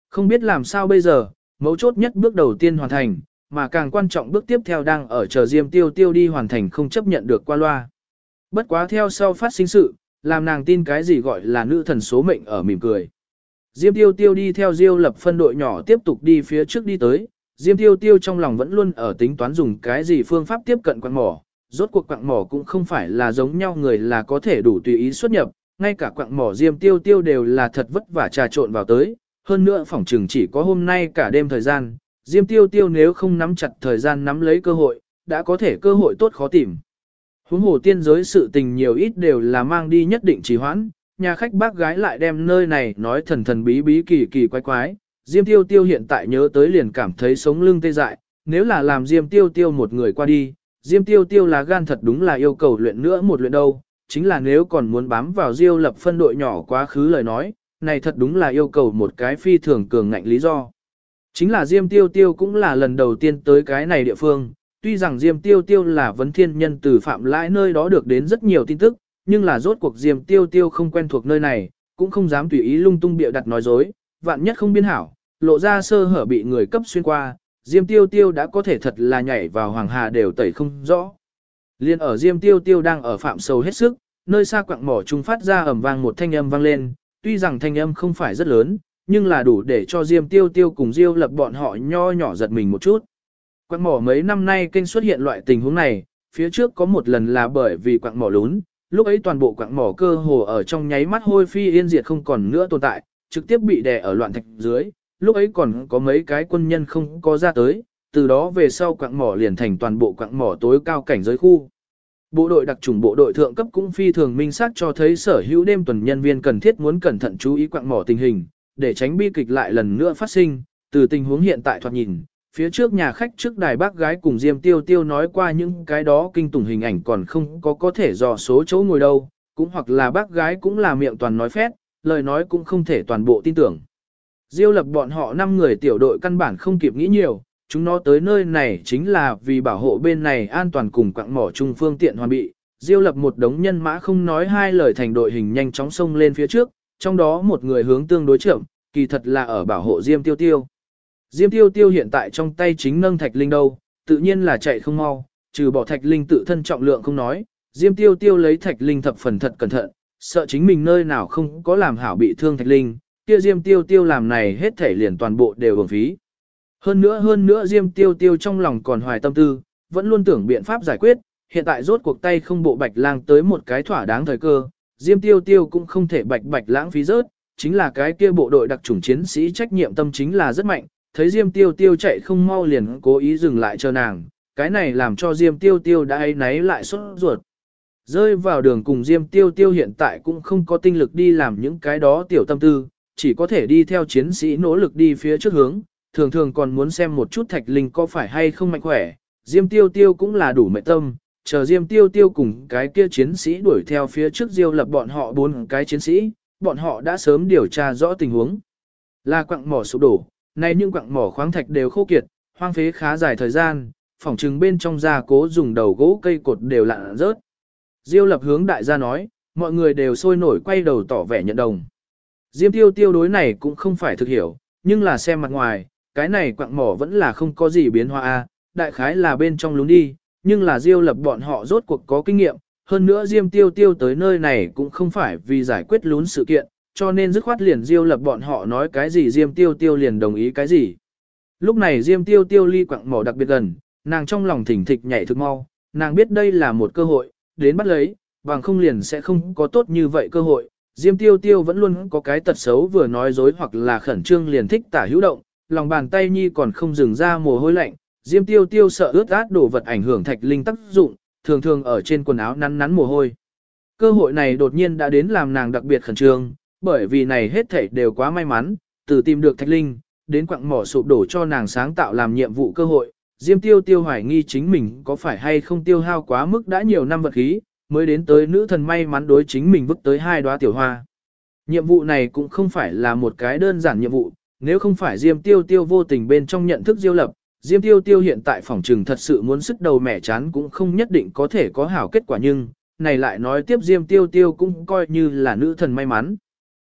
Không biết làm sao bây giờ, mấu chốt nhất bước đầu tiên hoàn thành, mà càng quan trọng bước tiếp theo đang ở chờ Diêm Tiêu Tiêu đi hoàn thành không chấp nhận được qua loa. Bất quá theo sau phát sinh sự, làm nàng tin cái gì gọi là nữ thần số mệnh ở mỉm cười. Diêm Tiêu Tiêu đi theo Diêu Lập phân đội nhỏ tiếp tục đi phía trước đi tới, Diêm Tiêu Tiêu trong lòng vẫn luôn ở tính toán dùng cái gì phương pháp tiếp cận quặng mỏ, rốt cuộc quặng mỏ cũng không phải là giống nhau người là có thể đủ tùy ý xuất nhập, ngay cả quặng mỏ Diêm Tiêu Tiêu đều là thật vất vả trà trộn vào tới, hơn nữa phỏng chừng chỉ có hôm nay cả đêm thời gian, Diêm Tiêu Tiêu nếu không nắm chặt thời gian nắm lấy cơ hội, đã có thể cơ hội tốt khó tìm. Huống hồ tiên giới sự tình nhiều ít đều là mang đi nhất định trì hoãn, nhà khách bác gái lại đem nơi này nói thần thần bí bí kỳ kỳ quái quái, Diêm Tiêu Tiêu hiện tại nhớ tới liền cảm thấy sống lưng tê dại, nếu là làm Diêm Tiêu Tiêu một người qua đi, Diêm Tiêu Tiêu là gan thật đúng là yêu cầu luyện nữa một luyện đâu, chính là nếu còn muốn bám vào Diêu Lập phân đội nhỏ quá khứ lời nói, này thật đúng là yêu cầu một cái phi thường cường ngạnh lý do. Chính là Diêm Tiêu Tiêu cũng là lần đầu tiên tới cái này địa phương, tuy rằng Diêm Tiêu Tiêu là vấn thiên nhân từ Phạm Lãi nơi đó được đến rất nhiều tin tức, nhưng là rốt cuộc Diêm Tiêu Tiêu không quen thuộc nơi này, cũng không dám tùy ý lung tung bịa đặt nói dối, vạn nhất không biên hảo, lộ ra sơ hở bị người cấp xuyên qua, Diêm Tiêu Tiêu đã có thể thật là nhảy vào hoàng hà đều tẩy không rõ. Liên ở Diêm Tiêu Tiêu đang ở phạm sầu hết sức, nơi xa quặng mỏ trung phát ra ầm vang một thanh âm vang lên, tuy rằng thanh âm không phải rất lớn, nhưng là đủ để cho Diêm Tiêu Tiêu cùng Diêu Lập bọn họ nho nhỏ giật mình một chút. Quặng mỏ mấy năm nay kênh xuất hiện loại tình huống này, phía trước có một lần là bởi vì quặng mỏ lún, lúc ấy toàn bộ quặng mỏ cơ hồ ở trong nháy mắt hôi phi yên diệt không còn nữa tồn tại, trực tiếp bị đè ở loạn thạch dưới, lúc ấy còn có mấy cái quân nhân không có ra tới, từ đó về sau quặng mỏ liền thành toàn bộ quặng mỏ tối cao cảnh giới khu. Bộ đội đặc chủng bộ đội thượng cấp cũng phi thường minh xác cho thấy sở hữu đêm tuần nhân viên cần thiết muốn cẩn thận chú ý quặng mỏ tình hình, để tránh bi kịch lại lần nữa phát sinh, từ tình huống hiện tại thoạt nhìn. Phía trước nhà khách trước đài bác gái cùng Diêm Tiêu Tiêu nói qua những cái đó kinh tủng hình ảnh còn không có thể dò số chỗ ngồi đâu, cũng hoặc là bác gái cũng là miệng toàn nói phét, lời nói cũng không thể toàn bộ tin tưởng. Diêu Lập bọn họ 5 người tiểu đội căn bản không kịp nghĩ nhiều, chúng nó tới nơi này chính là vì bảo hộ bên này an toàn cùng quặng mỏ chung phương tiện hoàn bị. Diêu Lập một đống nhân mã không nói hai lời thành đội hình nhanh chóng xông lên phía trước, trong đó một người hướng tương đối chậm, kỳ thật là ở bảo hộ Diêm Tiêu Tiêu. Diêm Tiêu Tiêu hiện tại trong tay chính nâng thạch linh đâu, tự nhiên là chạy không mau, trừ bỏ thạch linh tự thân trọng lượng không nói, Diêm Tiêu Tiêu lấy thạch linh thập phần thật cẩn thận, sợ chính mình nơi nào không có làm hảo bị thương thạch linh, kia Diêm Tiêu Tiêu làm này hết thể liền toàn bộ đều uổng phí. Hơn nữa Diêm Tiêu Tiêu trong lòng còn hoài tâm tư, vẫn luôn tưởng biện pháp giải quyết, hiện tại rốt cuộc tay không bộ bạch lang tới một cái thỏa đáng thời cơ, Diêm Tiêu Tiêu cũng không thể bạch lãng phí rớt, chính là cái kia bộ đội đặc chủng chiến sĩ trách nhiệm tâm chính là rất mạnh, thấy Diêm Tiêu Tiêu chạy không mau liền cố ý dừng lại chờ nàng, cái này làm cho Diêm Tiêu Tiêu đã ấy náy lại sốt ruột. Rơi vào đường cùng Diêm Tiêu Tiêu hiện tại cũng không có tinh lực đi làm những cái đó tiểu tâm tư, chỉ có thể đi theo chiến sĩ nỗ lực đi phía trước hướng, thường còn muốn xem một chút thạch linh có phải hay không mạnh khỏe, Diêm Tiêu Tiêu cũng là đủ mệnh tâm, chờ Diêm Tiêu Tiêu cùng cái kia chiến sĩ đuổi theo phía trước Diêu Lập bọn họ 4 cái chiến sĩ, bọn họ đã sớm điều tra rõ tình huống. Là quặng mỏ sụp đổ, nay những quặng mỏ khoáng thạch đều khô kiệt, hoang phế khá dài thời gian, phỏng chừng bên trong gia cố dùng đầu gỗ cây cột đều lạn rớt. Diêu Lập hướng đại gia nói, mọi người đều sôi nổi quay đầu tỏ vẻ nhận đồng. Diêm Tiêu Tiêu đối này cũng không phải thực hiểu, nhưng là xem mặt ngoài, cái này quặng mỏ vẫn là không có gì biến hóa a, đại khái là bên trong lún đi, nhưng là Diêu Lập bọn họ rốt cuộc có kinh nghiệm, hơn nữa Diêm Tiêu Tiêu tới nơi này cũng không phải vì giải quyết lún sự kiện, cho nên dứt khoát liền Diêu Lập bọn họ nói cái gì Diêm Tiêu Tiêu liền đồng ý cái gì. Lúc này Diêm Tiêu Tiêu ly quặng mỏ đặc biệt gần, nàng trong lòng thỉnh thịch nhảy thực mau, nàng biết đây là một cơ hội, đến bắt lấy, bằng không liền sẽ không có tốt như vậy cơ hội. Diêm Tiêu Tiêu vẫn luôn có cái tật xấu vừa nói dối hoặc là khẩn trương liền thích tả hữu động, lòng bàn tay nhi còn không dừng ra mồ hôi lạnh. Diêm Tiêu Tiêu sợ ướt át đổ vật ảnh hưởng thạch linh tác dụng, thường ở trên quần áo nắn mồ hôi. Cơ hội này đột nhiên đã đến làm nàng đặc biệt khẩn trương, bởi vì này hết thảy đều quá may mắn, từ tìm được thạch linh, đến quặng mỏ sụp đổ cho nàng sáng tạo làm nhiệm vụ cơ hội. Diêm Tiêu Tiêu hoài nghi chính mình có phải hay không tiêu hao quá mức đã nhiều năm vật khí, mới đến tới nữ thần may mắn đối chính mình vứt tới 2 đóa tiểu hoa. Nhiệm vụ này cũng không phải là một cái đơn giản nhiệm vụ, nếu không phải Diêm Tiêu Tiêu vô tình bên trong nhận thức Diêu Lập, Diêm Tiêu Tiêu hiện tại phòng trừng thật sự muốn sức đầu mẻ chán cũng không nhất định có thể có hảo kết quả, nhưng này lại nói tiếp Diêm Tiêu Tiêu cũng coi như là nữ thần may mắn.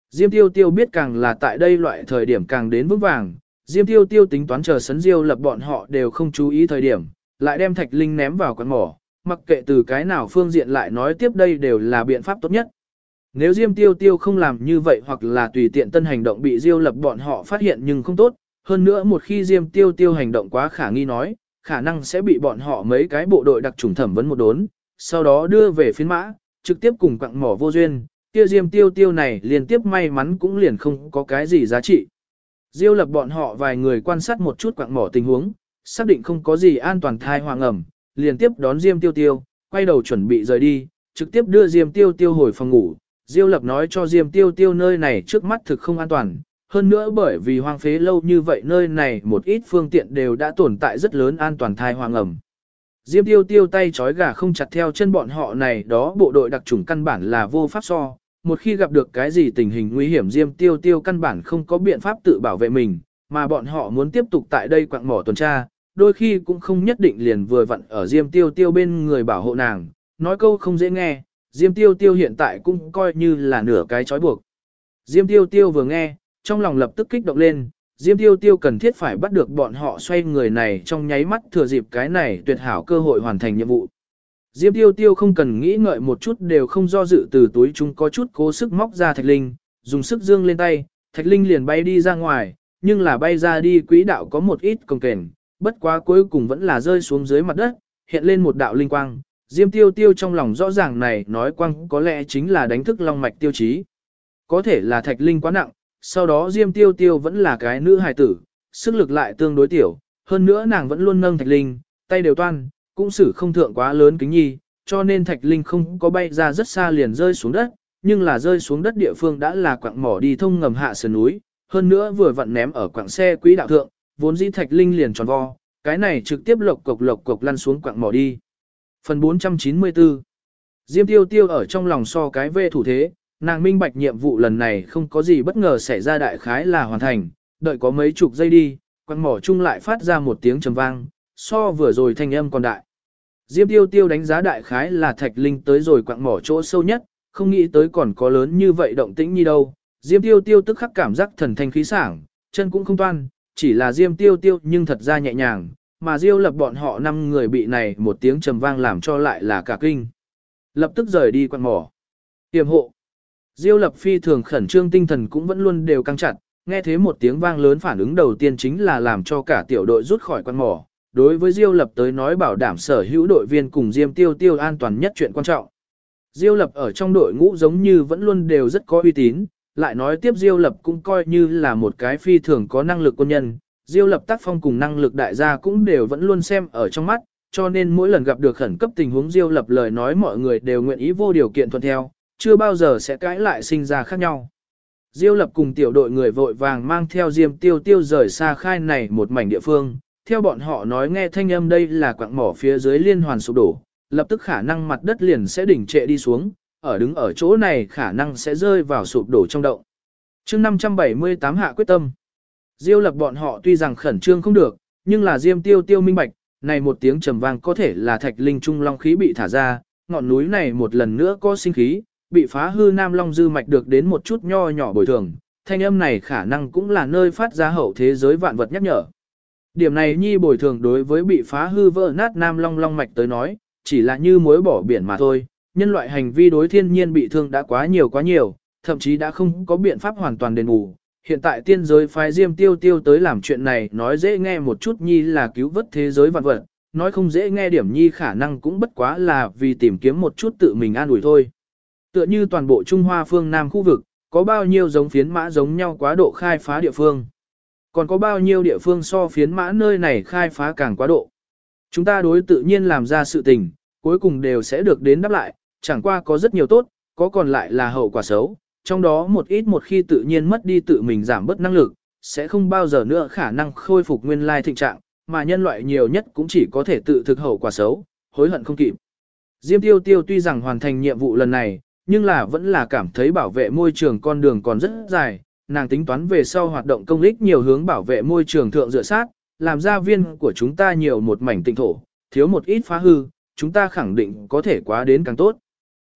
Diêm Tiêu Tiêu biết càng là tại đây loại thời điểm càng đến vững vàng, Diêm Tiêu Tiêu tính toán chờ Sấn Diêu Lập bọn họ đều không chú ý thời điểm, lại đem Thạch Linh ném vào quán mỏ, mặc kệ từ cái nào phương diện lại nói tiếp đây đều là biện pháp tốt nhất. Nếu Diêm Tiêu Tiêu không làm như vậy hoặc là tùy tiện tân hành động bị Diêu Lập bọn họ phát hiện nhưng không tốt, hơn nữa một khi Diêm Tiêu Tiêu hành động quá khả nghi nói, khả năng sẽ bị bọn họ mấy cái bộ đội đặc chủng thẩm vấn một đốn, sau đó đưa về phiến mã, trực tiếp cùng quặng mỏ vô duyên, kia Diêm Tiêu Tiêu này liên tiếp may mắn cũng liền không có cái gì giá trị. Diêu Lập bọn họ vài người quan sát một chút quặng mỏ tình huống, xác định không có gì an toàn thai hoàng ẩm, liền tiếp đón Diêm Tiêu Tiêu, quay đầu chuẩn bị rời đi, trực tiếp đưa Diêm Tiêu Tiêu hồi phòng ngủ. Diêu Lập nói cho Diêm Tiêu Tiêu nơi này trước mắt thực không an toàn, hơn nữa bởi vì hoang phế lâu như vậy nơi này một ít phương tiện đều đã tồn tại rất lớn an toàn thai hoàng ẩm. Diêm Tiêu Tiêu tay trói gà không chặt theo chân bọn họ này đó bộ đội đặc chủng căn bản là vô pháp so, một khi gặp được cái gì tình hình nguy hiểm Diêm Tiêu Tiêu căn bản không có biện pháp tự bảo vệ mình, mà bọn họ muốn tiếp tục tại đây quặng mỏ tuần tra, đôi khi cũng không nhất định liền vừa vặn ở Diêm Tiêu Tiêu bên người bảo hộ nàng, nói câu không dễ nghe, Diêm Tiêu Tiêu hiện tại cũng coi như là nửa cái trói buộc. Diêm Tiêu Tiêu vừa nghe, trong lòng lập tức kích động lên, Diêm Tiêu Tiêu cần thiết phải bắt được bọn họ xoay người này trong nháy mắt thừa dịp cái này tuyệt hảo cơ hội hoàn thành nhiệm vụ. Diêm Tiêu Tiêu không cần nghĩ ngợi một chút đều không do dự từ túi chúng có chút cố sức móc ra Thạch Linh, dùng sức dương lên tay, Thạch Linh liền bay đi ra ngoài, nhưng là bay ra đi quỹ đạo có một ít cồng kềnh, bất quá cuối cùng vẫn là rơi xuống dưới mặt đất, hiện lên một đạo linh quang. Diêm Tiêu Tiêu trong lòng rõ ràng này nói quang có lẽ chính là đánh thức long mạch tiêu chí. Có thể là Thạch Linh quá nặng, sau đó Diêm Tiêu Tiêu vẫn là cái nữ hài tử, sức lực lại tương đối tiểu, hơn nữa nàng vẫn luôn nâng Thạch Linh, tay đều toan, cũng xử không thượng quá lớn kính nhi, cho nên Thạch Linh không có bay ra rất xa liền rơi xuống đất, nhưng là rơi xuống đất địa phương đã là quặng mỏ đi thông ngầm hạ sườn núi, hơn nữa vừa vặn ném ở quặng xe quỹ đạo thượng, vốn dĩ Thạch Linh liền tròn vo, cái này trực tiếp lộc cộc lăn xuống quặng mỏ đi. Phần 494 Diêm Tiêu Tiêu ở trong lòng so cái về thủ thế, nàng minh bạch nhiệm vụ lần này không có gì bất ngờ xảy ra đại khái là hoàn thành, đợi có mấy chục giây đi, quặng mỏ chung lại phát ra một tiếng trầm vang, so vừa rồi thanh âm còn đại. Diêm Tiêu Tiêu đánh giá đại khái là Thạch Linh tới rồi quặng mỏ chỗ sâu nhất, không nghĩ tới còn có lớn như vậy động tĩnh như đâu. Diêm Tiêu Tiêu tức khắc cảm giác thần thanh khí sảng, chân cũng không toan, chỉ là Diêm Tiêu Tiêu nhưng thật ra nhẹ nhàng, mà Diêu Lập bọn họ 5 người bị này một tiếng trầm vang làm cho lại là cả kinh. Lập tức rời đi quặng mỏ. Tiềm hộ. Diêu Lập phi thường khẩn trương tinh thần cũng vẫn luôn đều căng chặt, nghe thế một tiếng vang lớn phản ứng đầu tiên chính là làm cho cả tiểu đội rút khỏi quặng mỏ. Đối với Diêu Lập tới nói bảo đảm sở hữu đội viên cùng Diêm Tiêu Tiêu an toàn nhất chuyện quan trọng. Diêu Lập ở trong đội ngũ giống như vẫn luôn đều rất có uy tín, lại nói tiếp Diêu Lập cũng coi như là một cái phi thường có năng lực quân nhân. Diêu Lập tác phong cùng năng lực đại gia cũng đều vẫn luôn xem ở trong mắt, cho nên mỗi lần gặp được khẩn cấp tình huống Diêu Lập lời nói mọi người đều nguyện ý vô điều kiện thuận theo, chưa bao giờ sẽ cãi lại sinh ra khác nhau. Diêu Lập cùng tiểu đội người vội vàng mang theo Diêm Tiêu Tiêu rời xa khai này một mảnh địa phương, theo bọn họ nói nghe thanh âm đây là quặng mỏ phía dưới liên hoàn sụp đổ, lập tức khả năng mặt đất liền sẽ đỉnh trệ đi xuống, ở đứng ở chỗ này khả năng sẽ rơi vào sụp đổ trong động. Chương 578 hạ quyết tâm. Diêu Lập bọn họ tuy rằng khẩn trương không được, nhưng là Diêm Tiêu Tiêu minh bạch, này một tiếng trầm vang có thể là Thạch Linh trung long khí bị thả ra, ngọn núi này một lần nữa có sinh khí, bị phá hư Nam Long dư mạch được đến một chút nho nhỏ bồi thường, thanh âm này khả năng cũng là nơi phát ra hậu thế giới vạn vật nhắc nhở. Điểm này nhi bồi thường đối với bị phá hư vỡ nát Nam Long long mạch tới nói, chỉ là như muối bỏ biển mà thôi, nhân loại hành vi đối thiên nhiên bị thương đã quá nhiều, thậm chí đã không có biện pháp hoàn toàn đền bù. Hiện tại tiên giới phái Diêm Tiêu Tiêu tới làm chuyện này nói dễ nghe một chút nhi là cứu vớt thế giới vạn vật, nói không dễ nghe điểm nhi khả năng cũng bất quá là vì tìm kiếm một chút tự mình an ủi thôi. Tựa như toàn bộ Trung Hoa phương Nam khu vực, có bao nhiêu giống phiến mã giống nhau quá độ khai phá địa phương. Còn có bao nhiêu địa phương so phiến mã nơi này khai phá càng quá độ. Chúng ta đối tự nhiên làm ra sự tình, cuối cùng đều sẽ được đến đáp lại, chẳng qua có rất nhiều tốt, có còn lại là hậu quả xấu. Trong đó một ít một khi tự nhiên mất đi tự mình giảm bớt năng lực, sẽ không bao giờ nữa khả năng khôi phục nguyên lai thịnh trạng, mà nhân loại nhiều nhất cũng chỉ có thể tự thực hậu quả xấu, hối hận không kịp. Diêm Tiêu Tiêu tuy rằng hoàn thành nhiệm vụ lần này, nhưng là vẫn là cảm thấy bảo vệ môi trường con đường còn rất dài, nàng tính toán về sau hoạt động công ích nhiều hướng bảo vệ môi trường thượng dựa sát, làm gia viên của chúng ta nhiều một mảnh tịnh thổ, thiếu một ít phá hư, chúng ta khẳng định có thể quá đến càng tốt.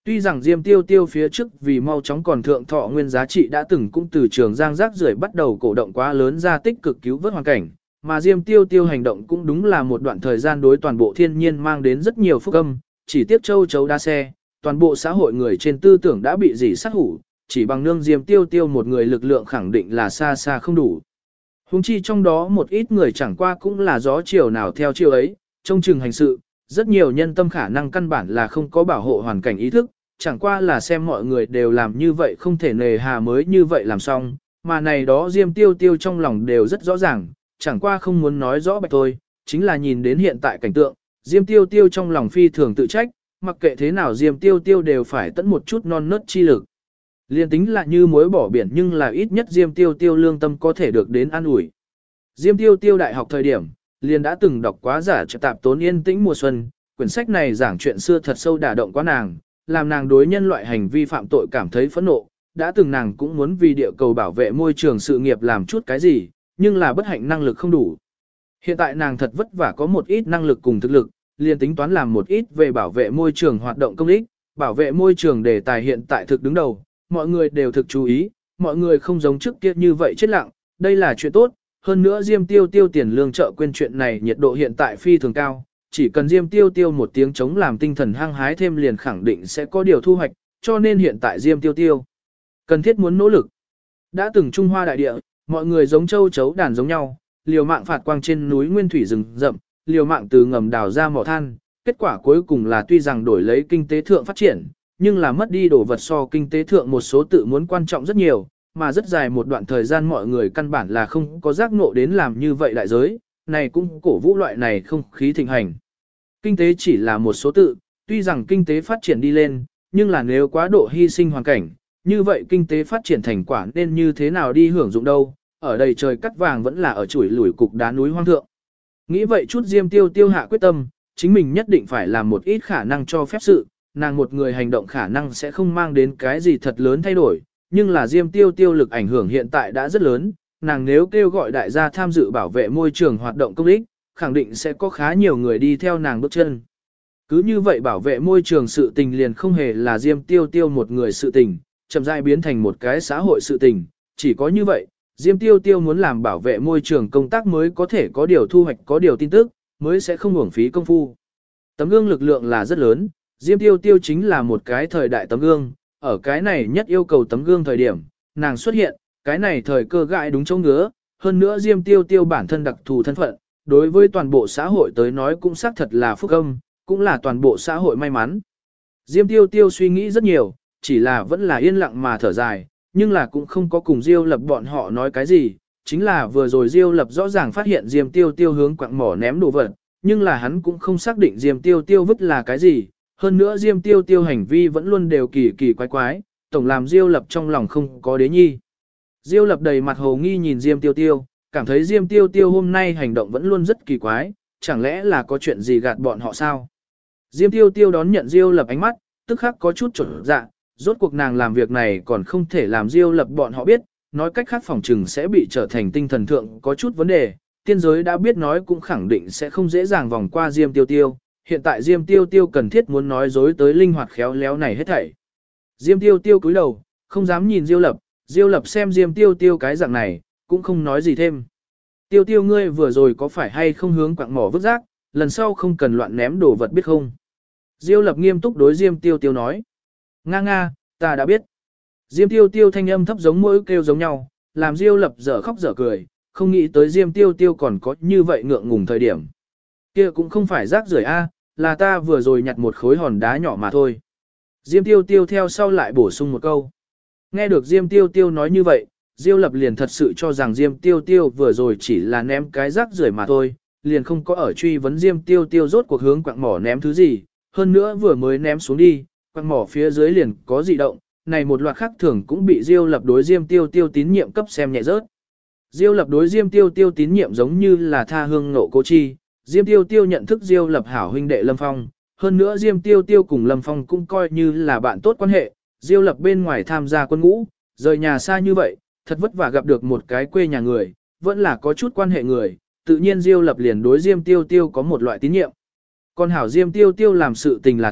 Tuy rằng Diêm Tiêu Tiêu phía trước vì mau chóng còn thượng thọ nguyên giá trị đã từng cũng từ trường giang rác rưởi bắt đầu cổ động quá lớn ra tích cực cứu vớt hoàn cảnh, mà Diêm Tiêu Tiêu hành động cũng đúng là một đoạn thời gian đối toàn bộ thiên nhiên mang đến rất nhiều phúc âm, chỉ tiếc châu chấu đa xe, toàn bộ xã hội người trên tư tưởng đã bị dỉ sát hủ, chỉ bằng nương Diêm Tiêu Tiêu một người lực lượng khẳng định là xa xa không đủ. Hùng chi trong đó một ít người chẳng qua cũng là gió chiều nào theo chiều ấy, trong chừng hành sự, rất nhiều nhân tâm khả năng căn bản là không có bảo hộ hoàn cảnh ý thức, chẳng qua là xem mọi người đều làm như vậy không thể nề hà mới như vậy làm xong, mà này đó Diêm Tiêu Tiêu trong lòng đều rất rõ ràng, chẳng qua không muốn nói rõ bạch thôi, chính là nhìn đến hiện tại cảnh tượng, Diêm Tiêu Tiêu trong lòng phi thường tự trách, mặc kệ thế nào Diêm Tiêu Tiêu đều phải tận một chút non nớt chi lực. Liên tính là như muối bỏ biển nhưng là ít nhất Diêm Tiêu Tiêu lương tâm có thể được đến an ủi. Diêm Tiêu Tiêu đại học thời điểm, liền đã từng đọc quá giả trợ tạp tốn yên tĩnh mùa xuân, quyển sách này giảng chuyện xưa thật sâu đả động quá nàng, làm nàng đối nhân loại hành vi phạm tội cảm thấy phẫn nộ, đã từng nàng cũng muốn vì địa cầu bảo vệ môi trường sự nghiệp làm chút cái gì, nhưng là bất hạnh năng lực không đủ. Hiện tại nàng thật vất vả có một ít năng lực cùng thực lực, liền tính toán làm một ít về bảo vệ môi trường hoạt động công ích, bảo vệ môi trường đề tài hiện tại thực đứng đầu, mọi người đều thực chú ý, mọi người không giống trước kia như vậy chết lặng, đây là chuyện tốt, hơn nữa Diêm Tiêu Tiêu tiền lương trợ quên chuyện này nhiệt độ hiện tại phi thường cao, chỉ cần Diêm Tiêu Tiêu một tiếng chống làm tinh thần hăng hái thêm liền khẳng định sẽ có điều thu hoạch, cho nên hiện tại Diêm Tiêu Tiêu cần thiết muốn nỗ lực. Đã từng Trung Hoa đại địa, mọi người giống châu chấu đàn giống nhau, liều mạng phạt quang trên núi nguyên thủy rừng rậm, liều mạng từ ngầm đào ra mỏ than, kết quả cuối cùng là tuy rằng đổi lấy kinh tế thượng phát triển, nhưng là mất đi đồ vật so kinh tế thượng một số tự muốn quan trọng rất nhiều, mà rất dài một đoạn thời gian mọi người căn bản là không có giác ngộ đến làm như vậy đại giới, này cũng cổ vũ loại này không khí thịnh hành. Kinh tế chỉ là một số tự, tuy rằng kinh tế phát triển đi lên, nhưng là nếu quá độ hy sinh hoàn cảnh, như vậy kinh tế phát triển thành quả nên như thế nào đi hưởng dụng đâu, ở đây trời cắt vàng vẫn là ở chuỗi lủi cục đá núi hoang thượng. Nghĩ vậy chút Diêm Tiêu Tiêu hạ quyết tâm, chính mình nhất định phải làm một ít khả năng cho phép sự, nàng một người hành động khả năng sẽ không mang đến cái gì thật lớn thay đổi, nhưng là Diêm Tiêu Tiêu lực ảnh hưởng hiện tại đã rất lớn, nàng nếu kêu gọi đại gia tham dự bảo vệ môi trường hoạt động công ích, khẳng định sẽ có khá nhiều người đi theo nàng bước chân. Cứ như vậy bảo vệ môi trường sự tình liền không hề là Diêm Tiêu Tiêu một người sự tình, chậm rãi biến thành một cái xã hội sự tình, chỉ có như vậy, Diêm Tiêu Tiêu muốn làm bảo vệ môi trường công tác mới có thể có điều thu hoạch có điều tin tức, mới sẽ không uổng phí công phu. Tấm gương lực lượng là rất lớn, Diêm Tiêu Tiêu chính là một cái thời đại tấm gương, ở cái này nhất yêu cầu tấm gương thời điểm, nàng xuất hiện, cái này thời cơ gãi đúng chỗ ngứa, hơn nữa Diêm Tiêu Tiêu bản thân đặc thù thân phận, đối với toàn bộ xã hội tới nói cũng xác thật là phúc âm, cũng là toàn bộ xã hội may mắn. Diêm Tiêu Tiêu suy nghĩ rất nhiều, chỉ là vẫn là yên lặng mà thở dài, nhưng là cũng không có cùng Diêu Lập bọn họ nói cái gì, chính là vừa rồi Diêu Lập rõ ràng phát hiện Diêm Tiêu Tiêu hướng quặng mỏ ném đồ vật, nhưng là hắn cũng không xác định Diêm Tiêu Tiêu vứt là cái gì, hơn nữa Diêm Tiêu Tiêu hành vi vẫn luôn đều kỳ kỳ quái quái, tổng làm Diêu Lập trong lòng không có đế nhi. Diêu Lập đầy mặt hồ nghi nhìn Diêm Tiêu Tiêu, cảm thấy Diêm Tiêu Tiêu hôm nay hành động vẫn luôn rất kỳ quái, chẳng lẽ là có chuyện gì gạt bọn họ sao? Diêm Tiêu Tiêu đón nhận Diêu Lập ánh mắt, tức khắc có chút chột dạ, rốt cuộc nàng làm việc này còn không thể làm Diêu Lập bọn họ biết, nói cách khác phòng trừng sẽ bị trở thành tinh thần thượng có chút vấn đề, tiên giới đã biết nói cũng khẳng định sẽ không dễ dàng vòng qua Diêm Tiêu Tiêu, hiện tại Diêm Tiêu Tiêu cần thiết muốn nói dối tới linh hoạt khéo léo này hết thảy. Diêm Tiêu Tiêu cúi đầu, không dám nhìn Diêu Lập, Diêu Lập xem Diêm Tiêu Tiêu cái dạng này, cũng không nói gì thêm. Tiêu Tiêu ngươi vừa rồi có phải hay không hướng quặng mỏ vứt rác, lần sau không cần loạn ném đồ vật biết không? Diêu Lập nghiêm túc đối Diêm Tiêu Tiêu nói. Nga nga, ta đã biết. Diêm Tiêu Tiêu thanh âm thấp giống mỗi kêu giống nhau, làm Diêu Lập dở khóc dở cười, không nghĩ tới Diêm Tiêu Tiêu còn có như vậy ngượng ngùng thời điểm. Kia cũng không phải rác rưởi a, là ta vừa rồi nhặt một khối hòn đá nhỏ mà thôi. Diêm Tiêu Tiêu theo sau lại bổ sung một câu. Nghe được Diêm Tiêu Tiêu nói như vậy, Diêu Lập liền thật sự cho rằng Diêm Tiêu Tiêu vừa rồi chỉ là ném cái rác rưởi mà thôi, liền không có ở truy vấn Diêm Tiêu Tiêu rốt cuộc hướng quặng mỏ ném thứ gì, hơn nữa vừa mới ném xuống đi, quặng mỏ phía dưới liền có dị động, này một loạt khác thường cũng bị Diêu Lập đối Diêm Tiêu Tiêu tín nhiệm cấp xem nhẹ rớt. Diêu Lập đối Diêm Tiêu Tiêu tín nhiệm giống như là tha hương ngộ cố chi, Diêm Tiêu Tiêu nhận thức Diêu Lập hảo huynh đệ Lâm Phong, hơn nữa Diêm Tiêu Tiêu cùng Lâm Phong cũng coi như là bạn tốt quan hệ, Diêu Lập bên ngoài tham gia quân ngũ, rời nhà xa như vậy, thật vất vả gặp được một cái quê nhà người, vẫn là có chút quan hệ người, tự nhiên Diêu Lập liền đối Diêm Tiêu Tiêu có một loại tín nhiệm. Còn hảo Diêm Tiêu Tiêu làm sự tình là tốt,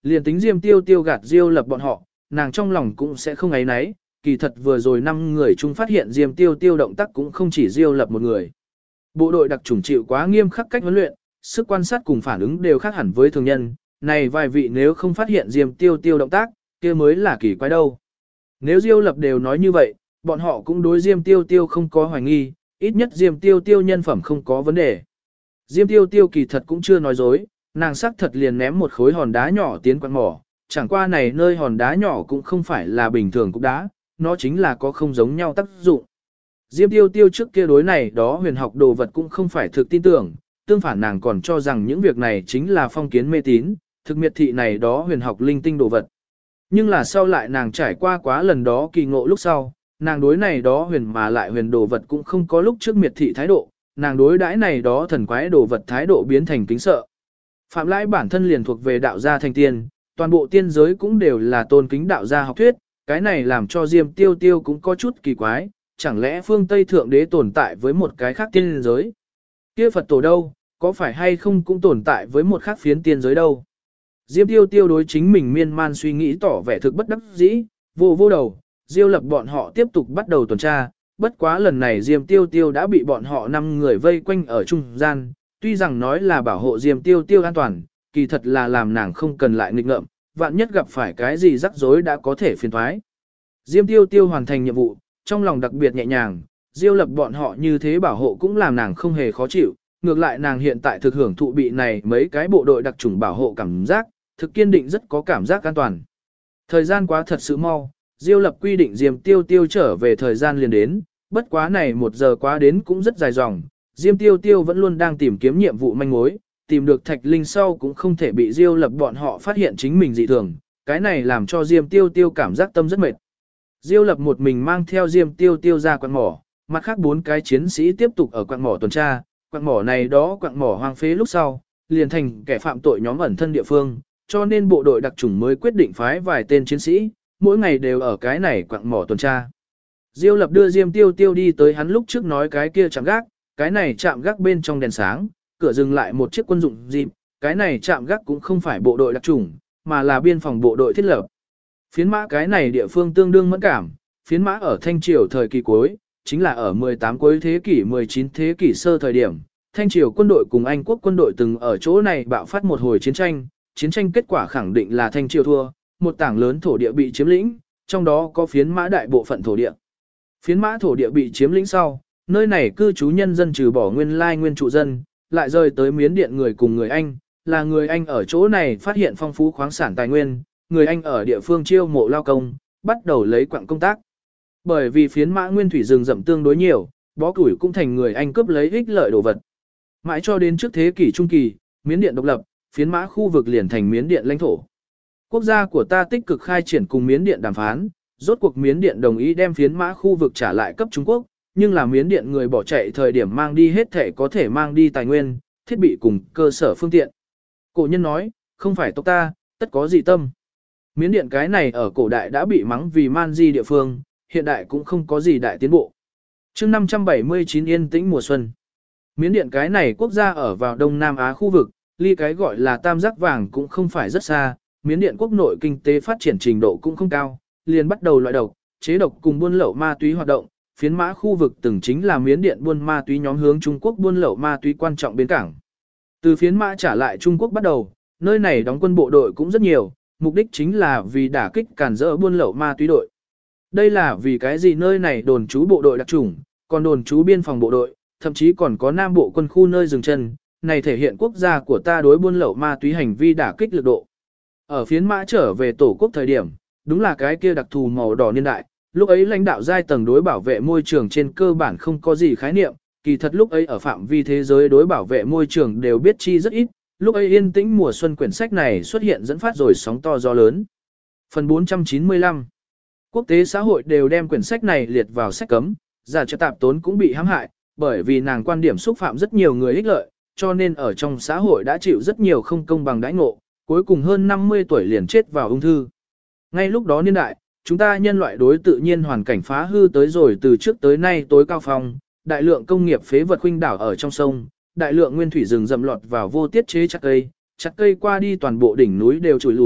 liền tính Diêm Tiêu Tiêu gạt Diêu Lập bọn họ, nàng trong lòng cũng sẽ không áy náy, kỳ thật vừa rồi 5 người chung phát hiện Diêm Tiêu Tiêu động tác cũng không chỉ Diêu Lập một người. Bộ đội đặc chủng chịu quá nghiêm khắc cách huấn luyện, sức quan sát cùng phản ứng đều khác hẳn với thường nhân, này vài vị nếu không phát hiện Diêm Tiêu Tiêu động tác, kia mới là kỳ quái đâu. Nếu Diêu Lập đều nói như vậy, bọn họ cũng đối Diêm Tiêu Tiêu không có hoài nghi, ít nhất Diêm Tiêu Tiêu nhân phẩm không có vấn đề. Diêm Tiêu Tiêu kỳ thật cũng chưa nói dối, nàng xác thật liền ném một khối hòn đá nhỏ tiến quặng mỏ, chẳng qua này nơi hòn đá nhỏ cũng không phải là bình thường cục đá, nó chính là có không giống nhau tác dụng. Diêm Tiêu Tiêu trước kia đối này đó huyền học đồ vật cũng không phải thực tin tưởng, tương phản nàng còn cho rằng những việc này chính là phong kiến mê tín, thực miệt thị này đó huyền học linh tinh đồ vật. Nhưng là sau lại nàng trải qua quá lần đó kỳ ngộ lúc sau, nàng đối này đó huyền mà lại huyền đồ vật cũng không có lúc trước miệt thị thái độ, nàng đối đãi này đó thần quái đồ vật thái độ biến thành kính sợ. Phạm Lãi bản thân liền thuộc về đạo gia thành tiên, toàn bộ tiên giới cũng đều là tôn kính đạo gia học thuyết, cái này làm cho Diêm Tiêu Tiêu cũng có chút kỳ quái, chẳng lẽ phương Tây Thượng Đế tồn tại với một cái khác tiên giới? Kia Phật tổ đâu, có phải hay không cũng tồn tại với một khác phiến tiên giới đâu? Diêm Tiêu Tiêu đối chính mình miên man suy nghĩ tỏ vẻ thực bất đắc dĩ, vô đầu, Diêu Lập bọn họ tiếp tục bắt đầu tuần tra, bất quá lần này Diêm Tiêu Tiêu đã bị bọn họ 5 người vây quanh ở trung gian, tuy rằng nói là bảo hộ Diêm Tiêu Tiêu an toàn, kỳ thật là làm nàng không cần lại nghịch ngợm, vạn nhất gặp phải cái gì rắc rối đã có thể phiền thoái. Diêm Tiêu Tiêu hoàn thành nhiệm vụ, trong lòng đặc biệt nhẹ nhàng, Diêu Lập bọn họ như thế bảo hộ cũng làm nàng không hề khó chịu, ngược lại nàng hiện tại thực hưởng thụ bị này mấy cái bộ đội đặc chủng bảo hộ cảm giác, thực kiên định rất có cảm giác an toàn. Thời gian quá thật sự mau, Diêu Lập quy định Diêm Tiêu Tiêu trở về thời gian liền đến, bất quá này 1 giờ quá đến cũng rất dài dòng, Diêm Tiêu Tiêu vẫn luôn đang tìm kiếm nhiệm vụ manh mối, tìm được Thạch Linh sau cũng không thể bị Diêu Lập bọn họ phát hiện chính mình dị thường, cái này làm cho Diêm Tiêu Tiêu cảm giác tâm rất mệt. Diêu Lập một mình mang theo Diêm Tiêu Tiêu ra quặng mỏ, mặt khác 4 cái chiến sĩ tiếp tục ở quặng mỏ tuần tra, quặng mỏ này đó quặng mỏ hoang phế lúc sau, liền thành kẻ phạm tội nhóm ẩn thân địa phương, cho nên bộ đội đặc chủng mới quyết định phái vài tên chiến sĩ, mỗi ngày đều ở cái này quặng mỏ tuần tra. Diêu Lập đưa Diêm Tiêu Tiêu đi tới hắn lúc trước nói cái kia trạm gác, cái này trạm gác bên trong đèn sáng, cửa dừng lại một chiếc quân dụng Jeep, cái này trạm gác cũng không phải bộ đội đặc chủng, mà là biên phòng bộ đội thiết lập. Phiến mã cái này địa phương tương đương mẫn cảm, phiến mã ở Thanh Triều thời kỳ cuối, chính là ở 18 cuối thế kỷ 19 thế kỷ sơ thời điểm, Thanh Triều quân đội cùng Anh quốc quân đội từng ở chỗ này bạo phát một hồi chiến tranh kết quả khẳng định là Thanh Triều thua, một tảng lớn thổ địa bị chiếm lĩnh, trong đó có phiến mã đại bộ phận thổ địa. Phiến mã thổ địa bị chiếm lĩnh sau, nơi này cư trú nhân dân trừ bỏ nguyên trụ dân, lại rời tới Miến Điện người cùng người Anh, là người Anh ở chỗ này phát hiện phong phú khoáng sản tài nguyên, người Anh ở địa phương chiêu mộ lao công, bắt đầu lấy quặng công tác. Bởi vì phiến mã nguyên thủy rừng rậm tương đối nhiều, bó củi cũng thành người Anh cướp lấy ích lợi đồ vật. Mãi cho đến trước thế kỷ trung kỳ, Miến Điện độc lập, phiến mã khu vực liền thành Miến Điện lãnh thổ. Quốc gia của ta tích cực khai triển cùng Miến Điện đàm phán, rốt cuộc Miến Điện đồng ý đem phiến mã khu vực trả lại cấp Trung Quốc, nhưng là Miến Điện người bỏ chạy thời điểm mang đi hết thể có thể mang đi tài nguyên, thiết bị cùng cơ sở phương tiện. Cổ nhân nói, không phải tộc ta, tất có dị tâm. Miến Điện cái này ở cổ đại đã bị mắng vì man di địa phương, hiện đại cũng không có gì đại tiến bộ. Chương 579 yên tĩnh mùa xuân. Miến Điện cái này quốc gia ở vào Đông Nam Á khu vực, ly cái gọi là tam giác vàng cũng không phải rất xa, Miến Điện quốc nội kinh tế phát triển trình độ cũng không cao, liền bắt đầu loại độc, chế độc cùng buôn lậu ma túy hoạt động, phiến mã khu vực từng chính là Miến Điện buôn ma túy nhóm hướng Trung Quốc buôn lậu ma túy quan trọng bến cảng. Từ phiến mã trả lại Trung Quốc bắt đầu, nơi này đóng quân bộ đội cũng rất nhiều, mục đích chính là vì đả kích cản rỡ buôn lậu ma túy đội. Đây là vì cái gì nơi này đồn trú bộ đội đặc chủng, còn đồn trú biên phòng bộ đội, thậm chí còn có Nam Bộ quân khu nơi dừng chân, này thể hiện quốc gia của ta đối buôn lậu ma túy hành vi đả kích lực độ. Ở phiến mã trở về tổ quốc thời điểm, đúng là cái kia đặc thù màu đỏ niên đại, lúc ấy lãnh đạo giai tầng đối bảo vệ môi trường trên cơ bản không có gì khái niệm, kỳ thật lúc ấy ở phạm vi thế giới đối bảo vệ môi trường đều biết chi rất ít, lúc ấy yên tĩnh mùa xuân quyển sách này xuất hiện dẫn phát rồi sóng to gió lớn. Phần 495 Quốc tế xã hội đều đem quyển sách này liệt vào sách cấm, giả cho tạp tốn cũng bị hãm hại, bởi vì nàng quan điểm xúc phạm rất nhiều người ích lợi, cho nên ở trong xã hội đã chịu rất nhiều không công bằng đãi ngộ, cuối cùng hơn 50 tuổi liền chết vào ung thư. Ngay lúc đó niên đại, chúng ta nhân loại đối tự nhiên hoàn cảnh phá hư tới rồi từ trước tới nay tối cao phong, đại lượng công nghiệp phế vật khuynh đảo ở trong sông, đại lượng nguyên thủy rừng rậm lọt vào vô tiết chế chặt cây qua đi toàn bộ đỉnh núi đều trùi lủi,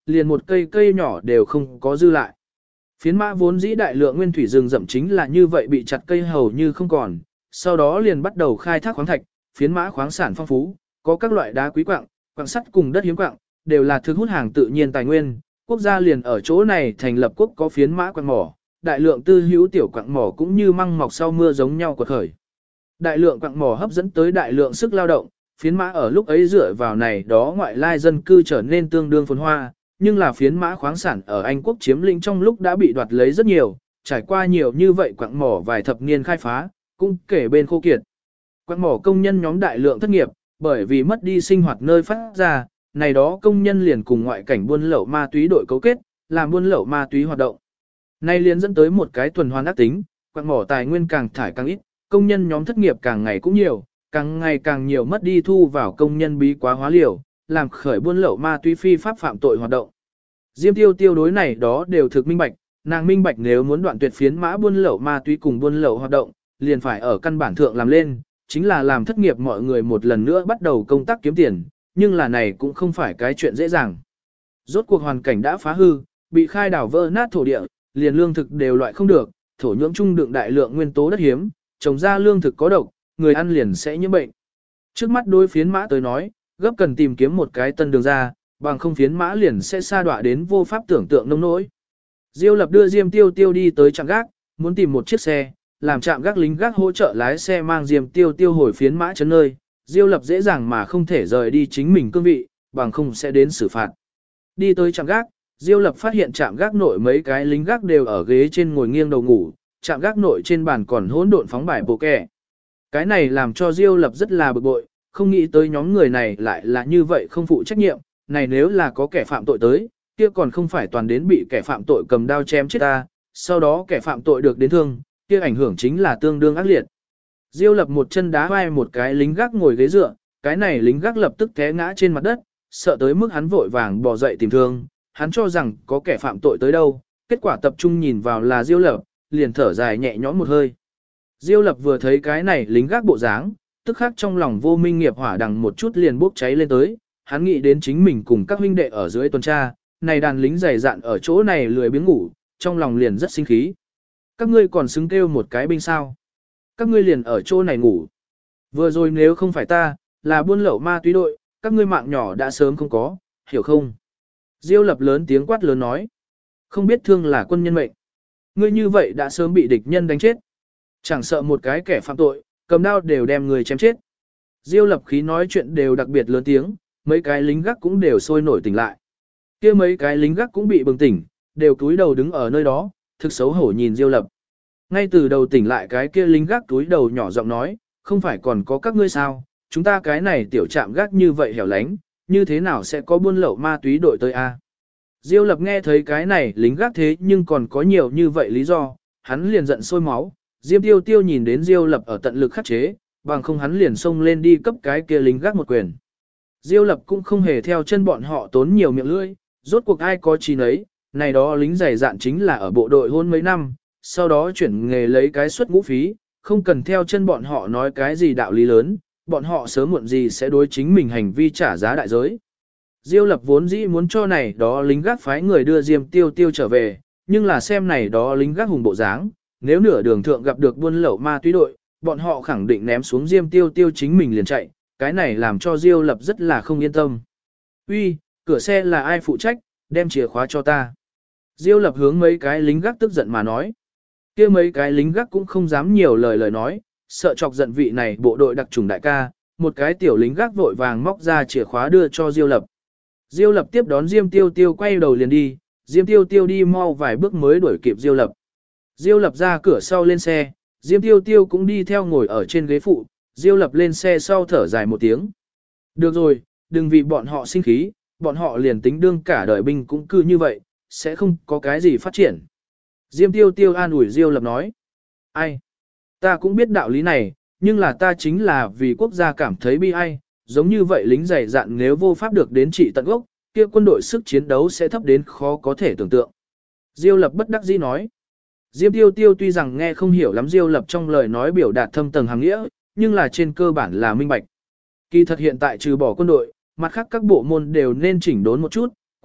liền một cây cây nhỏ đều không có dư lại. Phiến mã vốn dĩ đại lượng nguyên thủy rừng rậm chính là như vậy bị chặt cây hầu như không còn, sau đó liền bắt đầu khai thác khoáng thạch, phiến mã khoáng sản phong phú, có các loại đá quý quặng, quặng sắt cùng đất hiếm quặng, đều là thực hút hàng tự nhiên tài nguyên. Quốc gia liền ở chỗ này thành lập quốc có phiến mã quặng mỏ, đại lượng tư hữu tiểu quặng mỏ cũng như măng mọc sau mưa giống nhau quật khởi. Đại lượng quặng mỏ hấp dẫn tới đại lượng sức lao động, phiến mã ở lúc ấy dựa vào này đó ngoại lai dân cư trở nên tương đương phồn hoa, nhưng là phiến mã khoáng sản ở Anh quốc chiếm lĩnh trong lúc đã bị đoạt lấy rất nhiều, trải qua nhiều như vậy quặng mỏ vài thập niên khai phá, cũng kể bên khô kiệt. Quặng mỏ công nhân nhóm đại lượng thất nghiệp, bởi vì mất đi sinh hoạt nơi phát ra, này đó công nhân liền cùng ngoại cảnh buôn lậu ma túy đội cấu kết, làm buôn lậu ma túy hoạt động. Này liền dẫn tới một cái tuần hoàn ác tính, quặng mỏ tài nguyên càng thải càng ít, công nhân nhóm thất nghiệp càng ngày cũng nhiều, càng ngày càng nhiều mất đi thu vào công nhân bí quá hóa liều, làm khởi buôn lậu ma túy phi pháp phạm tội hoạt động. Diêm Tiêu Tiêu đối này đó đều thực minh bạch, nàng minh bạch nếu muốn đoạn tuyệt phiến mã buôn lậu ma túy cùng buôn lậu hoạt động, liền phải ở căn bản thượng làm lên, chính là làm thất nghiệp mọi người một lần nữa bắt đầu công tác kiếm tiền, nhưng là này cũng không phải cái chuyện dễ dàng. Rốt cuộc hoàn cảnh đã phá hư, bị khai đảo vỡ nát thổ địa, liền lương thực đều loại không được, thổ nhưỡng trung đựng đại lượng nguyên tố đất hiếm, trồng ra lương thực có độc, người ăn liền sẽ nhiễm bệnh. Trước mắt đối phiến mã tới nói, gấp cần tìm kiếm một cái tân đường ra, bằng không phiến mã liền sẽ sa đọa đến vô pháp tưởng tượng nông nỗi. Diêu Lập đưa Diêm Tiêu Tiêu đi tới trạm gác, muốn tìm một chiếc xe, làm trạm gác lính gác hỗ trợ lái xe mang Diêm Tiêu Tiêu hồi phiến mã chấn nơi. Diêu Lập dễ dàng mà không thể rời đi chính mình cương vị, bằng không sẽ đến xử phạt. Đi tới trạm gác, Diêu Lập phát hiện trạm gác nội mấy cái lính gác đều ở ghế trên ngồi nghiêng đầu ngủ, trạm gác nội trên bàn còn hỗn độn phóng bài bộ kẻ. Cái này làm cho Diêu Lập rất là bực bội, không nghĩ tới nhóm người này lại là như vậy không phụ trách nhiệm, này nếu là có kẻ phạm tội tới, kia còn không phải toàn đến bị kẻ phạm tội cầm đao chém chết ta, sau đó kẻ phạm tội được đến thương, kia ảnh hưởng chính là tương đương ác liệt. Diêu Lập một chân đá vai một cái lính gác ngồi ghế dựa, cái này lính gác lập tức té ngã trên mặt đất, sợ tới mức hắn vội vàng bò dậy tìm thương, hắn cho rằng có kẻ phạm tội tới đâu, kết quả tập trung nhìn vào là Diêu Lập, liền thở dài nhẹ nhõm một hơi. Diêu Lập vừa thấy cái này lính gác bộ dáng, tức khắc trong lòng vô minh nghiệp hỏa đằng một chút liền bốc cháy lên tới, hắn nghĩ đến chính mình cùng các huynh đệ ở dưới tuần tra, này đàn lính dày dạn ở chỗ này lười biếng ngủ, trong lòng liền rất sinh khí. Các ngươi còn xứng kêu một cái binh sao? Các ngươi liền ở chỗ này ngủ. Vừa rồi nếu không phải ta, là buôn lậu ma túy đội, các ngươi mạng nhỏ đã sớm không có, hiểu không? Diêu Lập lớn tiếng quát lớn nói. Không biết thương là quân nhân mệnh. Ngươi như vậy đã sớm bị địch nhân đánh chết. Chẳng sợ một cái kẻ phạm tội, cầm đao đều đem người chém chết. Diêu Lập khí nói chuyện đều đặc biệt lớn tiếng, mấy cái lính gác cũng đều sôi nổi tỉnh lại. Kia mấy cái lính gác cũng bị bừng tỉnh, đều cúi đầu đứng ở nơi đó, thực xấu hổ nhìn Diêu Lập. Ngay từ đầu tỉnh lại cái kia lính gác cúi đầu nhỏ giọng nói, không phải còn có các ngươi sao, chúng ta cái này tiểu trạm gác như vậy hẻo lánh, như thế nào sẽ có buôn lậu ma túy đội tới a? Diêu Lập nghe thấy cái này lính gác thế nhưng còn có nhiều như vậy lý do, hắn liền giận sôi máu. Diêm Tiêu Tiêu nhìn đến Diêu Lập ở tận lực khắc chế, bằng không hắn liền xông lên đi cấp cái kia lính gác một quyền. Diêu Lập cũng không hề theo chân bọn họ tốn nhiều miệng lưỡi, rốt cuộc ai có chi nấy, này đó lính dày dạn chính là ở bộ đội hôn mấy năm, sau đó chuyển nghề lấy cái suất ngũ phí, không cần theo chân bọn họ nói cái gì đạo lý lớn, bọn họ sớm muộn gì sẽ đối chính mình hành vi trả giá đại giới. Diêu Lập vốn dĩ muốn cho này đó lính gác phái người đưa Diêm Tiêu Tiêu trở về, nhưng là xem này đó lính gác hùng bộ dáng, nếu nửa đường thượng gặp được buôn lậu ma túy đội, bọn họ khẳng định ném xuống Diêm Tiêu Tiêu chính mình liền chạy, cái này làm cho Diêu Lập rất là không yên tâm. Uy, cửa xe là ai phụ trách, đem chìa khóa cho ta. Diêu Lập hướng mấy cái lính gác tức giận mà nói. Kia mấy cái lính gác cũng không dám nhiều lời nói, sợ chọc giận vị này bộ đội đặc trùng đại ca, một cái tiểu lính gác vội vàng móc ra chìa khóa đưa cho Diêu Lập. Diêu Lập tiếp đón Diêm Tiêu Tiêu quay đầu liền đi, Diêm Tiêu Tiêu đi mau vài bước mới đuổi kịp Diêu Lập. Diêu Lập ra cửa sau lên xe, Diêm Tiêu Tiêu cũng đi theo ngồi ở trên ghế phụ, Diêu Lập lên xe sau thở dài một tiếng. Được rồi, đừng vì bọn họ sinh khí, bọn họ liền tính đương cả đời binh cũng cứ như vậy, sẽ không có cái gì phát triển. Diêm Tiêu Tiêu an ủi Diêu Lập nói. Ai? Ta cũng biết đạo lý này, nhưng là ta chính là vì quốc gia cảm thấy bi ai, giống như vậy lính dày dạn nếu vô pháp được đến trị tận gốc, kia quân đội sức chiến đấu sẽ thấp đến khó có thể tưởng tượng. Diêu Lập bất đắc dĩ nói. Diêm Tiêu Tiêu tuy rằng nghe không hiểu lắm Diêu Lập trong lời nói biểu đạt thâm tầng hàng nghĩa, nhưng là trên cơ bản là minh bạch. Kỳ thật hiện tại trừ bỏ quân đội, mặt khác các bộ môn đều nên chỉnh đốn một chút,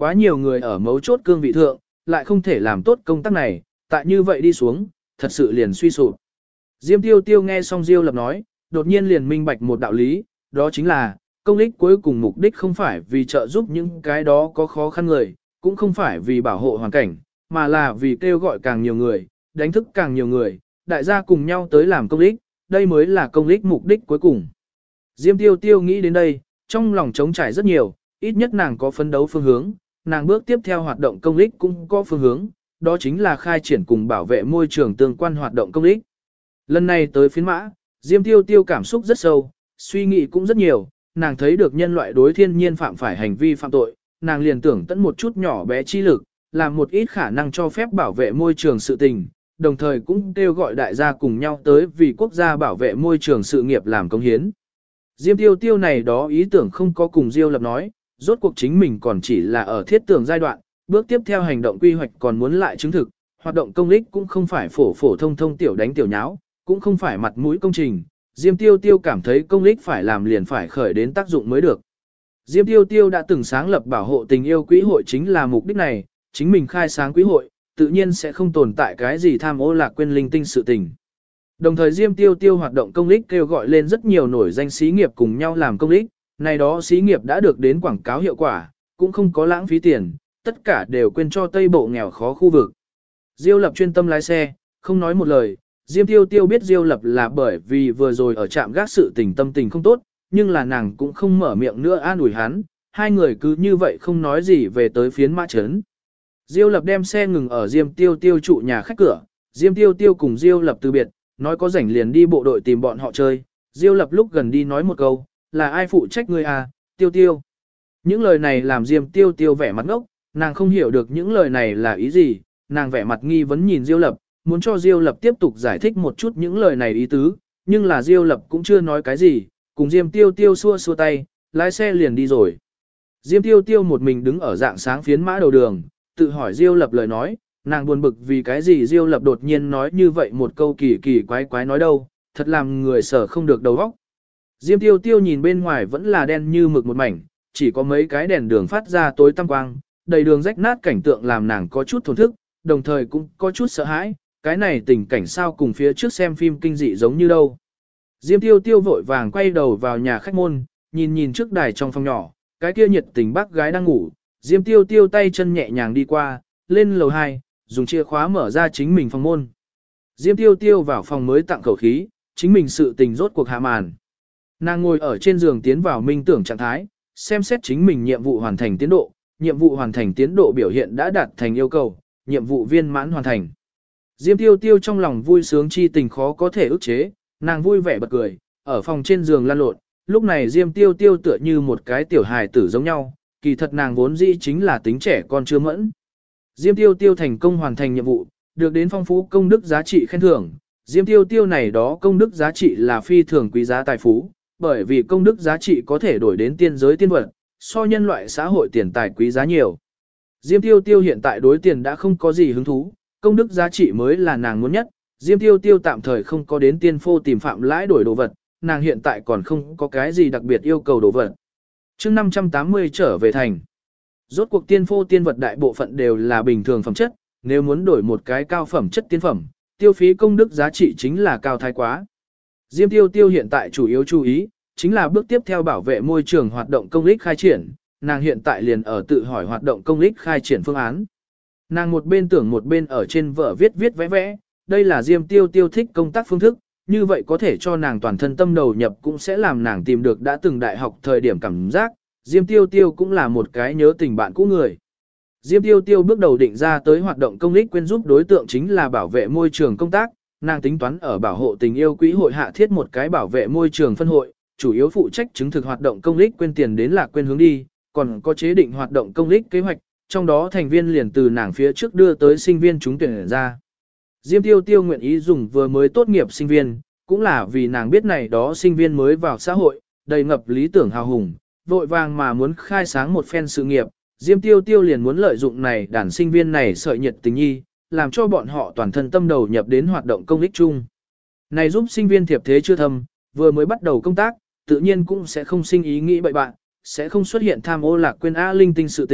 quá nhiều người ở mấu chốt cương vị thượng, lại không thể làm tốt công tác này, tại như vậy đi xuống, thật sự liền suy sụp. Diêm Tiêu Tiêu nghe xong Diêu Lập nói, đột nhiên liền minh bạch một đạo lý, đó chính là, công ích cuối cùng mục đích không phải vì trợ giúp những cái đó có khó khăn người, cũng không phải vì bảo hộ hoàn cảnh, mà là vì kêu gọi càng nhiều người, đánh thức càng nhiều người, đại gia cùng nhau tới làm công ích, đây mới là công ích mục đích cuối cùng. Diêm Tiêu Tiêu nghĩ đến đây, trong lòng trống trải rất nhiều, ít nhất nàng có phấn đấu phương hướng, nàng bước tiếp theo hoạt động công ích cũng có phương hướng, đó chính là khai triển cùng bảo vệ môi trường tương quan hoạt động công ích. Lần này tới phiến mã, Diêm Tiêu Tiêu cảm xúc rất sâu, suy nghĩ cũng rất nhiều, nàng thấy được nhân loại đối thiên nhiên phạm phải hành vi phạm tội, nàng liền tưởng tận một chút nhỏ bé chi lực, làm một ít khả năng cho phép bảo vệ môi trường sự tình, đồng thời cũng kêu gọi đại gia cùng nhau tới vì quốc gia bảo vệ môi trường sự nghiệp làm công hiến. Diêm Tiêu Tiêu này đó ý tưởng không có cùng Diêu Lập nói, rốt cuộc chính mình còn chỉ là ở thiết tưởng giai đoạn, bước tiếp theo hành động quy hoạch còn muốn lại chứng thực, hoạt động công ích cũng không phải phổ phổ thông thông tiểu đánh tiểu nháo, cũng không phải mặt mũi công trình, Diêm Tiêu Tiêu cảm thấy công ích phải làm liền phải khởi đến tác dụng mới được. Diêm Tiêu Tiêu đã từng sáng lập bảo hộ tình yêu quỹ hội chính là mục đích này, chính mình khai sáng quỹ hội, tự nhiên sẽ không tồn tại cái gì tham ô lạc quên linh tinh sự tình. Đồng thời Diêm Tiêu Tiêu hoạt động công ích kêu gọi lên rất nhiều nổi danh xí nghiệp cùng nhau làm công ích, này đó xí nghiệp đã được đến quảng cáo hiệu quả, cũng không có lãng phí tiền, tất cả đều quên cho Tây Bộ nghèo khó khu vực. Diêu Lập chuyên tâm lái xe, không nói một lời, Diêm Tiêu Tiêu biết Diêu Lập là bởi vì vừa rồi ở trạm gác sự tình tâm tình không tốt, nhưng là nàng cũng không mở miệng nữa an ủi hắn, hai người cứ như vậy không nói gì về tới phiến mã trấn. Diêu Lập đem xe ngừng ở Diêm Tiêu Tiêu trụ nhà khách cửa, Diêm Tiêu Tiêu cùng Diêu Lập từ biệt, nói có rảnh liền đi bộ đội tìm bọn họ chơi. Diêu Lập lúc gần đi nói một câu, là ai phụ trách ngươi à, Tiêu Tiêu. Những lời này làm Diêm Tiêu Tiêu vẻ mặt ngốc, nàng không hiểu được những lời này là ý gì, nàng vẻ mặt nghi vấn nhìn Diêu Lập, muốn cho Diêu Lập tiếp tục giải thích một chút những lời này ý tứ, nhưng là Diêu Lập cũng chưa nói cái gì, cùng Diêm Tiêu Tiêu xua xua tay, lái xe liền đi rồi. Diêm Tiêu Tiêu một mình đứng ở dạng sáng phiến mã đầu đường, tự hỏi Diêu Lập lời nói, nàng buồn bực vì cái gì Diêu Lập đột nhiên nói như vậy một câu kỳ kỳ quái quái nói đâu, thật làm người sở không được đầu óc. Diêm Tiêu Tiêu nhìn bên ngoài vẫn là đen như mực một mảnh, chỉ có mấy cái đèn đường phát ra tối tăm quang, đầy đường rách nát cảnh tượng làm nàng có chút thổn thức, đồng thời cũng có chút sợ hãi, cái này tình cảnh sao cùng phía trước xem phim kinh dị giống như đâu. Diêm Tiêu Tiêu vội vàng quay đầu vào nhà khách môn, nhìn trước đài trong phòng nhỏ, cái kia nhiệt tình bác gái đang ngủ, Diêm Tiêu Tiêu tay chân nhẹ nhàng đi qua, lên lầu 2, dùng chìa khóa mở ra chính mình phòng môn. Diêm Tiêu Tiêu vào phòng mới tặng khẩu khí, chính mình sự tình rốt cuộc hạ màn. Nàng ngồi ở trên giường tiến vào minh tưởng trạng thái, xem xét chính mình nhiệm vụ hoàn thành tiến độ, nhiệm vụ hoàn thành tiến độ biểu hiện đã đạt thành yêu cầu, nhiệm vụ viên mãn hoàn thành. Diêm Tiêu Tiêu trong lòng vui sướng chi tình khó có thể ức chế, nàng vui vẻ bật cười, ở phòng trên giường lăn lộn, lúc này Diêm Tiêu Tiêu tựa như một cái tiểu hài tử giống nhau, kỳ thật nàng vốn dĩ chính là tính trẻ con chưa mẫn. Diêm Tiêu Tiêu thành công hoàn thành nhiệm vụ, được đến phong phú công đức giá trị khen thưởng. Diêm Tiêu Tiêu này đó công đức giá trị là phi thường quý giá tài phú, bởi vì công đức giá trị có thể đổi đến tiên giới tiên vật, so nhân loại xã hội tiền tài quý giá nhiều. Diêm Tiêu Tiêu hiện tại đối tiền đã không có gì hứng thú, công đức giá trị mới là nàng muốn nhất. Diêm Tiêu Tiêu tạm thời không có đến tiên phô tìm phạm lãi đổi đồ vật, nàng hiện tại còn không có cái gì đặc biệt yêu cầu đồ vật. Chương 580 trở về thành. Rốt cuộc tiên phô tiên vật đại bộ phận đều là bình thường phẩm chất, nếu muốn đổi một cái cao phẩm chất tiên phẩm, tiêu phí công đức giá trị chính là cao thái quá. Diêm Tiêu Tiêu hiện tại chủ yếu chú ý, chính là bước tiếp theo bảo vệ môi trường hoạt động công ích khai triển, nàng hiện tại liền ở tự hỏi hoạt động công ích khai triển phương án. Nàng một bên tưởng một bên ở trên vở viết vẽ vẽ, đây là Diêm Tiêu Tiêu thích công tác phương thức, như vậy có thể cho nàng toàn thân tâm đầu nhập cũng sẽ làm nàng tìm được đã từng đại học thời điểm cảm giác, Diêm Tiêu Tiêu cũng là một cái nhớ tình bạn cũ người. Diêm Tiêu Tiêu bước đầu định ra tới hoạt động công ích quyên giúp đối tượng chính là bảo vệ môi trường công tác, nàng tính toán ở bảo hộ tình yêu quỹ hội hạ thiết một cái bảo vệ môi trường phân hội, chủ yếu phụ trách chứng thực hoạt động công ích quyên tiền đến lạc quên hướng đi, còn có chế định hoạt động công ích kế hoạch, trong đó thành viên liền từ nàng phía trước đưa tới sinh viên trúng tuyển ra. Diêm Tiêu Tiêu nguyện ý dùng vừa mới tốt nghiệp sinh viên, cũng là vì nàng biết này đó sinh viên mới vào xã hội, đầy ngập lý tưởng hào hùng, vội vàng mà muốn khai sáng một phen sự nghiệp, Diêm Tiêu Tiêu liền muốn lợi dụng này đàn sinh viên này sợi nhiệt tình nhi, làm cho bọn họ toàn thân tâm đầu nhập đến hoạt động công ích chung. Này giúp sinh viên thiệp thế chưa thâm, vừa mới bắt đầu công tác, tự nhiên cũng sẽ không sinh ý nghĩ bậy bạn, sẽ không xuất hiện tham ô lạc quên A linh tinh sự tình,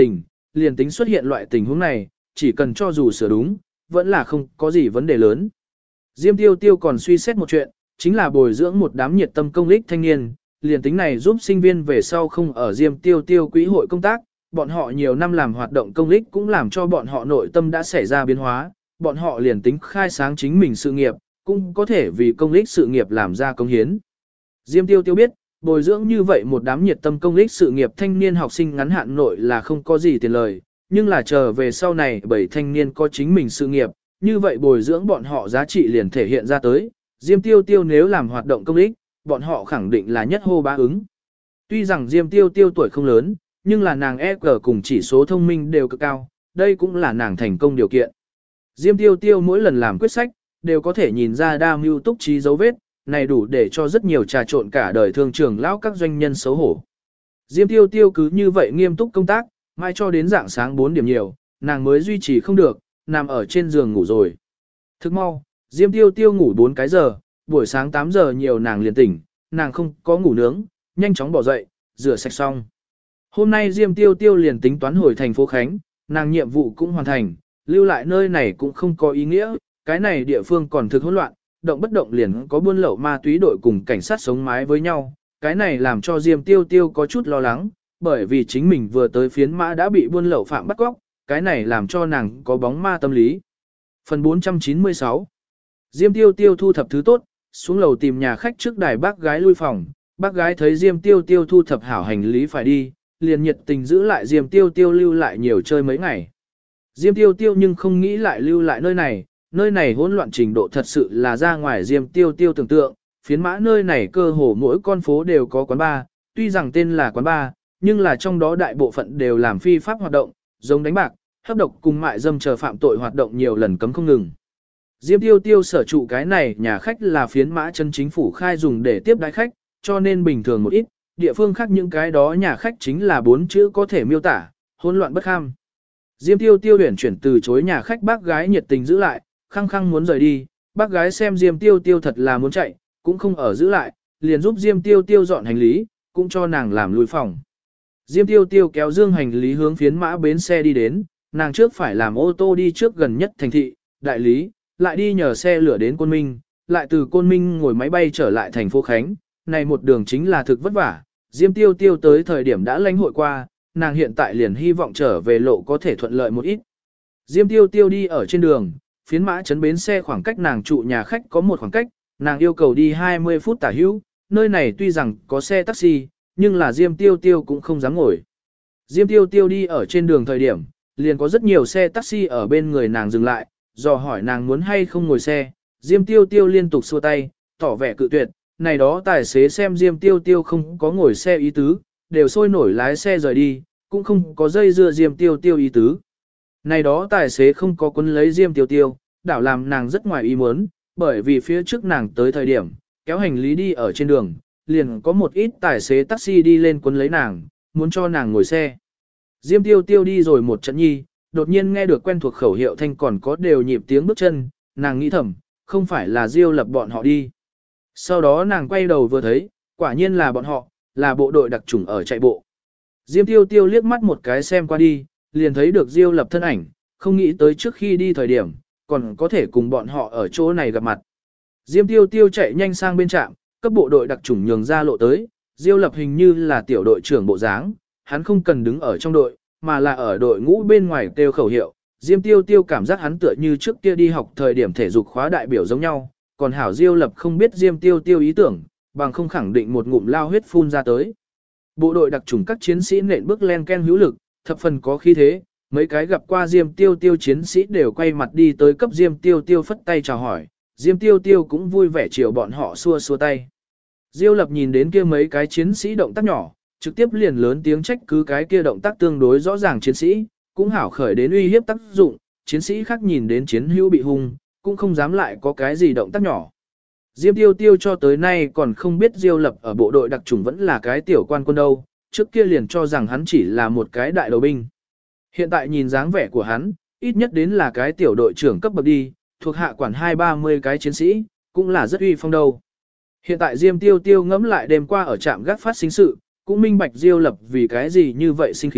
liền tính xuất hiện loại tình huống này, chỉ cần cho dù sửa đúng, vẫn là không có gì vấn đề lớn. Diêm Tiêu Tiêu còn suy xét một chuyện, chính là bồi dưỡng một đám nhiệt tâm công ích thanh niên, liền tính này giúp sinh viên về sau không ở Diêm Tiêu Tiêu quỹ hội công tác, bọn họ nhiều năm làm hoạt động công ích cũng làm cho bọn họ nội tâm đã xảy ra biến hóa, bọn họ liền tính khai sáng chính mình sự nghiệp, cũng có thể vì công ích sự nghiệp làm ra công hiến. Diêm Tiêu Tiêu biết, bồi dưỡng như vậy một đám nhiệt tâm công ích sự nghiệp thanh niên học sinh ngắn hạn nội là không có gì tiền lời, nhưng là chờ về sau này bởi thanh niên có chính mình sự nghiệp, như vậy bồi dưỡng bọn họ giá trị liền thể hiện ra tới. Diêm Tiêu Tiêu nếu làm hoạt động công ích, bọn họ khẳng định là nhất hô bá ứng. Tuy rằng Diêm Tiêu Tiêu tuổi không lớn, nhưng là nàng EQ cùng chỉ số thông minh đều cực cao, đây cũng là nàng thành công điều kiện. Diêm Tiêu Tiêu mỗi lần làm quyết sách, đều có thể nhìn ra đa mưu túc trí dấu vết, này đủ để cho rất nhiều trà trộn cả đời thương trường lão các doanh nhân xấu hổ. Diêm Tiêu Tiêu cứ như vậy nghiêm túc công tác, mai cho đến dạng sáng 4 điểm nhiều, nàng mới duy trì không được, nằm ở trên giường ngủ rồi. Thức mau, Diêm Tiêu Tiêu ngủ 4 cái giờ, buổi sáng 8 giờ nhiều nàng liền tỉnh, nàng không có ngủ nướng, nhanh chóng bỏ dậy, rửa sạch xong. Hôm nay Diêm Tiêu Tiêu liền tính toán hồi thành phố Khánh, nàng nhiệm vụ cũng hoàn thành, lưu lại nơi này cũng không có ý nghĩa, cái này địa phương còn thực hỗn loạn, động bất động liền có buôn lậu ma túy đội cùng cảnh sát sống mái với nhau, cái này làm cho Diêm Tiêu Tiêu có chút lo lắng, bởi vì chính mình vừa tới phiến mã đã bị buôn lậu phạm bắt cóc, cái này làm cho nàng có bóng ma tâm lý. Phần 496 Diêm Tiêu Tiêu thu thập thứ tốt, xuống lầu tìm nhà khách trước đài bác gái lui phòng, bác gái thấy Diêm Tiêu Tiêu thu thập hảo hành lý phải đi, liền nhiệt tình giữ lại Diêm Tiêu Tiêu lưu lại nhiều chơi mấy ngày. Diêm Tiêu Tiêu nhưng không nghĩ lại lưu lại nơi này hỗn loạn trình độ thật sự là ra ngoài Diêm Tiêu Tiêu tưởng tượng, phiến mã nơi này cơ hồ mỗi con phố đều có quán bar, tuy rằng tên là quán bar, nhưng là trong đó đại bộ phận đều làm phi pháp hoạt động, giống đánh bạc, hấp độc cùng mại dâm chờ phạm tội hoạt động nhiều lần cấm không ngừng. Diêm Tiêu Tiêu sở trụ cái này nhà khách là phiến mã chân chính phủ khai dùng để tiếp đái khách, cho nên bình thường một ít, địa phương khác những cái đó nhà khách chính là 4 chữ có thể miêu tả, hỗn loạn bất kham. Diêm Tiêu Tiêu huyển chuyển từ chối nhà khách bác gái nhiệt tình giữ lại, khăng khăng muốn rời đi, bác gái xem Diêm Tiêu Tiêu thật là muốn chạy, cũng không ở giữ lại, liền giúp Diêm Tiêu Tiêu dọn hành lý, cũng cho nàng làm lui phòng. Diêm Tiêu Tiêu kéo dương hành lý hướng phiến mã bến xe đi đến, nàng trước phải làm ô tô đi trước gần nhất thành thị, đại lý, lại đi nhờ xe lửa đến Côn Minh, lại từ Côn Minh ngồi máy bay trở lại thành phố Khánh, này một đường chính là thực vất vả. Diêm Tiêu Tiêu tới thời điểm đã lãnh hội qua, nàng hiện tại liền hy vọng trở về lộ có thể thuận lợi một ít. Diêm Tiêu Tiêu đi ở trên đường, phiến mã trấn bến xe khoảng cách nàng trụ nhà khách có một khoảng cách, nàng yêu cầu đi 20 phút tả hữu, nơi này tuy rằng có xe taxi, nhưng là Diêm Tiêu Tiêu cũng không dám ngồi. Diêm Tiêu Tiêu đi ở trên đường thời điểm, liền có rất nhiều xe taxi ở bên người nàng dừng lại, dò hỏi nàng muốn hay không ngồi xe, Diêm Tiêu Tiêu liên tục xua tay, tỏ vẻ cự tuyệt, này đó tài xế xem Diêm Tiêu Tiêu không có ngồi xe ý tứ, đều sôi nổi lái xe rời đi, cũng không có dây dưa Diêm Tiêu Tiêu ý tứ. Này đó tài xế không có quấn lấy Diêm Tiêu Tiêu, đảo làm nàng rất ngoài ý muốn, bởi vì phía trước nàng tới thời điểm, kéo hành lý đi ở trên đường, liền có một ít tài xế taxi đi lên quấn lấy nàng, muốn cho nàng ngồi xe. Diêm Tiêu Tiêu đi rồi một trận nhi, đột nhiên nghe được quen thuộc khẩu hiệu thanh còn có đều nhịp tiếng bước chân, nàng nghĩ thầm, không phải là Diêu Lập bọn họ đi. Sau đó nàng quay đầu vừa thấy, quả nhiên là bọn họ, là bộ đội đặc chủng ở chạy bộ. Diêm Tiêu Tiêu liếc mắt một cái xem qua đi, liền thấy được Diêu Lập thân ảnh, không nghĩ tới trước khi đi thời điểm, còn có thể cùng bọn họ ở chỗ này gặp mặt. Diêm Tiêu Tiêu chạy nhanh sang bên trạm, cấp bộ đội đặc chủng nhường ra lộ tới, Diêu Lập hình như là tiểu đội trưởng bộ dáng, hắn không cần đứng ở trong đội, mà là ở đội ngũ bên ngoài kêu khẩu hiệu. Diêm Tiêu Tiêu cảm giác hắn tựa như trước kia đi học thời điểm thể dục khóa đại biểu giống nhau, còn hảo Diêu Lập không biết Diêm Tiêu Tiêu ý tưởng, bằng không khẳng định một ngụm lao huyết phun ra tới. Bộ đội đặc chủng các chiến sĩ nện bước len ken hữu lực, thập phần có khí thế, mấy cái gặp qua Diêm Tiêu Tiêu chiến sĩ đều quay mặt đi tới cấp Diêm Tiêu Tiêu phất tay chào hỏi, Diêm Tiêu Tiêu cũng vui vẻ chiều bọn họ xua xua tay. Diêu Lập nhìn đến kia mấy cái chiến sĩ động tác nhỏ, trực tiếp liền lớn tiếng trách cứ cái kia động tác tương đối rõ ràng chiến sĩ, cũng hảo khởi đến uy hiếp tác dụng, chiến sĩ khác nhìn đến chiến hữu bị hung, cũng không dám lại có cái gì động tác nhỏ. Diêm Tiêu Tiêu cho tới nay còn không biết Diêu Lập ở bộ đội đặc chủng vẫn là cái tiểu quan quân đâu, trước kia liền cho rằng hắn chỉ là một cái đại đầu binh. Hiện tại nhìn dáng vẻ của hắn, ít nhất đến là cái tiểu đội trưởng cấp bậc đi, thuộc hạ quản 20-30 cái chiến sĩ, cũng là rất uy phong đâu. Hiện tại Diêm Tiêu Tiêu ngẫm lại đêm qua ở trạm gác phát sinh sự, cũng minh bạch Diêu Lập vì cái gì như vậy sinh khí,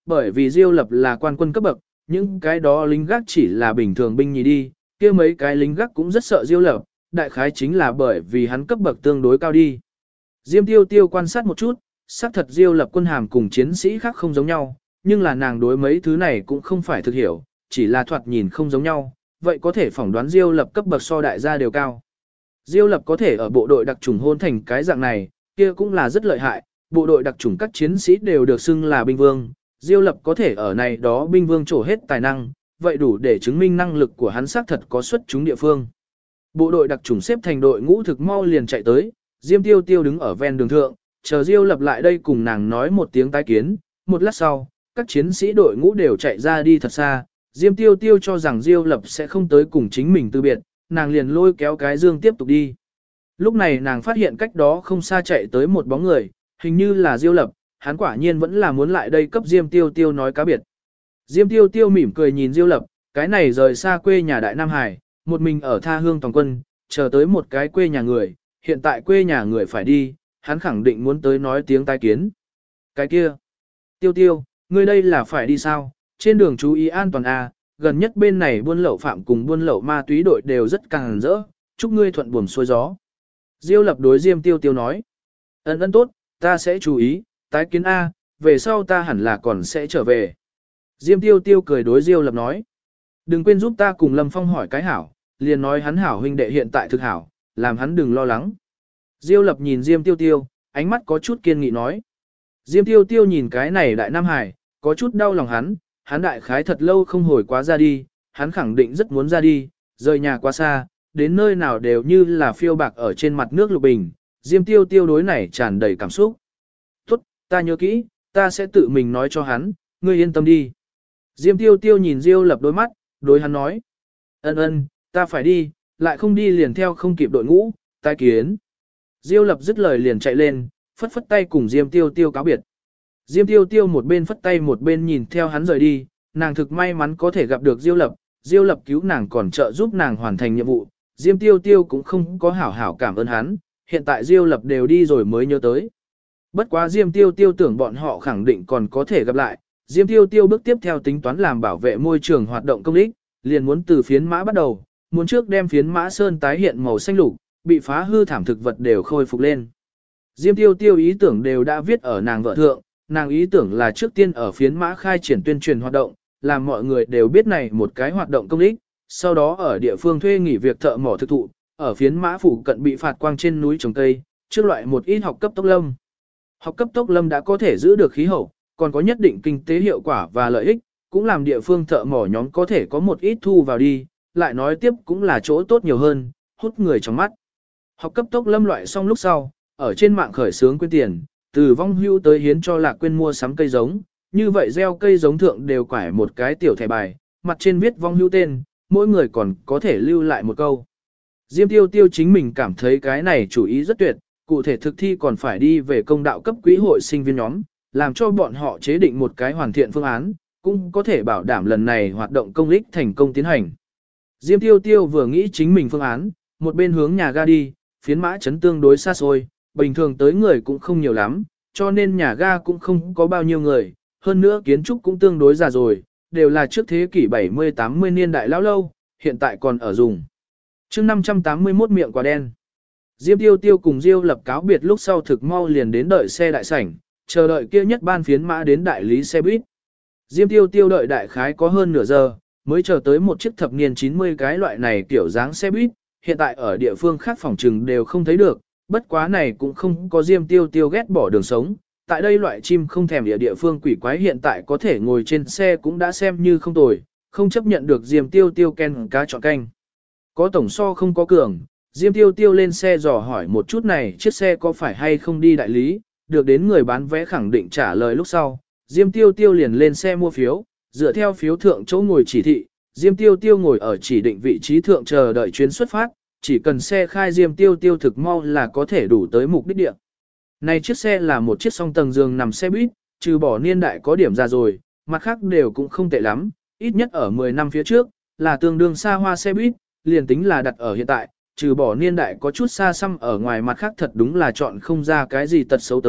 bởi vì Diêu Lập là quan quân cấp bậc, những cái đó lính gác chỉ là bình thường binh nhì đi, kia mấy cái lính gác cũng rất sợ Diêu Lập, đại khái chính là bởi vì hắn cấp bậc tương đối cao đi. Diêm Tiêu Tiêu quan sát một chút, xác thật Diêu Lập quân hàm cùng chiến sĩ khác không giống nhau, nhưng là nàng đối mấy thứ này cũng không phải thực hiểu, chỉ là thoạt nhìn không giống nhau, vậy có thể phỏng đoán Diêu Lập cấp bậc so đại gia đều cao. Diêu Lập có thể ở bộ đội đặc chủng hôn thành cái dạng này, kia cũng là rất lợi hại, bộ đội đặc chủng các chiến sĩ đều được xưng là binh vương, Diêu Lập có thể ở này đó binh vương trổ hết tài năng, vậy đủ để chứng minh năng lực của hắn xác thật có xuất chúng địa phương. Bộ đội đặc chủng xếp thành đội ngũ thực mau liền chạy tới, Diêm Tiêu Tiêu đứng ở ven đường thượng, chờ Diêu Lập lại đây cùng nàng nói một tiếng tái kiến, một lát sau, các chiến sĩ đội ngũ đều chạy ra đi thật xa, Diêm Tiêu Tiêu cho rằng Diêu Lập sẽ không tới cùng chính mình từ biệt, nàng liền lôi kéo cái dương tiếp tục đi. Lúc này nàng phát hiện cách đó không xa chạy tới một bóng người, hình như là Diêu Lập, hắn quả nhiên vẫn là muốn lại đây cấp Diêm Tiêu Tiêu nói cá biệt. Diêm Tiêu Tiêu mỉm cười nhìn Diêu Lập, cái này rời xa quê nhà Đại Nam Hải, một mình ở tha hương toàn quân, chờ tới một cái quê nhà người, hiện tại quê nhà người phải đi, hắn khẳng định muốn tới nói tiếng tai kiến. Cái kia, Tiêu Tiêu, ngươi đây là phải đi sao? Trên đường chú ý an toàn à, gần nhất bên này buôn lậu phạm cùng buôn lậu ma túy đội đều rất càng rỡ, chúc ngươi thuận buồm xuôi gió. Diêu Lập đối Diêm Tiêu Tiêu nói, ân tốt, ta sẽ chú ý, tái kiến A, về sau ta hẳn là còn sẽ trở về. Diêm Tiêu Tiêu cười đối Diêu Lập nói, đừng quên giúp ta cùng Lâm Phong hỏi cái hảo, liền nói hắn hảo huynh đệ hiện tại thực hảo, làm hắn đừng lo lắng. Diêu Lập nhìn Diêm Tiêu Tiêu, ánh mắt có chút kiên nghị nói. Diêm Tiêu Tiêu nhìn cái này Đại Nam Hải, có chút đau lòng hắn đại khái thật lâu không hồi quá ra đi, hắn khẳng định rất muốn ra đi, rời nhà quá xa, đến nơi nào đều như là phiêu bạc ở trên mặt nước lục bình, Diêm Tiêu Tiêu đối này tràn đầy cảm xúc. Tốt, ta nhớ kỹ, ta sẽ tự mình nói cho hắn, ngươi yên tâm đi. Diêm Tiêu Tiêu nhìn Diêu Lập đôi mắt, đối hắn nói. Ân, ta phải đi, lại không đi liền theo không kịp đội ngũ, tai kiến. Diêu Lập dứt lời liền chạy lên, phất phất tay cùng Diêm Tiêu Tiêu cáo biệt. Diêm Tiêu Tiêu một bên phất tay một bên nhìn theo hắn rời đi, nàng thực may mắn có thể gặp được Diêu Lập cứu nàng còn trợ giúp nàng hoàn thành nhiệm vụ. Diêm Tiêu Tiêu cũng không có hảo hảo cảm ơn hắn, hiện tại Diêu Lập đều đi rồi mới nhớ tới. Bất quá Diêm Tiêu Tiêu tưởng bọn họ khẳng định còn có thể gặp lại, Diêm Tiêu Tiêu bước tiếp theo tính toán làm bảo vệ môi trường hoạt động công ích, liền muốn từ phiến mã bắt đầu, muốn trước đem phiến mã sơn tái hiện màu xanh lục, bị phá hư thảm thực vật đều khôi phục lên. Diêm Tiêu Tiêu ý tưởng đều đã viết ở nàng vợ thượng, nàng ý tưởng là trước tiên ở phiến mã khai triển tuyên truyền hoạt động, làm mọi người đều biết này một cái hoạt động công ích, sau đó ở địa phương thuê nghỉ việc thợ mỏ thực thụ, ở phiến mã phủ cận bị phạt quang trên núi trồng cây, trước loại một ít học cấp tốc lâm. Học cấp tốc lâm đã có thể giữ được khí hậu, còn có nhất định kinh tế hiệu quả và lợi ích, cũng làm địa phương thợ mỏ nhóm có thể có một ít thu vào đi, lại nói tiếp cũng là chỗ tốt nhiều hơn, hút người trong mắt. Học cấp tốc lâm loại xong lúc sau, ở trên mạng khởi xướng quyên tiền, từ vong hưu tới hiến cho Lạc Quyên mua sắm cây giống, như vậy gieo cây giống thượng đều quải một cái tiểu thẻ bài, mặt trên viết vong hưu tên, mỗi người còn có thể lưu lại một câu. Diêm Tiêu Tiêu chính mình cảm thấy cái này chủ ý rất tuyệt, cụ thể thực thi còn phải đi về công đạo cấp quỹ hội sinh viên nhóm, làm cho bọn họ chế định một cái hoàn thiện phương án, cũng có thể bảo đảm lần này hoạt động công ích thành công tiến hành. Diêm Tiêu Tiêu vừa nghĩ chính mình phương án, một bên hướng nhà ga đi, phiến mã trấn tương đối xa xôi, bình thường tới người cũng không nhiều lắm, cho nên nhà ga cũng không có bao nhiêu người, hơn nữa kiến trúc cũng tương đối già rồi, đều là trước thế kỷ 70-80 niên đại lão lâu, hiện tại còn ở dùng. Chương 581 miệng quả đen. Diêm Tiêu Tiêu cùng Diêu Lập cáo biệt lúc sau thực mau liền đến đợi xe đại sảnh, chờ đợi kia nhất ban phiến mã đến đại lý xe buýt. Diêm Tiêu Tiêu đợi đại khái có hơn nửa giờ, mới chờ tới một chiếc thập niên 90 cái loại này kiểu dáng xe buýt, hiện tại ở địa phương khác phòng trừng đều không thấy được, bất quá này cũng không có Diêm Tiêu Tiêu ghét bỏ đường sống. Tại đây loại chim không thèm địa phương quỷ quái hiện tại có thể ngồi trên xe cũng đã xem như không tồi, không chấp nhận được Diêm Tiêu Tiêu ken cá chọn canh. Có tổng so không có cường, Diêm Tiêu Tiêu lên xe dò hỏi một chút này chiếc xe có phải hay không đi đại lý, được đến người bán vé khẳng định trả lời lúc sau. Diêm Tiêu Tiêu liền lên xe mua phiếu, dựa theo phiếu thượng chỗ ngồi chỉ thị, Diêm Tiêu Tiêu ngồi ở chỉ định vị trí thượng chờ đợi chuyến xuất phát, chỉ cần xe khai Diêm Tiêu Tiêu thực mau là có thể đủ tới mục đích địa. Này chiếc xe là một chiếc song tầng giường nằm xe buýt, trừ bỏ niên đại có điểm ra rồi, mặt khác đều cũng không tệ lắm, ít nhất ở 10 năm phía trước, là tương đương xa hoa xe buýt, liền tính là đặt ở hiện tại, trừ bỏ niên đại có chút xa xăm ở ngoài mặt khác thật đúng là chọn không ra cái gì tật xấu tới,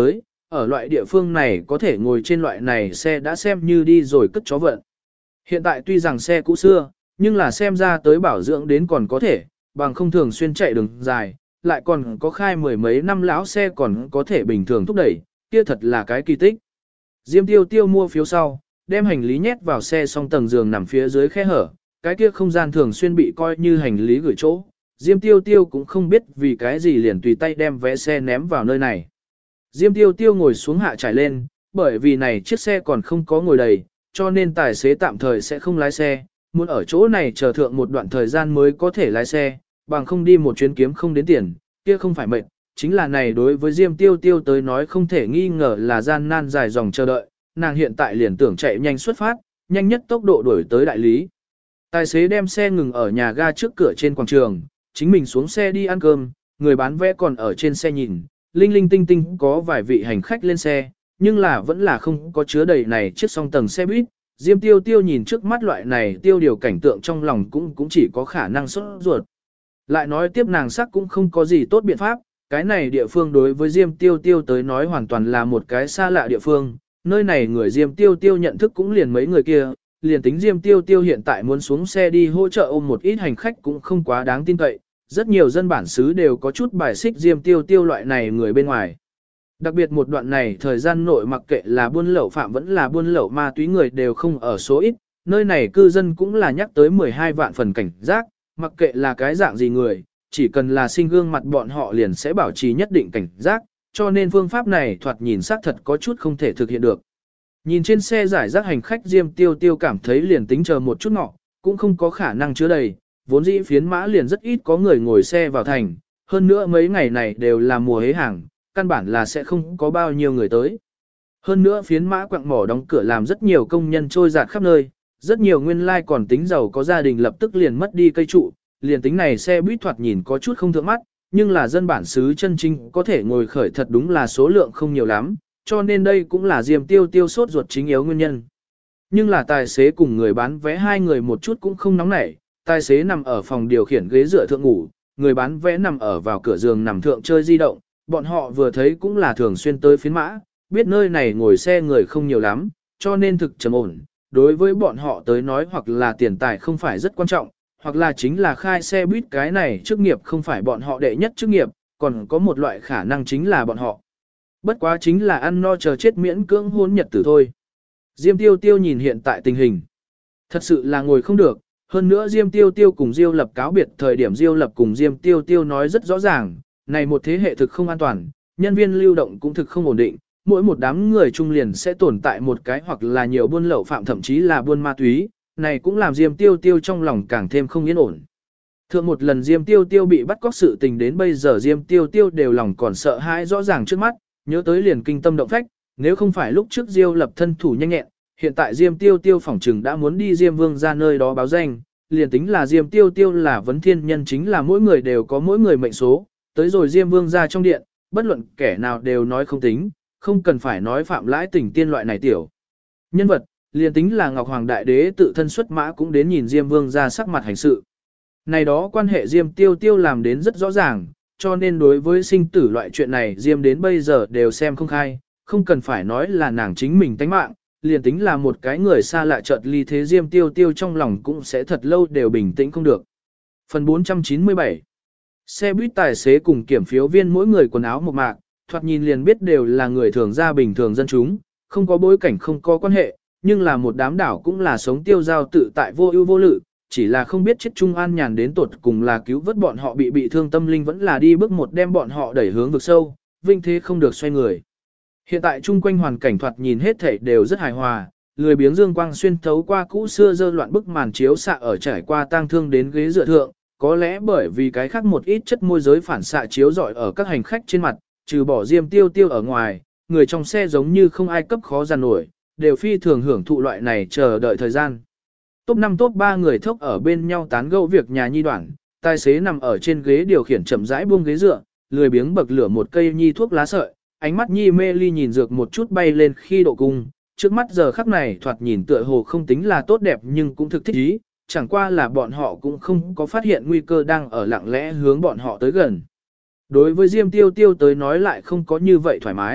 ở loại địa phương này có thể ngồi trên loại này xe đã xem như đi rồi cất chó vận. Hiện tại tuy rằng xe cũ xưa, nhưng là xem ra tới bảo dưỡng đến còn có thể, bằng không thường xuyên chạy đường dài, lại còn có khai mười mấy năm lão xe còn có thể bình thường thúc đẩy, kia thật là cái kỳ tích. Diêm Tiêu Tiêu mua phiếu sau, đem hành lý nhét vào xe xong tầng giường nằm phía dưới khe hở, cái kia không gian thường xuyên bị coi như hành lý gửi chỗ. Diêm Tiêu Tiêu cũng không biết vì cái gì liền tùy tay đem vé xe ném vào nơi này. Diêm Tiêu Tiêu ngồi xuống hạ trải lên, bởi vì này chiếc xe còn không có ngồi đầy, cho nên tài xế tạm thời sẽ không lái xe, muốn ở chỗ này chờ thượng một đoạn thời gian mới có thể lái xe, bằng không đi một chuyến kiếm không đến tiền, kia không phải mệt, chính là này đối với Diêm Tiêu Tiêu tới nói không thể nghi ngờ là gian nan dài dòng chờ đợi, nàng hiện tại liền tưởng chạy nhanh xuất phát, nhanh nhất tốc độ đuổi tới đại lý. Tài xế đem xe ngừng ở nhà ga trước cửa trên quảng trường, chính mình xuống xe đi ăn cơm, người bán vé còn ở trên xe nhìn, linh linh tinh tinh có vài vị hành khách lên xe, nhưng là vẫn là không có chứa đầy này chiếc song tầng xe buýt. Diêm Tiêu Tiêu nhìn trước mắt loại này tiêu điều cảnh tượng trong lòng cũng chỉ có khả năng sốt ruột. Lại nói tiếp nàng sắc cũng không có gì tốt biện pháp, cái này địa phương đối với Diêm Tiêu Tiêu tới nói hoàn toàn là một cái xa lạ địa phương, nơi này người Diêm Tiêu Tiêu nhận thức cũng liền mấy người kia, liền tính Diêm Tiêu Tiêu hiện tại muốn xuống xe đi hỗ trợ ôm một ít hành khách cũng không quá đáng tin cậy, rất nhiều dân bản xứ đều có chút bài xích Diêm Tiêu Tiêu loại này người bên ngoài. Đặc biệt một đoạn này thời gian nội mặc kệ là buôn lậu phạm vẫn là buôn lậu ma túy người đều không ở số ít, nơi này cư dân cũng là nhắc tới 12 vạn phần cảnh giác, mặc kệ là cái dạng gì người, chỉ cần là sinh gương mặt bọn họ liền sẽ bảo trì nhất định cảnh giác, cho nên phương pháp này thoạt nhìn xác thật có chút không thể thực hiện được. Nhìn trên xe giải rác hành khách Diêm Tiêu Tiêu cảm thấy liền tính chờ một chút ngọ, cũng không có khả năng chứa đầy, vốn dĩ phiến mã liền rất ít có người ngồi xe vào thành, hơn nữa mấy ngày này đều là mùa hế hàng, căn bản là sẽ không có bao nhiêu người tới. Hơn nữa phiến mã quặng mỏ đóng cửa làm rất nhiều công nhân trôi dạt khắp nơi, rất nhiều nguyên lai còn tính giàu có gia đình lập tức liền mất đi cây trụ, liền tính này xe buýt thoạt nhìn có chút không thượng mắt, nhưng là dân bản xứ chân chính có thể ngồi khởi thật đúng là số lượng không nhiều lắm, cho nên đây cũng là Diêm Tiêu Tiêu sốt ruột chính yếu nguyên nhân. Nhưng là tài xế cùng người bán vé hai người một chút cũng không nóng nảy, tài xế nằm ở phòng điều khiển ghế dựa thượng ngủ, người bán vé nằm ở vào cửa giường nằm thượng chơi di động, bọn họ vừa thấy cũng là thường xuyên tới phiến mã, biết nơi này ngồi xe người không nhiều lắm, cho nên thực trầm ổn, đối với bọn họ tới nói hoặc là tiền tài không phải rất quan trọng, hoặc là chính là khai xe buýt cái này chức nghiệp không phải bọn họ đệ nhất chức nghiệp, còn có một loại khả năng chính là bọn họ. Bất quá chính là ăn no chờ chết miễn cưỡng hôn nhật tử thôi. Diêm Tiêu Tiêu nhìn hiện tại tình hình. Thật sự là ngồi không được, hơn nữa Diêm Tiêu Tiêu cùng Diêu Lập cáo biệt thời điểm Diêu Lập cùng Diêm Tiêu Tiêu nói rất rõ ràng, này một thế hệ thực không an toàn, nhân viên lưu động cũng thực không ổn định, mỗi một đám người trung liền sẽ tồn tại một cái hoặc là nhiều buôn lậu phạm thậm chí là buôn ma túy, này cũng làm Diêm Tiêu Tiêu trong lòng càng thêm không yên ổn. Thượng một lần Diêm Tiêu Tiêu bị bắt cóc sự tình đến bây giờ Diêm Tiêu Tiêu đều lòng còn sợ hãi rõ ràng trước mắt, nhớ tới liền kinh tâm động phách, nếu không phải lúc trước Diêu Lập thân thủ nhanh nhẹn, hiện tại Diêm Tiêu Tiêu phỏng trừng đã muốn đi Diêm Vương ra nơi đó báo danh, liền tính là Diêm Tiêu Tiêu là vấn thiên nhân chính là mỗi người đều có mỗi người mệnh số, tới rồi Diêm Vương ra trong điện, bất luận kẻ nào đều nói không tính, không cần phải nói phạm lãi tình tiên loại này tiểu. Nhân vật, liền tính là Ngọc Hoàng Đại Đế tự thân xuất mã cũng đến nhìn Diêm Vương ra sắc mặt hành sự. Này đó quan hệ Diêm Tiêu Tiêu làm đến rất rõ ràng, cho nên đối với sinh tử loại chuyện này Diêm đến bây giờ đều xem không khai, không cần phải nói là nàng chính mình tánh mạng, liền tính là một cái người xa lạ chợt ly thế Diêm Tiêu Tiêu trong lòng cũng sẽ thật lâu đều bình tĩnh không được. Phần 497 Xe buýt tài xế cùng kiểm phiếu viên mỗi người quần áo một mạc, thoạt nhìn liền biết đều là người thường gia bình thường dân chúng, không có bối cảnh không có quan hệ, nhưng là một đám đảo cũng là sống tiêu giao tự tại vô ưu vô lự, chỉ là không biết chết trung an nhàn đến tột cùng là cứu vớt bọn họ bị thương tâm linh vẫn là đi bước một đem bọn họ đẩy hướng vực sâu, vinh thế không được xoay người. Hiện tại chung quanh hoàn cảnh thoạt nhìn hết thảy đều rất hài hòa, lười biếng dương quang xuyên thấu qua cũ xưa dơ loạn bức màn chiếu xạ ở trải qua tang thương đến ghế dựa thượng, có lẽ bởi vì cái khác một ít chất môi giới phản xạ chiếu rọi ở các hành khách trên mặt, trừ bỏ Diêm Tiêu Tiêu ở ngoài, người trong xe giống như không ai cấp khó giàn nổi, đều phi thường hưởng thụ loại này chờ đợi thời gian. Top 5 top 3 người thốc ở bên nhau tán gẫu việc nhà nhi đoạn, tài xế nằm ở trên ghế điều khiển chậm rãi buông ghế dựa, lười biếng bậc lửa một cây nhi thuốc lá sợi, ánh mắt nhi mê ly nhìn dược một chút bay lên khi độ cung, trước mắt giờ khắc này thoạt nhìn tựa hồ không tính là tốt đẹp nhưng cũng thực thích ý, chẳng qua là bọn họ cũng không có phát hiện nguy cơ đang ở lặng lẽ hướng bọn họ tới gần. Đối với Diêm Tiêu Tiêu tới nói lại không có như vậy thoải mái,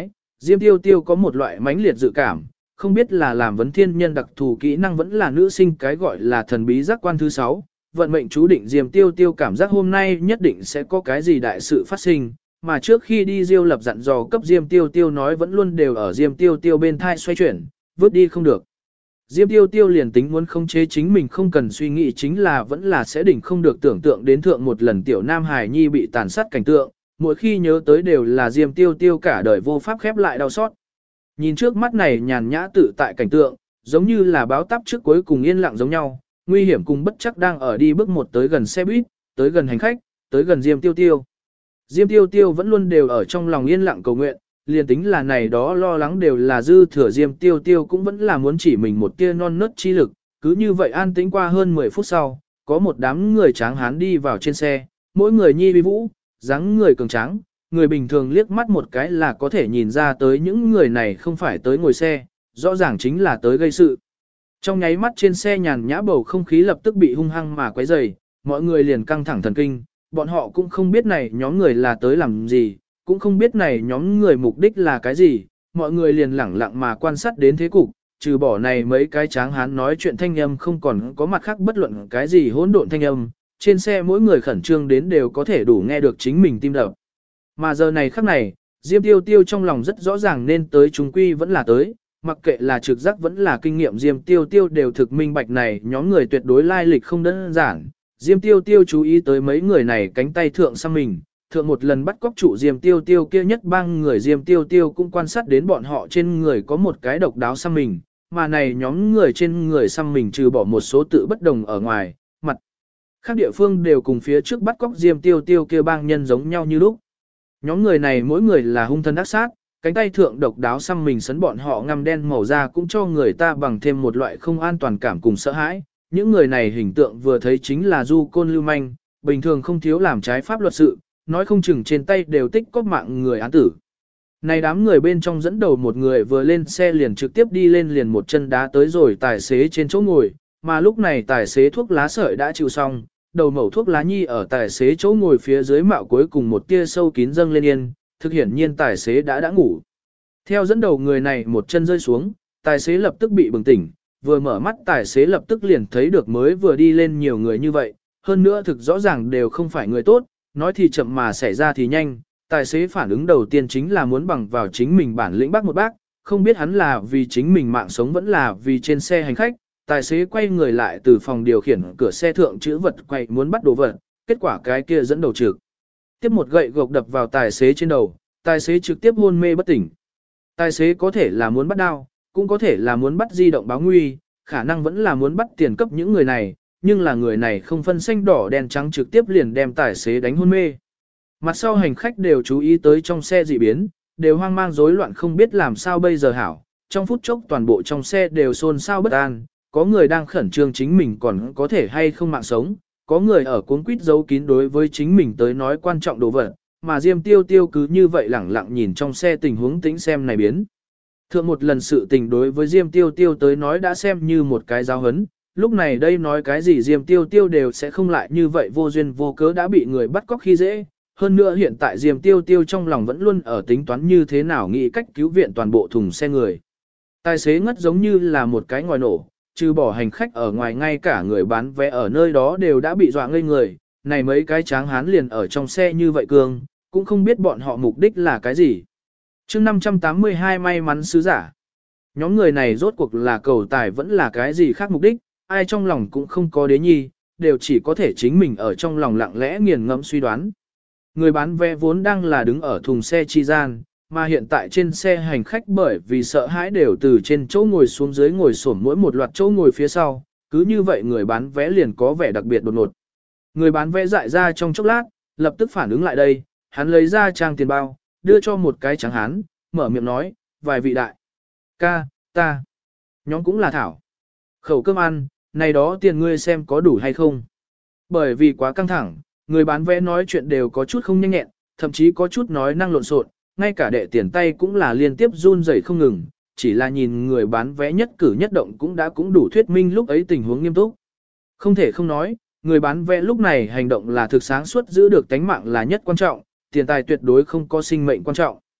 Diêm Tiêu Tiêu có một loại mãnh liệt dự cảm, không biết là làm vấn thiên nhân đặc thù kỹ năng vẫn là nữ sinh cái gọi là thần bí giác quan thứ 6, vận mệnh chú định Diêm Tiêu Tiêu cảm giác hôm nay nhất định sẽ có cái gì đại sự phát sinh, mà trước khi đi Diêu Lập dặn dò cấp Diêm Tiêu Tiêu nói vẫn luôn đều ở Diêm Tiêu Tiêu bên thai xoay chuyển, vứt đi không được. Diêm Tiêu Tiêu liền tính muốn khống chế chính mình không cần suy nghĩ chính là vẫn là sẽ đỉnh không được tưởng tượng đến thượng một lần tiểu Nam Hải Nhi bị tàn sát cảnh tượng, mỗi khi nhớ tới đều là Diêm Tiêu Tiêu cả đời vô pháp khép lại đau xót. Nhìn trước mắt này nhàn nhã tự tại cảnh tượng, giống như là báo táp trước cuối cùng yên lặng giống nhau, nguy hiểm cùng bất chắc đang ở đi bước một tới gần xe buýt, tới gần hành khách, tới gần Diêm Tiêu Tiêu. Diêm Tiêu Tiêu vẫn luôn đều ở trong lòng yên lặng cầu nguyện, liền tính là này đó lo lắng đều là dư thừa Diêm Tiêu Tiêu cũng vẫn là muốn chỉ mình một tia non nớt chi lực, cứ như vậy an tĩnh qua hơn 10 phút sau, có một đám người tráng hán đi vào trên xe, mỗi người nhi vi vũ, dáng người cường tráng, người bình thường liếc mắt một cái là có thể nhìn ra tới những người này không phải tới ngồi xe, rõ ràng chính là tới gây sự. Trong nháy mắt trên xe nhàn nhã bầu không khí lập tức bị hung hăng mà quấy rầy, mọi người liền căng thẳng thần kinh, bọn họ cũng không biết này nhóm người là tới làm gì, cũng không biết này nhóm người mục đích là cái gì, mọi người liền lẳng lặng mà quan sát đến thế cục, trừ bỏ này mấy cái tráng hán nói chuyện thanh âm không còn có mặt khác bất luận cái gì hỗn độn thanh âm, trên xe mỗi người khẩn trương đến đều có thể đủ nghe được chính mình tim đập. Mà giờ này khắc này, Diêm Tiêu Tiêu trong lòng rất rõ ràng nên tới chúng quy vẫn là tới, mặc kệ là trực giác vẫn là kinh nghiệm Diêm Tiêu Tiêu đều thực minh bạch này nhóm người tuyệt đối lai lịch không đơn giản. Diêm Tiêu Tiêu chú ý tới mấy người này cánh tay thượng sang mình, thượng một lần bắt cóc trụ Diêm Tiêu Tiêu kia nhất bang người Diêm Tiêu Tiêu cũng quan sát đến bọn họ trên người có một cái độc đáo sang mình, mà này nhóm người trên người sang mình trừ bỏ một số tự bất đồng ở ngoài, mặt khác địa phương đều cùng phía trước bắt cóc Diêm Tiêu Tiêu kia bang nhân giống nhau như lúc. Nhóm người này mỗi người là hung thân ác sát, cánh tay thượng độc đáo xăm mình sấn bọn họ ngăm đen màu da cũng cho người ta bằng thêm một loại không an toàn cảm cùng sợ hãi. Những người này hình tượng vừa thấy chính là du côn lưu manh, bình thường không thiếu làm trái pháp luật sự, nói không chừng trên tay đều tích cóp mạng người án tử. Này đám người bên trong dẫn đầu một người vừa lên xe liền trực tiếp đi lên liền một chân đá tới rồi tài xế trên chỗ ngồi, mà lúc này tài xế thuốc lá sợi đã chịu xong, đầu mẩu thuốc lá nhi ở tài xế chỗ ngồi phía dưới mạo cuối cùng một tia sâu kín dâng lên yên, thực hiển nhiên tài xế đã ngủ. Theo dẫn đầu người này một chân rơi xuống, tài xế lập tức bị bừng tỉnh, vừa mở mắt tài xế lập tức liền thấy được mới vừa đi lên nhiều người như vậy, hơn nữa thực rõ ràng đều không phải người tốt, nói thì chậm mà xảy ra thì nhanh, tài xế phản ứng đầu tiên chính là muốn bằng vào chính mình bản lĩnh bác một bác, không biết hắn là vì chính mình mạng sống vẫn là vì trên xe hành khách, tài xế quay người lại từ phòng điều khiển cửa xe thượng chữ vật quay muốn bắt đồ vật, kết quả cái kia dẫn đầu trực. Tiếp một gậy gộc đập vào tài xế trên đầu, tài xế trực tiếp hôn mê bất tỉnh. Tài xế có thể là muốn bắt đao, cũng có thể là muốn bắt di động báo nguy, khả năng vẫn là muốn bắt tiền cấp những người này, nhưng là người này không phân xanh đỏ đen trắng trực tiếp liền đem tài xế đánh hôn mê. Mặt sau hành khách đều chú ý tới trong xe dị biến, đều hoang mang rối loạn không biết làm sao bây giờ hảo, trong phút chốc toàn bộ trong xe đều xôn xao bất an, có người đang khẩn trương chính mình còn có thể hay không mạng sống, có người ở cuốn quýt giấu kín đối với chính mình tới nói quan trọng đồ vật, mà Diêm Tiêu Tiêu cứ như vậy lẳng lặng nhìn trong xe tình huống tĩnh xem này biến. Thượng một lần sự tình đối với Diêm Tiêu Tiêu tới nói đã xem như một cái giáo hấn, lúc này đây nói cái gì Diêm Tiêu Tiêu đều sẽ không lại như vậy vô duyên vô cớ đã bị người bắt cóc khi dễ. Hơn nữa hiện tại Diêm Tiêu Tiêu trong lòng vẫn luôn ở tính toán như thế nào nghĩ cách cứu viện toàn bộ thùng xe người. Tài xế ngất giống như là một cái ngòi nổ, trừ bỏ hành khách ở ngoài ngay cả người bán vé ở nơi đó đều đã bị dọa ngây người, này mấy cái tráng hán liền ở trong xe như vậy cường, cũng không biết bọn họ mục đích là cái gì. Chương 582 may mắn sứ giả. Nhóm người này rốt cuộc là cầu tài vẫn là cái gì khác mục đích, ai trong lòng cũng không có đế nhi, đều chỉ có thể chính mình ở trong lòng lặng lẽ nghiền ngẫm suy đoán. Người bán vé vốn đang là đứng ở thùng xe chi gian, mà hiện tại trên xe hành khách bởi vì sợ hãi đều từ trên chỗ ngồi xuống dưới ngồi xổm mỗi một loạt chỗ ngồi phía sau, cứ như vậy người bán vé liền có vẻ đặc biệt đột ngột. Người bán vé dại ra trong chốc lát, lập tức phản ứng lại đây, hắn lấy ra trang tiền bao, đưa cho một cái trắng hán, mở miệng nói, vài vị đại ca, ta, nhóm cũng là thảo. Khẩu cơm ăn, này đó tiền ngươi xem có đủ hay không. Bởi vì quá căng thẳng, người bán vé nói chuyện đều có chút không nhanh nhẹn, thậm chí có chút nói năng lộn xộn, ngay cả đệ tiền tay cũng là liên tiếp run rẩy không ngừng, chỉ là nhìn người bán vé nhất cử nhất động cũng đủ thuyết minh lúc ấy tình huống nghiêm túc. Không thể không nói, người bán vé lúc này hành động là thực sáng suốt giữ được tánh mạng là nhất quan trọng, tiền tài tuyệt đối không có sinh mệnh quan trọng.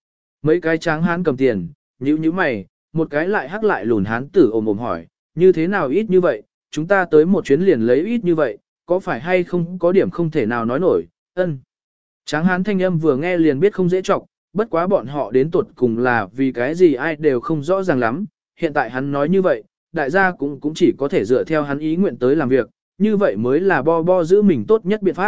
Mấy cái tráng hán cầm tiền, nhíu mày, một cái lại hắc lại lùn hán tử ồm ồm hỏi, như thế nào ít như vậy, chúng ta tới một chuyến liền lấy ít như vậy, có phải hay không có điểm không thể nào nói nổi, ân. Tráng hán thanh âm vừa nghe liền biết không dễ trọng, bất quá bọn họ đến tuột cùng là vì cái gì ai đều không rõ ràng lắm, hiện tại hắn nói như vậy, đại gia cũng chỉ có thể dựa theo hắn ý nguyện tới làm việc, như vậy mới là bo giữ mình tốt nhất biện pháp.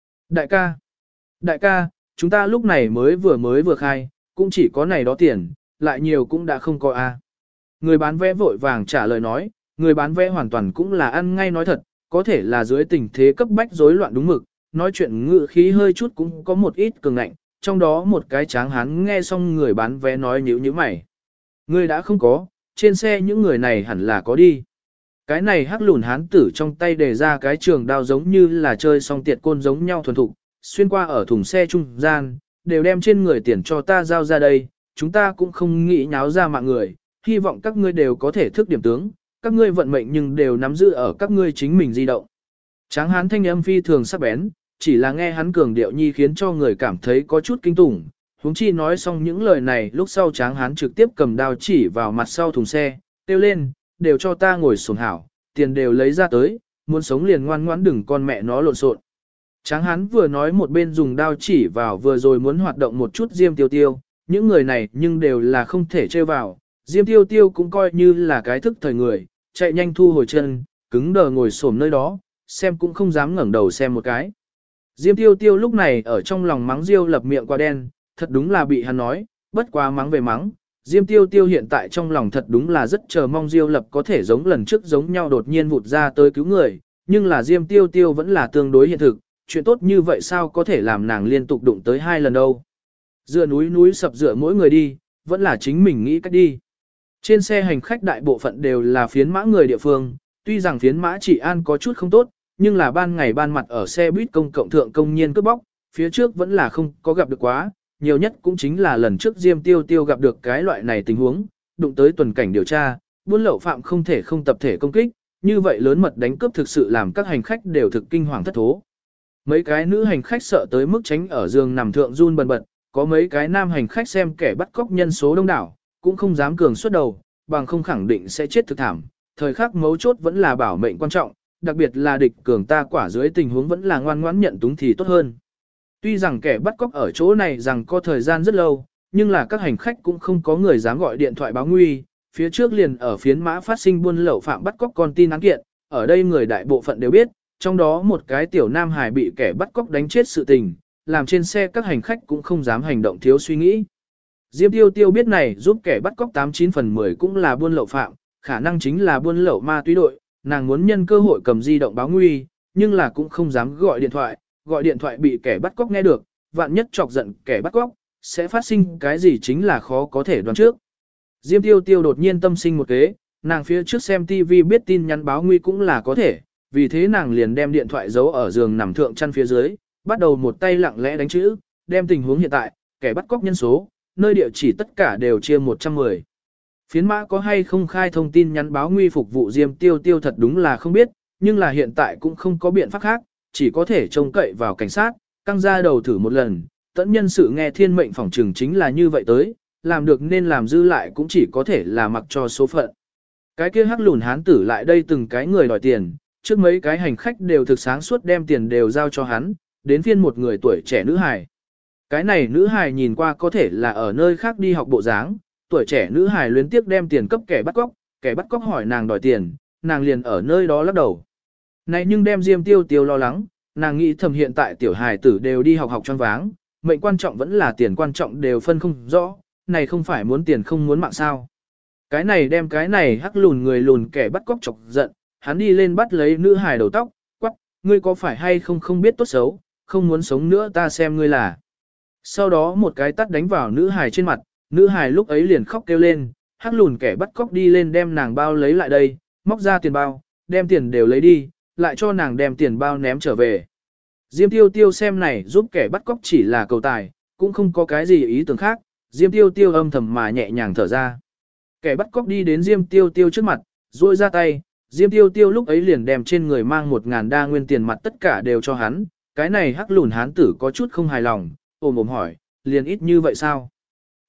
Đại ca, chúng ta lúc này mới vừa khai, cũng chỉ có này đó tiền, lại nhiều cũng đã không có a. Người bán vé vội vàng trả lời nói, người bán vé hoàn toàn cũng là ăn ngay nói thật, có thể là dưới tình thế cấp bách rối loạn đúng mực, nói chuyện ngự khí hơi chút cũng có một ít cường ngạnh, trong đó một cái tráng hán nghe xong người bán vé nói nhíu mày. Người đã không có, trên xe những người này hẳn là có đi. Cái này hắc lùn hán tử trong tay đề ra cái trường đao giống như là chơi song tiệt côn giống nhau thuần thục, xuyên qua ở thùng xe trung gian, đều đem trên người tiền cho ta giao ra đây, chúng ta cũng không nghĩ nháo ra mạng người, hy vọng các ngươi đều có thể thức điểm tướng, các ngươi vận mệnh nhưng đều nắm giữ ở các ngươi chính mình di động. Tráng hán thanh âm phi thường sắc bén, chỉ là nghe hắn cường điệu nhi khiến cho người cảm thấy có chút kinh tủng. Huống chi nói xong những lời này lúc sau tráng hán trực tiếp cầm đao chỉ vào mặt sau thùng xe, kêu lên, đều cho ta ngồi xuống hảo, tiền đều lấy ra tới, muốn sống liền ngoan ngoãn đừng con mẹ nó lộn xộn. Tráng hán vừa nói một bên dùng đao chỉ vào vừa rồi muốn hoạt động một chút Diêm Tiêu Tiêu, những người này nhưng đều là không thể chơi vào, Diêm Tiêu Tiêu cũng coi như là cái thức thời người, chạy nhanh thu hồi chân, cứng đờ ngồi xổm nơi đó, xem cũng không dám ngẩng đầu xem một cái. Diêm Tiêu Tiêu lúc này ở trong lòng mắng Diêu Lập miệng quá đen, thật đúng là bị hắn nói, bất quá mắng về mắng. Diêm Tiêu Tiêu hiện tại trong lòng thật đúng là rất chờ mong Diêu Lập có thể giống lần trước giống nhau đột nhiên vụt ra tới cứu người, nhưng là Diêm Tiêu Tiêu vẫn là tương đối hiện thực, chuyện tốt như vậy sao có thể làm nàng liên tục đụng tới 2 lần đâu. Dựa núi sập dựa mỗi người đi, vẫn là chính mình nghĩ cách đi. Trên xe hành khách đại bộ phận đều là phiến mã người địa phương, tuy rằng phiến mã trị an có chút không tốt, nhưng là ban ngày ban mặt ở xe buýt công cộng thượng công nhiên cướp bóc, phía trước vẫn là không có gặp được quá, nhiều nhất cũng chính là lần trước Diêm Tiêu Tiêu gặp được cái loại này tình huống, đụng tới tuần cảnh điều tra, buôn lậu phạm không thể không tập thể công kích, như vậy lớn mật đánh cướp thực sự làm các hành khách đều thực kinh hoàng thất thố. Mấy cái nữ hành khách sợ tới mức tránh ở giường nằm thượng run bần bật, có mấy cái nam hành khách xem kẻ bắt cóc nhân số đông đảo, cũng không dám cường xuất đầu, bằng không khẳng định sẽ chết thực thảm, thời khắc mấu chốt vẫn là bảo mệnh quan trọng, đặc biệt là địch cường ta quả dưới tình huống vẫn là ngoan ngoãn nhận túng thì tốt hơn. Tuy rằng kẻ bắt cóc ở chỗ này rằng có thời gian rất lâu, nhưng là các hành khách cũng không có người dám gọi điện thoại báo nguy, phía trước liền ở phiến mã phát sinh buôn lậu phạm bắt cóc con tin án kiện, ở đây người đại bộ phận đều biết, trong đó một cái tiểu nam hài bị kẻ bắt cóc đánh chết sự tình, làm trên xe các hành khách cũng không dám hành động thiếu suy nghĩ. Diêm Tiêu Tiêu biết này giúp kẻ bắt cóc 89 phần 10 cũng là buôn lậu phạm, khả năng chính là buôn lậu ma túy đội, nàng muốn nhân cơ hội cầm di động báo nguy, nhưng là cũng không dám gọi điện thoại bị kẻ bắt cóc nghe được, vạn nhất chọc giận kẻ bắt cóc, sẽ phát sinh cái gì chính là khó có thể đoán trước. Diêm Tiêu Tiêu đột nhiên tâm sinh một kế, nàng phía trước xem TV biết tin nhắn báo nguy cũng là có thể, vì thế nàng liền đem điện thoại giấu ở giường nằm thượng chăn phía dưới, bắt đầu một tay lặng lẽ đánh chữ, đem tình huống hiện tại, kẻ bắt cóc nhân số, nơi địa chỉ tất cả đều chia 110. Phiến mã có hay không khai thông tin nhắn báo nguy phục vụ Diêm Tiêu Tiêu thật đúng là không biết, nhưng là hiện tại cũng không có biện pháp khác, chỉ có thể trông cậy vào cảnh sát, căng ra đầu thử một lần, tận nhân sự nghe thiên mệnh phỏng trừng chính là như vậy tới, làm được nên làm dư lại cũng chỉ có thể là mặc cho số phận. Cái kia hắc lùn hán tử lại đây từng cái người đòi tiền, trước mấy cái hành khách đều thực sáng suốt đem tiền đều giao cho hắn, đến phiên một người tuổi trẻ nữ hài. Cái này nữ hài nhìn qua có thể là ở nơi khác đi học bộ dáng, tuổi trẻ nữ hài luyến tiếc đem tiền cấp kẻ bắt cóc hỏi nàng đòi tiền, nàng liền ở nơi đó lắc đầu. Này nhưng đem Diêm Tiêu Tiêu lo lắng, nàng nghĩ thầm hiện tại tiểu hài tử đều đi học choáng váng, mệnh quan trọng vẫn là tiền quan trọng đều phân không rõ, này không phải muốn tiền không muốn mạng sao. Cái này đem cái này hắc lùn người lùn kẻ bắt cóc chọc giận, hắn đi lên bắt lấy nữ hài đầu tóc, quắc, ngươi có phải hay không biết tốt xấu, không muốn sống nữa ta xem ngươi là. Sau đó một cái tát đánh vào nữ hài trên mặt, nữ hài lúc ấy liền khóc kêu lên, hắc lùn kẻ bắt cóc đi lên đem nàng bao lấy lại đây, móc ra tiền bao, đem tiền đều lấy đi, lại cho nàng đem tiền bao ném trở về. Diêm Tiêu Tiêu xem này giúp kẻ bắt cóc chỉ là cầu tài, cũng không có cái gì ý tưởng khác, Diêm Tiêu Tiêu âm thầm mà nhẹ nhàng thở ra. Kẻ bắt cóc đi đến Diêm Tiêu Tiêu trước mặt, duỗi ra tay, Diêm Tiêu Tiêu lúc ấy liền đem trên người mang 1.000 đa nguyên tiền mặt tất cả đều cho hắn, cái này hắc lùn hán tử có chút không hài lòng, ồm ồm hỏi, liền ít như vậy sao?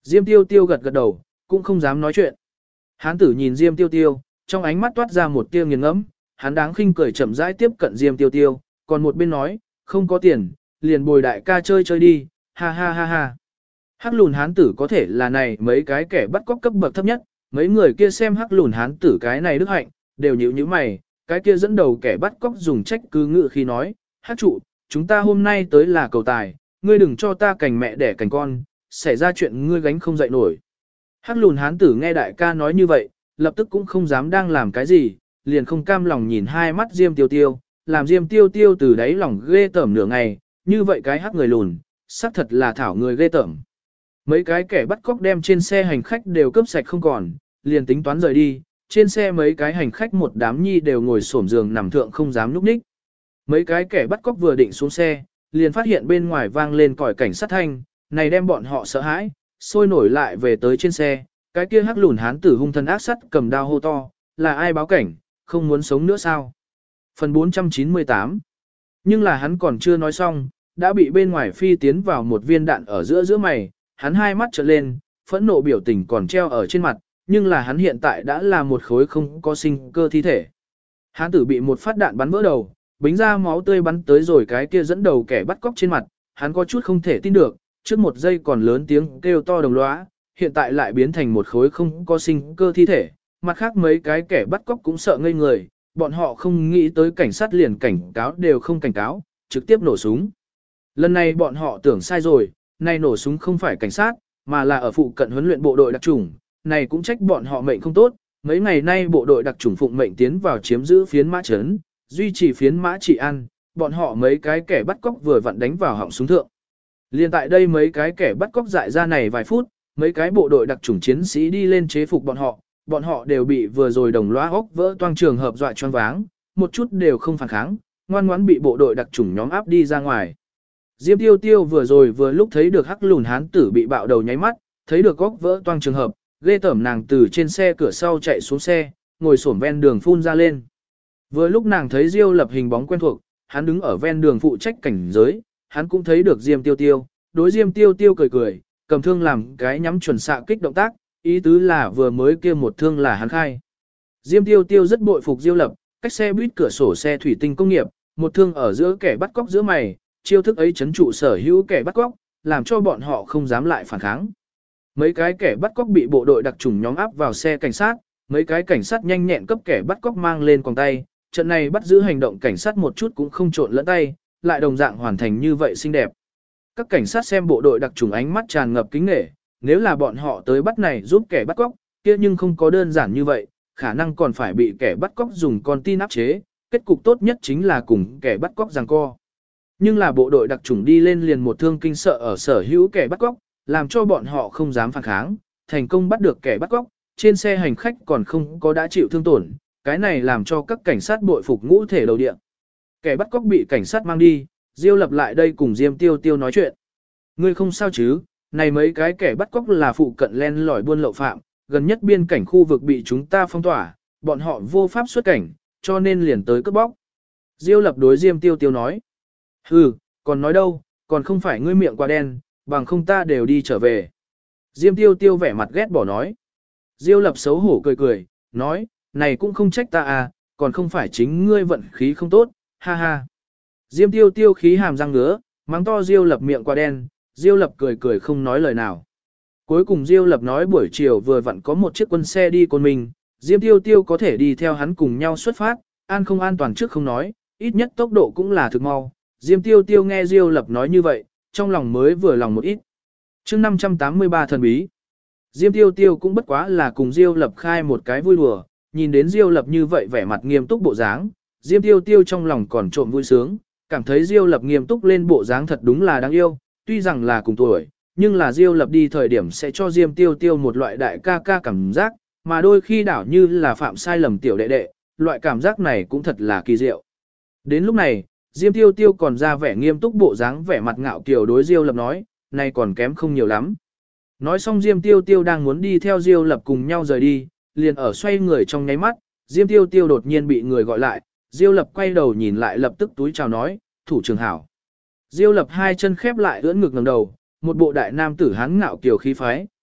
Diêm tiêu tiêu gật gật đầu, cũng không dám nói chuyện. Hán tử nhìn Diêm tiêu tiêu, trong ánh mắt toát ra một tia nghiền ngẫm, hắn đáng khinh cười chậm rãi tiếp cận Diêm tiêu tiêu, còn một bên nói, không có tiền, liền bồi đại ca chơi chơi đi, ha ha ha ha. Hắc lùn hán tử có thể là này mấy cái kẻ bắt cóc cấp bậc thấp nhất, mấy người kia xem hắc lùn hán tử cái này đức hạnh, đều nhíu nhíu mày, cái kia dẫn đầu kẻ bắt cóc dùng trách cứ ngự khi nói, hắc trụ, chúng ta hôm nay tới là cầu tài, ngươi đừng cho ta cành mẹ đẻ cành con, xảy ra chuyện ngươi gánh không dậy nổi. Hắc lùn hán tử nghe đại ca nói như vậy, lập tức cũng không dám đang làm cái gì, liền không cam lòng nhìn hai mắt Diêm tiêu tiêu, làm Diêm tiêu tiêu từ đáy lòng ghê tởm nửa ngày, như vậy cái hắc người lùn, xác thật là thảo người ghê tởm. Mấy cái kẻ bắt cóc đem trên xe hành khách đều cướp sạch không còn, liền tính toán rời đi, trên xe mấy cái hành khách một đám nhi đều ngồi xổm giường nằm thượng không dám nhúc nhích. Mấy cái kẻ bắt cóc vừa định xuống xe, liền phát hiện bên ngoài vang lên còi cảnh sát thanh, này đem bọn họ sợ hãi, sôi nổi lại về tới trên xe, cái kia hắc lùn hán tử hung thần ác sắt cầm đao hô to, là ai báo cảnh, không muốn sống nữa sao? Phần 498. Nhưng là hắn còn chưa nói xong, đã bị bên ngoài phi tiến vào một viên đạn ở giữa mày, hắn hai mắt trợn lên, phẫn nộ biểu tình còn treo ở trên mặt, nhưng là hắn hiện tại đã là một khối không có sinh cơ thi thể. Hán tử bị một phát đạn bắn vỡ đầu, bính ra máu tươi bắn tới rồi cái kia dẫn đầu kẻ bắt cóc trên mặt, hắn có chút không thể tin được, trước một giây còn lớn tiếng kêu to đồng lõa, hiện tại lại biến thành một khối không có sinh cơ thi thể, mặt khác mấy cái kẻ bắt cóc cũng sợ ngây người, bọn họ không nghĩ tới cảnh sát liền cảnh cáo đều không cảnh cáo, trực tiếp nổ súng. Lần này bọn họ tưởng sai rồi, này nổ súng không phải cảnh sát, mà là ở phụ cận huấn luyện bộ đội đặc chủng, này cũng trách bọn họ mệnh không tốt, mấy ngày nay bộ đội đặc chủng phụng mệnh tiến vào chiếm giữ phiến mã trấn, duy trì phiến mã trị an, bọn họ mấy cái kẻ bắt cóc vừa vặn đánh vào họng súng thượng. Liên tại đây mấy cái kẻ bắt cóc dại ra này vài phút, mấy cái bộ đội đặc chủng chiến sĩ đi lên chế phục bọn họ đều bị vừa rồi đồng loa óc vỡ toang trường hợp dọa choáng váng, một chút đều không phản kháng, ngoan ngoãn bị bộ đội đặc chủng nhóm áp đi ra ngoài. Diêm tiêu tiêu vừa lúc thấy được hắc lùn hán tử bị bạo đầu nháy mắt, thấy được óc vỡ toang trường hợp, ghê tởm nàng từ trên xe cửa sau chạy xuống xe, ngồi xổm ven đường phun ra lên. Vừa lúc nàng thấy Diêu Lập hình bóng quen thuộc, hắn đứng ở ven đường phụ trách cảnh giới, hắn cũng thấy được Diêm Tiêu Tiêu, đối Diêm Tiêu Tiêu cười cười, cầm thương làm cái nhắm chuẩn xạ kích động tác, ý tứ là vừa mới kia một thương là hắn khai. Diêm Tiêu Tiêu rất bội phục Diêu Lập, cách xe buýt cửa sổ xe thủy tinh công nghiệp, một thương ở giữa kẻ bắt cóc giữa mày, chiêu thức ấy chấn trụ sở hữu kẻ bắt cóc, làm cho bọn họ không dám lại phản kháng. Mấy cái kẻ bắt cóc bị bộ đội đặc chủng nhóm áp vào xe cảnh sát, mấy cái cảnh sát nhanh nhẹn cấp kẻ bắt cóc mang lên quòng tay, trận này bắt giữ hành động cảnh sát một chút cũng không trộn lẫn tay, lại đồng dạng hoàn thành như vậy xinh đẹp. Các cảnh sát xem bộ đội đặc chủng ánh mắt tràn ngập kính nể, nếu là bọn họ tới bắt này giúp kẻ bắt cóc, kia nhưng không có đơn giản như vậy, khả năng còn phải bị kẻ bắt cóc dùng con tin áp chế, kết cục tốt nhất chính là cùng kẻ bắt cóc giằng co. Nhưng là bộ đội đặc chủng đi lên liền một thương kinh sợ ở sở hữu kẻ bắt cóc, làm cho bọn họ không dám phản kháng, thành công bắt được kẻ bắt cóc, trên xe hành khách còn không có đã chịu thương tổn, cái này làm cho các cảnh sát bội phục ngũ thể đầu địa. Kẻ bắt cóc bị cảnh sát mang đi, Diêu Lập lại đây cùng Diêm Tiêu Tiêu nói chuyện. Ngươi không sao chứ, này mấy cái kẻ bắt cóc là phụ cận len lỏi buôn lậu phạm, gần nhất biên cảnh khu vực bị chúng ta phong tỏa, bọn họ vô pháp xuất cảnh, cho nên liền tới cướp bóc. Diêu Lập đối Diêm Tiêu Tiêu nói. Hừ, còn nói đâu, còn không phải ngươi miệng quá đen, bằng không ta đều đi trở về. Diêm Tiêu Tiêu vẻ mặt ghét bỏ nói. Diêu Lập xấu hổ cười cười, nói, này cũng không trách ta à, còn không phải chính ngươi vận khí không tốt, ha ha. Diêm Tiêu Tiêu khí hàm răng ngứa, mắng to Diêu Lập miệng quá đen, Diêu Lập cười cười không nói lời nào. Cuối cùng Diêu Lập nói buổi chiều vừa vặn có một chiếc quân xe đi Côn Minh, Diêm Tiêu Tiêu có thể đi theo hắn cùng nhau xuất phát, an không an toàn trước không nói, ít nhất tốc độ cũng là thực mau. Diêm Tiêu Tiêu nghe Diêu Lập nói như vậy, trong lòng mới vừa lòng một ít. Chương 583 thần bí. Diêm Tiêu Tiêu cũng bất quá là cùng Diêu Lập khai một cái vui đùa, nhìn đến Diêu Lập như vậy vẻ mặt nghiêm túc bộ dáng, Diêm Tiêu Tiêu trong lòng còn trộm vui sướng, cảm thấy Diêu Lập nghiêm túc lên bộ dáng thật đúng là đáng yêu, tuy rằng là cùng tuổi, nhưng là Diêu Lập đi thời điểm sẽ cho Diêm Tiêu Tiêu một loại đại ca ca cảm giác, mà đôi khi đảo như là phạm sai lầm tiểu đệ đệ, loại cảm giác này cũng thật là kỳ diệu. Đến lúc này, Diêm Tiêu Tiêu còn ra vẻ nghiêm túc bộ dáng vẻ mặt ngạo kiều đối Diêu Lập nói, này còn kém không nhiều lắm. Nói xong Diêm Tiêu Tiêu đang muốn đi theo Diêu Lập cùng nhau rời đi, liền ở xoay người trong nháy mắt, Diêm Tiêu Tiêu đột nhiên bị người gọi lại, Diêu Lập quay đầu nhìn lại lập tức túi chào nói, thủ trưởng hảo. Diêu Lập hai chân khép lại ưỡn ngực ngẩng đầu, một bộ đại nam tử hán ngạo kiều khí phái,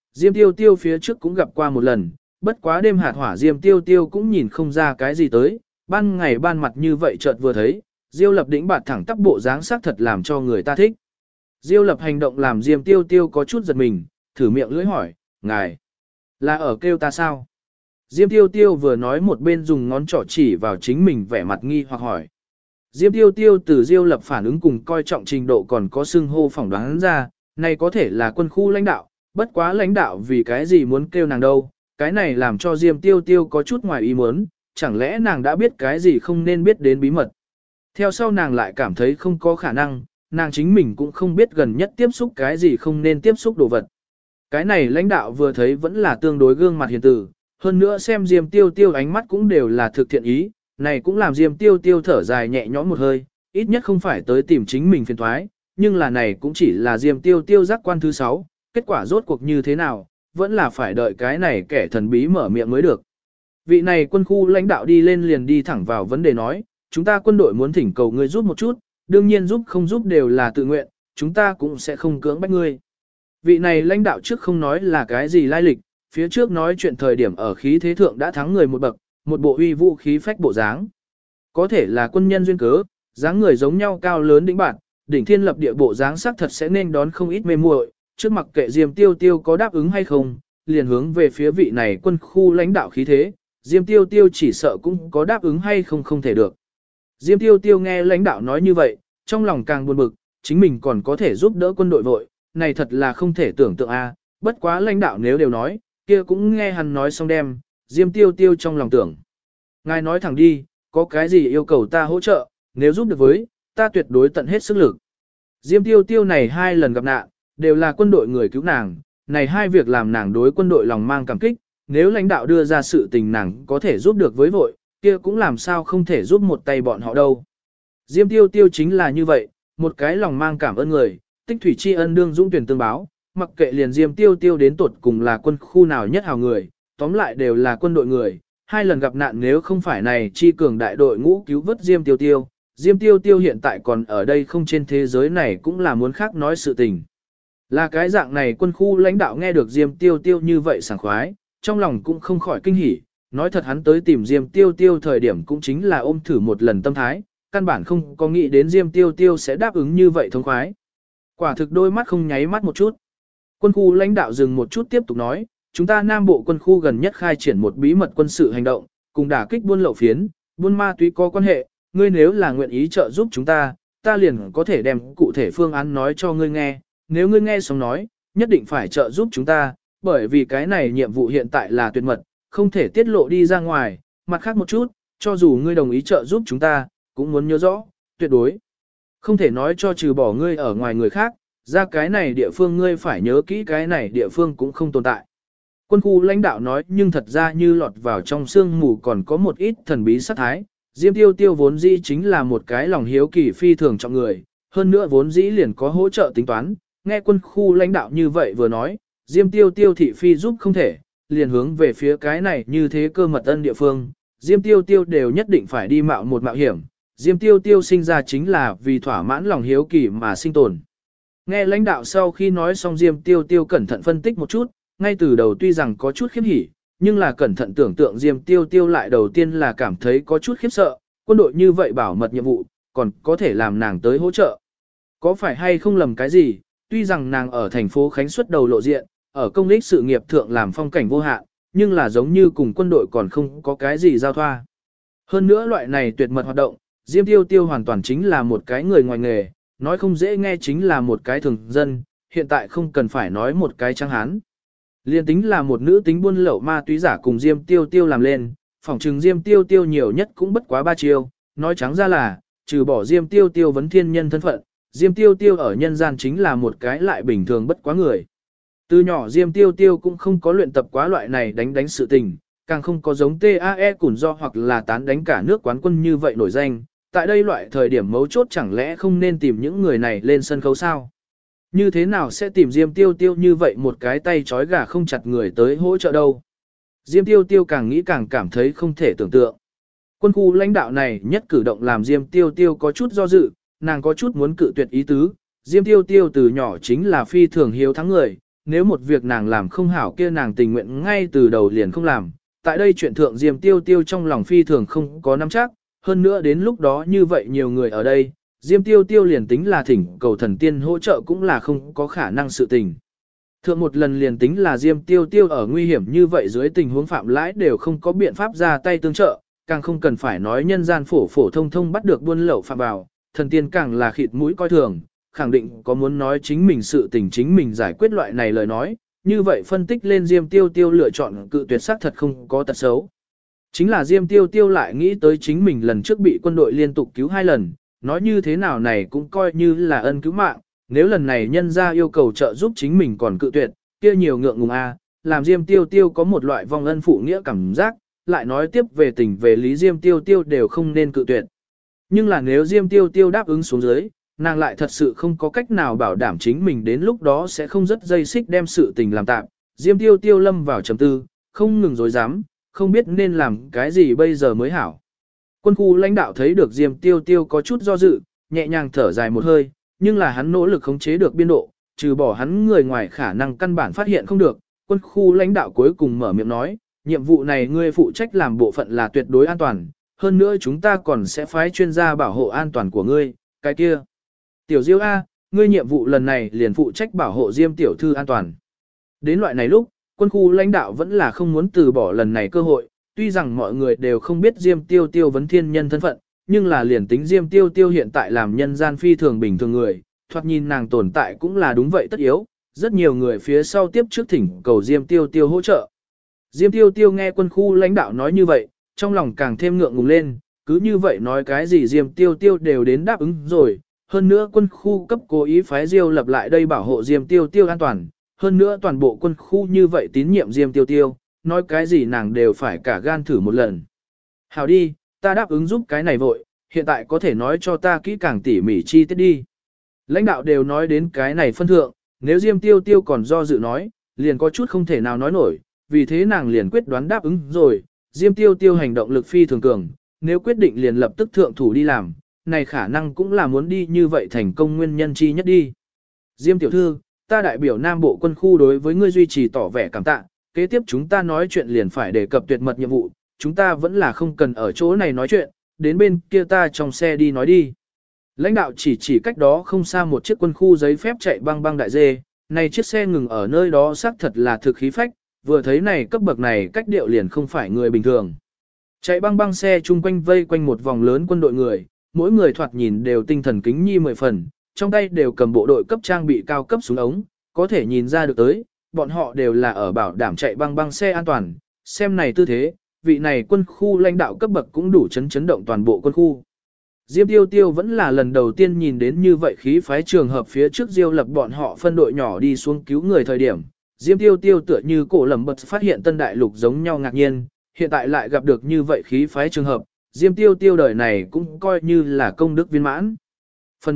Diêm Tiêu Tiêu phía trước cũng gặp qua một lần, bất quá đêm hạt hỏa Diêm Tiêu Tiêu cũng nhìn không ra cái gì tới, ban ngày ban mặt như vậy chợt vừa thấy, Diêu Lập đĩnh bạt thẳng tắp bộ dáng sắc thật làm cho người ta thích. Diêu Lập hành động làm Diêm Tiêu Tiêu có chút giật mình, thử miệng lưỡi hỏi, ngài, là ở kêu ta sao? Diêm Tiêu Tiêu vừa nói một bên dùng ngón trỏ chỉ vào chính mình vẻ mặt nghi hoặc hỏi. Diêm Tiêu Tiêu từ Diêu Lập phản ứng cùng coi trọng trình độ còn có xưng hô phỏng đoán ra, này có thể là quân khu lãnh đạo, bất quá lãnh đạo vì cái gì muốn kêu nàng đâu, cái này làm cho Diêm Tiêu Tiêu có chút ngoài ý muốn, chẳng lẽ nàng đã biết cái gì không nên biết đến bí mật. Theo sau nàng lại cảm thấy không có khả năng, nàng chính mình cũng không biết gần nhất tiếp xúc cái gì không nên tiếp xúc đồ vật. Cái này lãnh đạo vừa thấy vẫn là tương đối gương mặt hiền từ, hơn nữa xem Diêm Tiêu Tiêu ánh mắt cũng đều là thực thiện ý, này cũng làm Diêm Tiêu Tiêu thở dài nhẹ nhõm một hơi, ít nhất không phải tới tìm chính mình phiền toái, nhưng là này cũng chỉ là Diêm Tiêu Tiêu giác quan thứ 6, kết quả rốt cuộc như thế nào, vẫn là phải đợi cái này kẻ thần bí mở miệng mới được. Vị này quân khu lãnh đạo đi lên liền đi thẳng vào vấn đề nói, chúng ta quân đội muốn thỉnh cầu ngươi giúp một chút, đương nhiên giúp không giúp đều là tự nguyện, chúng ta cũng sẽ không cưỡng bách ngươi. Vị này lãnh đạo trước không nói là cái gì lai lịch, phía trước nói chuyện thời điểm ở khí thế thượng đã thắng người một bậc, một bộ uy vũ khí phách bộ dáng. Có thể là quân nhân duyên cớ, dáng người giống nhau cao lớn đỉnh bản, đỉnh thiên lập địa bộ dáng sắc thật sẽ nên đón không ít mê muội, trước mặc kệ Diêm Tiêu Tiêu có đáp ứng hay không, liền hướng về phía vị này quân khu lãnh đạo khí thế, Diêm Tiêu Tiêu chỉ sợ cũng có đáp ứng hay không không thể được. Diêm Tiêu Tiêu nghe lãnh đạo nói như vậy, trong lòng càng buồn bực, chính mình còn có thể giúp đỡ quân đội vội, này thật là không thể tưởng tượng a. Bất quá lãnh đạo nếu đều nói, kia cũng nghe hắn nói xong đem, Diêm Tiêu Tiêu trong lòng tưởng. Ngài nói thẳng đi, có cái gì yêu cầu ta hỗ trợ, nếu giúp được với, ta tuyệt đối tận hết sức lực. Diêm Tiêu Tiêu này 2 lần gặp nạn, đều là quân đội người cứu nàng, này 2 việc làm nàng đối quân đội lòng mang cảm kích, nếu lãnh đạo đưa ra sự tình nàng có thể giúp được với vội, kia cũng làm sao không thể giúp một tay bọn họ đâu. Diêm Tiêu Tiêu chính là như vậy, một cái lòng mang cảm ơn người, tích thủy tri ân đương dũng tuyển tương báo, mặc kệ liền Diêm Tiêu Tiêu đến tuột cùng là quân khu nào nhất hào người, tóm lại đều là quân đội người, 2 lần gặp nạn nếu không phải này chi cường đại đội ngũ cứu vớt Diêm Tiêu Tiêu, Diêm Tiêu Tiêu hiện tại còn ở đây không trên thế giới này cũng là muốn khác nói sự tình. Là cái dạng này quân khu lãnh đạo nghe được Diêm Tiêu Tiêu như vậy sảng khoái, trong lòng cũng không khỏi kinh hỉ, nói thật hắn tới tìm Diêm Tiêu Tiêu thời điểm cũng chính là ôm thử một lần tâm thái, căn bản không có nghĩ đến Diêm Tiêu Tiêu sẽ đáp ứng như vậy thông khoái. Quả thực đôi mắt không nháy mắt một chút. Quân khu lãnh đạo dừng một chút tiếp tục nói, chúng ta Nam Bộ quân khu gần nhất khai triển một bí mật quân sự hành động, cùng đả kích buôn lậu phiến, buôn ma túy có quan hệ, ngươi nếu là nguyện ý trợ giúp chúng ta, ta liền có thể đem cụ thể phương án nói cho ngươi nghe, nếu ngươi nghe xong nói, nhất định phải trợ giúp chúng ta, bởi vì cái này nhiệm vụ hiện tại là tuyệt mật, không thể tiết lộ đi ra ngoài, mặt khác một chút, cho dù ngươi đồng ý trợ giúp chúng ta, cũng muốn nhớ rõ, tuyệt đối. Không thể nói cho trừ bỏ ngươi ở ngoài người khác, ra cái này địa phương ngươi phải nhớ kỹ cái này địa phương cũng không tồn tại. Quân khu lãnh đạo nói nhưng thật ra như lọt vào trong sương mù còn có một ít thần bí sát thái. Diêm Tiêu Tiêu vốn dĩ chính là một cái lòng hiếu kỳ phi thường trọng người, hơn nữa vốn dĩ liền có hỗ trợ tính toán, nghe quân khu lãnh đạo như vậy vừa nói, Diêm Tiêu Tiêu thị phi giúp không thể, liền hướng về phía cái này như thế cơ mật ân địa phương, Diêm Tiêu Tiêu đều nhất định phải đi mạo một mạo hiểm, Diêm Tiêu Tiêu sinh ra chính là vì thỏa mãn lòng hiếu kỳ mà sinh tồn. Nghe lãnh đạo sau khi nói xong Diêm Tiêu Tiêu cẩn thận phân tích một chút, ngay từ đầu tuy rằng có chút khiếp hỉ, nhưng là cẩn thận tưởng tượng Diêm Tiêu Tiêu lại đầu tiên là cảm thấy có chút khiếp sợ, quân đội như vậy bảo mật nhiệm vụ, còn có thể làm nàng tới hỗ trợ. Có phải hay không lầm cái gì, tuy rằng nàng ở thành phố Khánh xuất đầu lộ diện, ở công lích sự nghiệp thượng làm phong cảnh vô hạn, nhưng là giống như cùng quân đội còn không có cái gì giao thoa. Hơn nữa loại này tuyệt mật hoạt động, Diêm Tiêu Tiêu hoàn toàn chính là một cái người ngoài nghề, nói không dễ nghe chính là một cái thường dân, hiện tại không cần phải nói một cái trắng hán. Liên tính là một nữ tính buôn lậu ma túy giả cùng Diêm Tiêu Tiêu làm lên, phỏng chừng Diêm Tiêu Tiêu nhiều nhất cũng bất quá 3 chiêu, nói trắng ra là, trừ bỏ Diêm Tiêu Tiêu vấn thiên nhân thân phận, Diêm Tiêu Tiêu ở nhân gian chính là một cái lại bình thường bất quá người. Từ nhỏ Diêm Tiêu Tiêu cũng không có luyện tập quá loại này đánh sự tình, càng không có giống TAE củn do hoặc là tán đánh cả nước quán quân như vậy nổi danh, tại đây loại thời điểm mấu chốt chẳng lẽ không nên tìm những người này lên sân khấu sao? Như thế nào sẽ tìm Diêm Tiêu Tiêu như vậy một cái tay trói gà không chặt người tới hỗ trợ đâu? Diêm Tiêu Tiêu càng nghĩ càng cảm thấy không thể tưởng tượng. Quân khu lãnh đạo này nhất cử động làm Diêm Tiêu Tiêu có chút do dự, nàng có chút muốn cự tuyệt ý tứ. Diêm Tiêu Tiêu từ nhỏ chính là phi thường hiếu thắng người, nếu một việc nàng làm không hảo kia nàng tình nguyện ngay từ đầu liền không làm. Tại đây chuyện thượng Diêm Tiêu Tiêu trong lòng phi thường không có nắm chắc, hơn nữa đến lúc đó như vậy nhiều người ở đây, Diêm Tiêu Tiêu liền tính là thỉnh cầu thần tiên hỗ trợ cũng là không có khả năng sự tình. Thượng một lần liền tính là Diêm Tiêu Tiêu ở nguy hiểm như vậy dưới tình huống phạm lãi đều không có biện pháp ra tay tương trợ, càng không cần phải nói nhân gian phổ phổ thông thông bắt được buôn lậu phạm vào, thần tiên càng là khịt mũi coi thường, khẳng định có muốn nói chính mình sự tình chính mình giải quyết loại này lời nói, như vậy phân tích lên Diêm Tiêu Tiêu lựa chọn cự tuyệt xác thật không có tật xấu. Chính là Diêm Tiêu Tiêu lại nghĩ tới chính mình lần trước bị quân đội liên tục cứu 2 lần, nói như thế nào này cũng coi như là ân cứu mạng, nếu lần này nhân ra yêu cầu trợ giúp chính mình còn cự tuyệt, kia nhiều ngượng ngùng làm Diêm Tiêu Tiêu có một loại vong ân phụ nghĩa cảm giác, lại nói tiếp về tình về lý Diêm Tiêu Tiêu đều không nên cự tuyệt. Nhưng là nếu Diêm Tiêu Tiêu đáp ứng xuống dưới, nàng lại thật sự không có cách nào bảo đảm chính mình đến lúc đó sẽ không rất dây xích đem sự tình làm tạm. Diêm Tiêu Tiêu lâm vào trầm tư, không ngừng dối dám, không biết nên làm cái gì bây giờ mới hảo. Quân khu lãnh đạo thấy được Diêm Tiêu Tiêu có chút do dự, nhẹ nhàng thở dài một hơi, nhưng là hắn nỗ lực khống chế được biên độ, trừ bỏ hắn người ngoài khả năng căn bản phát hiện không được. Quân khu lãnh đạo cuối cùng mở miệng nói, nhiệm vụ này ngươi phụ trách làm bộ phận là tuyệt đối an toàn, hơn nữa chúng ta còn sẽ phái chuyên gia bảo hộ an toàn của ngươi, cái kia. Tiểu Diêu A, ngươi nhiệm vụ lần này liền phụ trách bảo hộ Diêm tiểu thư an toàn. Đến loại này lúc, quân khu lãnh đạo vẫn là không muốn từ bỏ lần này cơ hội, tuy rằng mọi người đều không biết Diêm Tiêu Tiêu vấn thiên nhân thân phận, nhưng là liền tính Diêm Tiêu Tiêu hiện tại làm nhân gian phi thường bình thường người, thoạt nhìn nàng tồn tại cũng là đúng vậy tất yếu, rất nhiều người phía sau tiếp trước thỉnh cầu Diêm Tiêu Tiêu hỗ trợ. Diêm Tiêu Tiêu nghe quân khu lãnh đạo nói như vậy, trong lòng càng thêm ngượng ngùng lên, cứ như vậy nói cái gì Diêm Tiêu Tiêu đều đến đáp ứng rồi, hơn nữa quân khu cấp cố ý phái Diêu lập lại đây bảo hộ Diêm Tiêu Tiêu an toàn, hơn nữa toàn bộ quân khu như vậy tín nhiệm Diêm Tiêu Tiêu, nói cái gì nàng đều phải cả gan thử một lần. Hảo đi, ta đáp ứng giúp cái này vội, hiện tại có thể nói cho ta kỹ càng tỉ mỉ chi tiết đi. Lãnh đạo đều nói đến cái này phân thượng, nếu Diêm Tiêu Tiêu còn do dự nói, liền có chút không thể nào nói nổi, vì thế nàng liền quyết đoán đáp ứng rồi, Diêm Tiêu Tiêu hành động lực phi thường cường, nếu quyết định liền lập tức thượng thủ đi làm, này khả năng cũng là muốn đi như vậy thành công nguyên nhân chi nhất đi. Diêm tiểu thư, ta đại biểu Nam Bộ quân khu đối với ngươi duy trì tỏ vẻ cảm tạ, kế tiếp chúng ta nói chuyện liền phải đề cập tuyệt mật nhiệm vụ, chúng ta vẫn là không cần ở chỗ này nói chuyện, đến bên kia ta trong xe đi nói đi. Lãnh đạo chỉ cách đó không xa một chiếc quân khu giấy phép chạy băng băng đại dê, này chiếc xe ngừng ở nơi đó xác thật là thực khí phách, vừa thấy này cấp bậc này cách điệu liền không phải người bình thường. Chạy băng băng xe chung quanh vây quanh một vòng lớn quân đội người, mỗi người thoạt nhìn đều tinh thần kính nhi 10 phần, trong tay đều cầm bộ đội cấp trang bị cao cấp súng ống, có thể nhìn ra được tới, bọn họ đều là ở bảo đảm chạy băng băng xe an toàn, xem này tư thế, vị này quân khu lãnh đạo cấp bậc cũng đủ chấn động toàn bộ quân khu. Diêm Tiêu Tiêu vẫn là lần đầu tiên nhìn đến như vậy khí phái trường hợp phía trước Diêu lập bọn họ phân đội nhỏ đi xuống cứu người thời điểm. Diêm Tiêu Tiêu tựa như cổ lầm bật phát hiện tân đại lục giống nhau ngạc nhiên, hiện tại lại gặp được như vậy khí phái trường hợp, Diêm Tiêu Tiêu đời này cũng coi như là công đức viên mãn. Phần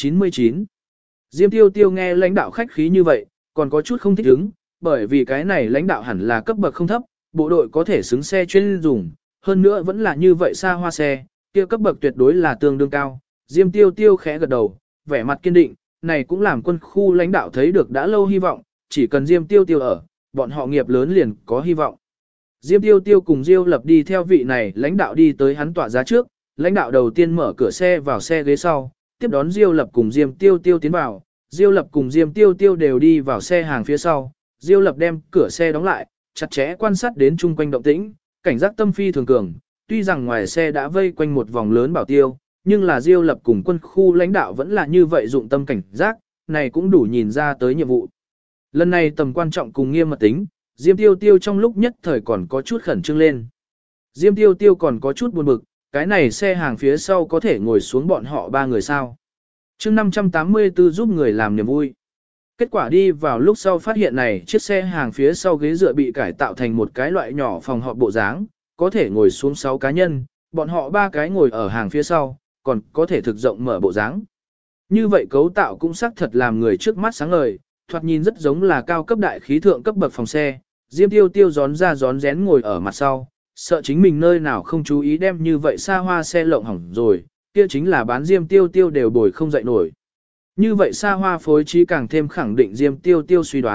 499 Diêm Tiêu Tiêu nghe lãnh đạo khách khí như vậy, còn có chút không thích ứng, bởi vì cái này lãnh đạo hẳn là cấp bậc không thấp, bộ đội có thể xứng xe chuyên dùng, hơn nữa vẫn là như vậy xa hoa xe, kia cấp bậc tuyệt đối là tương đương cao. Diêm Tiêu Tiêu khẽ gật đầu, vẻ mặt kiên định, này cũng làm quân khu lãnh đạo thấy được đã lâu hy vọng, chỉ cần Diêm Tiêu Tiêu ở, bọn họ nghiệp lớn liền có hy vọng. Diêm Tiêu Tiêu cùng Diêu Lập đi theo vị này lãnh đạo đi tới hắn tọa giá trước, lãnh đạo đầu tiên mở cửa xe vào xe ghế sau, tiếp đón Diêu Lập cùng Diêm Tiêu Tiêu tiến vào, Diêu Lập cùng Diêm Tiêu Tiêu đều đi vào xe hàng phía sau, Diêu Lập đem cửa xe đóng lại, chặt chẽ quan sát đến chung quanh động tĩnh, cảnh giác tâm phi thường cường, tuy rằng ngoài xe đã vây quanh một vòng lớn bảo tiêu, nhưng là Diêu Lập cùng quân khu lãnh đạo vẫn là như vậy dụng tâm cảnh giác, này cũng đủ nhìn ra tới nhiệm vụ. Lần này tầm quan trọng cùng nghiêm mật tính, Diêm Tiêu Tiêu trong lúc nhất thời còn có chút khẩn trương lên. Diêm Tiêu Tiêu còn có chút buồn bực, cái này xe hàng phía sau có thể ngồi xuống bọn họ 3 người sao. chương 584 giúp người làm niềm vui. Kết quả đi vào lúc sau phát hiện này chiếc xe hàng phía sau ghế dựa bị cải tạo thành một cái loại nhỏ phòng họp bộ dáng, có thể ngồi xuống 6 cá nhân, bọn họ 3 cái ngồi ở hàng phía sau, còn có thể thực rộng mở bộ dáng. Như vậy cấu tạo cũng xác thật làm người trước mắt sáng ngời, thoạt nhìn rất giống là cao cấp đại khí thượng cấp bậc phòng xe. Diêm Tiêu Tiêu gión ra gión rén ngồi ở mặt sau, sợ chính mình nơi nào không chú ý đem như vậy xa hoa xe lộng hỏng rồi, kia chính là bán Diêm Tiêu Tiêu đều bồi không dậy nổi. Như vậy xa hoa phối trí càng thêm khẳng định Diêm Tiêu Tiêu suy đoán,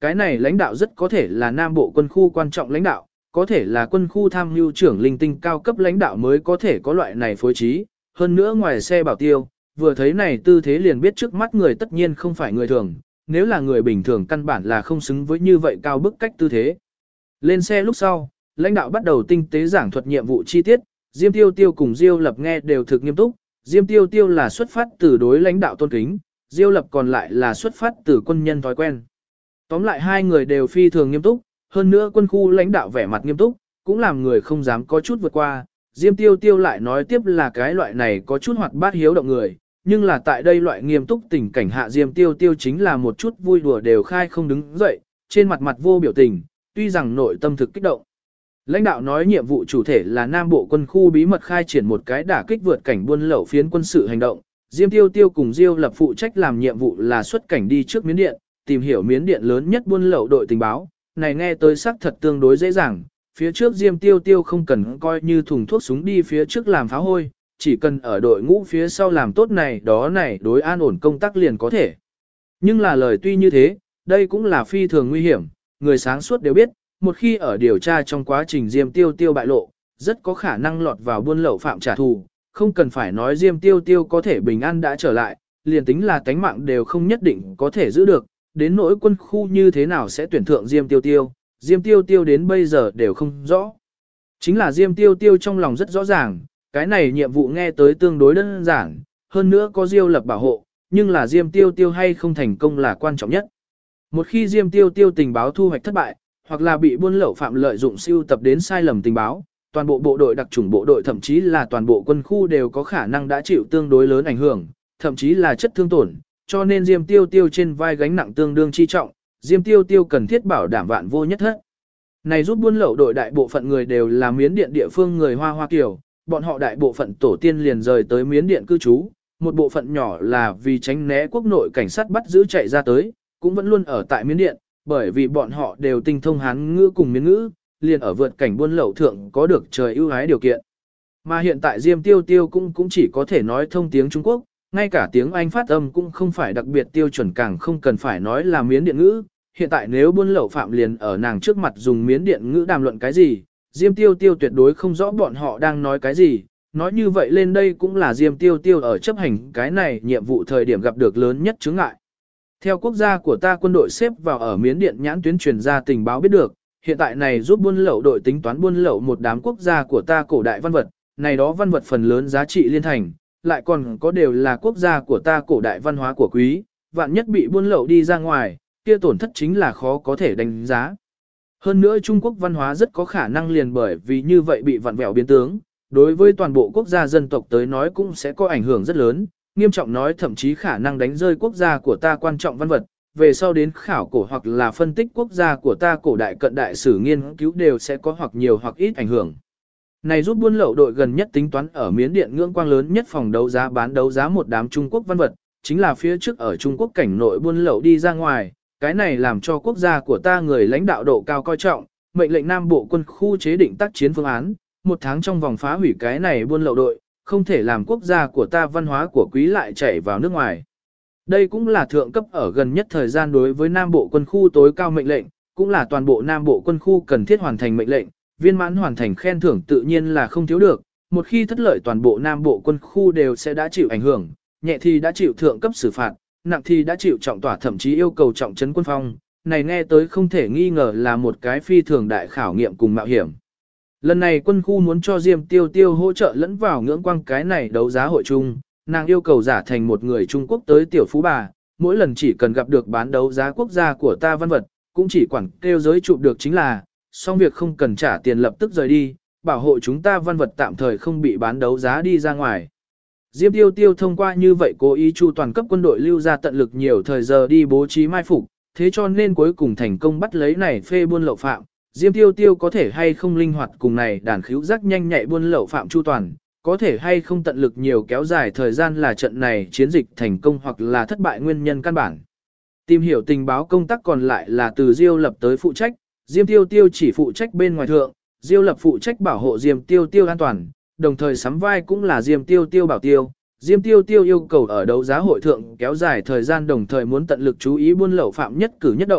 cái này lãnh đạo rất có thể là Nam Bộ quân khu quan trọng lãnh đạo, có thể là quân khu tham mưu trưởng linh tinh cao cấp lãnh đạo mới có thể có loại này phối trí, hơn nữa ngoài xe bảo tiêu, vừa thấy này tư thế liền biết trước mắt người tất nhiên không phải người thường, nếu là người bình thường căn bản là không xứng với như vậy cao bức cách tư thế. Lên xe lúc sau, lãnh đạo bắt đầu tinh tế giảng thuật nhiệm vụ chi tiết, Diêm Tiêu Tiêu cùng Diêu Lập nghe đều thực nghiêm túc, Diêm Tiêu Tiêu là xuất phát từ đối lãnh đạo tôn kính, Diêu Lập còn lại là xuất phát từ quân nhân thói quen. Tóm lại hai người đều phi thường nghiêm túc, hơn nữa quân khu lãnh đạo vẻ mặt nghiêm túc, cũng làm người không dám có chút vượt qua. Diêm Tiêu Tiêu lại nói tiếp là cái loại này có chút hoạt bát hiếu động người, nhưng là tại đây loại nghiêm túc tình cảnh hạ Diêm Tiêu Tiêu chính là một chút vui đùa đều khai không đứng dậy, trên mặt mặt vô biểu tình, tuy rằng nội tâm thực kích động. Lãnh đạo nói nhiệm vụ chủ thể là Nam Bộ quân khu bí mật khai triển một cái đả kích vượt cảnh buôn lậu phiến quân sự hành động. Diêm Tiêu Tiêu cùng Diêu Lập phụ trách làm nhiệm vụ là xuất cảnh đi trước Miến Điện, tìm hiểu Miến Điện lớn nhất buôn lậu đội tình báo. Này nghe tới sắc thật tương đối dễ dàng, phía trước Diêm Tiêu Tiêu không cần coi như thùng thuốc súng đi phía trước làm phá hôi, chỉ cần ở đội ngũ phía sau làm tốt này đó này đối an ổn công tác liền có thể. Nhưng là lời tuy như thế, đây cũng là phi thường nguy hiểm, người sáng suốt đều biết, một khi ở điều tra trong quá trình Diêm Tiêu Tiêu bại lộ, rất có khả năng lọt vào buôn lậu phạm trả thù, không cần phải nói Diêm Tiêu Tiêu có thể bình an đã trở lại, liền tính là tánh mạng đều không nhất định có thể giữ được, đến nỗi quân khu như thế nào sẽ tuyển thượng Diêm Tiêu Tiêu, Diêm Tiêu Tiêu đến bây giờ đều không rõ. Chính là Diêm Tiêu Tiêu trong lòng rất rõ ràng, cái này nhiệm vụ nghe tới tương đối đơn giản, hơn nữa có Diêu Lập bảo hộ, nhưng là Diêm Tiêu Tiêu hay không thành công là quan trọng nhất. Một khi Diêm Tiêu Tiêu tình báo thu hoạch thất bại, hoặc là bị buôn lậu phạm lợi dụng siêu tập đến sai lầm tình báo, toàn bộ bộ đội đặc chủng bộ đội thậm chí là toàn bộ quân khu đều có khả năng đã chịu tương đối lớn ảnh hưởng, thậm chí là chất thương tổn, cho nên Diêm Tiêu Tiêu trên vai gánh nặng tương đương chi trọng, Diêm Tiêu Tiêu cần thiết bảo đảm vạn vô nhất hết. Này giúp buôn lậu đội đại bộ phận người đều là Miến Điện địa phương người Hoa Kiều, bọn họ đại bộ phận tổ tiên liền rời tới Miến Điện cư trú, một bộ phận nhỏ là vì tránh né quốc nội cảnh sát bắt giữ chạy ra tới, cũng vẫn luôn ở tại Miến Điện, bởi vì bọn họ đều tinh thông Hán ngữ cùng Miến ngữ, liền ở vượt cảnh buôn lậu thượng có được trời ưu ái điều kiện. Mà hiện tại Diêm Tiêu Tiêu cũng chỉ có thể nói thông tiếng Trung Quốc, ngay cả tiếng Anh phát âm cũng không phải đặc biệt tiêu chuẩn, càng không cần phải nói là Miến Điện ngữ. Hiện tại nếu buôn lậu phạm liền ở nàng trước mặt dùng Miến Điện ngữ đàm luận cái gì, Diêm Tiêu Tiêu tuyệt đối không rõ bọn họ đang nói cái gì. Nói như vậy lên đây cũng là Diêm Tiêu Tiêu ở chấp hành cái này nhiệm vụ thời điểm gặp được lớn nhất chướng ngại. Theo quốc gia của ta quân đội xếp vào ở Miến Điện nhãn tuyến truyền ra tình báo biết được, hiện tại này giúp buôn lậu đội tính toán buôn lậu một đám quốc gia của ta cổ đại văn vật, này đó văn vật phần lớn giá trị liên thành, lại còn có đều là quốc gia của ta cổ đại văn hóa của quý, vạn nhất bị buôn lậu đi ra ngoài, kia tổn thất chính là khó có thể đánh giá. Hơn nữa Trung Quốc văn hóa rất có khả năng liền bởi vì như vậy bị vặn vẹo biến tướng, đối với toàn bộ quốc gia dân tộc tới nói cũng sẽ có ảnh hưởng rất lớn, nghiêm trọng nói thậm chí khả năng đánh rơi quốc gia của ta quan trọng văn vật, về sau đến khảo cổ hoặc là phân tích quốc gia của ta cổ đại cận đại sử nghiên cứu đều sẽ có hoặc nhiều hoặc ít ảnh hưởng. Này giúp buôn lậu đội gần nhất tính toán ở Miến Điện ngưỡng quang lớn nhất phòng đấu giá bán đấu giá một đám Trung Quốc văn vật, chính là phía trước ở Trung Quốc cảnh nội buôn lậu đi ra ngoài, cái này làm cho quốc gia của ta người lãnh đạo độ cao coi trọng, mệnh lệnh Nam Bộ quân khu chế định tác chiến phương án, một tháng trong vòng phá hủy cái này buôn lậu đội, không thể làm quốc gia của ta văn hóa của quý lại chảy vào nước ngoài. Đây cũng là thượng cấp ở gần nhất thời gian đối với Nam Bộ quân khu tối cao mệnh lệnh, cũng là toàn bộ Nam Bộ quân khu cần thiết hoàn thành mệnh lệnh, viên mãn hoàn thành khen thưởng tự nhiên là không thiếu được, một khi thất lợi toàn bộ Nam Bộ quân khu đều sẽ đã chịu ảnh hưởng, nhẹ thì đã chịu thượng cấp xử phạt, nặng thì đã chịu trọng tỏa thậm chí yêu cầu trọng trấn quân phong, này nghe tới không thể nghi ngờ là một cái phi thường đại khảo nghiệm cùng mạo hiểm. Lần này quân khu muốn cho Diêm Tiêu Tiêu hỗ trợ lẫn vào ngưỡng quang cái này đấu giá hội chung, nàng yêu cầu giả thành một người Trung Quốc tới tiểu phú bà, mỗi lần chỉ cần gặp được bán đấu giá quốc gia của ta văn vật, cũng chỉ quản kêu giới chụp được chính là, xong việc không cần trả tiền lập tức rời đi, bảo hộ chúng ta văn vật tạm thời không bị bán đấu giá đi ra ngoài. Diêm Tiêu Tiêu thông qua như vậy cố ý chu toàn cấp quân đội lưu ra tận lực nhiều thời giờ đi bố trí mai phục, thế cho nên cuối cùng thành công bắt lấy này phê buôn lậu phạm. Diêm Tiêu Tiêu có thể hay không linh hoạt cùng này đàn khíu giác nhanh nhạy buôn lậu phạm chu toàn, có thể hay không tận lực nhiều kéo dài thời gian là trận này chiến dịch thành công hoặc là thất bại nguyên nhân căn bản. Tìm hiểu tình báo công tác còn lại là từ Diêu Lập tới phụ trách, Diêm Tiêu Tiêu chỉ phụ trách bên ngoài thượng, Diêu Lập phụ trách bảo hộ Diêm Tiêu Tiêu an toàn, đồng thời sắm vai cũng là Diêm Tiêu Tiêu bảo tiêu. Diêm Tiêu Tiêu yêu cầu ở đấu giá hội thượng kéo dài thời gian đồng thời muốn tận lực chú ý buôn lậu phạm nhất cử nhất động,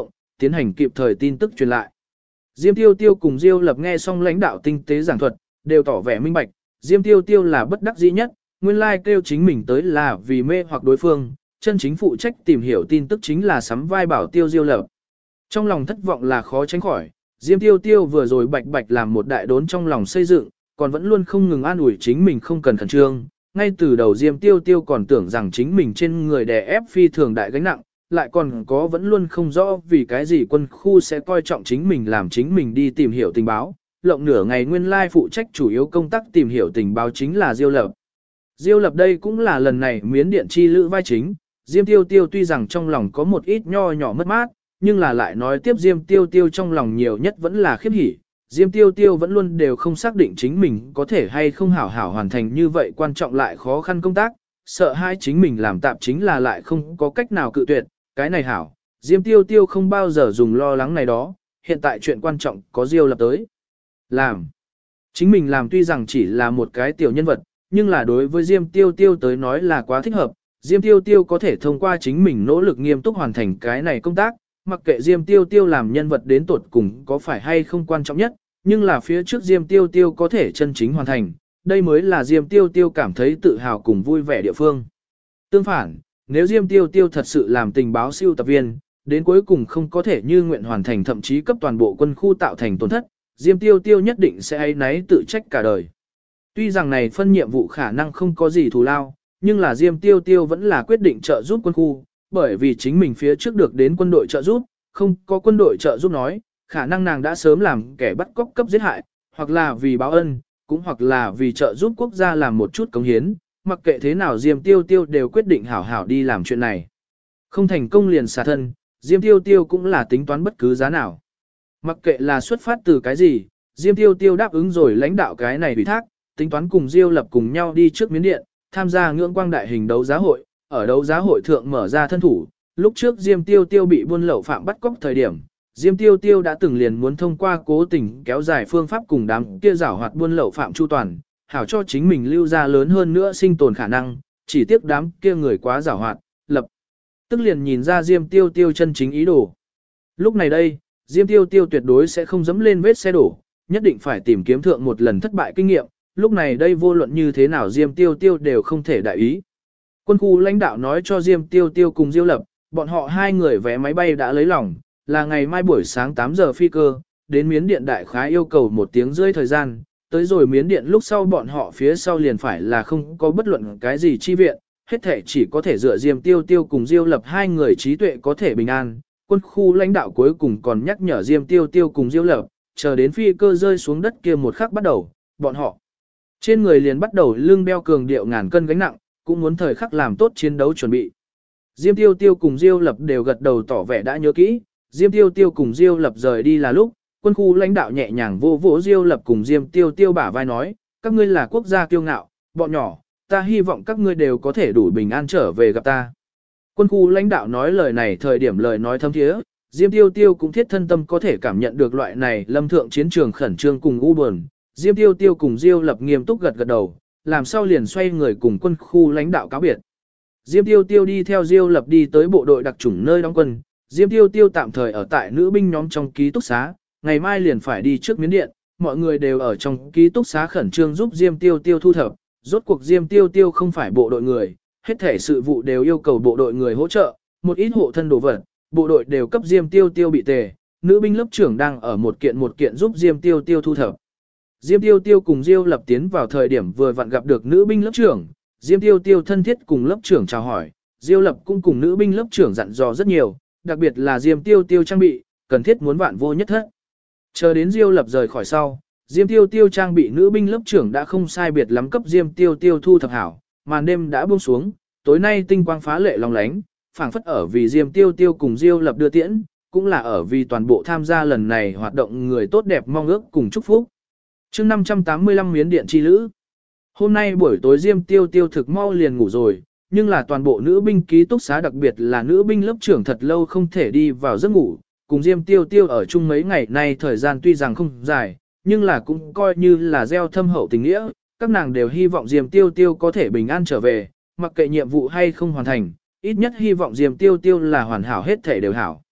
tiến hành kịp thời tin tức truyền lại. Diêm Tiêu Tiêu cùng Diêu Lập nghe xong lãnh đạo tinh tế giảng thuật, đều tỏ vẻ minh bạch, Diêm Tiêu Tiêu là bất đắc dĩ nhất, nguyên lai kêu chính mình tới là vì mê hoặc đối phương, chân chính phụ trách tìm hiểu tin tức chính là sắm vai bảo tiêu Diêu Lập. Trong lòng thất vọng là khó tránh khỏi, Diêm Tiêu Tiêu vừa rồi bạch bạch làm một đại đốn trong lòng xây dựng, còn vẫn luôn không ngừng an ủi chính mình không cần khẩn trương. Ngay từ đầu Diêm Tiêu Tiêu còn tưởng rằng chính mình trên người đè ép phi thường đại gánh nặng, lại còn có vẫn luôn không rõ vì cái gì quân khu sẽ coi trọng chính mình làm chính mình đi tìm hiểu tình báo. Lộng nửa ngày nguyên lai phụ trách chủ yếu công tác tìm hiểu tình báo chính là Diêu Lập. Diêu Lập đây cũng là lần này miến điện chi lữ vai chính, Diêm Tiêu Tiêu tuy rằng trong lòng có một ít nho nhỏ mất mát, nhưng là lại nói tiếp Diêm Tiêu Tiêu trong lòng nhiều nhất vẫn là khiếp hỉ. Diêm Tiêu Tiêu vẫn luôn đều không xác định chính mình có thể hay không hảo hảo hoàn thành như vậy quan trọng lại khó khăn công tác, sợ hai chính mình làm tạm chính là lại không có cách nào cự tuyệt, cái này hảo. Diêm Tiêu Tiêu không bao giờ dùng lo lắng này đó, hiện tại chuyện quan trọng có Diêu Lập tới. Làm. Chính mình làm tuy rằng chỉ là một cái tiểu nhân vật, nhưng là đối với Diêm Tiêu Tiêu tới nói là quá thích hợp. Diêm Tiêu Tiêu có thể thông qua chính mình nỗ lực nghiêm túc hoàn thành cái này công tác, mặc kệ Diêm Tiêu Tiêu làm nhân vật đến tột cùng có phải hay không quan trọng nhất, nhưng là phía trước Diêm Tiêu Tiêu có thể chân chính hoàn thành, đây mới là Diêm Tiêu Tiêu cảm thấy tự hào cùng vui vẻ địa phương. Tương phản, nếu Diêm Tiêu Tiêu thật sự làm tình báo siêu tập viên, đến cuối cùng không có thể như nguyện hoàn thành thậm chí cấp toàn bộ quân khu tạo thành tổn thất, Diêm Tiêu Tiêu nhất định sẽ áy náy tự trách cả đời. Tuy rằng này phân nhiệm vụ khả năng không có gì thù lao, nhưng là Diêm Tiêu Tiêu vẫn là quyết định trợ giúp quân khu, bởi vì chính mình phía trước được đến quân đội trợ giúp, không có quân đội trợ giúp nói, khả năng nàng đã sớm làm kẻ bắt cóc cấp giết hại, hoặc là vì báo ân, cũng hoặc là vì trợ giúp quốc gia làm một chút cống hiến, mặc kệ thế nào Diêm Tiêu Tiêu đều quyết định hảo hảo đi làm chuyện này. Không thành công liền xả thân, Diêm Tiêu Tiêu cũng là tính toán bất cứ giá nào. Mặc kệ là xuất phát từ cái gì, Diêm Tiêu Tiêu đáp ứng rồi lãnh đạo cái này ủy thác, tính toán cùng Diêu Lập cùng nhau đi trước Miến Điện, tham gia ngưỡng quang đại hình đấu giá hội, ở đấu giá hội thượng mở ra thân thủ. Lúc trước Diêm Tiêu Tiêu bị buôn lậu phạm bắt cóc thời điểm, Diêm Tiêu Tiêu đã từng liền muốn thông qua cố tình kéo dài phương pháp cùng đám kia giảo hoạt buôn lậu phạm chu toàn, hảo cho chính mình lưu ra lớn hơn nữa sinh tồn khả năng, chỉ tiếc đám kia người quá giảo hoạt, lập tức liền nhìn ra Diêm Tiêu Tiêu chân chính ý đồ. Lúc này đây, Diêm Tiêu Tiêu tuyệt đối sẽ không dẫm lên vết xe đổ, nhất định phải tìm kiếm thượng một lần thất bại kinh nghiệm, lúc này đây vô luận như thế nào Diêm Tiêu Tiêu đều không thể đại ý. Quân khu lãnh đạo nói cho Diêm Tiêu Tiêu cùng Diêu Lập, bọn họ hai người vé máy bay đã lấy lòng, là ngày mai buổi sáng 8 giờ phi cơ, đến Miến Điện đại khái yêu cầu 1 tiếng rưỡi thời gian, tới rồi Miến Điện lúc sau bọn họ phía sau liền phải là không có bất luận cái gì chi viện, hết thể chỉ có thể dựa Diêm Tiêu Tiêu cùng Diêu Lập hai người trí tuệ có thể bình an. Quân khu lãnh đạo cuối cùng còn nhắc nhở Diêm Tiêu Tiêu cùng Diêu Lập, chờ đến phi cơ rơi xuống đất kia một khắc bắt đầu, bọn họ trên người liền bắt đầu lưng đeo cường điệu ngàn cân gánh nặng, cũng muốn thời khắc làm tốt chiến đấu chuẩn bị. Diêm Tiêu Tiêu cùng Diêu Lập đều gật đầu tỏ vẻ đã nhớ kỹ, Diêm Tiêu Tiêu cùng Diêu Lập rời đi là lúc, quân khu lãnh đạo nhẹ nhàng vô vỗ Diêu Lập cùng Diêm Tiêu Tiêu bả vai nói, các ngươi là quốc gia kiêu ngạo, bọn nhỏ, ta hy vọng các ngươi đều có thể đủ bình an trở về gặp ta. Quân khu lãnh đạo nói lời này thời điểm lời nói thâm thiế, Diêm Tiêu Tiêu cũng thiết thân tâm có thể cảm nhận được loại này lâm thượng chiến trường khẩn trương cùng u buồn. Diêm Tiêu Tiêu cùng Diêu Lập nghiêm túc gật gật đầu, làm sao liền xoay người cùng quân khu lãnh đạo cáo biệt. Diêm Tiêu Tiêu đi theo Diêu Lập đi tới bộ đội đặc chủng nơi đóng quân, Diêm Tiêu Tiêu tạm thời ở tại nữ binh nhóm trong ký túc xá, ngày mai liền phải đi trước Miến Điện, mọi người đều ở trong ký túc xá khẩn trương giúp Diêm Tiêu Tiêu thu thập, rốt cuộc Diêm Tiêu Tiêu không phải bộ đội người, hết thể sự vụ đều yêu cầu bộ đội người hỗ trợ, một ít hộ thân đồ vật, bộ đội đều cấp Diêm Tiêu Tiêu bị tề, nữ binh lớp trưởng đang ở một kiện giúp Diêm Tiêu Tiêu thu thập. Diêm Tiêu Tiêu cùng Diêu Lập tiến vào thời điểm vừa vặn gặp được nữ binh lớp trưởng, Diêm Tiêu Tiêu thân thiết cùng lớp trưởng chào hỏi, Diêu Lập cũng cùng nữ binh lớp trưởng dặn dò rất nhiều, đặc biệt là Diêm Tiêu Tiêu trang bị, cần thiết muốn vạn vô nhất thất. Chờ đến Diêu Lập rời khỏi sau, Diêm Tiêu Tiêu trang bị nữ binh lớp trưởng đã không sai biệt lắm cấp Diêm Tiêu Tiêu thu thập hảo, màn đêm đã buông xuống, tối nay tinh quang phá lệ long lánh, phảng phất ở vì Diêm Tiêu Tiêu cùng Diêu Lập đưa tiễn, cũng là ở vì toàn bộ tham gia lần này hoạt động người tốt đẹp mong ước cùng chúc phúc. Chương 585 Miến Điện chi lữ. Hôm nay buổi tối Diêm Tiêu Tiêu thực mau liền ngủ rồi, nhưng là toàn bộ nữ binh ký túc xá đặc biệt là nữ binh lớp trưởng thật lâu không thể đi vào giấc ngủ, cùng Diêm Tiêu Tiêu ở chung mấy ngày nay thời gian tuy rằng không dài, nhưng là cũng coi như là gieo thâm hậu tình nghĩa, các nàng đều hy vọng Diêm Tiêu Tiêu có thể bình an trở về, mặc kệ nhiệm vụ hay không hoàn thành, ít nhất hy vọng Diêm Tiêu Tiêu là hoàn hảo hết thể đều hảo.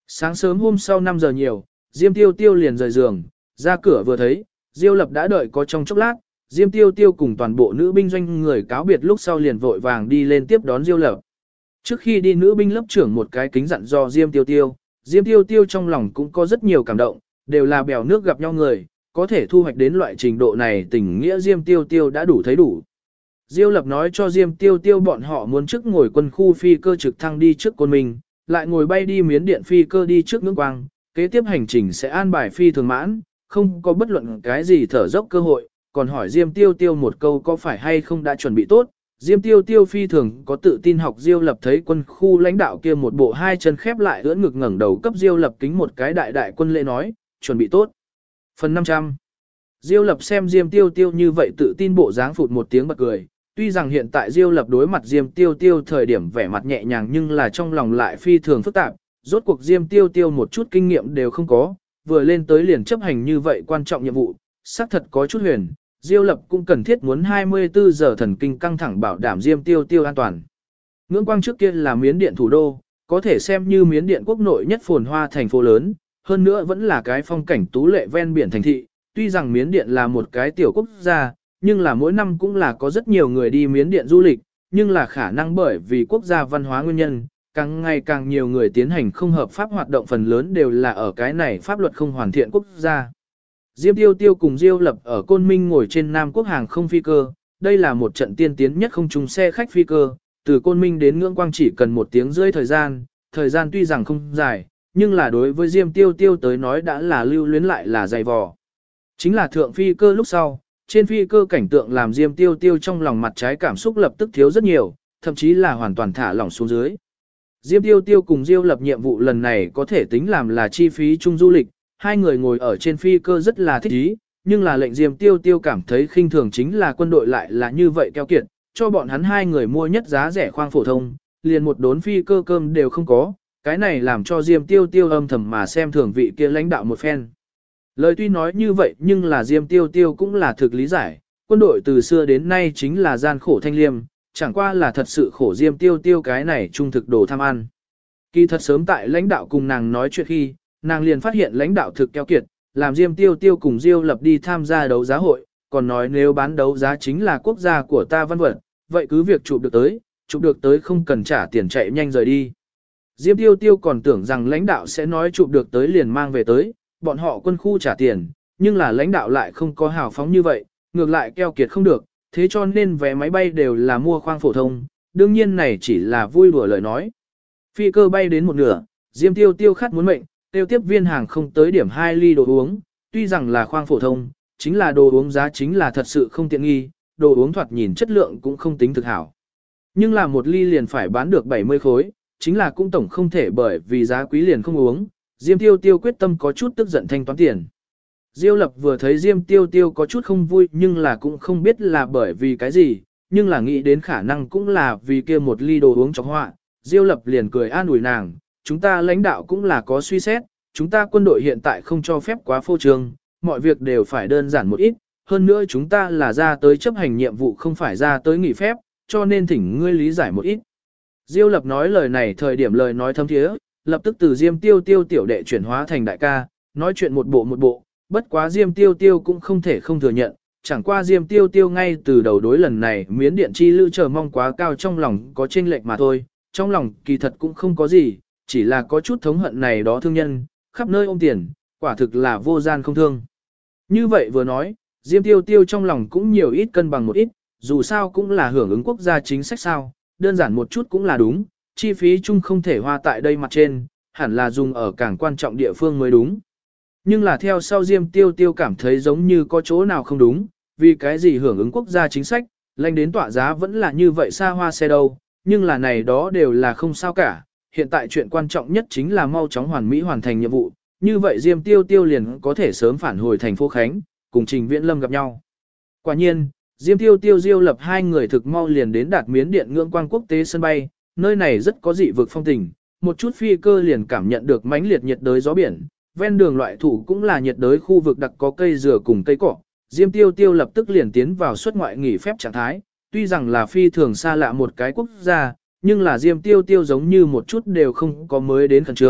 Sáng sớm hôm sau 5 giờ nhiều, Diêm Tiêu Tiêu liền rời giường, ra cửa vừa thấy, Diêu Lập đã đợi có trong chốc lát, Diêm Tiêu Tiêu cùng toàn bộ nữ binh doanh người cáo biệt lúc sau liền vội vàng đi lên tiếp đón Diêu Lập. Trước khi đi nữ binh lớp trưởng một cái kính dặn do Diêm Tiêu Tiêu, Diêm Tiêu Tiêu trong lòng cũng có rất nhiều cảm động, đều là bèo nước gặp nhau người, có thể thu hoạch đến loại trình độ này tình nghĩa Diêm Tiêu Tiêu đã đủ thấy đủ. Diêu Lập nói cho Diêm Tiêu Tiêu bọn họ muốn trước ngồi quân khu phi cơ trực thăng đi trước Côn Minh, lại ngồi bay đi Miến Điện phi cơ đi trước Ngưỡng Quang, kế tiếp hành trình sẽ an bài phi thường mãn, không có bất luận cái gì thở dốc cơ hội, còn hỏi Diêm Tiêu Tiêu một câu có phải hay không đã chuẩn bị tốt. Diêm Tiêu Tiêu phi thường có tự tin học Diêu Lập thấy quân khu lãnh đạo kia một bộ hai chân khép lại ưỡn ngực ngẩng đầu cấp Diêu Lập kính một cái đại đại quân lễ nói, chuẩn bị tốt. Phần 500. Diêu Lập xem Diêm Tiêu Tiêu như vậy tự tin bộ dáng phụt một tiếng bật cười, tuy rằng hiện tại Diêu Lập đối mặt Diêm Tiêu Tiêu thời điểm vẻ mặt nhẹ nhàng nhưng là trong lòng lại phi thường phức tạp, rốt cuộc Diêm Tiêu Tiêu một chút kinh nghiệm đều không có, vừa lên tới liền chấp hành như vậy quan trọng nhiệm vụ, xác thật có chút huyền. Diêu Lập cũng cần thiết muốn 24 giờ thần kinh căng thẳng bảo đảm Diêm Tiêu Tiêu an toàn. Ngưỡng Quang trước kia là Miến Điện thủ đô, có thể xem như Miến Điện quốc nội nhất phồn hoa thành phố lớn, hơn nữa vẫn là cái phong cảnh tú lệ ven biển thành thị. Tuy rằng Miến Điện là một cái tiểu quốc gia, nhưng là mỗi năm cũng là có rất nhiều người đi Miến Điện du lịch, nhưng là khả năng bởi vì quốc gia văn hóa nguyên nhân, càng ngày càng nhiều người tiến hành không hợp pháp hoạt động phần lớn đều là ở cái này pháp luật không hoàn thiện quốc gia. Diêm Tiêu Tiêu cùng Diêu Lập ở Côn Minh ngồi trên Nam Quốc hàng không phi cơ, đây là một trận tiên tiến nhất không trung xe khách phi cơ, từ Côn Minh đến Ngưỡng Quang chỉ cần 1 tiếng rưỡi thời gian tuy rằng không dài, nhưng là đối với Diêm Tiêu Tiêu tới nói đã là lưu luyến lại là dày vò. Chính là thượng phi cơ lúc sau, trên phi cơ cảnh tượng làm Diêm Tiêu Tiêu trong lòng mặt trái cảm xúc lập tức thiếu rất nhiều, thậm chí là hoàn toàn thả lỏng xuống dưới. Diêm Tiêu Tiêu cùng Diêu Lập nhiệm vụ lần này có thể tính làm là chi phí chung du lịch, hai người ngồi ở trên phi cơ rất là thích ý, nhưng là lệnh Diêm Tiêu Tiêu cảm thấy khinh thường chính là quân đội lại là như vậy keo kiệt, cho bọn hắn hai người mua nhất giá rẻ khoang phổ thông, liền một đốn phi cơ cơm đều không có, cái này làm cho Diêm Tiêu Tiêu âm thầm mà xem thường vị kia lãnh đạo một phen. Lời tuy nói như vậy nhưng là Diêm Tiêu Tiêu cũng là thực lý giải, quân đội từ xưa đến nay chính là gian khổ thanh liêm, chẳng qua là thật sự khổ Diêm Tiêu Tiêu cái này trung thực đồ tham ăn. Kỳ thật sớm tại lãnh đạo cùng nàng nói chuyện khi, nàng liền phát hiện lãnh đạo thực keo kiệt, làm Diêm Tiêu Tiêu cùng Diêu Lập đi tham gia đấu giá hội, còn nói nếu bán đấu giá chính là quốc gia của ta văn vật, vậy cứ việc chụp được tới không cần trả tiền chạy nhanh rời đi. Diêm Tiêu Tiêu còn tưởng rằng lãnh đạo sẽ nói chụp được tới liền mang về tới, bọn họ quân khu trả tiền, nhưng là lãnh đạo lại không có hào phóng như vậy, ngược lại keo kiệt không được, thế cho nên vé máy bay đều là mua khoang phổ thông, đương nhiên này chỉ là vui đùa lời nói. Phi cơ bay đến một nửa, Diêm Tiêu Tiêu khát muốn mệnh, tiêu tiếp viên hàng không tới điểm 2 ly đồ uống, tuy rằng là khoang phổ thông, chính là đồ uống giá chính là thật sự không tiện nghi, đồ uống thoạt nhìn chất lượng cũng không tính thực hảo. Nhưng là một ly liền phải bán được 70 khối, chính là cũng tổng không thể bởi vì giá quý liền không uống, Diêm Tiêu Tiêu quyết tâm có chút tức giận thanh toán tiền. Diêu Lập vừa thấy Diêm Tiêu Tiêu có chút không vui nhưng là cũng không biết là bởi vì cái gì, nhưng là nghĩ đến khả năng cũng là vì kia một ly đồ uống chọc họa, Diêu Lập liền cười an ủi nàng, chúng ta lãnh đạo cũng là có suy xét, chúng ta quân đội hiện tại không cho phép quá phô trương, mọi việc đều phải đơn giản một ít, hơn nữa chúng ta là ra tới chấp hành nhiệm vụ không phải ra tới nghỉ phép, cho nên thỉnh ngươi lý giải một ít. Diêu Lập nói lời này thời điểm lời nói thâm thiế, lập tức từ Diêm Tiêu Tiêu tiểu đệ chuyển hóa thành đại ca, nói chuyện một bộ, bất quá Diêm Tiêu Tiêu cũng không thể không thừa nhận, chẳng qua Diêm Tiêu Tiêu ngay từ đầu đối lần này Miến Điện chi lưu chờ mong quá cao trong lòng có chênh lệch mà thôi, trong lòng kỳ thật cũng không có gì, chỉ là có chút thống hận này đó thương nhân, khắp nơi ôm tiền, quả thực là vô gian không thương. Như vậy vừa nói, Diêm Tiêu Tiêu trong lòng cũng nhiều ít cân bằng một ít, dù sao cũng là hưởng ứng quốc gia chính sách sao, đơn giản một chút cũng là đúng, chi phí chung không thể hoa tại đây mặt trên, hẳn là dùng ở càng quan trọng địa phương mới đúng. Nhưng là theo sau Diêm Tiêu Tiêu cảm thấy giống như có chỗ nào không đúng, vì cái gì hưởng ứng quốc gia chính sách, lãnh đến tọa giá vẫn là như vậy xa hoa xe đâu, nhưng là này đó đều là không sao cả, hiện tại chuyện quan trọng nhất chính là mau chóng hoàn thành nhiệm vụ, như vậy Diêm Tiêu Tiêu liền có thể sớm phản hồi thành phố Khánh, cùng Trình Viễn Lâm gặp nhau. Quả nhiên, Diêm Tiêu Tiêu Diêu Lập hai người thực mau liền đến đạt Miến Điện Ngưỡng Quang quốc tế sân bay, nơi này rất có dị vực phong tình, một chút phi cơ liền cảm nhận được mãnh liệt nhiệt đới gió biển, ven đường loại thủ cũng là nhiệt đới khu vực đặc có cây dừa cùng cây cỏ. Diêm Tiêu Tiêu lập tức liền tiến vào xuất ngoại nghỉ phép trạng thái, tuy rằng là phi thường xa lạ một cái quốc gia, nhưng là Diêm Tiêu Tiêu giống như một chút đều không có mới đến khẩn trương,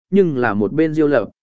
nhưng là một bên Diêu Lập.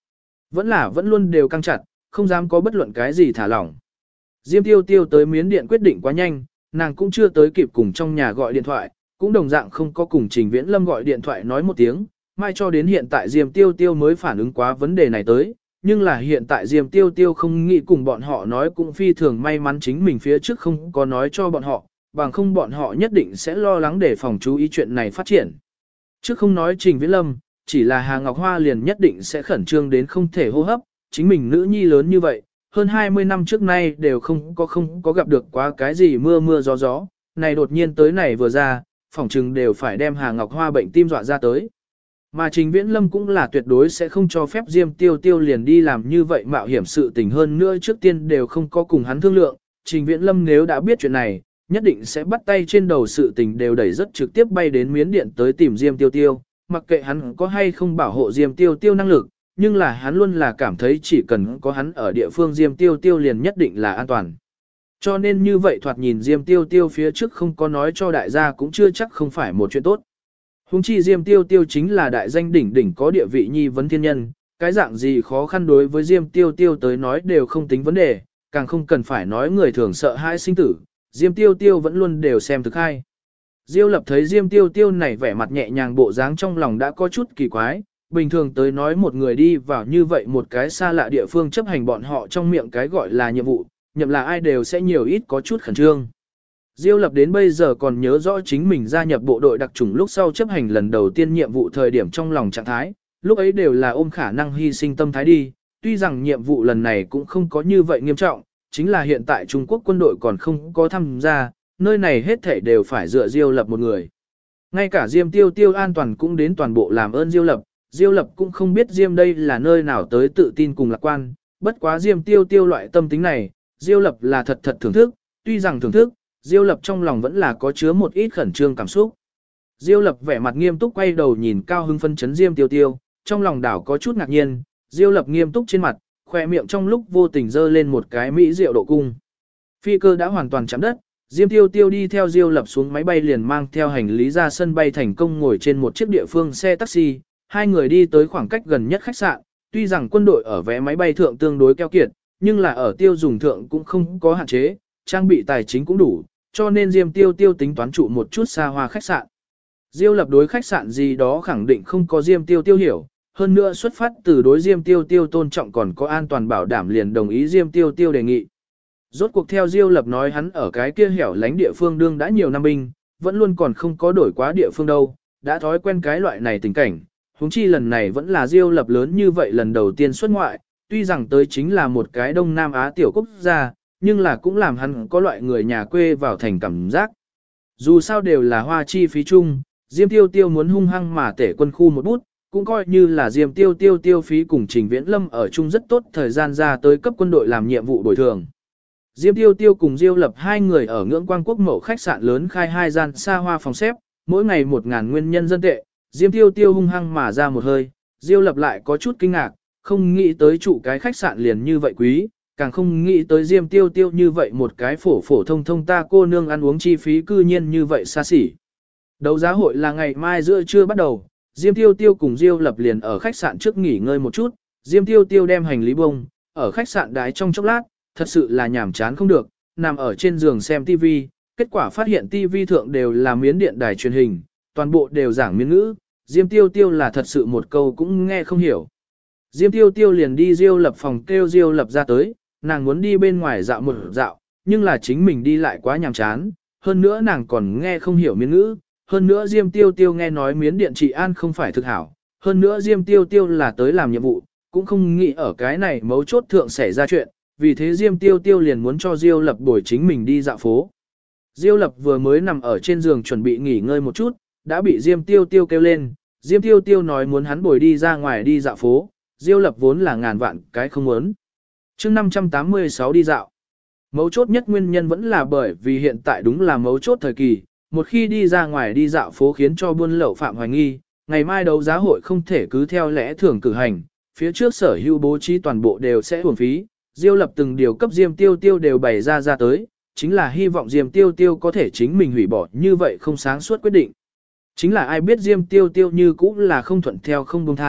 Vẫn luôn đều căng chặt, không dám có bất luận cái gì thả lỏng. Diêm Tiêu Tiêu tới Miến Điện quyết định quá nhanh, nàng cũng chưa tới kịp cùng trong nhà gọi điện thoại, cũng đồng dạng không có cùng Trình Viễn Lâm gọi điện thoại nói một tiếng, mai cho đến hiện tại Diêm Tiêu Tiêu mới phản ứng quá vấn đề này tới, nhưng là hiện tại Diêm Tiêu Tiêu không nghĩ cùng bọn họ nói cũng phi thường may mắn chính mình phía trước không có nói cho bọn họ, bằng không bọn họ nhất định sẽ lo lắng để phòng chú ý chuyện này phát triển. Trước không nói Trình Viễn Lâm, chỉ là Hà Ngọc Hoa liền nhất định sẽ khẩn trương đến không thể hô hấp, chính mình nữ nhi lớn như vậy, hơn 20 năm trước nay đều không có gặp được quá cái gì mưa mưa gió gió, này đột nhiên tới này vừa ra, phỏng chừng đều phải đem Hà Ngọc Hoa bệnh tim dọa ra tới. Mà Trình Viễn Lâm cũng là tuyệt đối sẽ không cho phép Diêm Tiêu Tiêu liền đi làm như vậy mạo hiểm sự tình, hơn nữa trước tiên đều không có cùng hắn thương lượng, Trình Viễn Lâm nếu đã biết chuyện này, nhất định sẽ bắt tay trên đầu sự tình đều đẩy rất trực tiếp bay đến Miến Điện tới tìm Diêm Tiêu Tiêu, mặc kệ hắn có hay không bảo hộ Diêm Tiêu Tiêu năng lực, nhưng là hắn luôn là cảm thấy chỉ cần có hắn ở địa phương Diêm Tiêu Tiêu liền nhất định là an toàn. Cho nên như vậy thoạt nhìn Diêm Tiêu Tiêu phía trước không có nói cho đại gia cũng chưa chắc không phải một chuyện tốt. Hùng chi Diêm Tiêu Tiêu chính là đại danh đỉnh đỉnh có địa vị nhi vấn thiên nhân, cái dạng gì khó khăn đối với Diêm Tiêu Tiêu tới nói đều không tính vấn đề, càng không cần phải nói người thường sợ hãi sinh tử, Diêm Tiêu Tiêu vẫn luôn đều xem thực hay. Diêu Lập thấy Diêm Tiêu Tiêu này vẻ mặt nhẹ nhàng bộ dáng trong lòng đã có chút kỳ quái, bình thường tới nói một người đi vào như vậy một cái xa lạ địa phương chấp hành bọn họ trong miệng cái gọi là nhiệm vụ, nhậm là ai đều sẽ nhiều ít có chút khẩn trương. Diêu Lập đến bây giờ còn nhớ rõ chính mình gia nhập bộ đội đặc chủng lúc sau chấp hành lần đầu tiên nhiệm vụ thời điểm trong lòng trạng thái, lúc ấy đều là ôm khả năng hy sinh tâm thái đi, tuy rằng nhiệm vụ lần này cũng không có như vậy nghiêm trọng, chính là hiện tại Trung Quốc quân đội còn không có tham gia, nơi này hết thảy đều phải dựa Diêu Lập một người. Ngay cả Diêm Tiêu Tiêu an toàn cũng đến toàn bộ làm ơn Diêu Lập cũng không biết Diêm đây là nơi nào tới tự tin cùng lạc quan, bất quá Diêm Tiêu Tiêu loại tâm tính này, Diêu Lập là thật thưởng thức, tuy rằng thưởng thức, Diêu Lập trong lòng vẫn là có chứa một ít khẩn trương cảm xúc. Diêu Lập vẻ mặt nghiêm túc quay đầu nhìn cao hưng phân chấn Diêm Tiêu Tiêu, trong lòng đảo có chút ngạc nhiên, Diêu Lập nghiêm túc trên mặt, khỏe miệng trong lúc vô tình dơ lên một cái mỹ diệu độ cung. Phi cơ đã hoàn toàn chạm đất, Diêm Tiêu Tiêu đi theo Diêu Lập xuống máy bay liền mang theo hành lý ra sân bay thành công ngồi trên một chiếc địa phương xe taxi, hai người đi tới khoảng cách gần nhất khách sạn, tuy rằng quân đội ở vé máy bay thượng tương đối keo kiệt, nhưng là ở tiêu dùng thượng cũng không có hạn chế, trang bị tài chính cũng đủ, cho nên Diêm Tiêu Tiêu tính toán trụ một chút xa hoa khách sạn. Diêu Lập đối khách sạn gì đó khẳng định không có Diêm Tiêu Tiêu hiểu, hơn nữa xuất phát từ đối Diêm Tiêu Tiêu tôn trọng còn có an toàn bảo đảm liền đồng ý Diêm Tiêu Tiêu đề nghị. Rốt cuộc theo Diêu Lập nói hắn ở cái kia hẻo lánh địa phương đương đã nhiều năm binh, vẫn luôn còn không có đổi quá địa phương đâu, đã thói quen cái loại này tình cảnh. Huống chi lần này vẫn là Diêu Lập lớn như vậy lần đầu tiên xuất ngoại, tuy rằng tới chính là một cái Đông Nam Á tiểu quốc gia, nhưng là cũng làm hắn có loại người nhà quê vào thành cảm giác. Dù sao đều là hoa chi phí chung, Diêm Tiêu Tiêu muốn hung hăng mà tể quân khu một bút, cũng coi như là Diêm Tiêu Tiêu tiêu phí cùng Trình Viễn Lâm ở chung rất tốt thời gian ra tới cấp quân đội làm nhiệm vụ bồi thường. Diêm Tiêu Tiêu cùng Diêu Lập hai người ở Ngưỡng Quang Quốc mẫu khách sạn lớn khai hai gian xa hoa phòng xếp, mỗi ngày 1.000 nguyên nhân dân tệ. Diêm Tiêu Tiêu hung hăng mà ra một hơi, Diêu Lập lại có chút kinh ngạc, không nghĩ tới trụ cái khách sạn liền như vậy quý, càng không nghĩ tới Diêm Tiêu Tiêu như vậy một cái phổ thông ta cô nương ăn uống chi phí cư nhiên như vậy xa xỉ. Đấu giá hội là ngày mai giữa trưa bắt đầu, Diêm Tiêu Tiêu cùng Diêu Lập liền ở khách sạn trước nghỉ ngơi một chút, Diêm Tiêu Tiêu đem hành lý bông, ở khách sạn đái trong chốc lát, thật sự là nhàm chán không được, nằm ở trên giường xem TV, kết quả phát hiện TV thượng đều là Miến Điện đài truyền hình, toàn bộ đều giảng miến ngữ, Diêm Tiêu Tiêu là thật sự một câu cũng nghe không hiểu. Diêm Tiêu Tiêu liền đi Diêu Lập phòng kêu Diêu Lập ra tới, nàng muốn đi bên ngoài dạo một dạo, nhưng là chính mình đi lại quá nhàm chán, hơn nữa nàng còn nghe không hiểu miến ngữ, hơn nữa Diêm Tiêu Tiêu nghe nói Miến Điện trị an không phải thực hảo, hơn nữa Diêm Tiêu Tiêu là tới làm nhiệm vụ, cũng không nghĩ ở cái này mấu chốt thượng xảy ra chuyện, vì thế Diêm Tiêu Tiêu liền muốn cho Diêu Lập bồi chính mình đi dạo phố. Diêu Lập vừa mới nằm ở trên giường chuẩn bị nghỉ ngơi một chút, đã bị Diêm Tiêu Tiêu kêu lên, Diêm Tiêu Tiêu nói muốn hắn bồi đi ra ngoài đi dạo phố, Diêu Lập vốn là ngàn vạn cái không muốn. Chương 586 đi dạo. Mấu chốt nhất nguyên nhân vẫn là bởi vì hiện tại đúng là mấu chốt thời kỳ, một khi đi ra ngoài đi dạo phố khiến cho buôn lậu phạm hoài nghi, ngày mai đấu giá hội không thể cứ theo lẽ thường cử hành, phía trước sở hữu bố trí toàn bộ đều sẽ uổng phí. Diêu Lập từng điều cấp Diêm Tiêu Tiêu đều bày ra tới, chính là hy vọng Diêm Tiêu Tiêu có thể chính mình hủy bỏ như vậy không sáng suốt quyết định. Chính là ai biết Diêm Tiêu Tiêu như cũ là không thuận theo không buông tha,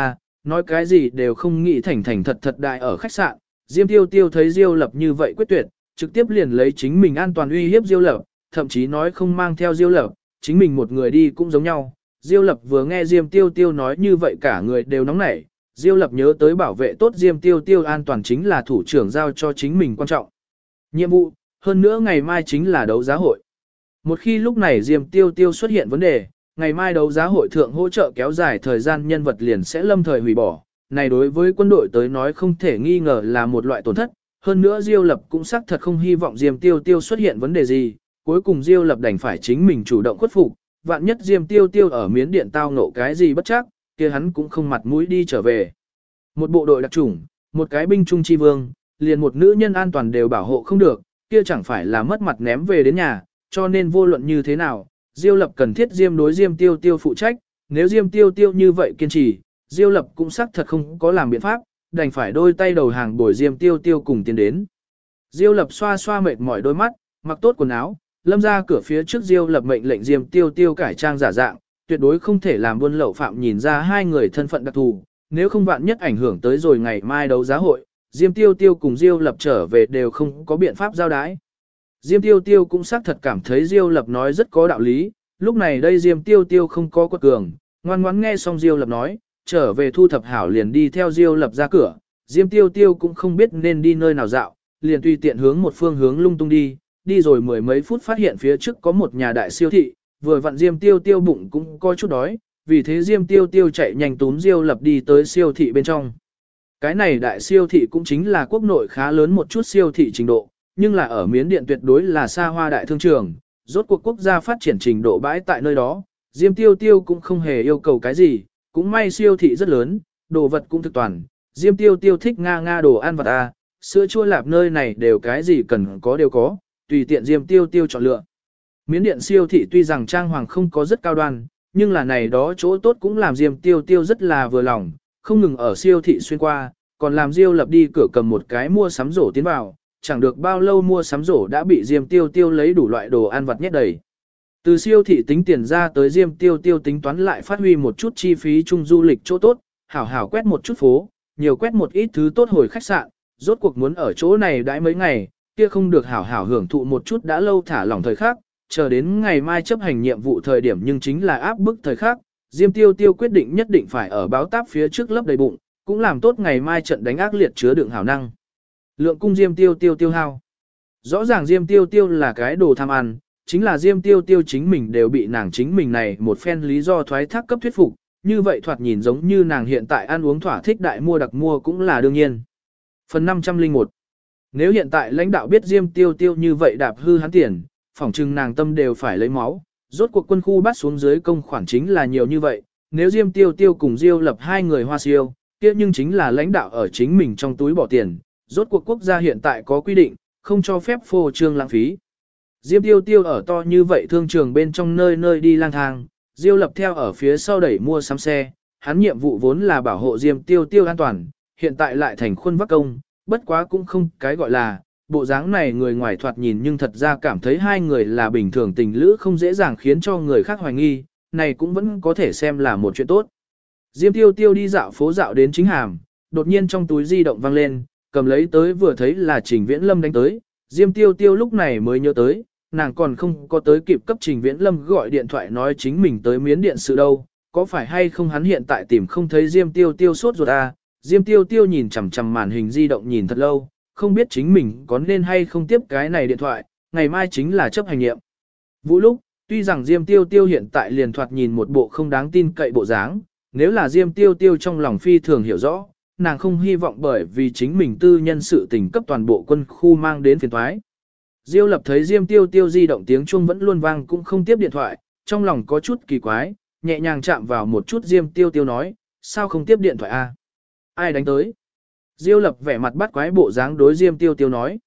nói cái gì đều không nghĩ thành thành thật thật đại ở khách sạn. Diêm Tiêu Tiêu thấy Diêu Lập như vậy quyết tuyệt, trực tiếp liền lấy chính mình an toàn uy hiếp Diêu Lập, thậm chí nói không mang theo Diêu Lập, chính mình một người đi cũng giống nhau. Diêu Lập vừa nghe Diêm Tiêu Tiêu nói như vậy cả người đều nóng nảy, Diêu Lập nhớ tới bảo vệ tốt Diêm Tiêu Tiêu an toàn chính là thủ trưởng giao cho chính mình quan trọng nhiệm vụ, hơn nữa ngày mai chính là đấu giá hội. Một khi lúc này Diêm Tiêu Tiêu xuất hiện vấn đề, ngày mai đấu giá hội thượng hỗ trợ kéo dài thời gian nhân vật liền sẽ lâm thời hủy bỏ. Này đối với quân đội tới nói không thể nghi ngờ là một loại tổn thất. Hơn nữa Diêu Lập cũng xác thật không hy vọng Diêm Tiêu Tiêu xuất hiện vấn đề gì. Cuối cùng Diêu Lập đành phải chính mình chủ động khuất phục. Vạn nhất Diêm Tiêu Tiêu ở Miến Điện tao ngộ cái gì bất chắc, kia hắn cũng không mặt mũi đi trở về. Một bộ đội đặc chủng, một cái binh trung chi vương, liền một nữ nhân an toàn đều bảo hộ không được, kia chẳng phải là mất mặt ném về đến nhà. Cho nên vô luận như thế nào, Diêu Lập cần thiết Diêm đối Diêm Tiêu Tiêu phụ trách, nếu Diêm Tiêu Tiêu như vậy kiên trì, Diêu Lập cũng xác thật không có làm biện pháp, đành phải đôi tay đầu hàng bồi Diêm Tiêu Tiêu cùng tiến đến. Diêu Lập xoa xoa mệt mỏi đôi mắt, mặc tốt quần áo, lâm ra cửa phía trước Diêu Lập mệnh lệnh Diêm Tiêu Tiêu cải trang giả dạng, tuyệt đối không thể làm buôn lậu phạm nhìn ra hai người thân phận đặc thù, nếu không vạn nhất ảnh hưởng tới rồi ngày mai đấu giá hội, Diêm Tiêu Tiêu cùng Diêu Lập trở về đều không có biện pháp giao đái. Diêm Tiêu Tiêu cũng xác thật cảm thấy Diêu Lập nói rất có đạo lý, lúc này đây Diêm Tiêu Tiêu không có quật cường, ngoan ngoãn nghe xong Diêu Lập nói, trở về thu thập hảo liền đi theo Diêu Lập ra cửa, Diêm Tiêu Tiêu cũng không biết nên đi nơi nào dạo, liền tùy tiện hướng một phương hướng lung tung đi rồi mười mấy phút phát hiện phía trước có một nhà đại siêu thị, vừa vặn Diêm Tiêu Tiêu bụng cũng có chút đói, vì thế Diêm Tiêu Tiêu chạy nhanh túm Diêu Lập đi tới siêu thị bên trong. Cái này đại siêu thị cũng chính là quốc nội khá lớn một chút siêu thị trình độ, nhưng là ở Miến Điện tuyệt đối là xa hoa đại thương trường, rốt cuộc quốc gia phát triển trình độ bãi tại nơi đó, Diêm Tiêu Tiêu cũng không hề yêu cầu cái gì, cũng may siêu thị rất lớn, đồ vật cũng thực toàn, Diêm Tiêu Tiêu thích nga đồ ăn vặt sữa chua lạp nơi này đều cái gì cần có đều có, tùy tiện Diêm Tiêu Tiêu chọn lựa. Miến Điện siêu thị tuy rằng trang hoàng không có rất cao đoan, nhưng là này đó chỗ tốt cũng làm Diêm Tiêu Tiêu rất là vừa lòng, không ngừng ở siêu thị xuyên qua, còn làm Diêu Lập đi cửa cầm một cái mua sắm rổ tiến vào, chẳng được bao lâu mua sắm rổ đã bị Diêm Tiêu Tiêu lấy đủ loại đồ ăn vặt nhét đầy. Từ siêu thị tính tiền ra tới Diêm Tiêu Tiêu tính toán lại phát huy một chút chi phí chung du lịch chỗ tốt, hảo hảo quét một chút phố, nhiều quét một ít thứ tốt hồi khách sạn, rốt cuộc muốn ở chỗ này đãi mấy ngày, kia không được hảo hảo hưởng thụ một chút đã lâu thả lỏng thời khắc, chờ đến ngày mai chấp hành nhiệm vụ thời điểm nhưng chính là áp bức thời khắc, Diêm Tiêu Tiêu quyết định nhất định phải ở báo táp phía trước lấp đầy bụng, cũng làm tốt ngày mai trận đánh ác liệt chứa đựng hảo năng. Lượng cung Diêm Tiêu Tiêu tiêu hao. Rõ ràng Diêm Tiêu Tiêu là cái đồ tham ăn, chính là Diêm Tiêu Tiêu chính mình đều bị nàng chính mình này một phen lý do thoái thác cấp thuyết phục, như vậy thoạt nhìn giống như nàng hiện tại ăn uống thỏa thích đại mua đặc mua cũng là đương nhiên. Phần 501. Nếu hiện tại lãnh đạo biết Diêm Tiêu Tiêu như vậy đạp hư hắn tiền, phỏng chừng nàng tâm đều phải lấy máu, rốt cuộc quân khu bắt xuống dưới công khoản chính là nhiều như vậy, nếu Diêm Tiêu Tiêu cùng Diêu Lập hai người hoa siêu, kia nhưng chính là lãnh đạo ở chính mình trong túi bỏ tiền, rốt cuộc quốc gia hiện tại có quy định, không cho phép phô trương lãng phí. Diêm Tiêu Tiêu ở to như vậy thương trường bên trong nơi nơi đi lang thang, Diêu Lập theo ở phía sau đẩy mua sắm xe, hắn nhiệm vụ vốn là bảo hộ Diêm Tiêu Tiêu an toàn, hiện tại lại thành khuôn vác công, bất quá cũng không cái gọi là, bộ dáng này người ngoài thoạt nhìn nhưng thật ra cảm thấy hai người là bình thường tình lữ không dễ dàng khiến cho người khác hoài nghi, này cũng vẫn có thể xem là một chuyện tốt. Diêm Tiêu Tiêu đi dạo phố dạo đến chính hàm, đột nhiên trong túi di động vang lên, cầm lấy tới vừa thấy là Trình Viễn Lâm đánh tới, Diêm Tiêu Tiêu lúc này mới nhớ tới, nàng còn không có tới kịp cấp Trình Viễn Lâm gọi điện thoại nói chính mình tới Miến Điện sự đâu, có phải hay không hắn hiện tại tìm không thấy Diêm Tiêu Tiêu sốt ruột Diêm Tiêu Tiêu nhìn chằm chằm màn hình di động nhìn thật lâu, không biết chính mình có nên hay không tiếp cái này điện thoại, ngày mai chính là chấp hành nghiệm. Vũ lúc, tuy rằng Diêm Tiêu Tiêu hiện tại liền thoạt nhìn một bộ không đáng tin cậy bộ dáng, nếu là Diêm Tiêu Tiêu trong lòng phi thường hiểu rõ, nàng không hy vọng bởi vì chính mình tư nhân sự tình cấp toàn bộ quân khu mang đến phiền toái. Diêu Lập thấy Diêm Tiêu Tiêu di động tiếng chuông vẫn luôn vang cũng không tiếp điện thoại, trong lòng có chút kỳ quái, nhẹ nhàng chạm vào một chút Diêm Tiêu Tiêu nói, sao không tiếp điện thoại Ai đánh tới? Diêu Lập vẻ mặt bắt quái bộ dáng đối Diêm Tiêu Tiêu nói.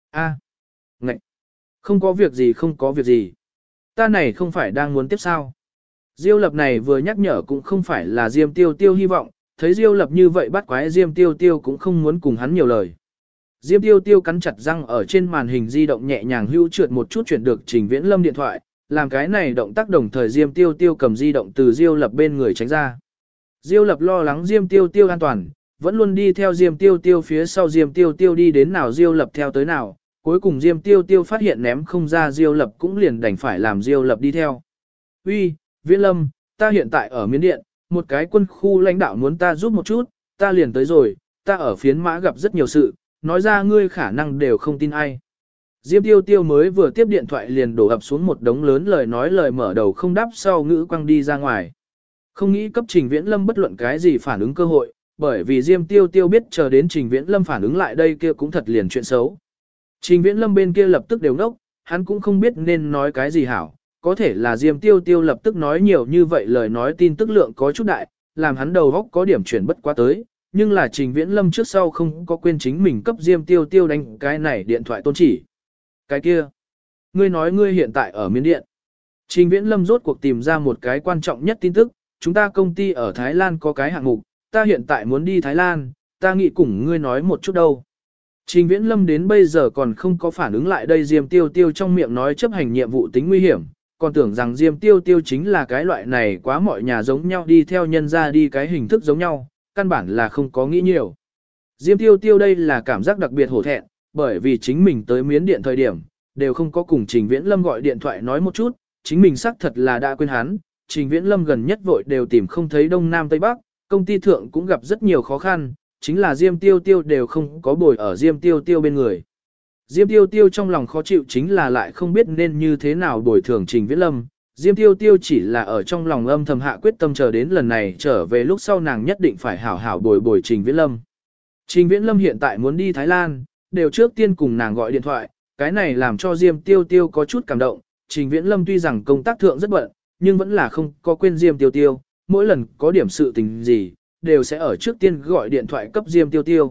Ngậy! Không có việc gì không có việc gì. Ta này không phải đang muốn tiếp sao? Diêu Lập này vừa nhắc nhở cũng không phải là Diêm Tiêu Tiêu hy vọng, thấy Diêu Lập như vậy bắt quái Diêm Tiêu Tiêu cũng không muốn cùng hắn nhiều lời. Diêm Tiêu Tiêu cắn chặt răng ở trên màn hình di động nhẹ nhàng hưu trượt một chút chuyển được Trình Viễn Lâm điện thoại, làm cái này động tác đồng thời Diêm Tiêu Tiêu cầm di động từ Diêu Lập bên người tránh ra. Diêu Lập lo lắng Diêm Tiêu Tiêu an toàn, vẫn luôn đi theo Diêm Tiêu Tiêu phía sau Diêm Tiêu Tiêu đi đến nào Diêu Lập theo tới nào, cuối cùng Diêm Tiêu Tiêu phát hiện ném không ra Diêu Lập cũng liền đành phải làm Diêu Lập đi theo. Uy, Viễn Lâm, ta hiện tại ở Miến Điện, một cái quân khu lãnh đạo muốn ta giúp một chút, ta liền tới rồi, ta ở phiến mã gặp rất nhiều sự, nói ra ngươi khả năng đều không tin ai. Diêm Tiêu Tiêu mới vừa tiếp điện thoại liền đổ ập xuống một đống lớn lời nói lời mở đầu không đáp sau ngữ quăng đi ra ngoài. Không nghĩ cấp Trình Viễn Lâm bất luận cái gì phản ứng cơ hội, bởi vì Diêm Tiêu Tiêu biết chờ đến Trình Viễn Lâm phản ứng lại đây kia cũng thật liền chuyện xấu. Trình Viễn Lâm bên kia lập tức đều ngốc, hắn cũng không biết nên nói cái gì hảo, có thể là Diêm Tiêu Tiêu lập tức nói nhiều như vậy lời nói tin tức lượng có chút đại, làm hắn đầu óc có điểm chuyển bất quá tới, nhưng là Trình Viễn Lâm trước sau không có quên chính mình cấp Diêm Tiêu Tiêu đánh cái này điện thoại tôn chỉ. Cái kia, ngươi nói ngươi hiện tại ở Miến Điện. Trình Viễn Lâm rốt cuộc tìm ra một cái quan trọng nhất tin tức, chúng ta công ty ở Thái Lan có cái hạng mục, ta hiện tại muốn đi Thái Lan, ta nghĩ cùng ngươi nói một chút đâu. Trình Viễn Lâm đến bây giờ còn không có phản ứng lại đây Diêm Tiêu Tiêu trong miệng nói chấp hành nhiệm vụ tính nguy hiểm, còn tưởng rằng Diêm Tiêu Tiêu chính là cái loại này quá mọi nhà giống nhau đi theo nhân ra đi cái hình thức giống nhau, căn bản là không có nghĩ nhiều. Diêm Tiêu Tiêu đây là cảm giác đặc biệt hổ thẹn, bởi vì chính mình tới Miến Điện thời điểm, đều không có cùng Trình Viễn Lâm gọi điện thoại nói một chút, chính mình xác thật là đã quên hắn, Trình Viễn Lâm gần nhất vội đều tìm không thấy Đông Nam Tây Bắc, công ty thượng cũng gặp rất nhiều khó khăn, chính là Diêm Tiêu Tiêu đều không có bồi ở Diêm Tiêu Tiêu bên người. Diêm Tiêu Tiêu trong lòng khó chịu chính là lại không biết nên như thế nào bồi thường Trình Viễn Lâm. Diêm Tiêu Tiêu chỉ là ở trong lòng âm thầm hạ quyết tâm chờ đến lần này trở về lúc sau nàng nhất định phải hảo hảo bồi Trình Viễn Lâm. Trình Viễn Lâm hiện tại muốn đi Thái Lan, đều trước tiên cùng nàng gọi điện thoại, cái này làm cho Diêm Tiêu Tiêu có chút cảm động. Trình Viễn Lâm tuy rằng công tác thượng rất bận, nhưng vẫn là không có quên Diêm Tiêu Tiêu, mỗi lần có điểm sự tình gì, đều sẽ ở trước tiên gọi điện thoại cấp Diêm Tiêu Tiêu.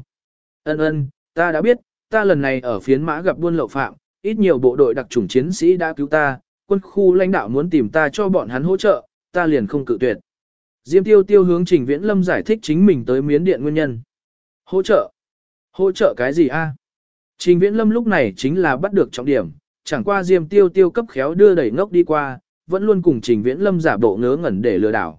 Ân, ta đã biết, ta lần này ở phiến mã gặp buôn lậu phạm, ít nhiều bộ đội đặc chủng chiến sĩ đã cứu ta, quân khu lãnh đạo muốn tìm ta cho bọn hắn hỗ trợ, ta liền không cự tuyệt. Diêm Tiêu Tiêu hướng Trình Viễn Lâm giải thích chính mình tới Miến Điện nguyên nhân. Hỗ trợ? Hỗ trợ cái gì a? Trình Viễn Lâm lúc này chính là bắt được trọng điểm, chẳng qua Diêm Tiêu Tiêu cấp khéo đưa đẩy ngốc đi qua, vẫn luôn cùng Trình Viễn Lâm giả bộ ngớ ngẩn để lừa đảo.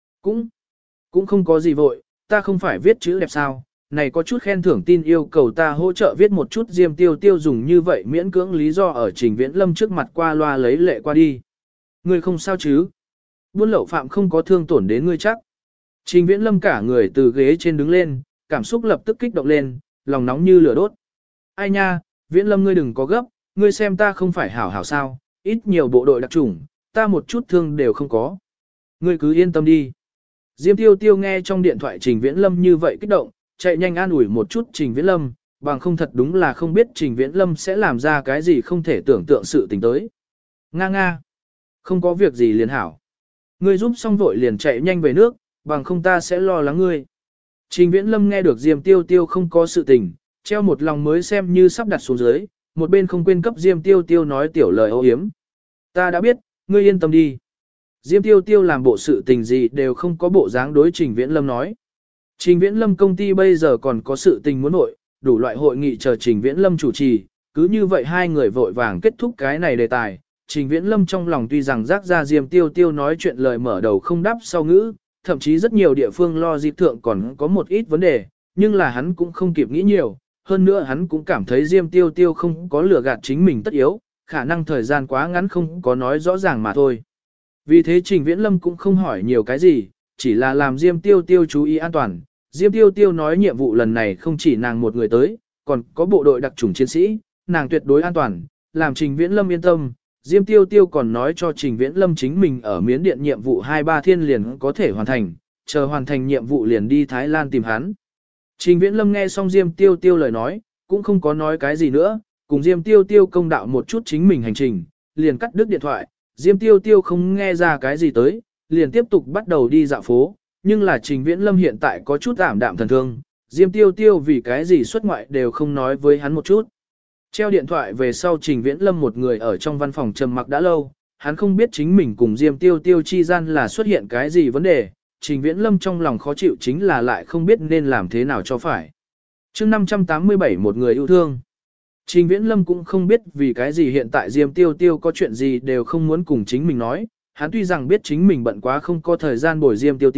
Cũng không có gì vội, ta không phải viết chữ đẹp sao, này có chút khen thưởng tin yêu cầu ta hỗ trợ viết một chút. Diêm Tiêu Tiêu dùng như vậy miễn cưỡng lý do ở Trình Viễn Lâm trước mặt qua loa lấy lệ qua đi. Ngươi không sao chứ? Buôn lậu phạm không có thương tổn đến ngươi chắc. Trình Viễn Lâm cả người từ ghế trên đứng lên, cảm xúc lập tức kích động lên, lòng nóng như lửa đốt. Ai nha, Viễn Lâm ngươi đừng có gấp, ngươi xem ta không phải hảo hảo sao, ít nhiều bộ đội đặc chủng, ta một chút thương đều không có. Ngươi cứ yên tâm đi. Diêm Tiêu Tiêu nghe trong điện thoại Trình Viễn Lâm như vậy kích động, chạy nhanh an ủi một chút Trình Viễn Lâm, bằng không thật đúng là không biết Trình Viễn Lâm sẽ làm ra cái gì không thể tưởng tượng sự tình tới. Nga, không có việc gì liền hảo. Ngươi giúp xong vội liền chạy nhanh về nước, bằng không ta sẽ lo lắng ngươi. Trình Viễn Lâm nghe được Diêm Tiêu Tiêu không có sự tình, treo một lòng mới xem như sắp đặt xuống dưới, một bên không quên cấp Diêm Tiêu Tiêu nói tiểu lời âu yếm. Ta đã biết, ngươi yên tâm đi. Diêm Tiêu Tiêu làm bộ sự tình gì đều không có bộ dáng đối Trình Viễn Lâm nói. Trình Viễn Lâm công ty bây giờ còn có sự tình muốn nội, đủ loại hội nghị chờ Trình Viễn Lâm chủ trì, cứ như vậy hai người vội vàng kết thúc cái này đề tài. Trình Viễn Lâm trong lòng tuy rằng rác ra Diêm Tiêu Tiêu nói chuyện lời mở đầu không đáp sau ngữ, thậm chí rất nhiều địa phương lo dịp thượng còn có một ít vấn đề, nhưng là hắn cũng không kịp nghĩ nhiều, hơn nữa hắn cũng cảm thấy Diêm Tiêu Tiêu không có lừa gạt chính mình tất yếu, khả năng thời gian quá ngắn không có nói rõ ràng mà thôi. Vì thế Trình Viễn Lâm cũng không hỏi nhiều cái gì, chỉ là làm Diêm Tiêu Tiêu chú ý an toàn. Diêm Tiêu Tiêu nói nhiệm vụ lần này không chỉ nàng một người tới, còn có bộ đội đặc chủng chiến sĩ, nàng tuyệt đối an toàn, làm Trình Viễn Lâm yên tâm. Diêm Tiêu Tiêu còn nói cho Trình Viễn Lâm chính mình ở Miến Điện nhiệm vụ 2-3 thiên liền có thể hoàn thành, chờ hoàn thành nhiệm vụ liền đi Thái Lan tìm hắn. Trình Viễn Lâm nghe xong Diêm Tiêu Tiêu lời nói, cũng không có nói cái gì nữa, cùng Diêm Tiêu Tiêu công đạo một chút chính mình hành trình, liền cắt đứt điện thoại. Diêm Tiêu Tiêu không nghe ra cái gì tới, liền tiếp tục bắt đầu đi dạo phố, nhưng là Trình Viễn Lâm hiện tại có chút ảm đạm thần thương, Diêm Tiêu Tiêu vì cái gì xuất ngoại đều không nói với hắn một chút. Treo điện thoại về sau Trình Viễn Lâm một người ở trong văn phòng trầm mặc đã lâu, hắn không biết chính mình cùng Diêm Tiêu Tiêu chi gian là xuất hiện cái gì vấn đề, Trình Viễn Lâm trong lòng khó chịu chính là lại không biết nên làm thế nào cho phải. Chương 587 một người yêu thương. Trình Viễn Lâm cũng không biết vì cái gì hiện tại Diêm Tiêu Tiêu có chuyện gì đều không muốn cùng chính mình nói, hắn tuy rằng biết chính mình bận quá không có thời gian bồi Diêm Tiêu Tiêu,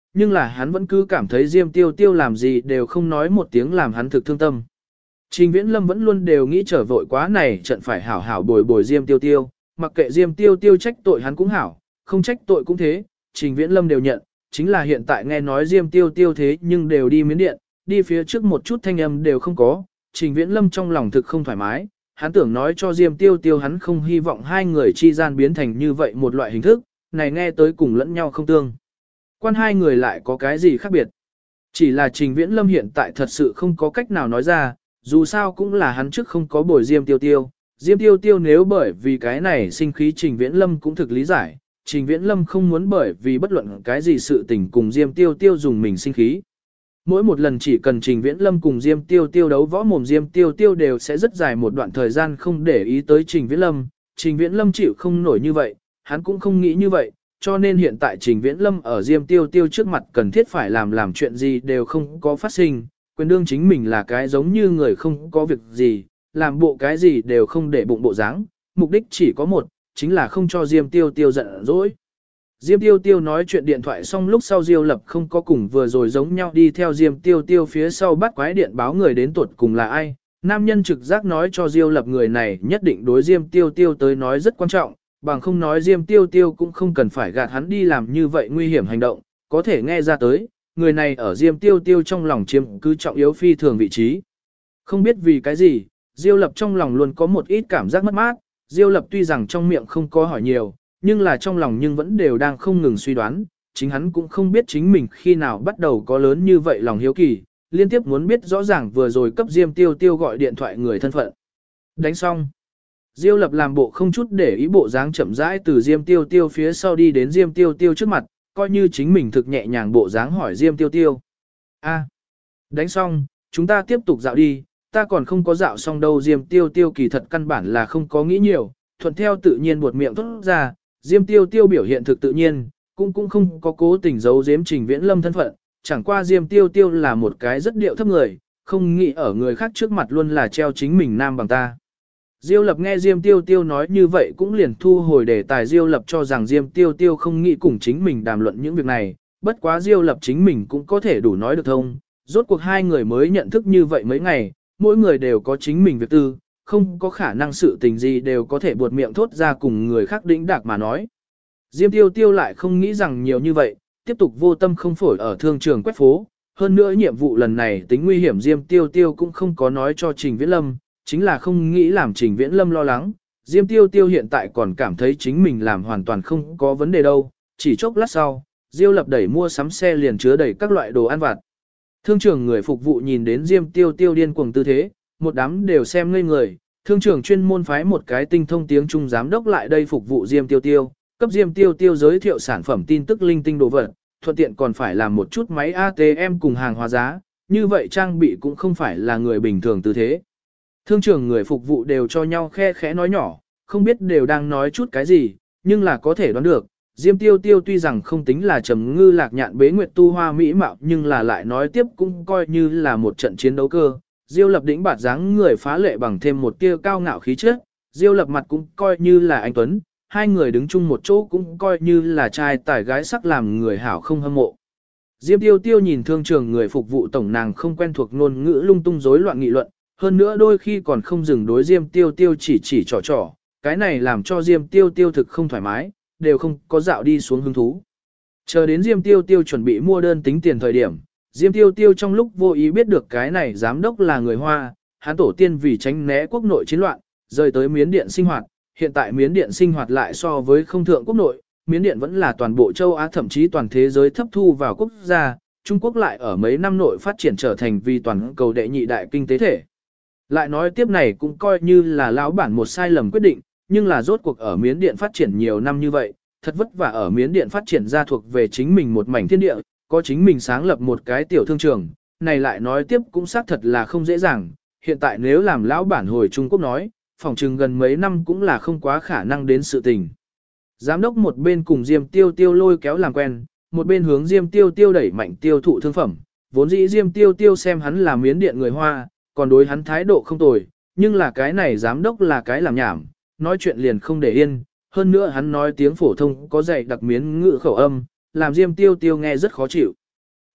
nhưng là hắn vẫn cứ cảm thấy Diêm Tiêu Tiêu làm gì đều không nói một tiếng làm hắn thực thương tâm. Trình Viễn Lâm vẫn luôn đều nghĩ trở vội quá này trận phải hảo hảo bồi bồi Diêm Tiêu Tiêu, mặc kệ Diêm Tiêu Tiêu trách tội hắn cũng hảo, không trách tội cũng thế, Trình Viễn Lâm đều nhận, chính là hiện tại nghe nói Diêm Tiêu Tiêu thế nhưng đều đi Miến Điện, đi phía trước một chút thanh âm đều không có, Trình Viễn Lâm trong lòng thực không thoải mái, hắn tưởng nói cho Diêm Tiêu Tiêu hắn không hy vọng hai người chi gian biến thành như vậy một loại hình thức, này nghe tới cùng lẫn nhau không tương. Quan hai người lại có cái gì khác biệt? Chỉ là Trình Viễn Lâm hiện tại thật sự không có cách nào nói ra, dù sao cũng là hắn trước không có bồi Diêm Tiêu Tiêu. Diêm Tiêu Tiêu nếu bởi vì cái này sinh khí Trình Viễn Lâm cũng thực lý giải, Trình Viễn Lâm không muốn bởi vì bất luận cái gì sự tình cùng Diêm Tiêu Tiêu dùng mình sinh khí. Mỗi một lần chỉ cần Trình Viễn Lâm cùng Diêm Tiêu Tiêu đấu võ mồm Diêm Tiêu Tiêu đều sẽ rất dài một đoạn thời gian không để ý tới Trình Viễn Lâm. Trình Viễn Lâm chịu không nổi như vậy, hắn cũng không nghĩ như vậy, cho nên hiện tại Trình Viễn Lâm ở Diêm Tiêu Tiêu trước mặt cần thiết phải làm chuyện gì đều không có phát sinh, quyền đương chính mình là cái giống như người không có việc gì, làm bộ cái gì đều không để bụng bộ dáng, mục đích chỉ có một, chính là không cho Diêm Tiêu Tiêu giận dỗi. Diêm Tiêu Tiêu nói chuyện điện thoại xong lúc sau Diêu Lập không có cùng vừa rồi giống nhau đi theo Diêm Tiêu Tiêu phía sau bắt quái điện báo người đến tuột cùng là ai. Nam nhân trực giác nói cho Diêu Lập người này nhất định đối Diêm Tiêu Tiêu tới nói rất quan trọng, bằng không nói Diêm Tiêu Tiêu cũng không cần phải gạt hắn đi làm như vậy nguy hiểm hành động, có thể nghe ra tới, người này ở Diêm Tiêu Tiêu trong lòng chiếm cứ trọng yếu phi thường vị trí. Không biết vì cái gì, Diêu Lập trong lòng luôn có một ít cảm giác mất mát, Diêu Lập tuy rằng trong miệng không có hỏi nhiều, nhưng là trong lòng nhưng vẫn đều đang không ngừng suy đoán, chính hắn cũng không biết chính mình khi nào bắt đầu có lớn như vậy lòng hiếu kỳ, liên tiếp muốn biết rõ ràng vừa rồi cấp Diêm Tiêu Tiêu gọi điện thoại người thân phận. Đánh xong, Diêu Lập làm bộ không chút để ý bộ dáng chậm rãi từ Diêm Tiêu Tiêu phía sau đi đến Diêm Tiêu Tiêu trước mặt, coi như chính mình thực nhẹ nhàng bộ dáng hỏi Diêm Tiêu Tiêu. A, đánh xong, chúng ta tiếp tục dạo đi, ta còn không có dạo xong đâu. Diêm Tiêu Tiêu kỳ thật căn bản là không có nghĩ nhiều, thuận theo tự nhiên buột miệng thốt ra, Diêm Tiêu Tiêu biểu hiện thực tự nhiên, cũng không có cố tình giấu giếm Trình Viễn Lâm thân phận, chẳng qua Diêm Tiêu Tiêu là một cái rất điệu thấp người, không nghĩ ở người khác trước mặt luôn là treo chính mình nam bằng ta. Diêu Lập nghe Diêm Tiêu Tiêu nói như vậy cũng liền thu hồi đề tài. Diêu Lập cho rằng Diêm Tiêu Tiêu không nghĩ cùng chính mình đàm luận những việc này, bất quá Diêu Lập chính mình cũng có thể đủ nói được thông, rốt cuộc hai người mới nhận thức như vậy mấy ngày, mỗi người đều có chính mình việc tư, không có khả năng sự tình gì đều có thể buột miệng thốt ra cùng người khác đĩnh đạc mà nói. Diêm Tiêu Tiêu lại không nghĩ rằng nhiều như vậy, tiếp tục vô tâm không phổi ở thương trường quét phố, hơn nữa nhiệm vụ lần này tính nguy hiểm Diêm Tiêu Tiêu cũng không có nói cho Trình Viễn Lâm, chính là không nghĩ làm Trình Viễn Lâm lo lắng. Diêm Tiêu Tiêu hiện tại còn cảm thấy chính mình làm hoàn toàn không có vấn đề đâu, chỉ chốc lát sau, Diêu Lập đẩy mua sắm xe liền chứa đầy các loại đồ ăn vặt. Thương trường người phục vụ nhìn đến Diêm Tiêu Tiêu điên cuồng tư thế, một đám đều xem ngây người, thương trường chuyên môn phái một cái tinh thông tiếng Trung giám đốc lại đây phục vụ Diêm Tiêu Tiêu, cấp Diêm Tiêu Tiêu giới thiệu sản phẩm tin tức linh tinh đồ vật, thuận tiện còn phải làm một chút máy ATM cùng hàng hóa giá, như vậy trang bị cũng không phải là người bình thường tư thế. Thương trường người phục vụ đều cho nhau khe khẽ nói nhỏ, không biết đều đang nói chút cái gì, nhưng là có thể đoán được, Diêm Tiêu Tiêu tuy rằng không tính là trầm ngư lạc nhạn bế nguyệt tu hoa mỹ mạo, nhưng là lại nói tiếp cũng coi như là một trận chiến đấu cơ. Diêu Lập đỉnh bạt dáng người phá lệ bằng thêm một tia cao ngạo khí chất, Diêu Lập mặt cũng coi như là anh tuấn, hai người đứng chung một chỗ cũng coi như là trai tài gái sắc làm người hảo không hâm mộ. Diêm Tiêu Tiêu nhìn thương trường người phục vụ tổng nàng không quen thuộc ngôn ngữ lung tung rối loạn nghị luận, hơn nữa đôi khi còn không dừng đối Diêm Tiêu Tiêu chỉ trò, cái này làm cho Diêm Tiêu Tiêu thực không thoải mái, đều không có dạo đi xuống hứng thú. Chờ đến Diêm Tiêu Tiêu chuẩn bị mua đơn tính tiền thời điểm, Diêm Tiêu Tiêu trong lúc vô ý biết được cái này giám đốc là người Hoa, hắn tổ tiên vì tránh né quốc nội chiến loạn, rời tới Miến Điện sinh hoạt, hiện tại Miến Điện sinh hoạt lại so với không thượng quốc nội, Miến Điện vẫn là toàn bộ châu Á thậm chí toàn thế giới thấp thu vào quốc gia, Trung Quốc lại ở mấy năm nội phát triển trở thành vì toàn cầu đệ nhị đại kinh tế thể. Lại nói tiếp này cũng coi như là lão bản một sai lầm quyết định, nhưng là rốt cuộc ở Miến Điện phát triển nhiều năm như vậy, thật vất vả ở Miến Điện phát triển ra thuộc về chính mình một mảnh thiên địa, có chính mình sáng lập một cái tiểu thương trường, này lại nói tiếp cũng xác thật là không dễ dàng, hiện tại nếu làm lão bản hồi Trung Quốc nói, phỏng chừng gần mấy năm cũng là không quá khả năng đến sự tình. Giám đốc một bên cùng Diêm Tiêu Tiêu lôi kéo làm quen, một bên hướng Diêm Tiêu Tiêu đẩy mạnh tiêu thụ thương phẩm, vốn dĩ Diêm Tiêu Tiêu xem hắn là Miến Điện người Hoa, còn đối hắn thái độ không tồi, nhưng là cái này giám đốc là cái làm nhảm, nói chuyện liền không để yên, hơn nữa hắn nói tiếng phổ thông có dạy đặc Miến ngữ khẩu âm, làm Diêm Tiêu Tiêu nghe rất khó chịu.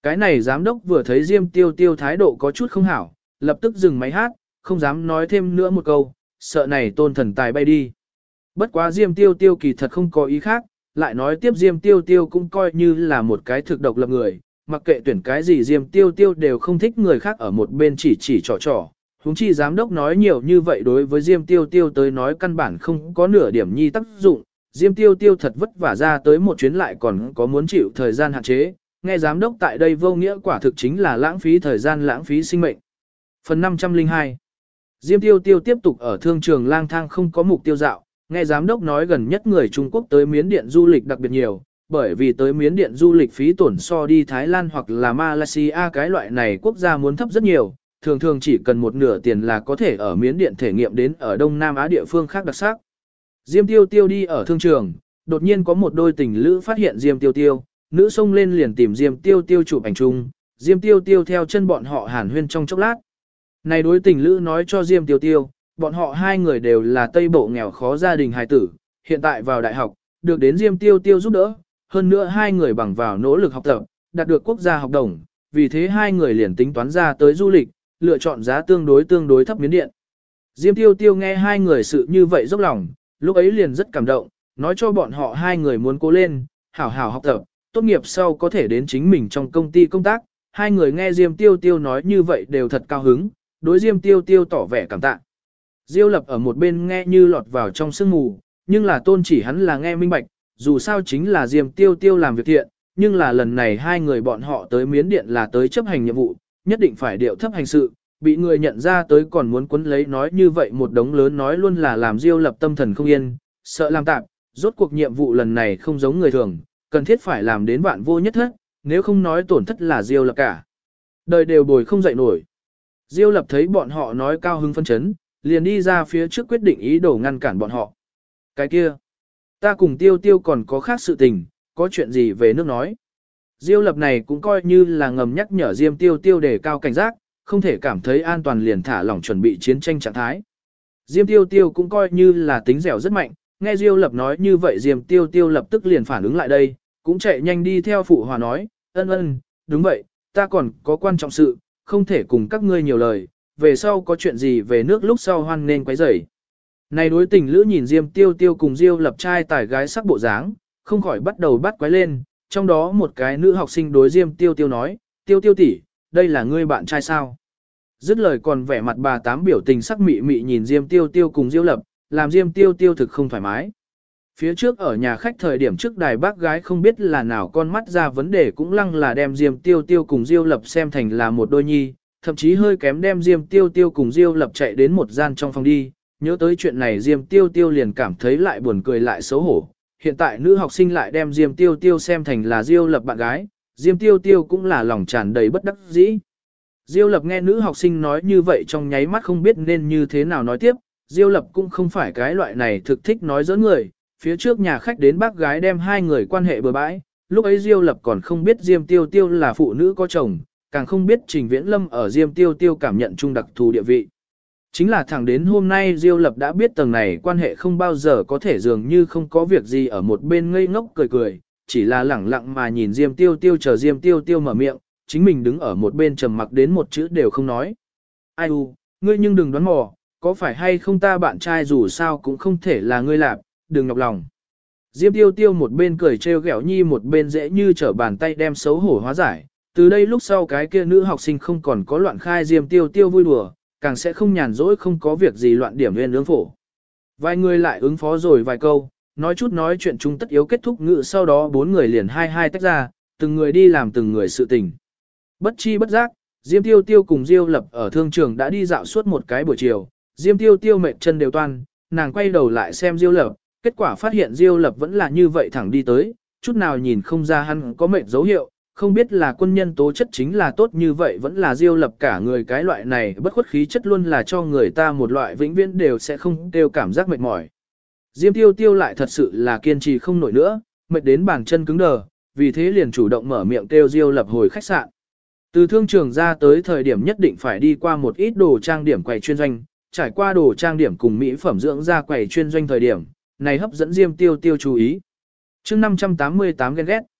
Cái này giám đốc vừa thấy Diêm Tiêu Tiêu thái độ có chút không hảo, lập tức dừng máy hát, không dám nói thêm nữa một câu, sợ này tôn thần tài bay đi. Bất quá Diêm Tiêu Tiêu kỳ thật không có ý khác, lại nói tiếp Diêm Tiêu Tiêu cũng coi như là một cái thực độc lập người, mặc kệ tuyển cái gì Diêm Tiêu Tiêu đều không thích người khác ở một bên chỉ trò. Huống chi giám đốc nói nhiều như vậy đối với Diêm Tiêu Tiêu tới nói căn bản không có nửa điểm nhi tác dụng, Diêm Tiêu Tiêu thật vất vả ra tới một chuyến lại còn có muốn chịu thời gian hạn chế, nghe giám đốc tại đây vô nghĩa quả thực chính là lãng phí thời gian lãng phí sinh mệnh. Phần 502 Diêm Tiêu Tiêu tiếp tục ở thương trường lang thang không có mục tiêu dạo, nghe giám đốc nói gần nhất người Trung Quốc tới Miến Điện du lịch đặc biệt nhiều, bởi vì tới Miến Điện du lịch phí tổn so đi Thái Lan hoặc là Malaysia cái loại này quốc gia muốn thấp rất nhiều, thường chỉ cần một nửa tiền là có thể ở Miến Điện thể nghiệm đến ở Đông Nam Á địa phương khác đặc sắc. Diêm Tiêu Tiêu đi ở thương trường, đột nhiên có một đôi tình lữ phát hiện Diêm Tiêu Tiêu, nữ xông lên liền tìm Diêm Tiêu Tiêu chụp ảnh chung, Diêm Tiêu Tiêu theo chân bọn họ hàn huyên trong chốc lát. Này đối tình lữ nói cho Diêm Tiêu Tiêu, bọn họ hai người đều là Tây Bộ nghèo khó gia đình hài tử, hiện tại vào đại học, được đến Diêm Tiêu Tiêu giúp đỡ, hơn nữa hai người bằng vào nỗ lực học tập, đạt được quốc gia học đồng, vì thế hai người liền tính toán ra tới du lịch, lựa chọn giá tương đối thấp Miến Điện. Diêm Tiêu Tiêu nghe hai người sự như vậy dốc lòng, lúc ấy liền rất cảm động, nói cho bọn họ hai người muốn cố lên, hảo hảo học tập, tốt nghiệp sau có thể đến chính mình trong công ty công tác. Hai người nghe Diêm Tiêu Tiêu nói như vậy đều thật cao hứng, đối Diêm Tiêu Tiêu tỏ vẻ cảm tạ. Diêu Lập ở một bên nghe như lọt vào trong sương mù, nhưng là tôn chỉ hắn là nghe minh bạch, dù sao chính là Diêm Tiêu Tiêu làm việc thiện, nhưng là lần này hai người bọn họ tới Miến Điện là tới chấp hành nhiệm vụ, nhất định phải điệu thấp hành sự, bị người nhận ra tới còn muốn quấn lấy nói như vậy một đống lớn nói luôn là làm Diêu Lập tâm thần không yên, sợ làm tạp, rốt cuộc nhiệm vụ lần này không giống người thường, cần thiết phải làm đến vạn vô nhất thất, nếu không nói tổn thất là Diêu Lập cả. Đời đều bồi không dậy nổi. Diêu Lập thấy bọn họ nói cao hứng phân chấn, liền đi ra phía trước quyết định ý đồ ngăn cản bọn họ. Cái kia, ta cùng Tiêu Tiêu còn có khác sự tình, có chuyện gì về nước nói. Diêu Lập này cũng coi như là ngầm nhắc nhở Diêm Tiêu Tiêu để cao cảnh giác, không thể cảm thấy an toàn liền thả lỏng chuẩn bị chiến tranh trạng thái. Diêm Tiêu Tiêu cũng coi như là tính dẻo rất mạnh, nghe Diêu Lập nói như vậy Diêm Tiêu Tiêu lập tức liền phản ứng lại đây, cũng chạy nhanh đi theo phụ hòa nói, ân, đúng vậy, ta còn có quan trọng sự, không thể cùng các ngươi nhiều lời, về sau có chuyện gì về nước lúc sau hoan nên quấy rầy. Này đối tình lữ nhìn Diêm Tiêu Tiêu cùng Diêu Lập trai tài gái sắc bộ dáng, không khỏi bắt đầu bắt quái lên, trong đó một cái nữ học sinh đối Diêm Tiêu Tiêu nói, Tiêu Tiêu tỷ, đây là ngươi bạn trai sao? Dứt lời còn vẻ mặt bà tám biểu tình sắc mị mị nhìn Diêm Tiêu Tiêu cùng Diêu Lập, làm Diêm Tiêu Tiêu thực không thoải mái. Phía trước ở nhà khách thời điểm trước đài bác gái không biết là nào con mắt ra vấn đề cũng lăng là đem Diêm Tiêu Tiêu cùng Diêu Lập xem thành là một đôi nhi, thậm chí hơi kém đem Diêm Tiêu Tiêu cùng Diêu Lập chạy đến một gian trong phòng đi. Nhớ tới chuyện này Diêm Tiêu Tiêu liền cảm thấy lại buồn cười lại xấu hổ. Hiện tại nữ học sinh lại đem Diêm Tiêu Tiêu xem thành là Diêu Lập bạn gái, Diêm Tiêu Tiêu cũng là lòng tràn đầy bất đắc dĩ. Diêu Lập nghe nữ học sinh nói như vậy trong nháy mắt không biết nên như thế nào nói tiếp, Diêu Lập cũng không phải cái loại này thực thích nói giỡn người, phía trước nhà khách đến bác gái đem hai người quan hệ bừa bãi, lúc ấy Diêu Lập còn không biết Diêm Tiêu Tiêu là phụ nữ có chồng, càng không biết Trình Viễn Lâm ở Diêm Tiêu Tiêu cảm nhận chung đặc thù địa vị. Chính là thẳng đến hôm nay Diêu Lập đã biết tầng này quan hệ không bao giờ có thể dường như không có việc gì ở một bên ngây ngốc cười, chỉ là lẳng lặng mà nhìn Diêm Tiêu Tiêu chờ Diêm Tiêu Tiêu mở miệng, chính mình đứng ở một bên trầm mặc đến một chữ đều không nói. Ai u, ngươi nhưng đừng đoán mò, có phải hay không ta bạn trai dù sao cũng không thể là ngươi làm, đừng nhọc lòng. Diêm Tiêu Tiêu một bên cười trêu ghẹo nhi một bên dễ như trở bàn tay đem xấu hổ hóa giải. Từ đây lúc sau cái kia nữ học sinh không còn có loạn khai Diêm Tiêu Tiêu vui đùa, càng sẽ không nhàn rỗi không có việc gì loạn điểm nguyên ương phổ. Vài người lại ứng phó rồi vài câu, nói chút nói chuyện chung tất yếu kết thúc ngự sau đó bốn người liền hai tách ra, từng người đi làm từng người sự tình. Bất chi bất giác, Diêm Tiêu Tiêu cùng Diêu Lập ở thương trường đã đi dạo suốt một cái buổi chiều, Diêm Tiêu Tiêu mệt chân đều toan, nàng quay đầu lại xem Diêu Lập, kết quả phát hiện Diêu Lập vẫn là như vậy thẳng đi tới, chút nào nhìn không ra hắn có mệt dấu hiệu, không biết là quân nhân tố chất chính là tốt như vậy vẫn là Diêu Lập cả người cái loại này bất khuất khí chất luôn là cho người ta một loại vĩnh viễn đều sẽ không đều cảm giác mệt mỏi. Diêm Tiêu Tiêu lại thật sự là kiên trì không nổi nữa, mệt đến bàn chân cứng đờ, vì thế liền chủ động mở miệng kêu Diêu Lập hồi khách sạn. Từ thương trường ra tới thời điểm nhất định phải đi qua một ít đồ trang điểm quầy chuyên doanh, trải qua đồ trang điểm cùng mỹ phẩm dưỡng da quầy chuyên doanh thời điểm, này hấp dẫn Diêm Tiêu Tiêu chú ý. Chương 588 ghen ghét.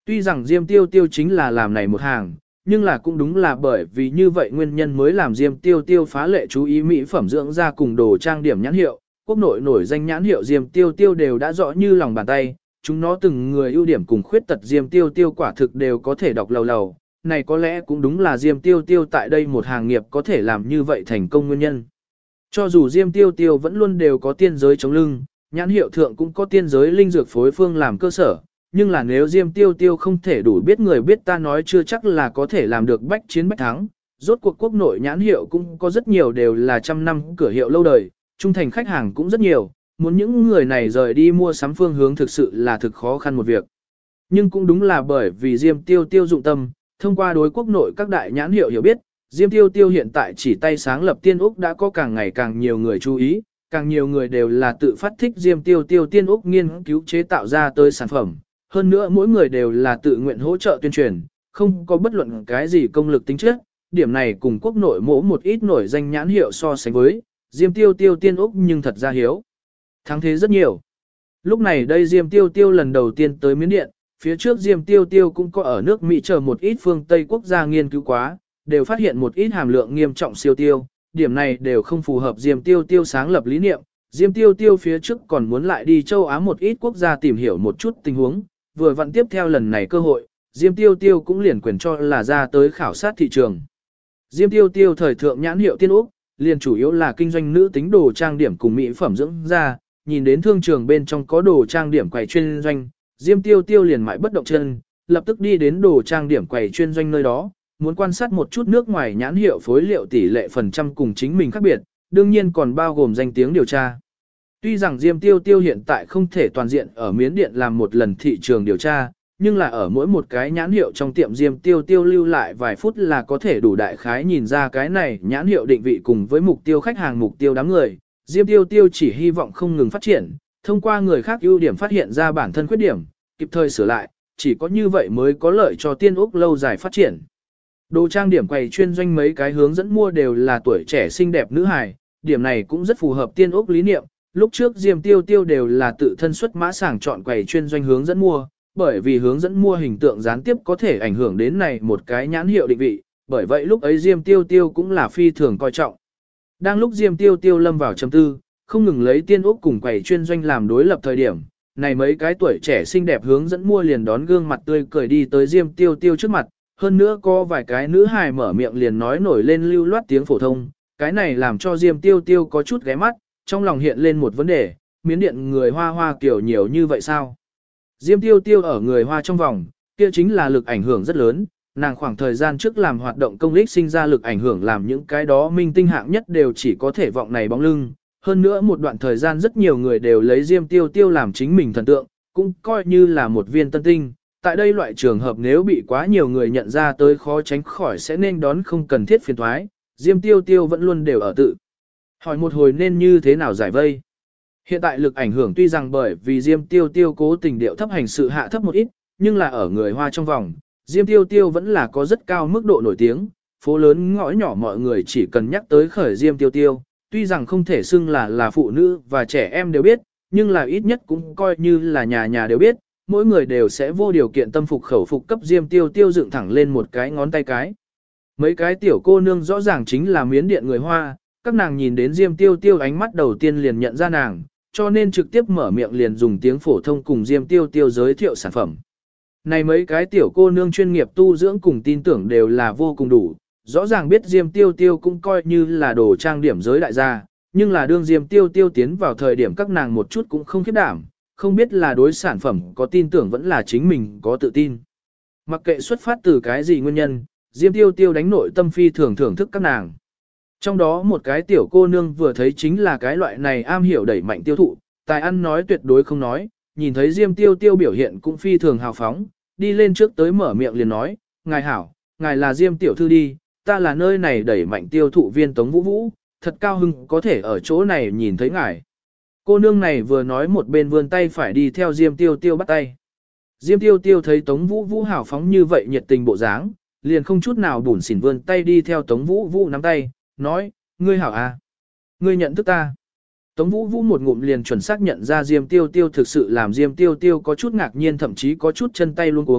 Tuy rằng Diêm Tiêu Tiêu chính là làm này một hàng, nhưng là cũng đúng là bởi vì như vậy nguyên nhân mới làm Diêm Tiêu Tiêu phá lệ chú ý mỹ phẩm dưỡng da cùng đồ trang điểm nhãn hiệu. Quốc nội nổi danh nhãn hiệu Diêm Tiêu Tiêu đều đã rõ như lòng bàn tay, chúng nó từng người ưu điểm cùng khuyết tật Diêm Tiêu Tiêu quả thực đều có thể đọc lầu lầu. Này có lẽ cũng đúng là Diêm Tiêu Tiêu tại đây một hàng nghiệp có thể làm như vậy thành công nguyên nhân. Cho dù Diêm Tiêu Tiêu vẫn luôn đều có tiên giới chống lưng, nhãn hiệu thượng cũng có tiên giới linh dược phối phương làm cơ sở, nhưng là nếu Diêm Tiêu Tiêu không thể đủ biết người biết ta nói chưa chắc là có thể làm được bách chiến bách thắng. Rốt cuộc quốc nội nhãn hiệu cũng có rất nhiều đều là trăm năm cửa hiệu lâu đời, trung thành khách hàng cũng rất nhiều, muốn những người này rời đi mua sắm phương hướng thực sự là thực khó khăn một việc. Nhưng cũng đúng là bởi vì Diêm Tiêu Tiêu dụng tâm, thông qua đối quốc nội các đại nhãn hiệu hiểu biết, Diêm Tiêu Tiêu hiện tại chỉ tay sáng lập Tiên Úc đã có càng ngày càng nhiều người chú ý, càng nhiều người đều là tự phát thích Diêm Tiêu Tiêu Tiên Úc nghiên cứu chế tạo ra tới sản phẩm. Hơn nữa mỗi người đều là tự nguyện hỗ trợ tuyên truyền, không có bất luận cái gì công lực tính chất. Điểm này cùng quốc nội một ít nổi danh nhãn hiệu so sánh với, Diêm Tiêu Tiêu Tiên Úc nhưng thật ra hiếu thắng thế rất nhiều. Lúc này đây Diêm Tiêu Tiêu lần đầu tiên tới Miến Điện, phía trước Diêm Tiêu Tiêu cũng có ở nước Mỹ chờ một ít phương Tây quốc gia nghiên cứu quá, đều phát hiện một ít hàm lượng nghiêm trọng siêu tiêu, điểm này đều không phù hợp Diêm Tiêu Tiêu sáng lập lý niệm. Diêm Tiêu Tiêu phía trước còn muốn lại đi châu Á một ít quốc gia tìm hiểu một chút tình huống, vừa vặn tiếp theo lần này cơ hội, Diêm Tiêu Tiêu cũng liền quyền cho là ra tới khảo sát thị trường. Diêm Tiêu Tiêu thời thượng nhãn hiệu Tiên Úc, liền chủ yếu là kinh doanh nữ tính đồ trang điểm cùng mỹ phẩm dưỡng da, nhìn đến thương trường bên trong có đồ trang điểm quầy chuyên doanh, Diêm Tiêu Tiêu liền mãi bất động chân, lập tức đi đến đồ trang điểm quầy chuyên doanh nơi đó, muốn quan sát một chút nước ngoài nhãn hiệu phối liệu tỷ lệ phần trăm cùng chính mình khác biệt, đương nhiên còn bao gồm danh tiếng điều tra. Tuy rằng Diêm Tiêu Tiêu hiện tại không thể toàn diện ở Miến Điện làm một lần thị trường điều tra, nhưng là ở mỗi một cái nhãn hiệu trong tiệm Diêm Tiêu Tiêu lưu lại vài phút là có thể đủ đại khái nhìn ra cái này nhãn hiệu định vị cùng với mục tiêu khách hàng mục tiêu đám người. Diêm Tiêu Tiêu chỉ hy vọng không ngừng phát triển, thông qua người khác ưu điểm phát hiện ra bản thân khuyết điểm, kịp thời sửa lại, chỉ có như vậy mới có lợi cho Tiên Úc lâu dài phát triển. Đồ trang điểm quầy chuyên doanh mấy cái hướng dẫn mua đều là tuổi trẻ xinh đẹp nữ hài, điểm này cũng rất phù hợp Tiên Úc lý niệm. Lúc trước Diêm Tiêu Tiêu đều là tự thân xuất mã sàng chọn quầy chuyên doanh hướng dẫn mua, bởi vì hướng dẫn mua hình tượng gián tiếp có thể ảnh hưởng đến này một cái nhãn hiệu định vị, bởi vậy lúc ấy Diêm Tiêu Tiêu cũng là phi thường coi trọng. Đang lúc Diêm Tiêu Tiêu lâm vào trầm tư, không ngừng lấy Tiên Úc cùng quầy chuyên doanh làm đối lập thời điểm, này mấy cái tuổi trẻ xinh đẹp hướng dẫn mua liền đón gương mặt tươi cười đi tới Diêm Tiêu Tiêu trước mặt, hơn nữa có vài cái nữ hài mở miệng liền nói nổi lên lưu loát tiếng phổ thông, cái này làm cho Diêm Tiêu Tiêu có chút ghé mắt, trong lòng hiện lên một vấn đề, Miến Điện người Hoa Hoa kiểu nhiều như vậy sao? Diêm Tiêu Tiêu ở người Hoa trong vòng, kia chính là lực ảnh hưởng rất lớn, nàng khoảng thời gian trước làm hoạt động công lý sinh ra lực ảnh hưởng làm những cái đó minh tinh hạng nhất đều chỉ có thể vọng này bóng lưng. Hơn nữa một đoạn thời gian rất nhiều người đều lấy Diêm Tiêu Tiêu làm chính mình thần tượng, cũng coi như là một viên tân tinh. Tại đây loại trường hợp nếu bị quá nhiều người nhận ra tới khó tránh khỏi sẽ nên đón không cần thiết phiền toái, Diêm Tiêu Tiêu vẫn luôn đều ở tự hỏi một hồi nên như thế nào giải vây. Hiện tại lực ảnh hưởng tuy rằng bởi vì Diêm Tiêu Tiêu cố tình điệu thấp hành sự hạ thấp một ít, nhưng là ở người Hoa trong vòng, Diêm Tiêu Tiêu vẫn là có rất cao mức độ nổi tiếng, phố lớn ngõ nhỏ mọi người chỉ cần nhắc tới khởi Diêm Tiêu Tiêu, tuy rằng không thể xưng là phụ nữ và trẻ em đều biết, nhưng là ít nhất cũng coi như là nhà nhà đều biết, mỗi người đều sẽ vô điều kiện tâm phục khẩu phục cấp Diêm Tiêu Tiêu dựng thẳng lên một cái ngón tay cái. Mấy cái tiểu cô nương rõ ràng chính là Miến Điện người Hoa, các nàng nhìn đến Diêm Tiêu Tiêu ánh mắt đầu tiên liền nhận ra nàng, cho nên trực tiếp mở miệng liền dùng tiếng phổ thông cùng Diêm Tiêu Tiêu giới thiệu sản phẩm. Này mấy cái tiểu cô nương chuyên nghiệp tu dưỡng cùng tin tưởng đều là vô cùng đủ, rõ ràng biết Diêm Tiêu Tiêu cũng coi như là đồ trang điểm giới đại gia, nhưng là đương Diêm Tiêu Tiêu tiến vào thời điểm các nàng một chút cũng không khiếp đảm, không biết là đối sản phẩm có tin tưởng vẫn là chính mình có tự tin. Mặc kệ xuất phát từ cái gì nguyên nhân, Diêm Tiêu Tiêu đánh nội tâm phi thường thưởng thức các nàng. Trong đó một cái tiểu cô nương vừa thấy chính là cái loại này am hiểu đẩy mạnh tiêu thụ, tài ăn nói tuyệt đối không nói, nhìn thấy Diêm Tiêu Tiêu biểu hiện cũng phi thường hào phóng, đi lên trước tới mở miệng liền nói, ngài hảo, ngài là Diêm tiểu thư đi, ta là nơi này đẩy mạnh tiêu thụ viên Tống Vũ Vũ, thật cao hưng có thể ở chỗ này nhìn thấy ngài. Cô nương này vừa nói một bên vươn tay phải đi theo Diêm Tiêu Tiêu bắt tay. Diêm Tiêu Tiêu thấy Tống Vũ Vũ hào phóng như vậy nhiệt tình bộ dáng, liền không chút nào bủn xỉn vươn tay đi theo Tống Vũ Vũ nắm tay, nói, ngươi hảo à? Ngươi nhận thức ta? Tống Vũ Vũ một ngụm liền chuẩn xác nhận ra Diêm Tiêu Tiêu thực sự làm Diêm Tiêu Tiêu có chút ngạc nhiên thậm chí có chút chân tay luống cuống,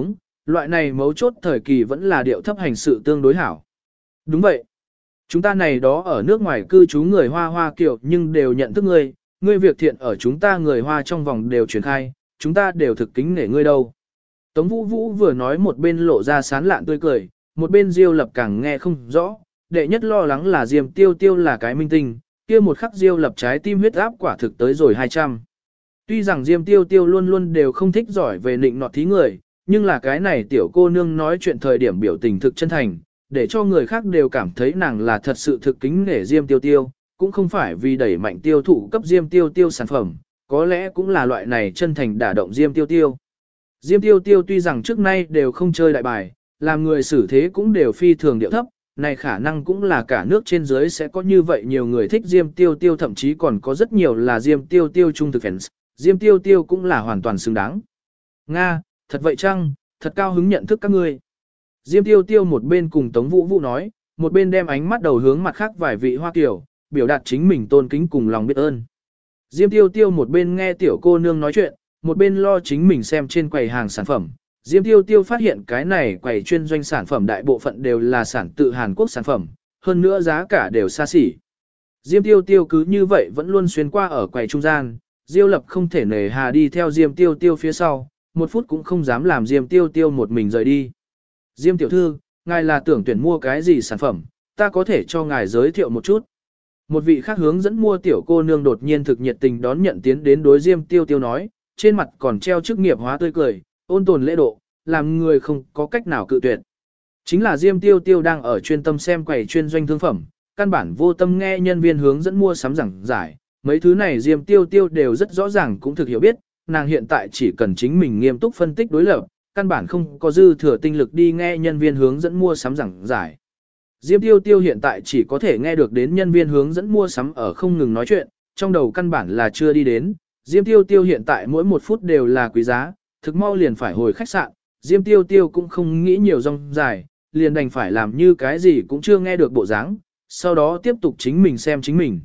loại này mấu chốt thời kỳ vẫn là điệu thấp hành sự tương đối hảo. Đúng vậy. Chúng ta này đó ở nước ngoài cư trú người Hoa Hoa kiểu nhưng đều nhận thức ngươi việc thiện ở chúng ta người Hoa trong vòng đều truyền khai, chúng ta đều thực kính nể ngươi đâu. Tống Vũ Vũ vừa nói một bên lộ ra sán lạn tươi cười, một bên Diêu Lập càng nghe không rõ, đệ nhất lo lắng là Diêm Tiêu Tiêu là cái minh tinh, kia một khắc Diêu Lập trái tim huyết áp quả thực tới rồi 200. Tuy rằng Diêm Tiêu Tiêu luôn luôn đều không thích giỏi về nịnh nọt thí người, nhưng là cái này tiểu cô nương nói chuyện thời điểm biểu tình thực chân thành, để cho người khác đều cảm thấy nàng là thật sự thực kính nể Diêm Tiêu Tiêu, cũng không phải vì đẩy mạnh tiêu thụ cấp Diêm Tiêu Tiêu sản phẩm, có lẽ cũng là loại này chân thành đả động Diêm Tiêu Tiêu. Diêm Tiêu Tiêu tuy rằng trước nay đều không chơi đại bài, làm người xử thế cũng đều phi thường điệu thấp, này khả năng cũng là cả nước trên dưới sẽ có như vậy nhiều người thích Diêm Tiêu Tiêu, thậm chí còn có rất nhiều là Diêm Tiêu Tiêu trung thực fans, Diêm Tiêu Tiêu cũng là hoàn toàn xứng đáng. Nga, thật vậy chăng, thật cao hứng nhận thức các ngươi. Diêm Tiêu Tiêu một bên cùng Tống Vũ Vũ nói, một bên đem ánh mắt đầu hướng mặt khác vài vị Hoa Kiều, biểu đạt chính mình tôn kính cùng lòng biết ơn. Diêm Tiêu Tiêu một bên nghe tiểu cô nương nói chuyện, một bên lo chính mình xem trên quầy hàng sản phẩm. Diêm Tiêu Tiêu phát hiện cái này quầy chuyên doanh sản phẩm đại bộ phận đều là sản tự Hàn Quốc sản phẩm, hơn nữa giá cả đều xa xỉ. Diêm Tiêu Tiêu cứ như vậy vẫn luôn xuyên qua ở quầy trung gian, Diêu Lập không thể nề hà đi theo Diêm Tiêu Tiêu phía sau, một phút cũng không dám làm Diêm Tiêu Tiêu một mình rời đi. Diêm tiểu thư, ngài là tưởng tuyển mua cái gì sản phẩm, ta có thể cho ngài giới thiệu một chút. Một vị khác hướng dẫn mua tiểu cô nương đột nhiên thực nhiệt tình đón nhận tiến đến đối Diêm Tiêu Tiêu nói, trên mặt còn treo chức nghiệp hóa tươi cười, ôn tồn lễ độ, làm người không có cách nào cự tuyệt. Chính là Diêm Tiêu Tiêu đang ở chuyên tâm xem quầy chuyên doanh thương phẩm, căn bản vô tâm nghe nhân viên hướng dẫn mua sắm giảng giải, mấy thứ này Diêm Tiêu Tiêu đều rất rõ ràng cũng thực hiểu biết, nàng hiện tại chỉ cần chính mình nghiêm túc phân tích đối lập, căn bản không có dư thừa tinh lực đi nghe nhân viên hướng dẫn mua sắm giảng giải. Diêm Tiêu Tiêu hiện tại chỉ có thể nghe được đến nhân viên hướng dẫn mua sắm ở không ngừng nói chuyện, trong đầu căn bản là chưa đi đến. Diêm Tiêu Tiêu hiện tại mỗi một phút đều là quý giá, thực mau liền phải hồi khách sạn, Diêm Tiêu Tiêu cũng không nghĩ nhiều rong dài, liền đành phải làm như cái gì cũng chưa nghe được bộ dáng, sau đó tiếp tục chính mình xem chính mình.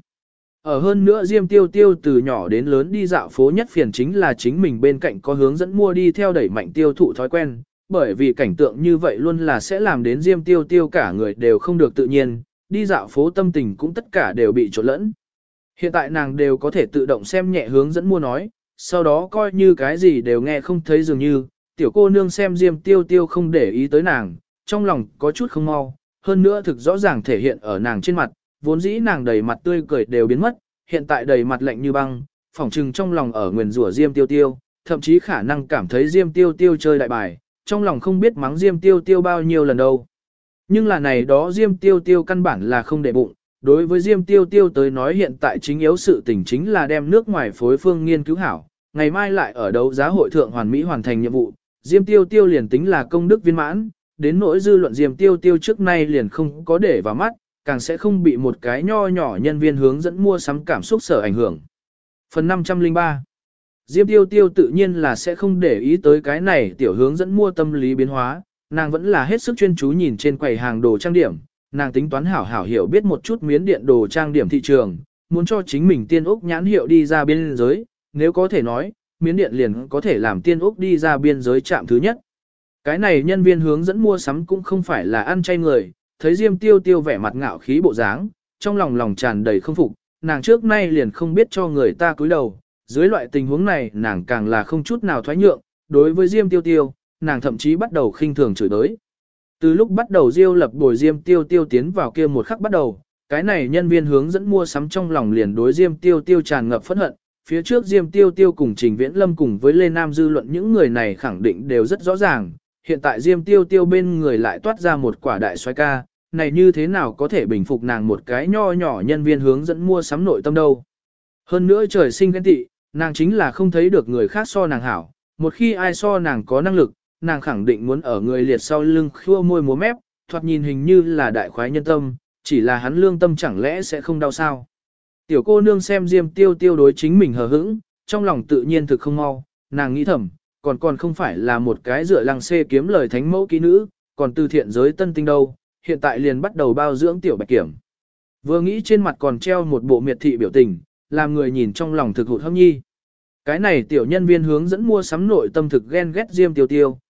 Ở hơn nữa Diêm Tiêu Tiêu từ nhỏ đến lớn đi dạo phố nhất phiền chính là chính mình bên cạnh có hướng dẫn mua đi theo đẩy mạnh tiêu thụ thói quen, bởi vì cảnh tượng như vậy luôn là sẽ làm đến Diêm Tiêu Tiêu cả người đều không được tự nhiên, đi dạo phố tâm tình cũng tất cả đều bị trộn lẫn. Hiện tại nàng đều có thể tự động xem nhẹ hướng dẫn mua nói, sau đó coi như cái gì đều nghe không thấy dường như, tiểu cô nương xem Diêm Tiêu Tiêu không để ý tới nàng, trong lòng có chút không mau, hơn nữa thực rõ ràng thể hiện ở nàng trên mặt, vốn dĩ nàng đầy mặt tươi cười đều biến mất, hiện tại đầy mặt lạnh như băng, phỏng trừng trong lòng ở nguyền rủa Diêm Tiêu Tiêu, thậm chí khả năng cảm thấy Diêm Tiêu Tiêu chơi đại bài, trong lòng không biết mắng Diêm Tiêu Tiêu bao nhiêu lần đâu. Nhưng là này đó Diêm Tiêu Tiêu căn bản là không để bụng, đối với Diêm Tiêu Tiêu tới nói hiện tại chính yếu sự tình chính là đem nước ngoài phối phương nghiên cứu hảo, ngày mai lại ở đấu giá hội thượng hoàn mỹ hoàn thành nhiệm vụ, Diêm Tiêu Tiêu liền tính là công đức viên mãn, đến nỗi dư luận Diêm Tiêu Tiêu trước nay liền không có để vào mắt, càng sẽ không bị một cái nho nhỏ nhân viên hướng dẫn mua sắm cảm xúc sở ảnh hưởng. Phần 503 Diêm Tiêu Tiêu tự nhiên là sẽ không để ý tới cái này tiểu hướng dẫn mua tâm lý biến hóa, nàng vẫn là hết sức chuyên chú nhìn trên quầy hàng đồ trang điểm, nàng tính toán hảo hảo hiểu biết một chút miến điện đồ trang điểm thị trường, muốn cho chính mình tiên úc nhãn hiệu đi ra biên giới, nếu có thể nói, miến điện liền có thể làm tiên úc đi ra biên giới chạm thứ nhất. Cái này nhân viên hướng dẫn mua sắm cũng không phải là ăn chay người, thấy Diêm Tiêu Tiêu vẻ mặt ngạo khí bộ dáng, trong lòng tràn đầy không phục, nàng trước nay liền không biết cho người ta cúi đầu, dưới loại tình huống này nàng càng là không chút nào thoái nhượng, đối với Diêm Tiêu Tiêu, nàng thậm chí bắt đầu khinh thường chửi đới. Từ lúc bắt đầu Diêu Lập bồi Diêm Tiêu Tiêu tiến vào kia một khắc bắt đầu, cái này nhân viên hướng dẫn mua sắm trong lòng liền đối Diêm Tiêu Tiêu tràn ngập phẫn hận, phía trước Diêm Tiêu Tiêu cùng Trình Viễn Lâm cùng với Lê Nam dư luận những người này khẳng định đều rất rõ ràng, hiện tại Diêm Tiêu Tiêu bên người lại toát ra một quả đại xoái ca, này như thế nào có thể bình phục nàng một cái nho nhỏ nhân viên hướng dẫn mua sắm nội tâm đâu. Hơn nữa trời sinh ghen tị, nàng chính là không thấy được người khác so nàng hảo, một khi ai so nàng có năng lực, nàng khẳng định muốn ở người liệt sau lưng khua môi múa mép, thoạt nhìn hình như là đại khoái nhân tâm, chỉ là hắn lương tâm chẳng lẽ sẽ không đau sao. Tiểu cô nương xem Diêm Tiêu Tiêu đối chính mình hờ hững, trong lòng tự nhiên thực không mau, nàng nghĩ thầm, còn không phải là một cái dựa lăng xê kiếm lời thánh mẫu kỹ nữ, còn từ thiện giới tân tinh đâu, hiện tại liền bắt đầu bao dưỡng tiểu bạch kiểm. Vừa nghĩ trên mặt còn treo một bộ miệt thị biểu tình, làm người nhìn trong lòng thực hụt hâm nhi. Cái này tiểu nhân viên hướng dẫn mua sắm nội tâm thực ghen ghét Diêm Tiêu Tiêu,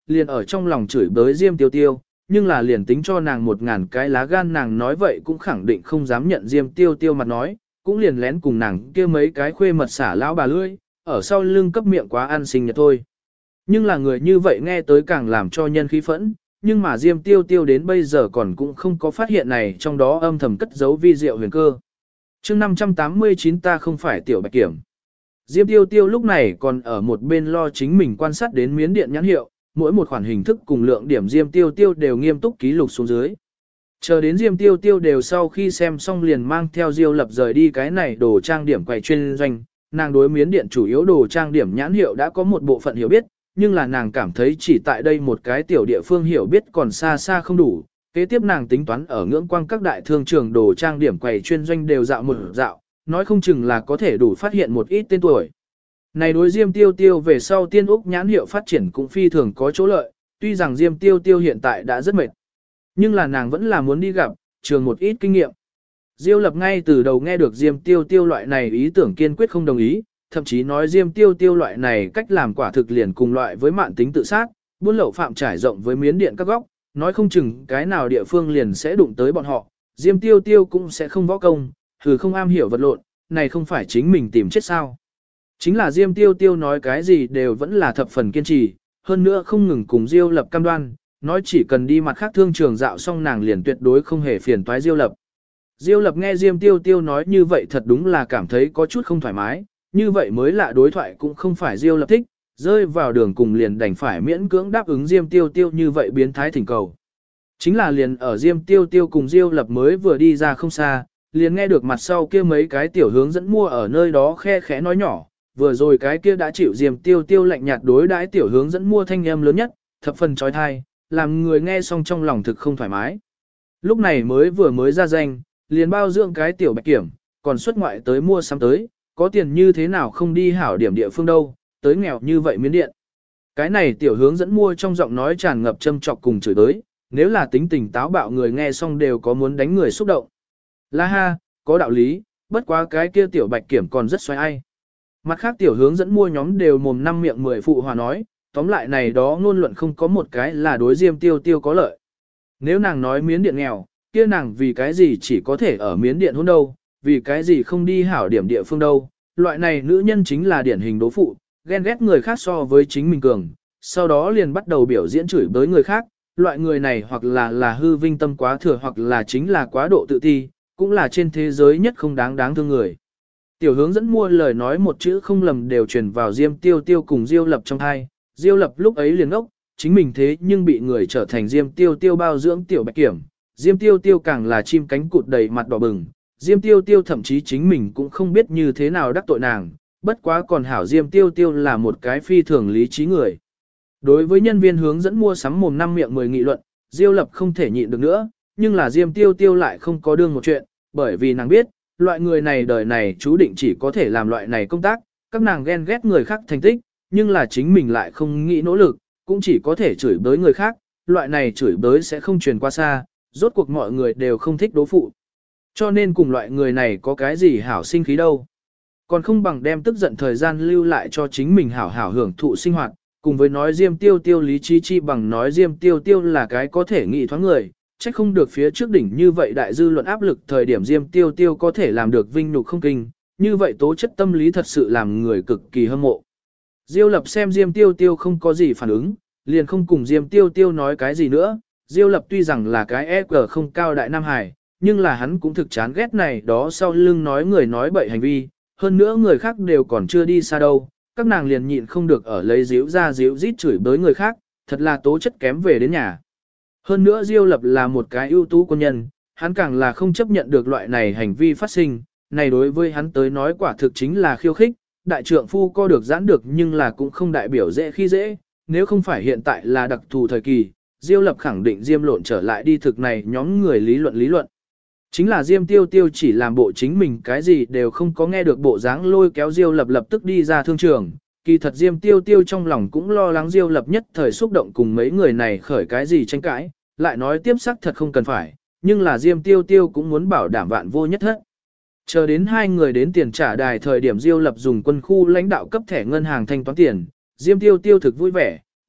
liền ở trong lòng chửi bới Diêm Tiêu Tiêu, nhưng là liền tính cho nàng 1000 cái lá gan nàng nói vậy cũng khẳng định không dám nhận Diêm Tiêu Tiêu mặt nói, cũng liền lén cùng nàng kia mấy cái khuê mật xả lão bà lưỡi, ở sau lưng cấp miệng quá ăn sinh nhật thôi. Nhưng là người như vậy nghe tới càng làm cho nhân khí phẫn, nhưng mà Diêm Tiêu Tiêu đến bây giờ còn cũng không có phát hiện này trong đó âm thầm cất giấu vi diệu huyền cơ. Chương 589 ta không phải tiểu bạch kiểm. Diêm Tiêu Tiêu lúc này còn ở một bên lo chính mình quan sát đến miến điện nhãn hiệu, mỗi một khoản hình thức cùng lượng điểm Diêm Tiêu Tiêu đều nghiêm túc ký lục xuống dưới. Chờ đến Diêm Tiêu Tiêu đều sau khi xem xong liền mang theo Diêu Lập rời đi cái này đồ trang điểm quầy chuyên doanh, nàng đối miến điện chủ yếu đồ trang điểm nhãn hiệu đã có một bộ phận hiểu biết, nhưng là nàng cảm thấy chỉ tại đây một cái tiểu địa phương hiểu biết còn xa xa không đủ. Kế tiếp nàng tính toán ở ngưỡng quang các đại thương trường đồ trang điểm quầy chuyên doanh đều dạo một dạo, nói không chừng là có thể đủ phát hiện một ít tên tuổi. Này đối Diêm Tiêu Tiêu về sau Tiên Úc nhãn hiệu phát triển cũng phi thường có chỗ lợi, tuy rằng Diêm Tiêu Tiêu hiện tại đã rất mệt, nhưng là nàng vẫn là muốn đi gặp, trường một ít kinh nghiệm. Diêu Lập ngay từ đầu nghe được Diêm Tiêu Tiêu loại này ý tưởng kiên quyết không đồng ý, thậm chí nói Diêm Tiêu Tiêu loại này cách làm quả thực liền cùng loại với mạn tính tự sát, buôn lậu phạm trải rộng với miến điện các góc, nói không chừng cái nào địa phương liền sẽ đụng tới bọn họ, Diêm Tiêu Tiêu cũng sẽ không võ công, thử không am hiểu vật lộn, này không phải chính mình tìm chết sao. Chính là Diêm Tiêu Tiêu nói cái gì đều vẫn là thập phần kiên trì, hơn nữa không ngừng cùng Diêu Lập cam đoan, nói chỉ cần đi mặt khác thương trường dạo xong nàng liền tuyệt đối không hề phiền toái Diêu Lập. Diêu Lập nghe Diêm Tiêu Tiêu nói như vậy thật đúng là cảm thấy có chút không thoải mái, như vậy mới lạ đối thoại cũng không phải Diêu Lập thích, rơi vào đường cùng liền đành phải miễn cưỡng đáp ứng Diêm Tiêu Tiêu như vậy biến thái thỉnh cầu. Chính là liền ở Diêm Tiêu Tiêu cùng Diêu Lập mới vừa đi ra không xa, liền nghe được mặt sau kia mấy cái tiểu hướng dẫn mua ở nơi đó khe khẽ nói nhỏ, vừa rồi cái kia đã chịu Diêm Tiêu Tiêu lạnh nhạt đối đãi tiểu hướng dẫn mua thanh âm lớn nhất, thập phần trói thai, làm người nghe xong trong lòng thực không thoải mái. Lúc này mới ra danh, liền bao dưỡng cái tiểu bạch kiểm, còn xuất ngoại tới mua sắm tới, có tiền như thế nào không đi hảo điểm địa phương đâu, tới nghèo như vậy miến điện. Cái này tiểu hướng dẫn mua trong giọng nói tràn ngập châm chọc cùng chửi tới, nếu là tính tình táo bạo người nghe xong đều có muốn đánh người xúc động. La ha, có đạo lý, bất quá cái kia tiểu bạch kiểm còn rất xoay ai. Mặt khác tiểu hướng dẫn mua nhóm đều mồm năm miệng 10 phụ hòa nói, tóm lại này đó ngôn luận không có một cái là đối Diêm Tiêu Tiêu có lợi. Nếu nàng nói miến điện nghèo, kia nàng vì cái gì chỉ có thể ở miến điện hôn đâu, vì cái gì không đi hảo điểm địa phương đâu, loại này nữ nhân chính là điển hình đố phụ, ghen ghét người khác so với chính mình cường, sau đó liền bắt đầu biểu diễn chửi bới người khác, loại người này hoặc là hư vinh tâm quá thừa hoặc là chính là quá độ tự ti, cũng là trên thế giới nhất không đáng thương người. Tiểu hướng dẫn mua lời nói một chữ không lầm đều truyền vào Diêm Tiêu Tiêu cùng Diêu Lập trong hai, Diêu Lập lúc ấy liền ốc, chính mình thế nhưng bị người trở thành Diêm Tiêu Tiêu bao dưỡng tiểu bạch kiểm, Diêm Tiêu Tiêu càng là chim cánh cụt đầy mặt đỏ bừng, Diêm Tiêu Tiêu thậm chí chính mình cũng không biết như thế nào đắc tội nàng, bất quá còn hảo Diêm Tiêu Tiêu là một cái phi thường lý trí người. Đối với nhân viên hướng dẫn mua sắm mồm năm miệng 10 nghị luận, Diêu Lập không thể nhịn được nữa, nhưng là Diêm Tiêu Tiêu lại không có đương một chuyện, bởi vì nàng biết, loại người này đời này chú định chỉ có thể làm loại này công tác, các nàng ghen ghét người khác thành tích, nhưng là chính mình lại không nghĩ nỗ lực, cũng chỉ có thể chửi bới người khác, loại này chửi bới sẽ không truyền qua xa, rốt cuộc mọi người đều không thích đố phụ. Cho nên cùng loại người này có cái gì hảo sinh khí đâu. Còn không bằng đem tức giận thời gian lưu lại cho chính mình hảo hảo hưởng thụ sinh hoạt, cùng với nói Diêm Tiêu Tiêu lý trí chi bằng nói Diêm Tiêu Tiêu là cái có thể nghĩ thoáng người, trách không được phía trước đỉnh như vậy đại dư luận áp lực thời điểm Diêm Tiêu Tiêu có thể làm được vinh nhục không kinh, như vậy tố chất tâm lý thật sự làm người cực kỳ hâm mộ. Diêu Lập xem Diêm Tiêu Tiêu không có gì phản ứng, liền không cùng Diêm Tiêu Tiêu nói cái gì nữa, Diêu Lập tuy rằng là cái EQ không cao đại Nam Hải, nhưng là hắn cũng thực chán ghét này đó sau lưng nói người nói bậy hành vi, hơn nữa người khác đều còn chưa đi xa đâu, các nàng liền nhịn không được ở lấy díu ra díu rít chửi bới người khác, thật là tố chất kém về đến nhà. Hơn nữa Diêu Lập là một cái ưu tú quân nhân, hắn càng là không chấp nhận được loại này hành vi phát sinh, này đối với hắn tới nói quả thực chính là khiêu khích, đại trượng phu co được giãn được nhưng là cũng không đại biểu dễ khi dễ, nếu không phải hiện tại là đặc thù thời kỳ, Diêu Lập khẳng định Diêm lộn trở lại đi thực này nhóm người lý luận. Chính là Diêm Tiêu Tiêu chỉ làm bộ chính mình cái gì đều không có nghe được bộ dáng lôi kéo Diêu Lập lập tức đi ra thương trường. Kỳ thật Diêm Tiêu Tiêu trong lòng cũng lo lắng Diêu Lập nhất thời xúc động cùng mấy người này khởi cái gì tranh cãi, lại nói tiếp sắc thật không cần phải, nhưng là Diêm Tiêu Tiêu cũng muốn bảo đảm vạn vô nhất hết. Chờ đến hai người đến tiền trả đài thời điểm Diêu Lập dùng quân khu lãnh đạo cấp thẻ ngân hàng thanh toán tiền, Diêm Tiêu Tiêu thực vui vẻ,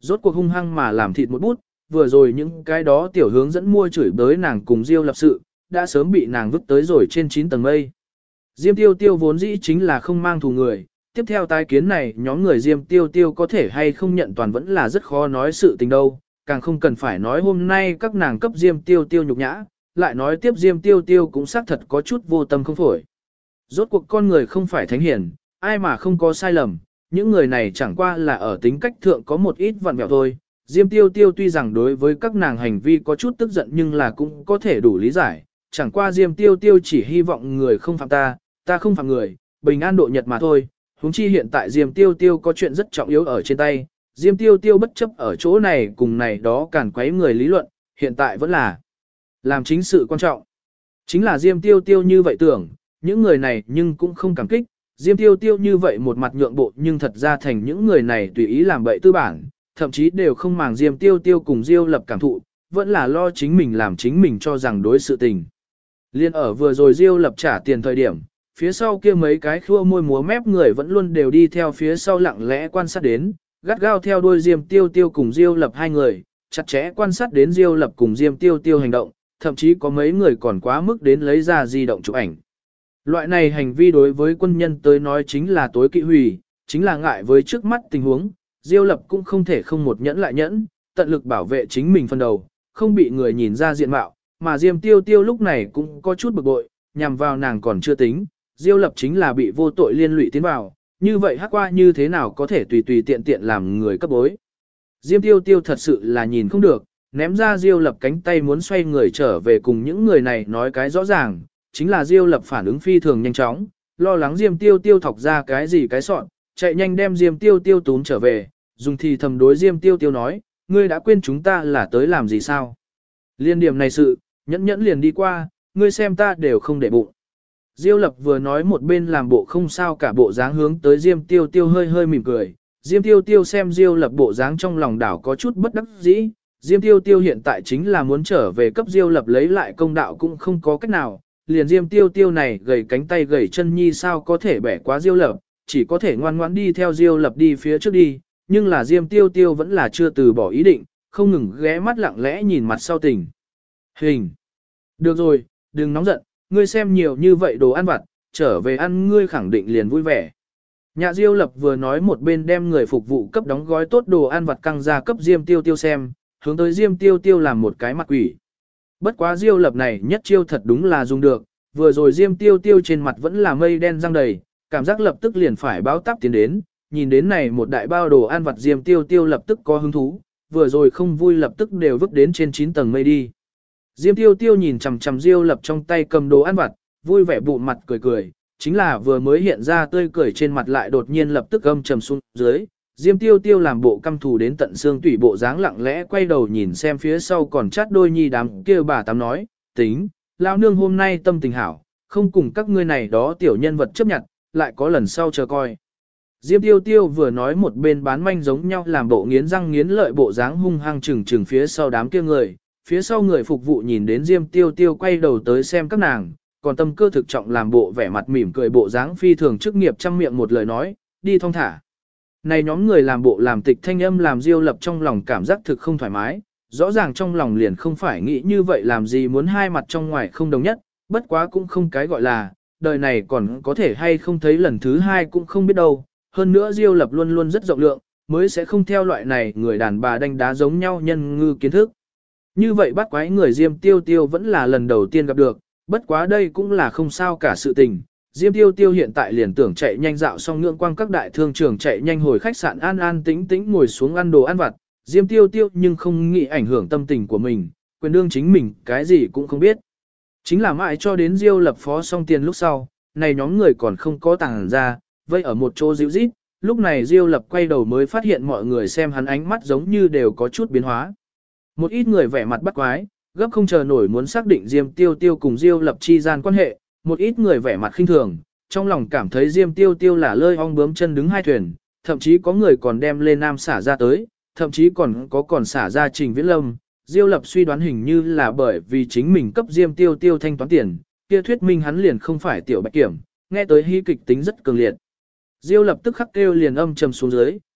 Rốt cuộc hung hăng mà làm thịt một bút, vừa rồi những cái đó tiểu hướng dẫn mua chửi bới nàng cùng Diêu lập sự, đã sớm bị nàng vứt tới rồi trên 9 tầng mây. Diêm tiêu tiêu vốn dĩ chính là không mang thù người, tiếp theo tái kiến này nhóm người Diêm tiêu tiêu có thể hay không nhận toàn vẫn là rất khó nói sự tình đâu, càng không cần phải nói hôm nay các nàng cấp Diêm tiêu tiêu nhục nhã, lại nói tiếp Diêm tiêu tiêu cũng xác thật có chút vô tâm không phổi. Rốt cuộc con người không phải thánh hiển, ai mà không có sai lầm, những người này chẳng qua là ở tính cách thượng có một ít vặn vẹo thôi. Diêm tiêu tiêu tuy rằng đối với các nàng hành vi có chút tức giận nhưng là cũng có thể đủ lý giải, chẳng qua Diêm tiêu tiêu chỉ hy vọng người không phạm ta, ta không phạm người, bình an độ nhật mà thôi. Huống chi hiện tại Diêm tiêu tiêu có chuyện rất trọng yếu ở trên tay, Diêm tiêu tiêu bất chấp ở chỗ này cùng này đó càn quấy người lý luận, hiện tại vẫn là làm chính sự quan trọng. Chính là Diêm tiêu tiêu như vậy tưởng, những người này nhưng cũng không cảm kích, Diêm tiêu tiêu như vậy một mặt nhượng bộ nhưng thật ra thành những người này tùy ý làm bậy tư bản, thậm chí đều không màng Diêm tiêu tiêu cùng Diêu lập cảm thụ, vẫn là lo chính mình làm chính mình cho rằng đối sự tình. Liên ở vừa rồi Diêu lập trả tiền thời điểm, phía sau kia mấy cái khua môi múa mép người vẫn luôn đều đi theo phía sau lặng lẽ quan sát đến, gắt gao theo đuôi Diêm tiêu tiêu cùng Diêu lập hai người, chặt chẽ quan sát đến Diêu lập cùng Diêm tiêu tiêu hành động, thậm chí có mấy người còn quá mức đến lấy ra di động chụp ảnh. Loại này hành vi đối với quân nhân tới nói chính là tối kỵ hủy, chính là ngại với trước mắt tình huống, Diêu lập cũng không thể không một nhẫn lại nhẫn, tận lực bảo vệ chính mình phần đầu, không bị người nhìn ra diện mạo, mà Diêm tiêu tiêu lúc này cũng có chút bực bội, nhằm vào nàng còn chưa tính, Diêu lập chính là bị vô tội liên lụy tiến vào, như vậy hắc qua như thế nào có thể tùy tùy tiện tiện làm người cấp bối. Diêm tiêu tiêu thật sự là nhìn không được, ném ra Diêu lập cánh tay muốn xoay người trở về cùng những người này nói cái rõ ràng, chính là Diêu lập phản ứng phi thường nhanh chóng, lo lắng Diêm tiêu tiêu thọc ra cái gì cái sọn, chạy nhanh đem Diêm tiêu tiêu tún trở về, dùng thì thầm đối Diêm tiêu tiêu nói, ngươi đã quên chúng ta là tới làm gì sao? Liên điểm này sự, nhẫn nhẫn liền đi qua, ngươi xem ta đều không để bụng. Diêu lập vừa nói một bên làm bộ không sao cả bộ dáng hướng tới Diêm tiêu tiêu hơi hơi mỉm cười, Diêm tiêu tiêu xem Diêu lập bộ dáng trong lòng đảo có chút bất đắc dĩ, Diêm tiêu tiêu hiện tại chính là muốn trở về cấp Diêu lập lấy lại công đạo cũng không có cách nào, liền Diêm tiêu tiêu này gầy cánh tay gầy chân nhi sao có thể bẻ quá Diêu lập, chỉ có thể ngoan ngoãn đi theo Diêu lập đi phía trước đi, nhưng là Diêm tiêu tiêu vẫn là chưa từ bỏ ý định, không ngừng ghé mắt lặng lẽ nhìn mặt sau tình. Hình. Được rồi, đừng nóng giận, ngươi xem nhiều như vậy đồ ăn vặt, trở về ăn ngươi khẳng định liền vui vẻ. Nhà Diêu lập vừa nói một bên đem người phục vụ cấp đóng gói tốt đồ ăn vặt căng ra cấp Diêm tiêu tiêu xem, hướng tới Diêm tiêu tiêu làm một cái mặt quỷ. Bất quá Diêu lập này nhất chiêu thật đúng là dùng được, vừa rồi Diêm tiêu tiêu trên mặt vẫn là mây đen răng đầy, cảm giác lập tức liền phải báo táp tiến đến, nhìn đến này một đại bao đồ ăn vặt Diêm tiêu tiêu lập tức có hứng thú, vừa rồi không vui lập tức đều vứt đến trên 9 tầng mây đi. Diêm tiêu tiêu nhìn chằm chằm Diêu lập trong tay cầm đồ ăn vặt, vui vẻ bụng mặt cười cười, chính là vừa mới hiện ra tươi cười trên mặt lại đột nhiên lập tức âm trầm xuống dưới. Diêm tiêu tiêu làm bộ căm thù đến tận xương tủy bộ dáng lặng lẽ quay đầu nhìn xem phía sau còn chát đôi nhi đám kia bà tám nói, tính, lão nương hôm nay tâm tình hảo, không cùng các ngươi này đó tiểu nhân vật chấp nhận, lại có lần sau chờ coi. Diêm tiêu tiêu vừa nói một bên bán manh giống nhau làm bộ nghiến răng nghiến lợi bộ dáng hung hăng trừng trừng phía sau đám kia người, phía sau người phục vụ nhìn đến Diêm tiêu tiêu quay đầu tới xem các nàng, còn tâm cơ thực trọng làm bộ vẻ mặt mỉm cười bộ dáng phi thường chức nghiệp trăm miệng một lời nói, đi thong thả. Này nhóm người làm bộ làm tịch thanh âm làm Diêu lập trong lòng cảm giác thực không thoải mái, rõ ràng trong lòng liền không phải nghĩ như vậy làm gì muốn hai mặt trong ngoài không đồng nhất, bất quá cũng không cái gọi là, đời này còn có thể hay không thấy lần thứ hai cũng không biết đâu, hơn nữa Diêu lập luôn luôn rất rộng lượng, mới sẽ không theo loại này người đàn bà đánh đá giống nhau nhân ngư kiến thức. Như vậy bắt quái người Diêm tiêu tiêu vẫn là lần đầu tiên gặp được, bất quá đây cũng là không sao cả sự tình. Diêm tiêu tiêu hiện tại liền tưởng chạy nhanh dạo xong ngưỡng quang các đại thương trường chạy nhanh hồi khách sạn an an tĩnh tĩnh ngồi xuống ăn đồ ăn vặt. Diêm tiêu tiêu nhưng không nghĩ ảnh hưởng tâm tình của mình, quyền đương chính mình cái gì cũng không biết. Chính là mãi cho đến Diêu lập phó xong tiền lúc sau, này nhóm người còn không có tàng ra, vây ở một chỗ dịu rít. Lúc này Diêu lập quay đầu mới phát hiện mọi người xem hắn ánh mắt giống như đều có chút biến hóa. Một ít người vẻ mặt bắt quái, gấp không chờ nổi muốn xác định Diêm tiêu tiêu cùng Diêu lập chi gian quan hệ, một ít người vẻ mặt khinh thường, trong lòng cảm thấy Diêm tiêu tiêu là lơi ong bướm chân đứng hai thuyền, thậm chí có người còn đem Lê Nam xả ra tới, thậm chí còn xả ra Trình Viễn Lâm. Diêu lập suy đoán hình như là bởi vì chính mình cấp Diêm tiêu tiêu thanh toán tiền, kia thuyết minh hắn liền không phải tiểu bạch kiểm, nghe tới hy kịch tính rất cường liệt. Diêu lập tức khắc kêu liền âm trầm xuống dưới,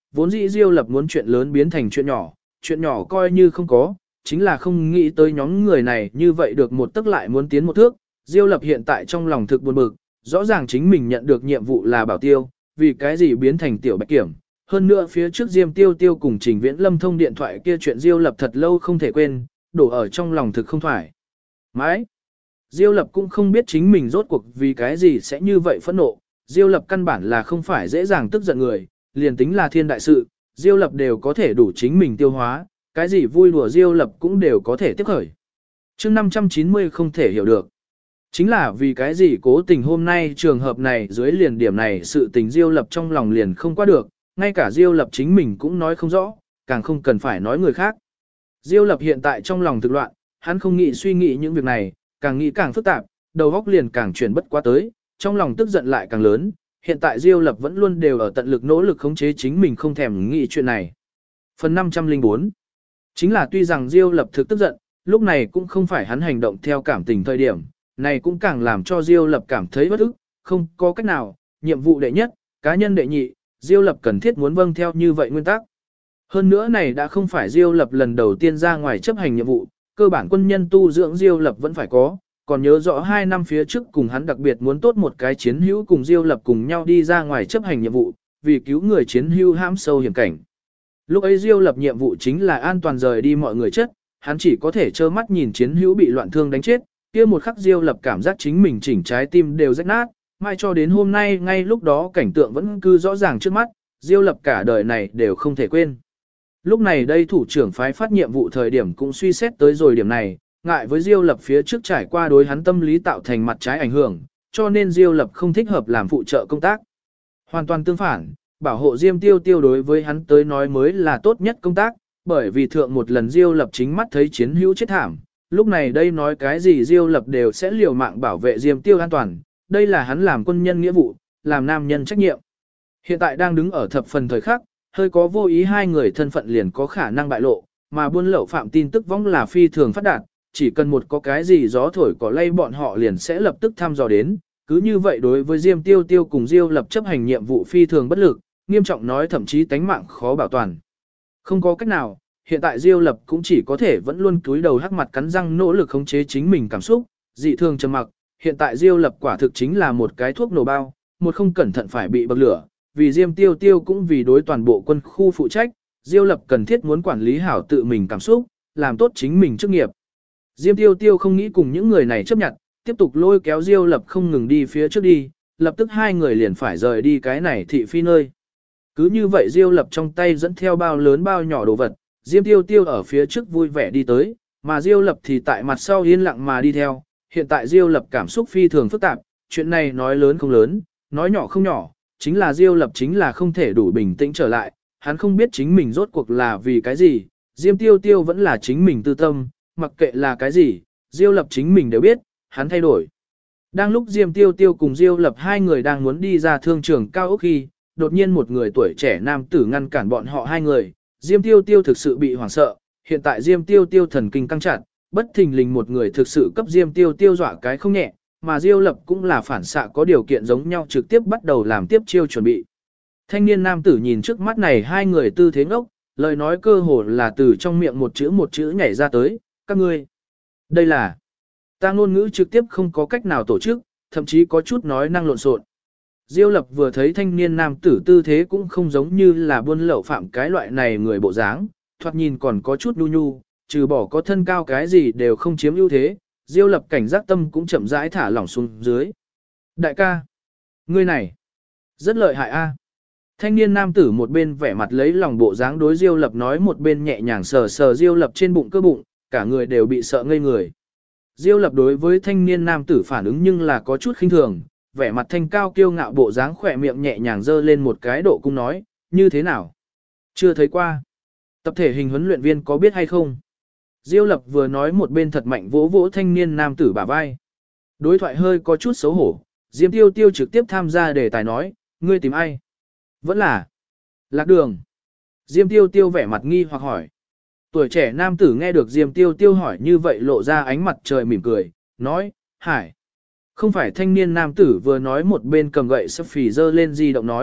vốn dĩ Diêu Lập muốn chuyện lớn biến thành chuyện nhỏ coi như không có, chính là không nghĩ tới nhóm người này như vậy được một tức lại muốn tiến một thước. Diêu Lập hiện tại trong lòng thực buồn bực, rõ ràng chính mình nhận được nhiệm vụ là bảo tiêu, vì cái gì biến thành tiểu bạch kiểm. Hơn nữa phía trước Diêm Tiêu Tiêu cùng Trình Viễn Lâm thông điện thoại kia chuyện Diêu Lập thật lâu không thể quên, đổ ở trong lòng thực không thoải mái. Diêu Lập cũng không biết chính mình rốt cuộc vì cái gì sẽ như vậy phẫn nộ. Diêu Lập căn bản là không phải dễ dàng tức giận người, liền tính là thiên đại sự, Diêu Lập đều có thể đủ chính mình tiêu hóa, cái gì vui đùa Diêu Lập cũng đều có thể tiếp khởi. Chương 590 không thể hiểu được. Chính là vì cái gì cố tình hôm nay trường hợp này dưới liền điểm này sự tình Diêu Lập trong lòng liền không qua được, ngay cả Diêu Lập chính mình cũng nói không rõ, càng không cần phải nói người khác. Diêu Lập hiện tại trong lòng thực loạn, hắn không nghĩ suy nghĩ những việc này, càng nghĩ càng phức tạp, đầu óc liền càng chuyển bất quá tới, trong lòng tức giận lại càng lớn. Hiện tại Diêu Lập vẫn luôn đều ở tận lực nỗ lực khống chế chính mình không thèm nghĩ chuyện này. Phần 504 chính là tuy rằng Diêu Lập thực tức giận, lúc này cũng không phải hắn hành động theo cảm tình thời điểm, này cũng càng làm cho Diêu Lập cảm thấy bất ức, không có cách nào, nhiệm vụ đệ nhất, cá nhân đệ nhị, Diêu Lập cần thiết muốn vâng theo như vậy nguyên tắc. Hơn nữa này đã không phải Diêu Lập lần đầu tiên ra ngoài chấp hành nhiệm vụ, cơ bản quân nhân tu dưỡng Diêu Lập vẫn phải có, còn nhớ rõ 2 năm phía trước cùng hắn đặc biệt muốn tốt một cái chiến hữu cùng Diêu Lập cùng nhau đi ra ngoài chấp hành nhiệm vụ, vì cứu người chiến hữu hãm sâu hiểm cảnh. Lúc ấy Diêu Lập nhiệm vụ chính là an toàn rời đi mọi người chết, hắn chỉ có thể trơ mắt nhìn chiến hữu bị loạn thương đánh chết, kia một khắc Diêu Lập cảm giác chính mình chỉnh trái tim đều rách nát, mai cho đến hôm nay ngay lúc đó cảnh tượng vẫn cứ rõ ràng trước mắt, Diêu Lập cả đời này đều không thể quên. Lúc này đây thủ trưởng phái phát nhiệm vụ thời điểm cũng suy xét tới rồi điểm này, ngại với Diêu Lập phía trước trải qua đối hắn tâm lý tạo thành mặt trái ảnh hưởng, cho nên Diêu Lập không thích hợp làm phụ trợ công tác. Hoàn toàn tương phản, bảo hộ Diêm Tiêu Tiêu đối với hắn tới nói mới là tốt nhất công tác, bởi vì thượng một lần Diêu Lập chính mắt thấy chiến hữu chết thảm, lúc này đây nói cái gì Diêu Lập đều sẽ liều mạng bảo vệ Diêm Tiêu an toàn, đây là hắn làm quân nhân nghĩa vụ, làm nam nhân trách nhiệm. Hiện tại đang đứng ở thập phần thời khắc, hơi có vô ý hai người thân phận liền có khả năng bại lộ, mà buôn lậu phạm tin tức võng là phi thường phát đạt, chỉ cần một có cái gì gió thổi cỏ lay bọn họ liền sẽ lập tức thăm dò đến, cứ như vậy đối với Diêm Tiêu Tiêu cùng Diêu Lập chấp hành nhiệm vụ phi thường bất lực, nghiêm trọng nói thậm chí tánh mạng khó bảo toàn. Không có cách nào, hiện tại Diêu Lập cũng chỉ có thể vẫn luôn cúi đầu hắc mặt cắn răng nỗ lực khống chế chính mình cảm xúc, dị thường trầm mặc, hiện tại Diêu Lập quả thực chính là một cái thuốc nổ bao, một không cẩn thận phải bị bậc lửa, vì Diêm Tiêu Tiêu cũng vì đối toàn bộ quân khu phụ trách, Diêu Lập cần thiết muốn quản lý hảo tự mình cảm xúc, làm tốt chính mình chức nghiệp. Diêm Tiêu Tiêu không nghĩ cùng những người này chấp nhận, tiếp tục lôi kéo Diêu Lập không ngừng đi phía trước đi, lập tức hai người liền phải rời đi cái này thị phi nơi. Cứ như vậy Diêu Lập trong tay dẫn theo bao lớn bao nhỏ đồ vật, Diêm Tiêu Tiêu ở phía trước vui vẻ đi tới, mà Diêu Lập thì tại mặt sau yên lặng mà đi theo. Hiện tại Diêu Lập cảm xúc phi thường phức tạp, chuyện này nói lớn không lớn, nói nhỏ không nhỏ, chính là Diêu Lập chính là không thể đủ bình tĩnh trở lại, hắn không biết chính mình rốt cuộc là vì cái gì, Diêm Tiêu Tiêu vẫn là chính mình tư tâm, mặc kệ là cái gì, Diêu Lập chính mình đều biết, hắn thay đổi. Đang lúc Diêm Tiêu Tiêu cùng Diêu Lập hai người đang muốn đi ra thương trường cao ốc khi, đột nhiên một người tuổi trẻ nam tử ngăn cản bọn họ hai người, Diêm Tiêu Tiêu thực sự bị hoảng sợ, hiện tại Diêm Tiêu Tiêu thần kinh căng chặt, bất thình lình một người thực sự cấp Diêm Tiêu Tiêu dọa cái không nhẹ, mà Diêu Lập cũng là phản xạ có điều kiện giống nhau trực tiếp bắt đầu làm tiếp chiêu chuẩn bị. Thanh niên nam tử nhìn trước mắt này hai người tư thế ngốc, lời nói cơ hồ là từ trong miệng một chữ nhảy ra tới, các ngươi. Đây là, ta ngôn ngữ trực tiếp không có cách nào tổ chức, thậm chí có chút nói năng lộn xộn. Diêu Lập vừa thấy thanh niên nam tử tư thế cũng không giống như là buôn lậu phạm cái loại này người bộ dáng, thoạt nhìn còn có chút nhu nhu, trừ bỏ có thân cao cái gì đều không chiếm ưu thế, Diêu Lập cảnh giác tâm cũng chậm rãi thả lỏng xuống dưới. Đại ca, ngươi này, rất lợi hại a. Thanh niên nam tử một bên vẻ mặt lấy lòng bộ dáng đối Diêu Lập nói một bên nhẹ nhàng sờ sờ Diêu Lập trên bụng cơ bụng, cả người đều bị sợ ngây người. Diêu Lập đối với thanh niên nam tử phản ứng nhưng là có chút khinh thường, vẻ mặt thanh cao kiêu ngạo bộ dáng khỏe miệng nhẹ nhàng dơ lên một cái độ cung nói, như thế nào? Chưa thấy qua. Tập thể hình huấn luyện viên có biết hay không? Diêu Lập vừa nói một bên thật mạnh vỗ vỗ thanh niên nam tử bả vai. Đối thoại hơi có chút xấu hổ, Diêm Tiêu Tiêu trực tiếp tham gia đề tài nói, ngươi tìm ai? Vẫn là Lạc Đường. Diêm Tiêu Tiêu vẻ mặt nghi hoặc hỏi. Tuổi trẻ nam tử nghe được Diêm Tiêu Tiêu hỏi như vậy lộ ra ánh mặt trời mỉm cười, nói, Hải. Không phải thanh niên nam tử vừa nói một bên cầm gậy sắp phì dơ lên di động nói,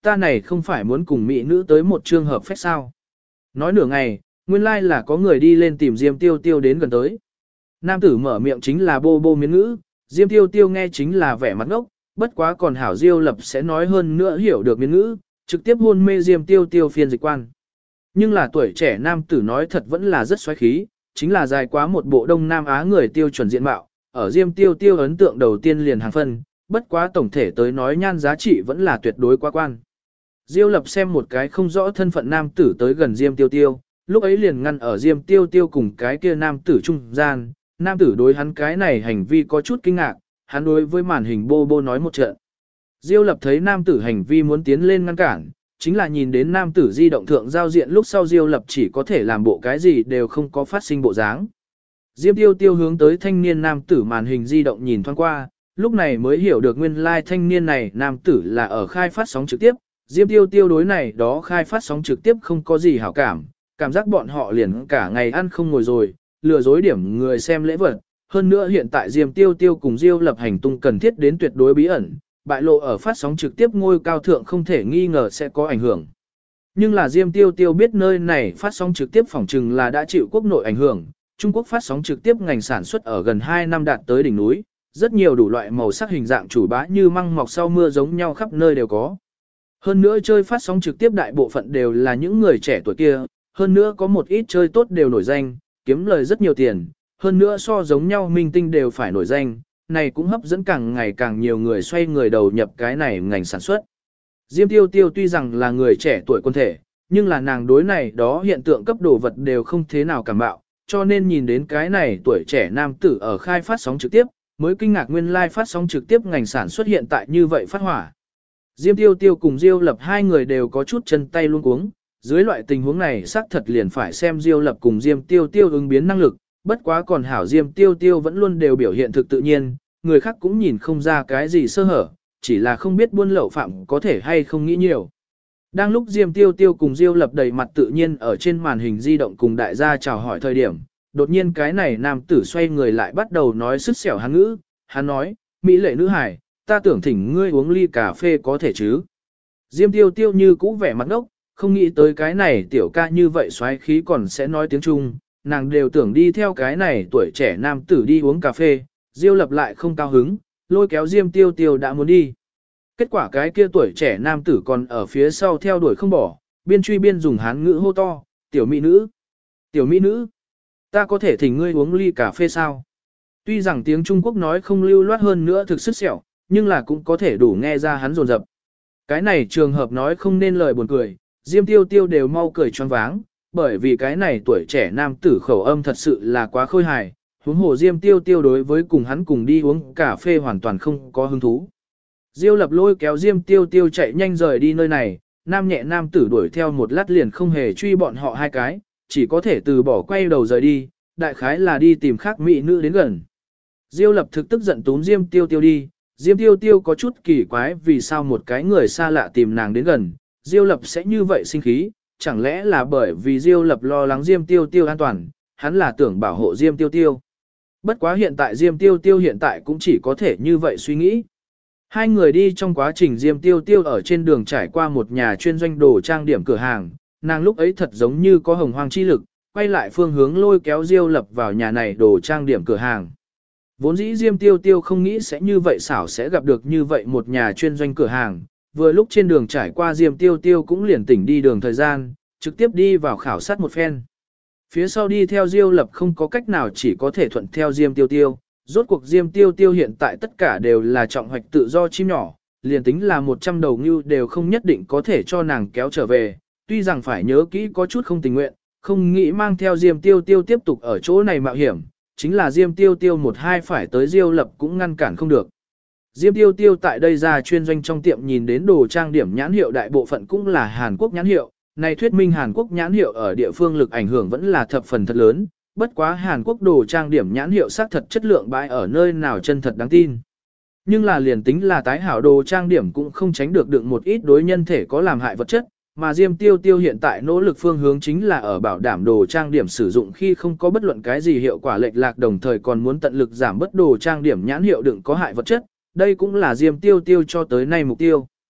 ta này không phải muốn cùng mỹ nữ tới một trường hợp phép sao. Nói nửa ngày, nguyên lai là có người đi lên tìm Diêm Tiêu Tiêu đến gần tới. Nam tử mở miệng chính là bô bô miến ngữ, Diêm Tiêu Tiêu nghe chính là vẻ mặt ngốc, bất quá còn hảo Diêu Lập sẽ nói hơn nữa hiểu được miến ngữ, trực tiếp hôn mê Diêm Tiêu Tiêu phiên dịch quan. Nhưng là tuổi trẻ nam tử nói thật vẫn là rất xoáy khí, chính là dài quá một bộ Đông Nam Á người tiêu chuẩn diện mạo, ở Diêm Tiêu Tiêu ấn tượng đầu tiên liền hàng phân, bất quá tổng thể tới nói nhan giá trị vẫn là tuyệt đối quá quan. Diêu Lập xem một cái không rõ thân phận nam tử tới gần Diêm Tiêu Tiêu, lúc ấy liền ngăn ở Diêm Tiêu Tiêu cùng cái kia nam tử trung gian, nam tử đối hắn cái này hành vi có chút kinh ngạc, hắn đối với màn hình bô bô nói một trận. Diêu Lập thấy nam tử hành vi muốn tiến lên ngăn cản, chính là nhìn đến nam tử di động thượng giao diện lúc sau Diêu Lập chỉ có thể làm bộ cái gì đều không có phát sinh bộ dáng. Diêm Tiêu Tiêu hướng tới thanh niên nam tử màn hình di động nhìn thoáng qua, lúc này mới hiểu được nguyên lai like thanh niên này nam tử là ở khai phát sóng trực tiếp. Diêm Tiêu Tiêu đối này đó khai phát sóng trực tiếp không có gì hảo cảm giác bọn họ liền cả ngày ăn không ngồi rồi, lừa dối điểm người xem lễ vật. Hơn nữa hiện tại Diêm Tiêu Tiêu cùng Diêu Lập hành tung cần thiết đến tuyệt đối bí ẩn, bại lộ ở phát sóng trực tiếp ngôi cao thượng không thể nghi ngờ sẽ có ảnh hưởng. Nhưng là Diêm Tiêu Tiêu biết nơi này phát sóng trực tiếp phỏng chừng là đã chịu quốc nội ảnh hưởng, Trung Quốc phát sóng trực tiếp ngành sản xuất ở gần 2 năm đạt tới đỉnh núi, rất nhiều đủ loại màu sắc hình dạng chủ bá như măng mọc sau mưa giống nhau khắp nơi đều có. Hơn nữa chơi phát sóng trực tiếp đại bộ phận đều là những người trẻ tuổi kia, hơn nữa có một ít chơi tốt đều nổi danh, kiếm lời rất nhiều tiền, hơn nữa so giống nhau minh tinh đều phải nổi danh, này cũng hấp dẫn càng ngày càng nhiều người xoay người đầu nhập cái này ngành sản xuất. Diêm Tiêu Tiêu tuy rằng là người trẻ tuổi quân thể, nhưng là nàng đối này đó hiện tượng cấp đồ vật đều không thế nào cảm bạo, cho nên nhìn đến cái này tuổi trẻ nam tử ở khai phát sóng trực tiếp, mới kinh ngạc nguyên lai phát sóng trực tiếp ngành sản xuất hiện tại như vậy phát hỏa. Diêm Tiêu Tiêu cùng Diêu Lập hai người đều có chút chân tay luống cuống, dưới loại tình huống này xác thật liền phải xem Diêu Lập cùng Diêm Tiêu Tiêu ứng biến năng lực, bất quá còn hảo Diêm Tiêu Tiêu vẫn luôn đều biểu hiện thực tự nhiên, người khác cũng nhìn không ra cái gì sơ hở, chỉ là không biết buôn lậu phạm có thể hay không nghĩ nhiều. Đang lúc Diêm Tiêu Tiêu cùng Diêu Lập đầy mặt tự nhiên ở trên màn hình di động cùng đại gia chào hỏi thời điểm, đột nhiên cái này nam tử xoay người lại bắt đầu nói sứt sẻo hán ngữ, hắn nói, mỹ lệ nữ hải, ta tưởng thỉnh ngươi uống ly cà phê có thể chứ. Diêm Tiêu Tiêu như cũ vẻ mặt ngốc, không nghĩ tới cái này tiểu ca như vậy xoáy khí còn sẽ nói tiếng Trung, nàng đều tưởng đi theo cái này tuổi trẻ nam tử đi uống cà phê, Diêu Lập lại không cao hứng, lôi kéo Diêm Tiêu Tiêu đã muốn đi. Kết quả cái kia tuổi trẻ nam tử còn ở phía sau theo đuổi không bỏ, biên truy biên dùng hán ngữ hô to, tiểu mỹ nữ, tiểu mỹ nữ, ta có thể thỉnh ngươi uống ly cà phê sao? Tuy rằng tiếng Trung Quốc nói không lưu loát hơn nữa thực sức sẹo, nhưng là cũng có thể đủ nghe ra hắn dồn dập. Cái này trường hợp nói không nên lời buồn cười, Diêm Tiêu Tiêu đều mau cười choáng váng, bởi vì cái này tuổi trẻ nam tử khẩu âm thật sự là quá khôi hài, huống hồ Diêm Tiêu Tiêu đối với cùng hắn cùng đi uống cà phê hoàn toàn không có hứng thú. Diêu Lập lôi kéo Diêm Tiêu Tiêu chạy nhanh rời đi nơi này, nam nhẹ nam tử đuổi theo một lát liền không hề truy bọn họ hai cái, chỉ có thể từ bỏ quay đầu rời đi, đại khái là đi tìm khác mỹ nữ đến gần. Diêu Lập thực tức giận túm Diêm Tiêu Tiêu đi, Diêm Tiêu Tiêu có chút kỳ quái vì sao một cái người xa lạ tìm nàng đến gần, Diêu Lập sẽ như vậy sinh khí, chẳng lẽ là bởi vì Diêu Lập lo lắng Diêm Tiêu Tiêu an toàn, hắn là tưởng bảo hộ Diêm Tiêu Tiêu. Bất quá hiện tại Diêm Tiêu Tiêu hiện tại cũng chỉ có thể như vậy suy nghĩ. Hai người đi trong quá trình Diêm Tiêu Tiêu ở trên đường trải qua một nhà chuyên doanh đồ trang điểm cửa hàng, nàng lúc ấy thật giống như có hồng hoang chi lực, quay lại phương hướng lôi kéo Diêu Lập vào nhà này đồ trang điểm cửa hàng. Vốn dĩ Diêm Tiêu Tiêu không nghĩ sẽ như vậy xảo sẽ gặp được như vậy một nhà chuyên doanh cửa hàng, vừa lúc trên đường trải qua Diêm Tiêu Tiêu cũng liền tỉnh đi đường thời gian, trực tiếp đi vào khảo sát một phen. Phía sau đi theo Diêu Lập không có cách nào chỉ có thể thuận theo Diêm Tiêu Tiêu, rốt cuộc Diêm Tiêu Tiêu hiện tại tất cả đều là trọng hoạch tự do chim nhỏ, liền tính là 100 đầu ngưu đều không nhất định có thể cho nàng kéo trở về, tuy rằng phải nhớ kỹ có chút không tình nguyện, không nghĩ mang theo Diêm Tiêu Tiêu tiếp tục ở chỗ này mạo hiểm, chính là Diêm Tiêu Tiêu một hai phải tới Diêu Lập cũng ngăn cản không được. Diêm Tiêu Tiêu tại đây ra chuyên doanh trong tiệm nhìn đến đồ trang điểm nhãn hiệu đại bộ phận cũng là Hàn Quốc nhãn hiệu, này thuyết minh Hàn Quốc nhãn hiệu ở địa phương lực ảnh hưởng vẫn là thập phần thật lớn, bất quá Hàn Quốc đồ trang điểm nhãn hiệu xác thật chất lượng bãi ở nơi nào chân thật đáng tin. Nhưng là liền tính là tái hảo đồ trang điểm cũng không tránh được đựng một ít đối nhân thể có làm hại vật chất, mà Diêm Tiêu Tiêu hiện tại nỗ lực phương hướng chính là ở bảo đảm đồ trang điểm sử dụng khi không có bất luận cái gì hiệu quả lệch lạc, đồng thời còn muốn tận lực giảm bớt đồ trang điểm nhãn hiệu đựng có hại vật chất, đây cũng là Diêm Tiêu Tiêu cho tới nay mục tiêu.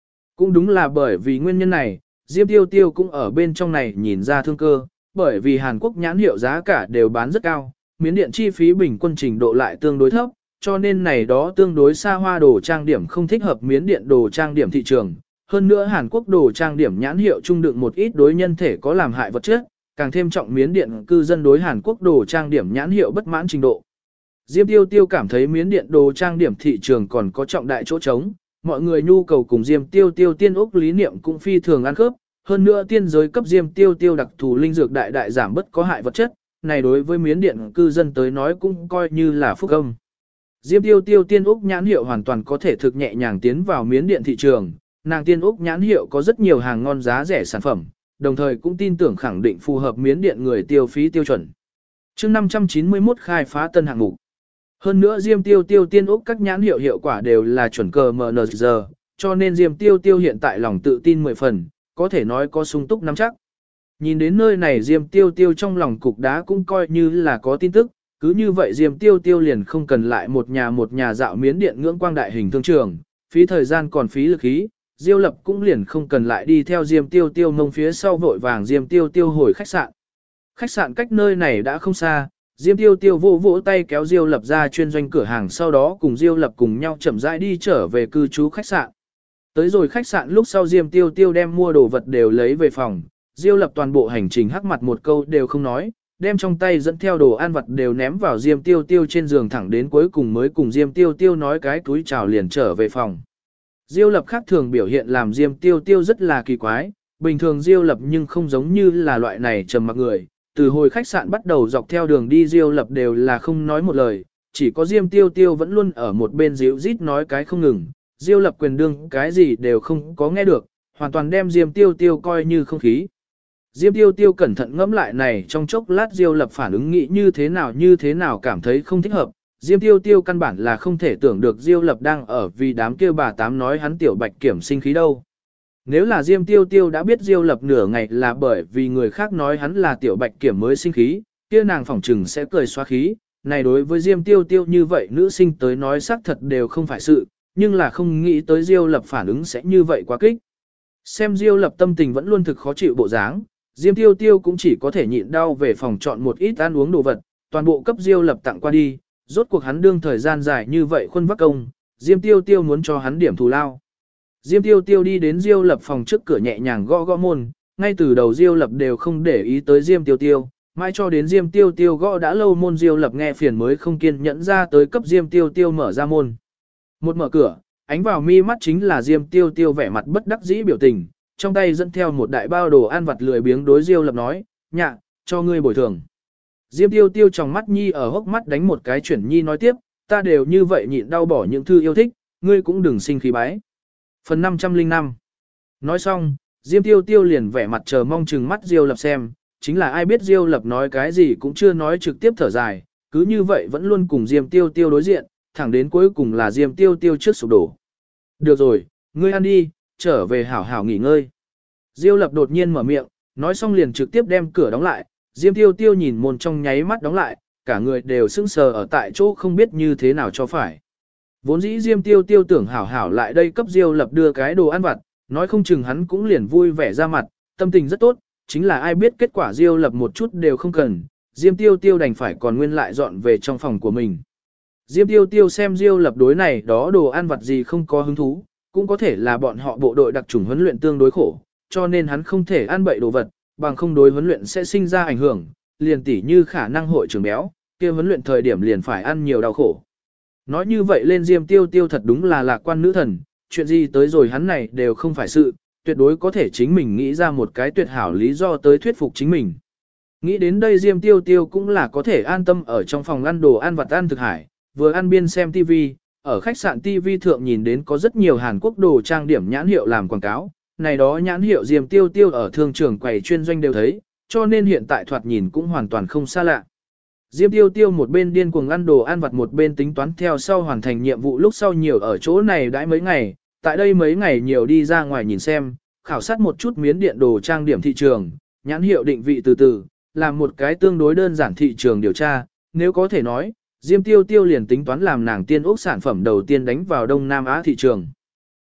Cũng đúng là bởi vì nguyên nhân này, Diêm Tiêu Tiêu cũng ở bên trong này nhìn ra thương cơ, bởi vì Hàn Quốc nhãn hiệu giá cả đều bán rất cao, miến điện chi phí bình quân trình độ lại tương đối thấp, cho nên này đó tương đối xa hoa đồ trang điểm không thích hợp miến điện đồ trang điểm thị trường. Hơn nữa Hàn Quốc đồ trang điểm nhãn hiệu trung đựng một ít đối nhân thể có làm hại vật chất, càng thêm trọng miến điện cư dân đối Hàn Quốc đồ trang điểm nhãn hiệu bất mãn trình độ. Diêm Tiêu Tiêu cảm thấy miến điện đồ trang điểm thị trường còn có trọng đại chỗ trống, mọi người nhu cầu cùng Diêm Tiêu Tiêu tiên ốc lý niệm cũng phi thường ăn khớp, hơn nữa tiên giới cấp Diêm Tiêu Tiêu đặc thù linh dược đại đại giảm bất có hại vật chất, này đối với miến điện cư dân tới nói cũng coi như là phúc âm. Diêm Tiêu Tiêu tiên ốc nhãn hiệu hoàn toàn có thể thực nhẹ nhàng tiến vào miến điện thị trường, nàng tiên ốc nhãn hiệu có rất nhiều hàng ngon giá rẻ sản phẩm, đồng thời cũng tin tưởng khẳng định phù hợp miến điện người tiêu phí tiêu chuẩn. Chương 591 khai phá tân hạng mục. Hơn nữa Diêm Tiêu Tiêu tiên ốc các nhãn hiệu hiệu quả đều là chuẩn cờ MNG, cho nên Diêm Tiêu Tiêu hiện tại lòng tự tin 10 phần, có thể nói có sung túc nắm chắc. Nhìn đến nơi này Diêm Tiêu Tiêu trong lòng cục đá cũng coi như là có tin tức, cứ như vậy Diêm Tiêu Tiêu liền không cần lại một nhà dạo miến điện ngưỡng quang đại hình thương trường, phí thời gian còn phí lực khí, Diêu Lập cũng liền không cần lại đi theo Diêm Tiêu Tiêu mông phía sau vội vàng Diêm Tiêu Tiêu hồi khách sạn. Khách sạn cách nơi này đã không xa, Diêm Tiêu Tiêu vỗ tay kéo Diêu Lập ra chuyên doanh cửa hàng, sau đó cùng Diêu Lập cùng nhau chậm rãi đi trở về cư trú khách sạn. Tới rồi khách sạn lúc sau Diêm Tiêu Tiêu đem mua đồ vật đều lấy về phòng, Diêu Lập toàn bộ hành trình hắc mặt một câu đều không nói, đem trong tay dẫn theo đồ ăn vặt đều ném vào Diêm Tiêu Tiêu trên giường thẳng đến cuối cùng mới cùng Diêm Tiêu Tiêu nói cái túi chào liền trở về phòng. Diêu Lập khác thường biểu hiện làm Diêm Tiêu Tiêu rất là kỳ quái, bình thường Diêu Lập nhưng không giống như là loại này trầm mặc người, từ hồi khách sạn bắt đầu dọc theo đường đi Diêu Lập đều là không nói một lời, chỉ có Diêm Tiêu Tiêu vẫn luôn ở một bên díu rít nói cái không ngừng, Diêu Lập quyền đương cái gì đều không có nghe được, hoàn toàn đem Diêm Tiêu Tiêu coi như không khí. Diêm Tiêu Tiêu cẩn thận ngẫm lại này trong chốc lát Diêu Lập phản ứng nghĩ như thế nào cảm thấy không thích hợp. Diêm Tiêu Tiêu căn bản là không thể tưởng được Diêu Lập đang ở vì đám kia bà tám nói hắn tiểu bạch kiểm sinh khí đâu. Nếu là Diêm Tiêu Tiêu đã biết Diêu Lập nửa ngày là bởi vì người khác nói hắn là tiểu bạch kiểm mới sinh khí, kia nàng phỏng trừng sẽ cười xóa khí. Này đối với Diêm Tiêu Tiêu như vậy nữ sinh tới nói xác thật đều không phải sự, nhưng là không nghĩ tới Diêu Lập phản ứng sẽ như vậy quá kích. Xem Diêu Lập tâm tình vẫn luôn thực khó chịu bộ dáng, Diêm Tiêu Tiêu cũng chỉ có thể nhịn đau về phòng chọn một ít ăn uống đồ vật, toàn bộ cấp Diêu Lập tặng qua đi, rốt cuộc hắn đương thời gian dài như vậy khuân vác công, Diêm Tiêu Tiêu muốn cho hắn điểm thù lao. Diêm Tiêu Tiêu đi đến Diêu Lập phòng trước cửa nhẹ nhàng gõ gõ môn, ngay từ đầu Diêu Lập đều không để ý tới Diêm Tiêu Tiêu, mãi cho đến Diêm Tiêu Tiêu gõ đã lâu môn Diêu Lập nghe phiền mới không kiên nhẫn ra tới cấp Diêm Tiêu Tiêu mở ra môn. Một mở cửa, ánh vào mi mắt chính là Diêm Tiêu Tiêu vẻ mặt bất đắc dĩ biểu tình, trong tay dẫn theo một đại bao đồ ăn vặt lười biếng đối Diêu Lập nói, nhạ, cho ngươi bồi thường. Diêm Tiêu Tiêu trong mắt nhi ở hốc mắt đánh một cái chuyển nhi nói tiếp, ta đều như vậy nhịn đau bỏ những thư yêu thích, ngươi cũng đừng sinh khí bái. Phần 505. Nói xong, Diêm Tiêu Tiêu liền vẻ mặt chờ mong chừng mắt Diêu Lập xem, chính là ai biết Diêu Lập nói cái gì cũng chưa nói trực tiếp thở dài, cứ như vậy vẫn luôn cùng Diêm Tiêu Tiêu đối diện, thẳng đến cuối cùng là Diêm Tiêu Tiêu trước sụp đổ. Được rồi, ngươi ăn đi, trở về hảo hảo nghỉ ngơi. Diêu Lập đột nhiên mở miệng, nói xong liền trực tiếp đem cửa đóng lại, Diêm Tiêu Tiêu nhìn môn trong nháy mắt đóng lại, cả người đều sững sờ ở tại chỗ không biết như thế nào cho phải. Vốn dĩ Diêm Tiêu Tiêu tưởng hảo hảo lại đây cấp Diêu Lập đưa cái đồ ăn vặt, nói không chừng hắn cũng liền vui vẻ ra mặt, tâm tình rất tốt, chính là ai biết kết quả Diêu Lập một chút đều không cần, Diêm Tiêu Tiêu đành phải còn nguyên lại dọn về trong phòng của mình. Diêm Tiêu Tiêu xem Diêu Lập đối này đó đồ ăn vặt gì không có hứng thú, cũng có thể là bọn họ bộ đội đặc chủng huấn luyện tương đối khổ, cho nên hắn không thể ăn bậy đồ vật, bằng không đối huấn luyện sẽ sinh ra ảnh hưởng, liền tỉ như khả năng hội trưởng béo, kia huấn luyện thời điểm liền phải ăn nhiều đau khổ. Nói như vậy lên Diêm Tiêu Tiêu thật đúng là lạc quan nữ thần, chuyện gì tới rồi hắn này đều không phải sự, tuyệt đối có thể chính mình nghĩ ra một cái tuyệt hảo lý do tới thuyết phục chính mình. Nghĩ đến đây Diêm Tiêu Tiêu cũng là có thể an tâm ở trong phòng ăn đồ ăn vặt ăn thực hải, vừa ăn biên xem TV, ở khách sạn TV thượng nhìn đến có rất nhiều Hàn Quốc đồ trang điểm nhãn hiệu làm quảng cáo, này đó nhãn hiệu Diêm Tiêu Tiêu ở thương trường quầy chuyên doanh đều thấy, cho nên hiện tại thoạt nhìn cũng hoàn toàn không xa lạ. Diêm Tiêu Tiêu một bên điên cuồng ăn đồ ăn vặt một bên tính toán theo sau hoàn thành nhiệm vụ lúc sau nhiều ở chỗ này đãi mấy ngày, tại đây mấy ngày nhiều đi ra ngoài nhìn xem, khảo sát một chút miến điện đồ trang điểm thị trường, nhãn hiệu định vị từ từ, làm một cái tương đối đơn giản thị trường điều tra, nếu có thể nói, Diêm Tiêu Tiêu liền tính toán làm nàng tiên ốc sản phẩm đầu tiên đánh vào Đông Nam Á thị trường.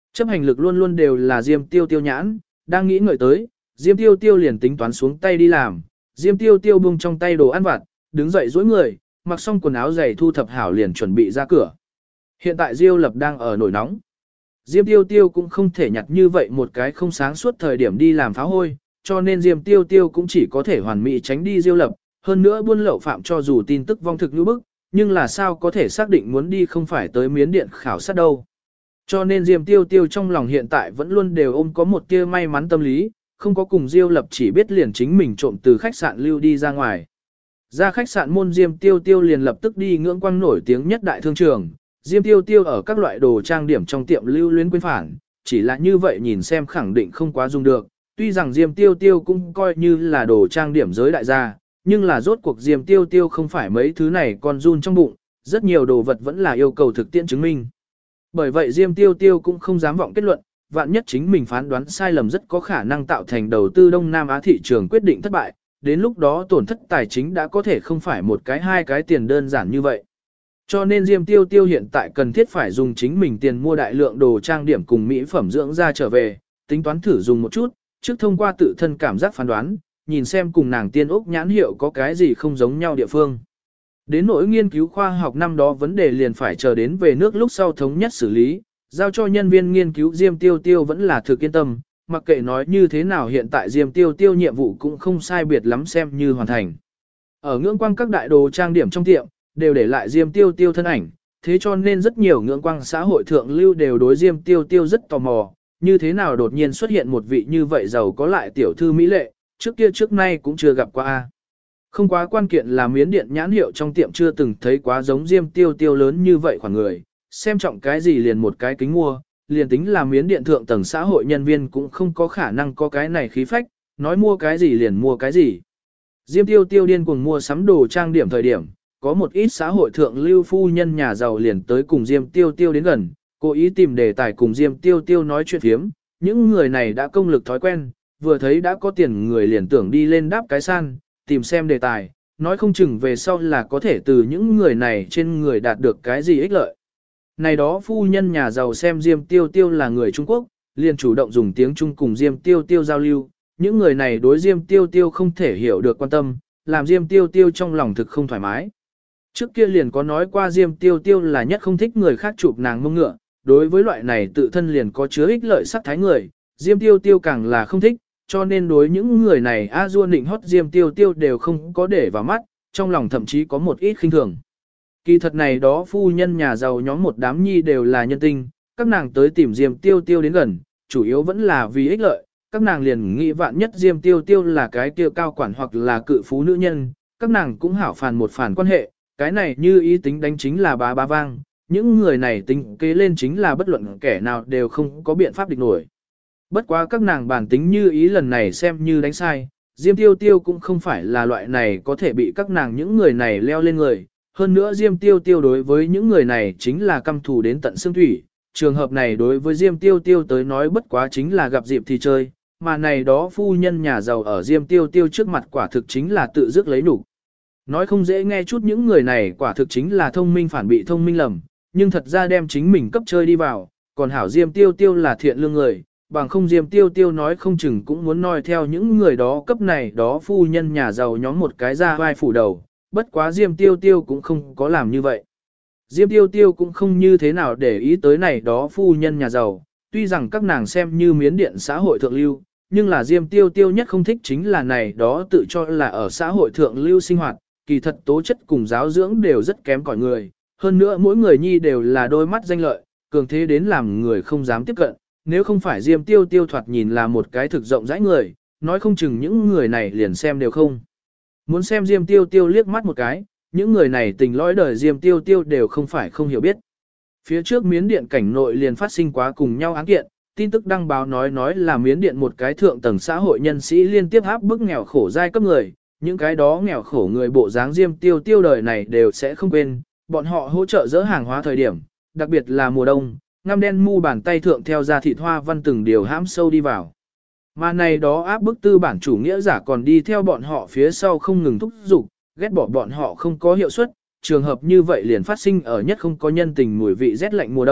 Chấp hành lực luôn luôn đều là Diêm Tiêu Tiêu nhãn, đang nghĩ ngợi tới, Diêm Tiêu Tiêu liền tính toán xuống tay đi làm, Diêm Tiêu Tiêu buông trong tay đồ ăn vặt, đứng dậy duỗi người, mặc xong quần áo giày thu thập hảo liền chuẩn bị ra cửa. Hiện tại Diêu Lập đang ở nổi nóng. Diêm Tiêu Tiêu cũng không thể nhặt như vậy một cái không sáng suốt thời điểm đi làm phá hôi, cho nên Diêm Tiêu Tiêu cũng chỉ có thể hoàn mỹ tránh đi Diêu Lập, hơn nữa buôn lậu phạm cho dù tin tức vong thực như bức, nhưng là sao có thể xác định muốn đi không phải tới Miến Điện khảo sát đâu. Cho nên Diêm Tiêu Tiêu trong lòng hiện tại vẫn luôn đều ôm có một tia may mắn tâm lý, không có cùng Diêu Lập chỉ biết liền chính mình trộm từ khách sạn lưu đi ra ngoài. Ra khách sạn môn Diêm Tiêu Tiêu liền lập tức đi ngưỡng quang nổi tiếng nhất đại thương trường. Diêm Tiêu Tiêu ở các loại đồ trang điểm trong tiệm lưu luyến quên phản, chỉ là như vậy nhìn xem khẳng định không quá dùng được. Tuy rằng Diêm Tiêu Tiêu cũng coi như là đồ trang điểm giới đại gia, nhưng là rốt cuộc Diêm Tiêu Tiêu không phải mấy thứ này còn run trong bụng, rất nhiều đồ vật vẫn là yêu cầu thực tiễn chứng minh. Bởi vậy Diêm Tiêu Tiêu cũng không dám vọng kết luận, vạn nhất chính mình phán đoán sai lầm rất có khả năng tạo thành đầu tư Đông Nam Á thị trường quyết định thất bại, đến lúc đó tổn thất tài chính đã có thể không phải một cái hai cái tiền đơn giản như vậy. Cho nên Diêm Tiêu Tiêu hiện tại cần thiết phải dùng chính mình tiền mua đại lượng đồ trang điểm cùng mỹ phẩm dưỡng da trở về, tính toán thử dùng một chút, trước thông qua tự thân cảm giác phán đoán, nhìn xem cùng nàng tiên ốc nhãn hiệu có cái gì không giống nhau địa phương. Đến nỗi nghiên cứu khoa học năm đó vấn đề liền phải chờ đến về nước lúc sau thống nhất xử lý, giao cho nhân viên nghiên cứu Diêm Tiêu Tiêu vẫn là thực yên tâm, mặc kệ nói như thế nào hiện tại Diêm Tiêu Tiêu nhiệm vụ cũng không sai biệt lắm xem như hoàn thành. Ở ngưỡng quang các đại đồ trang điểm trong tiệm, đều để lại Diêm Tiêu Tiêu thân ảnh, thế cho nên rất nhiều ngưỡng quang xã hội thượng lưu đều đối Diêm Tiêu Tiêu rất tò mò, như thế nào đột nhiên xuất hiện một vị như vậy giàu có lại tiểu thư mỹ lệ, trước kia trước nay cũng chưa gặp qua. Không quá quan kiện là Miến Điện nhãn hiệu trong tiệm chưa từng thấy quá giống Diêm Tiêu Tiêu lớn như vậy khoảng người, xem trọng cái gì liền một cái kính mua, liền tính là Miến Điện thượng tầng xã hội nhân viên cũng không có khả năng có cái này khí phách, nói mua cái gì liền mua cái gì. Diêm Tiêu Tiêu điên cuồng mua sắm đồ trang điểm thời điểm, có một ít xã hội thượng lưu phu nhân nhà giàu liền tới cùng Diêm Tiêu Tiêu đến gần, cố ý tìm đề tài cùng Diêm Tiêu Tiêu nói chuyện phiếm, những người này đã công lực thói quen, vừa thấy đã có tiền người liền tưởng đi lên đáp cái san, tìm xem đề tài, nói không chừng về sau là có thể từ những người này trên người đạt được cái gì ích lợi. Này đó phu nhân nhà giàu xem Diêm Tiêu Tiêu là người Trung Quốc, liền chủ động dùng tiếng Trung cùng Diêm Tiêu Tiêu giao lưu, những người này đối Diêm Tiêu Tiêu không thể hiểu được quan tâm, làm Diêm Tiêu Tiêu trong lòng thực không thoải mái. Trước kia liền có nói qua Diêm Tiêu Tiêu là nhất không thích người khác chụp nàng mông ngựa, đối với loại này tự thân liền có chứa ích lợi sắc thái người, Diêm Tiêu Tiêu càng là không thích, cho nên đối những người này a dua nịnh hót Diêm Tiêu Tiêu đều không có để vào mắt, trong lòng thậm chí có một ít khinh thường. Kỳ thật này đó phu nhân nhà giàu nhóm một đám nhi đều là nhân tinh, các nàng tới tìm Diêm Tiêu Tiêu đến gần, chủ yếu vẫn là vì ích lợi, các nàng liền nghĩ vạn nhất Diêm Tiêu Tiêu là cái kia cao quản hoặc là cự phú nữ nhân, các nàng cũng hảo phàn một phàn quan hệ, cái này như ý tính đánh chính là bá bá vang, những người này tính kế lên chính là bất luận kẻ nào đều không có biện pháp địch nổi. Bất quá các nàng bản tính như ý lần này xem như đánh sai, Diêm Tiêu Tiêu cũng không phải là loại này có thể bị các nàng những người này leo lên người. Hơn nữa Diêm Tiêu Tiêu đối với những người này chính là căm thù đến tận xương thủy, trường hợp này đối với Diêm Tiêu Tiêu tới nói bất quá chính là gặp dịp thì chơi, mà này đó phu nhân nhà giàu ở Diêm Tiêu Tiêu trước mặt quả thực chính là tự dứt lấy nhục. Nói không dễ nghe chút những người này quả thực chính là thông minh phản bị thông minh lầm, nhưng thật ra đem chính mình cấp chơi đi vào, còn hảo Diêm Tiêu Tiêu là thiện lương người, bằng không Diêm Tiêu Tiêu nói không chừng cũng muốn noi theo những người đó cấp này đó phu nhân nhà giàu nhóm một cái ra vai phủ đầu, bất quá Diêm Tiêu Tiêu cũng không có làm như vậy. Diêm Tiêu Tiêu cũng không như thế nào để ý tới này đó phu nhân nhà giàu, tuy rằng các nàng xem như Miến Điện xã hội thượng lưu, nhưng là Diêm Tiêu Tiêu nhất không thích chính là này đó tự cho là ở xã hội thượng lưu sinh hoạt, kỳ thật tố chất cùng giáo dưỡng đều rất kém cỏi người, hơn nữa mỗi người nhi đều là đôi mắt danh lợi, cường thế đến làm người không dám tiếp cận, nếu không phải Diêm Tiêu Tiêu thoạt nhìn là một cái thực rộng rãi người, nói không chừng những người này liền xem đều không. Muốn xem Diêm Tiêu Tiêu liếc mắt một cái, những người này tình lõi đời Diêm Tiêu Tiêu đều không phải không hiểu biết. Phía trước Miến Điện cảnh nội liền phát sinh quá cùng nhau án kiện, tin tức đăng báo nói là Miến Điện một cái thượng tầng xã hội nhân sĩ liên tiếp áp bức nghèo khổ giai cấp người, những cái đó nghèo khổ người bộ dáng Diêm Tiêu Tiêu đời này đều sẽ không quên, bọn họ hỗ trợ dỡ hàng hóa thời điểm, đặc biệt là mùa đông, ngăm đen mu bàn tay thượng theo ra thịt hoa văn từng điều hãm sâu đi vào. Mà này đó áp bức tư bản chủ nghĩa giả còn đi theo bọn họ phía sau không ngừng thúc giục, ghét bỏ bọn họ không có hiệu suất, trường hợp như vậy liền phát sinh ở nhất không có nhân tình mùi vị rét lạnh mùa đông,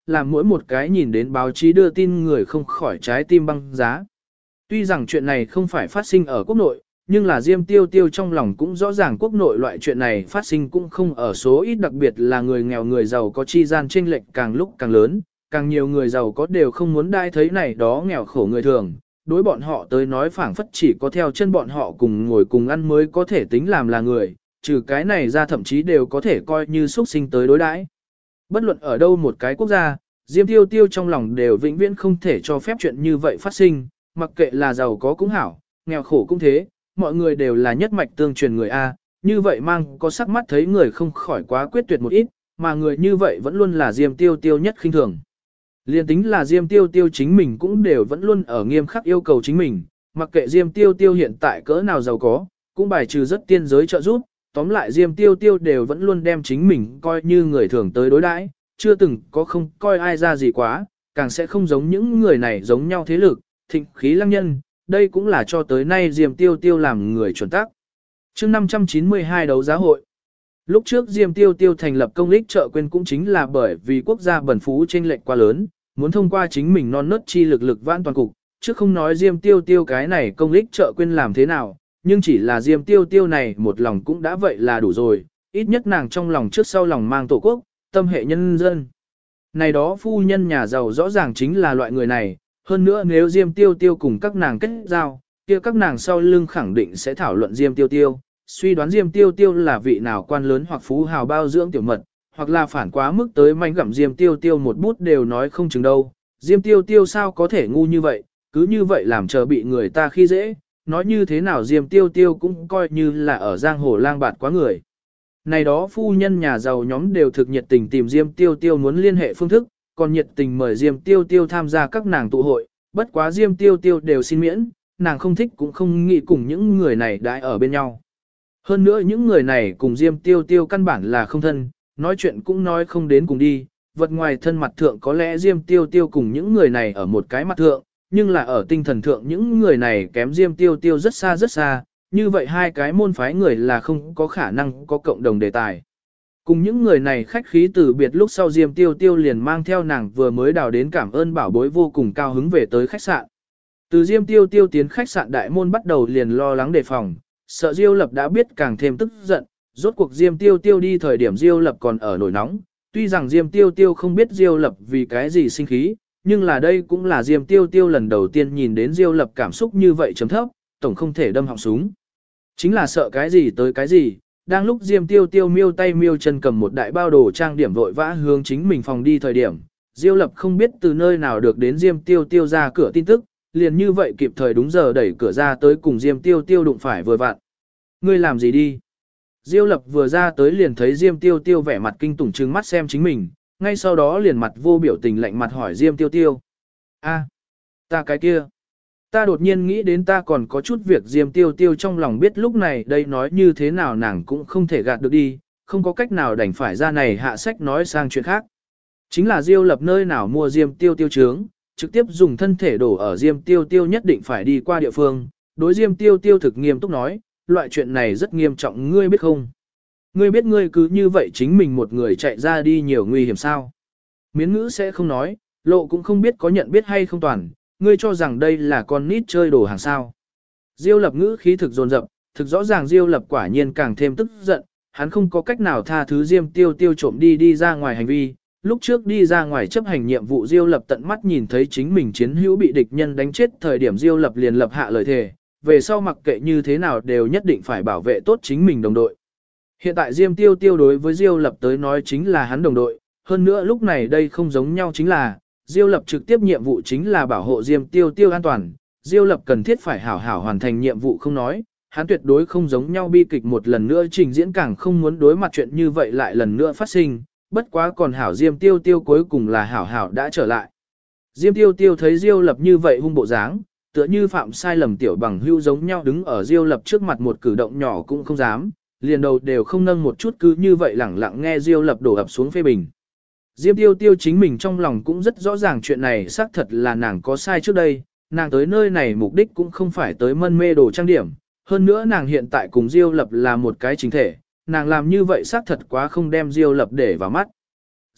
làm mỗi một cái nhìn đến báo chí đưa tin người không khỏi trái tim băng giá. Tuy rằng chuyện này không phải phát sinh ở quốc nội, nhưng là Diêm Tiêu Tiêu trong lòng cũng rõ ràng quốc nội loại chuyện này phát sinh cũng không ở số ít, đặc biệt là người nghèo người giàu có chi gian chênh lệch càng lúc càng lớn, càng nhiều người giàu có đều không muốn đai thấy này đó nghèo khổ người thường, đối bọn họ tới nói phảng phất chỉ có theo chân bọn họ cùng ngồi cùng ăn mới có thể tính làm là người, trừ cái này ra thậm chí đều có thể coi như xuất sinh tới đối đãi. Bất luận ở đâu một cái quốc gia, Diêm Tiêu Tiêu trong lòng đều vĩnh viễn không thể cho phép chuyện như vậy phát sinh, mặc kệ là giàu có cũng hảo, nghèo khổ cũng thế, mọi người đều là nhất mạch tương truyền người A, như vậy mang có sắc mắt thấy người không khỏi quá quyết tuyệt một ít, mà người như vậy vẫn luôn là Diêm Tiêu Tiêu nhất khinh thường. Liên tính là Diêm Tiêu Tiêu chính mình cũng đều vẫn luôn ở nghiêm khắc yêu cầu chính mình, mặc kệ Diêm Tiêu Tiêu hiện tại cỡ nào giàu có, cũng bài trừ rất tiên giới trợ giúp, tóm lại Diêm Tiêu Tiêu đều vẫn luôn đem chính mình coi như người thường tới đối đãi, chưa từng có không coi ai ra gì quá, càng sẽ không giống những người này giống nhau thế lực, thịnh khí lăng nhân, đây cũng là cho tới nay Diêm Tiêu Tiêu làm người chuẩn tắc. Chương 592 đấu giá hội. Lúc trước Diêm Tiêu Tiêu thành lập công ích chợ quên cũng chính là bởi vì quốc gia bẩn phú chênh lệch quá lớn, muốn thông qua chính mình non nớt chi lực vãn toàn cục, chứ không nói Diêm Tiêu Tiêu cái này công ích chợ quên làm thế nào, nhưng chỉ là Diêm Tiêu Tiêu này một lòng cũng đã vậy là đủ rồi, ít nhất nàng trong lòng trước sau lòng mang tổ quốc, tâm hệ nhân dân. Này đó phu nhân nhà giàu rõ ràng chính là loại người này, hơn nữa nếu Diêm Tiêu Tiêu cùng các nàng kết giao, kia các nàng sau lưng khẳng định sẽ thảo luận Diêm Tiêu Tiêu, suy đoán Diêm Tiêu Tiêu là vị nào quan lớn hoặc phú hào bao dưỡng tiểu mật, hoặc là phản quá mức tới manh gặm Diêm Tiêu Tiêu một bút đều nói không chừng đâu. Diêm Tiêu Tiêu sao có thể ngu như vậy, cứ như vậy làm chờ bị người ta khi dễ, nói như thế nào Diêm Tiêu Tiêu cũng coi như là ở giang hồ lang bạt quá người. Này đó phu nhân nhà giàu nhóm đều thực nhiệt tình tìm Diêm Tiêu Tiêu muốn liên hệ phương thức, còn nhiệt tình mời Diêm Tiêu Tiêu tham gia các nàng tụ hội, bất quá Diêm Tiêu Tiêu đều xin miễn, nàng không thích cũng không nghĩ cùng những người này đãi ở bên nhau. Hơn nữa những người này cùng Diêm Tiêu Tiêu căn bản là không thân, nói chuyện cũng nói không đến cùng đi, vật ngoài thân mặt thượng có lẽ Diêm Tiêu Tiêu cùng những người này ở một cái mặt thượng, nhưng là ở tinh thần thượng những người này kém Diêm Tiêu Tiêu rất xa, như vậy hai cái môn phái người là không có khả năng có cộng đồng đề tài. Cùng những người này khách khí từ biệt lúc sau Diêm Tiêu Tiêu liền mang theo nàng vừa mới đào đến cảm ơn bảo bối vô cùng cao hứng về tới khách sạn. Từ Diêm Tiêu Tiêu tiến khách sạn đại môn bắt đầu liền lo lắng đề phòng, sợ Diêu Lập đã biết càng thêm tức giận, rốt cuộc Diêm Tiêu Tiêu đi thời điểm Diêu Lập còn ở nổi nóng, tuy rằng Diêm Tiêu Tiêu không biết Diêu Lập vì cái gì sinh khí, nhưng là đây cũng là Diêm Tiêu Tiêu lần đầu tiên nhìn đến Diêu Lập cảm xúc như vậy chấm thấp, tổng không thể đâm họng súng. Chính là sợ cái gì tới cái gì, đang lúc Diêm Tiêu Tiêu miêu tay miêu chân cầm một đại bao đồ trang điểm vội vã hướng chính mình phòng đi thời điểm, Diêu Lập không biết từ nơi nào được đến Diêm Tiêu Tiêu ra cửa tin tức, liền như vậy kịp thời đúng giờ đẩy cửa ra tới cùng Diêm Tiêu Tiêu đụng phải vừa vặn. Ngươi làm gì đi? Diêu Lập vừa ra tới liền thấy Diêm Tiêu Tiêu vẻ mặt kinh tủng trừng mắt xem chính mình, ngay sau đó liền mặt vô biểu tình lạnh mặt hỏi Diêm Tiêu Tiêu. A, ta cái kia. Ta đột nhiên nghĩ đến ta còn có chút việc Diêm Tiêu Tiêu trong lòng biết lúc này đây nói như thế nào nàng cũng không thể gạt được đi, không có cách nào đành phải ra này hạ sách nói sang chuyện khác. Chính là Diêu Lập nơi nào mua Diêm Tiêu Tiêu trướng, trực tiếp dùng thân thể đổ ở Diêm Tiêu Tiêu nhất định phải đi qua địa phương, đối Diêm Tiêu Tiêu thực nghiêm túc nói, loại chuyện này rất nghiêm trọng ngươi biết không? Ngươi biết ngươi cứ như vậy chính mình một người chạy ra đi nhiều nguy hiểm sao? Miến ngữ sẽ không nói, lộ cũng không biết có nhận biết hay không toàn, ngươi cho rằng đây là con nít chơi đồ hàng sao. Diêu Lập ngữ khí thực dồn dập, thực rõ ràng Diêu Lập quả nhiên càng thêm tức giận, hắn không có cách nào tha thứ Diêm Tiêu Tiêu trộm đi ra ngoài hành vi. Lúc trước đi ra ngoài chấp hành nhiệm vụ Diêu Lập tận mắt nhìn thấy chính mình chiến hữu bị địch nhân đánh chết thời điểm Diêu Lập liền lập hạ lời thề, về sau mặc kệ như thế nào đều nhất định phải bảo vệ tốt chính mình đồng đội. Hiện tại Diêm Tiêu Tiêu đối với Diêu Lập tới nói chính là hắn đồng đội, hơn nữa lúc này đây không giống nhau chính là, Diêu Lập trực tiếp nhiệm vụ chính là bảo hộ Diêm Tiêu Tiêu an toàn, Diêu Lập cần thiết phải hảo hảo hoàn thành nhiệm vụ không nói, hắn tuyệt đối không giống nhau bi kịch một lần nữa trình diễn càng không muốn đối mặt chuyện như vậy lại lần nữa phát sinh, bất quá còn hảo Diêm Tiêu Tiêu cuối cùng là hảo hảo đã trở lại. Diêm Tiêu Tiêu thấy Diêu Lập như vậy hung bộ dáng, tựa như phạm sai lầm tiểu bằng hưu giống nhau đứng ở Diêu Lập trước mặt một cử động nhỏ cũng không dám, liền đầu đều không nâng một chút cứ như vậy lẳng lặng nghe Diêu Lập đổ ập xuống phê bình. Diêm Tiêu Tiêu chính mình trong lòng cũng rất rõ ràng chuyện này xác thật là nàng có sai trước đây, nàng tới nơi này mục đích cũng không phải tới mân mê đồ trang điểm, hơn nữa nàng hiện tại cùng Diêu Lập là một cái chính thể, nàng làm như vậy xác thật quá không đem Diêu Lập để vào mắt.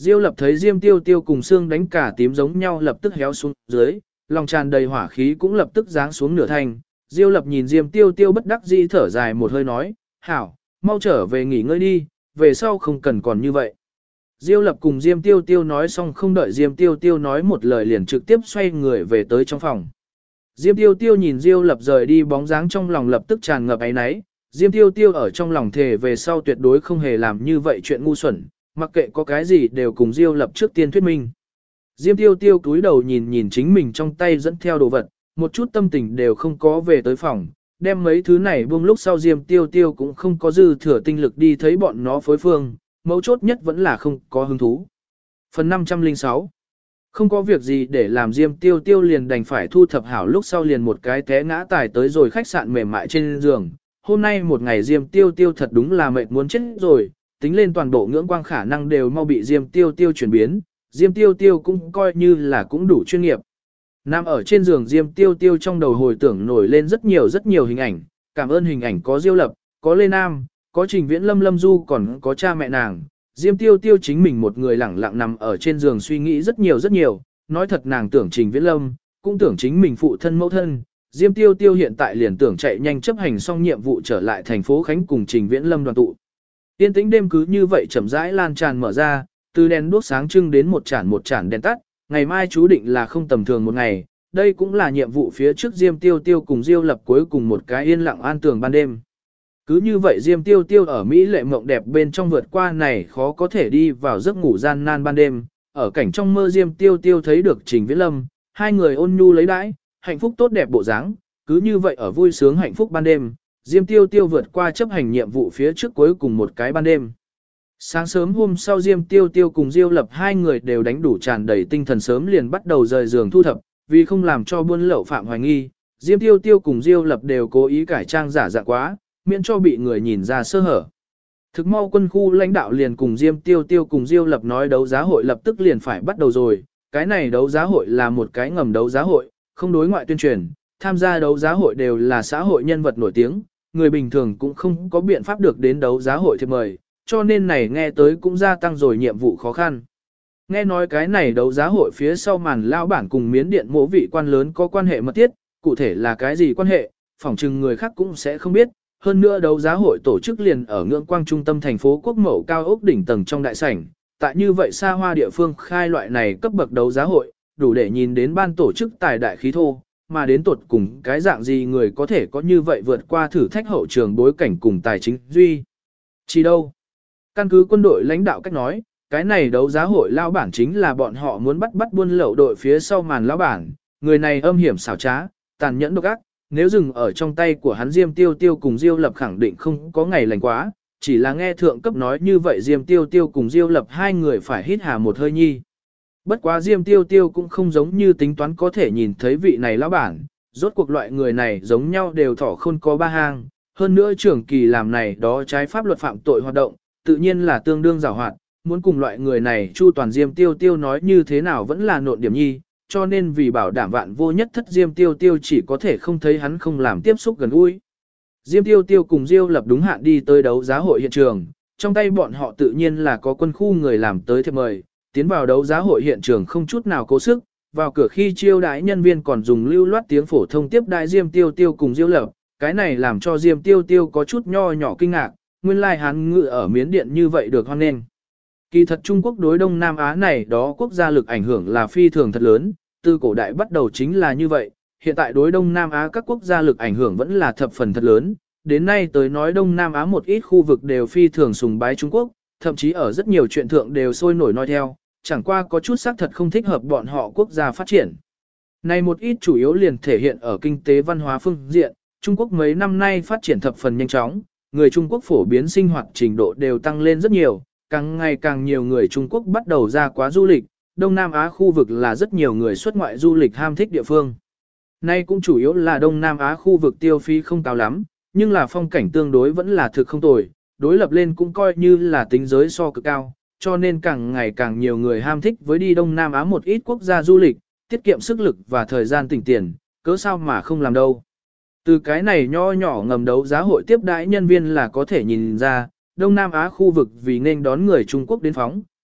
Diêu Lập thấy Diêm Tiêu Tiêu cùng xương đánh cả tím giống nhau lập tức héo xuống dưới, lòng tràn đầy hỏa khí cũng lập tức giáng xuống nửa thành. Diêu Lập nhìn Diêm Tiêu Tiêu bất đắc dĩ thở dài một hơi nói, hảo, mau trở về nghỉ ngơi đi, về sau không cần còn như vậy. Diêu Lập cùng Diêm Tiêu Tiêu nói xong không đợi Diêm Tiêu Tiêu nói một lời liền trực tiếp xoay người về tới trong phòng. Diêm Tiêu Tiêu nhìn Diêu Lập rời đi bóng dáng trong lòng lập tức tràn ngập áy náy. Diêm Tiêu Tiêu ở trong lòng thề về sau tuyệt đối không hề làm như vậy chuyện ngu xuẩn, mặc kệ có cái gì đều cùng Diêu Lập trước tiên thuyết minh. Diêm Tiêu Tiêu cúi đầu nhìn nhìn chính mình trong tay dẫn theo đồ vật, một chút tâm tình đều không có về tới phòng, đem mấy thứ này buông lúc sau Diêm Tiêu Tiêu cũng không có dư thừa tinh lực đi thấy bọn nó phối phương, mấu chốt nhất vẫn là không có hứng thú. Phần 506 Không có việc gì để làm Diêm Tiêu Tiêu liền đành phải thu thập hảo lúc sau liền một cái té ngã tải tới rồi khách sạn mềm mại trên giường. Hôm nay một ngày Diêm Tiêu Tiêu thật đúng là mệt muốn chết rồi, tính lên toàn bộ ngưỡng quang khả năng đều mau bị Diêm Tiêu Tiêu chuyển biến, Diêm Tiêu Tiêu cũng coi như là cũng đủ chuyên nghiệp. Nằm ở trên giường Diêm Tiêu Tiêu trong đầu hồi tưởng nổi lên rất nhiều hình ảnh, cảm ơn hình ảnh có Diêu Lập, có Lê Nam, có Trình Viễn Lâm Lâm Du còn có cha mẹ nàng. Diêm Tiêu Tiêu chính mình một người lẳng lặng nằm ở trên giường suy nghĩ rất nhiều, nói thật nàng tưởng Trình Viễn Lâm, cũng tưởng chính mình phụ thân mẫu thân. Diêm Tiêu Tiêu hiện tại liền tưởng chạy nhanh chấp hành xong nhiệm vụ trở lại thành phố Khánh cùng Trình Viễn Lâm đoàn tụ. Tiên tĩnh đêm cứ như vậy chậm rãi lan tràn mở ra, từ đèn đuốc sáng trưng đến một chản đèn tắt, ngày mai chú định là không tầm thường một ngày, đây cũng là nhiệm vụ phía trước Diêm Tiêu Tiêu cùng Diêu Lập cuối cùng một cái yên lặng an tường ban đêm. Cứ như vậy Diêm Tiêu Tiêu ở Mỹ lệ mộng đẹp bên trong vượt qua này khó có thể đi vào giấc ngủ gian nan ban đêm, ở cảnh trong mơ Diêm Tiêu Tiêu thấy được Trình Viễn Lâm, hai người ôn nhu lấy đãi, hạnh phúc tốt đẹp bộ dáng, cứ như vậy ở vui sướng hạnh phúc ban đêm, Diêm Tiêu Tiêu vượt qua chấp hành nhiệm vụ phía trước cuối cùng một cái ban đêm. Sáng sớm hôm sau Diêm Tiêu Tiêu cùng Diêu Lập hai người đều đánh đủ tràn đầy tinh thần sớm liền bắt đầu rời giường thu thập, vì không làm cho buôn lậu phạm hoài nghi, Diêm Tiêu Tiêu cùng Diêu Lập đều cố ý cải trang giả dạng quá, miễn cho bị người nhìn ra sơ hở. Thực mau quân khu lãnh đạo liền cùng Diêm Tiêu Tiêu cùng Diêu Lập nói đấu giá hội lập tức liền phải bắt đầu rồi, cái này đấu giá hội là một cái ngầm đấu giá hội, không đối ngoại tuyên truyền, tham gia đấu giá hội đều là xã hội nhân vật nổi tiếng, người bình thường cũng không có biện pháp được đến đấu giá hội thiệp mời, cho nên này nghe tới cũng gia tăng rồi nhiệm vụ khó khăn. Nghe nói cái này đấu giá hội phía sau màn lao bản cùng miến điện mỗ vị quan lớn có quan hệ mật thiết, cụ thể là cái gì quan hệ, phỏng chừng người khác cũng sẽ không biết. Hơn nữa đấu giá hội tổ chức liền ở ngưỡng quang trung tâm thành phố Quốc Mậu cao ốc đỉnh tầng trong đại sảnh, tại như vậy xa hoa địa phương khai loại này cấp bậc đấu giá hội, đủ để nhìn đến ban tổ chức tài đại khí thô, mà đến tột cùng cái dạng gì người có thể có như vậy vượt qua thử thách hậu trường bối cảnh cùng tài chính duy. Chỉ đâu? Căn cứ quân đội lãnh đạo cách nói, cái này đấu giá hội lao bản chính là bọn họ muốn bắt buôn lậu đội phía sau màn lao bản, người này âm hiểm xảo trá, tàn nhẫn độc ác, nếu dừng ở trong tay của hắn Diêm Tiêu Tiêu cùng Diêu Lập khẳng định không có ngày lành quá, chỉ là nghe thượng cấp nói như vậy Diêm Tiêu Tiêu cùng Diêu Lập hai người phải hít hà một hơi nhi. Bất quá Diêm Tiêu Tiêu cũng không giống như tính toán có thể nhìn thấy vị này lão bản, rốt cuộc loại người này giống nhau đều thỏ khôn có ba hang, hơn nữa trưởng kỳ làm này đó trái pháp luật phạm tội hoạt động, tự nhiên là tương đương giàu hoạt, muốn cùng loại người này chu toàn Diêm Tiêu Tiêu nói như thế nào vẫn là nộn điểm nhi, cho nên vì bảo đảm vạn vô nhất thất Diêm Tiêu Tiêu chỉ có thể không thấy hắn không làm tiếp xúc gần gũi. Diêm Tiêu Tiêu cùng Diêu Lập đúng hạn đi tới đấu giá hội hiện trường, trong tay bọn họ tự nhiên là có quân khu người làm tới thiệp mời, tiến vào đấu giá hội hiện trường không chút nào cố sức, vào cửa khi chiêu đãi nhân viên còn dùng lưu loát tiếng phổ thông tiếp đãi Diêm Tiêu Tiêu cùng Diêu Lập, cái này làm cho Diêm Tiêu Tiêu có chút nho nhỏ kinh ngạc, nguyên lai Hán ngự ở Miến Điện như vậy được hoan nghênh. Kỳ thật Trung Quốc đối Đông Nam Á này đó quốc gia lực ảnh hưởng là phi thường thật lớn, từ cổ đại bắt đầu chính là như vậy, hiện tại đối Đông Nam Á các quốc gia lực ảnh hưởng vẫn là thập phần thật lớn, đến nay tới nói Đông Nam Á một ít khu vực đều phi thường sùng bái Trung Quốc, thậm chí ở rất nhiều chuyện thượng đều sôi nổi nói theo, chẳng qua có chút xác thật không thích hợp bọn họ quốc gia phát triển. Này một ít chủ yếu liền thể hiện ở kinh tế văn hóa phương diện, Trung Quốc mấy năm nay phát triển thập phần nhanh chóng, người Trung Quốc phổ biến sinh hoạt trình độ đều tăng lên rất nhiều, càng ngày càng nhiều người Trung Quốc bắt đầu ra quá du lịch, Đông Nam Á khu vực là rất nhiều người xuất ngoại du lịch ham thích địa phương. Nay cũng chủ yếu là Đông Nam Á khu vực tiêu phí không cao lắm, nhưng là phong cảnh tương đối vẫn là thực không tồi, đối lập lên cũng coi như là tính giới so cực cao, cho nên càng ngày càng nhiều người ham thích với đi Đông Nam Á một ít quốc gia du lịch, tiết kiệm sức lực và thời gian tỉnh tiền, cớ sao mà không làm đâu. Từ cái này nho nhỏ ngầm đấu giá hội tiếp đãi nhân viên là có thể nhìn ra, Đông Nam Á khu vực vì nên đón người Trung Quốc đến phóng,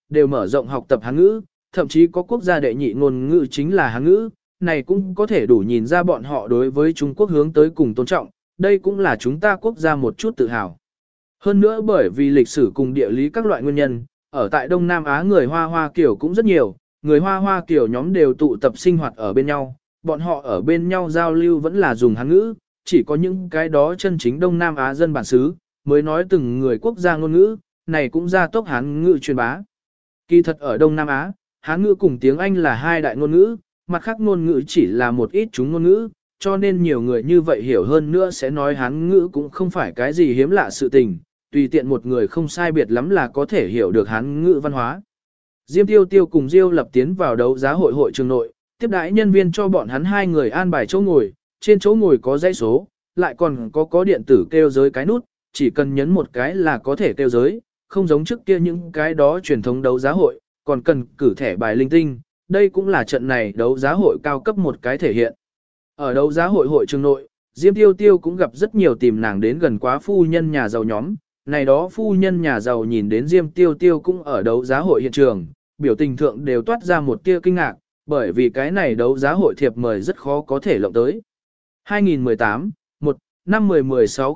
đều mở rộng học tập Hán ngữ, thậm chí có quốc gia đệ nhị ngôn ngữ chính là Hán ngữ, này cũng có thể đủ nhìn ra bọn họ đối với Trung Quốc hướng tới cùng tôn trọng, đây cũng là chúng ta quốc gia một chút tự hào. Hơn nữa bởi vì lịch sử cùng địa lý các loại nguyên nhân, ở tại Đông Nam Á người Hoa Hoa Kiều cũng rất nhiều, người Hoa Hoa Kiều nhóm đều tụ tập sinh hoạt ở bên nhau, bọn họ ở bên nhau giao lưu vẫn là dùng Hán ngữ, chỉ có những cái đó chân chính Đông Nam Á dân bản xứ mới nói từng người quốc gia ngôn ngữ, này cũng gia tốc Hán ngữ truyền bá. Kỳ thật ở Đông Nam Á, Hán ngữ cùng tiếng Anh là hai đại ngôn ngữ, mặt khác ngôn ngữ chỉ là một ít chúng ngôn ngữ, cho nên nhiều người như vậy hiểu hơn nữa sẽ nói Hán ngữ cũng không phải cái gì hiếm lạ sự tình, tùy tiện một người không sai biệt lắm là có thể hiểu được Hán ngữ văn hóa. Diêm Tiêu Tiêu cùng Diêu Lập tiến vào đấu giá hội hội trường nội, tiếp đãi nhân viên cho bọn hắn hai người an bài chỗ ngồi, trên chỗ ngồi có dãy số, lại còn có điện tử kêu giới cái nút, chỉ cần nhấn một cái là có thể kêu giới, không giống trước kia những cái đó truyền thống đấu giá hội, còn cần cử thẻ bài linh tinh, đây cũng là trận này đấu giá hội cao cấp một cái thể hiện. Ở đấu giá hội hội trường nội, Diêm Tiêu Tiêu cũng gặp rất nhiều tìm nàng đến gần quá phu nhân nhà giàu nhóm, này đó phu nhân nhà giàu nhìn đến Diêm Tiêu Tiêu cũng ở đấu giá hội hiện trường, biểu tình thượng đều toát ra một tia kinh ngạc, bởi vì cái này đấu giá hội thiệp mời rất khó có thể lộng tới. 2018, 1, 5 10 16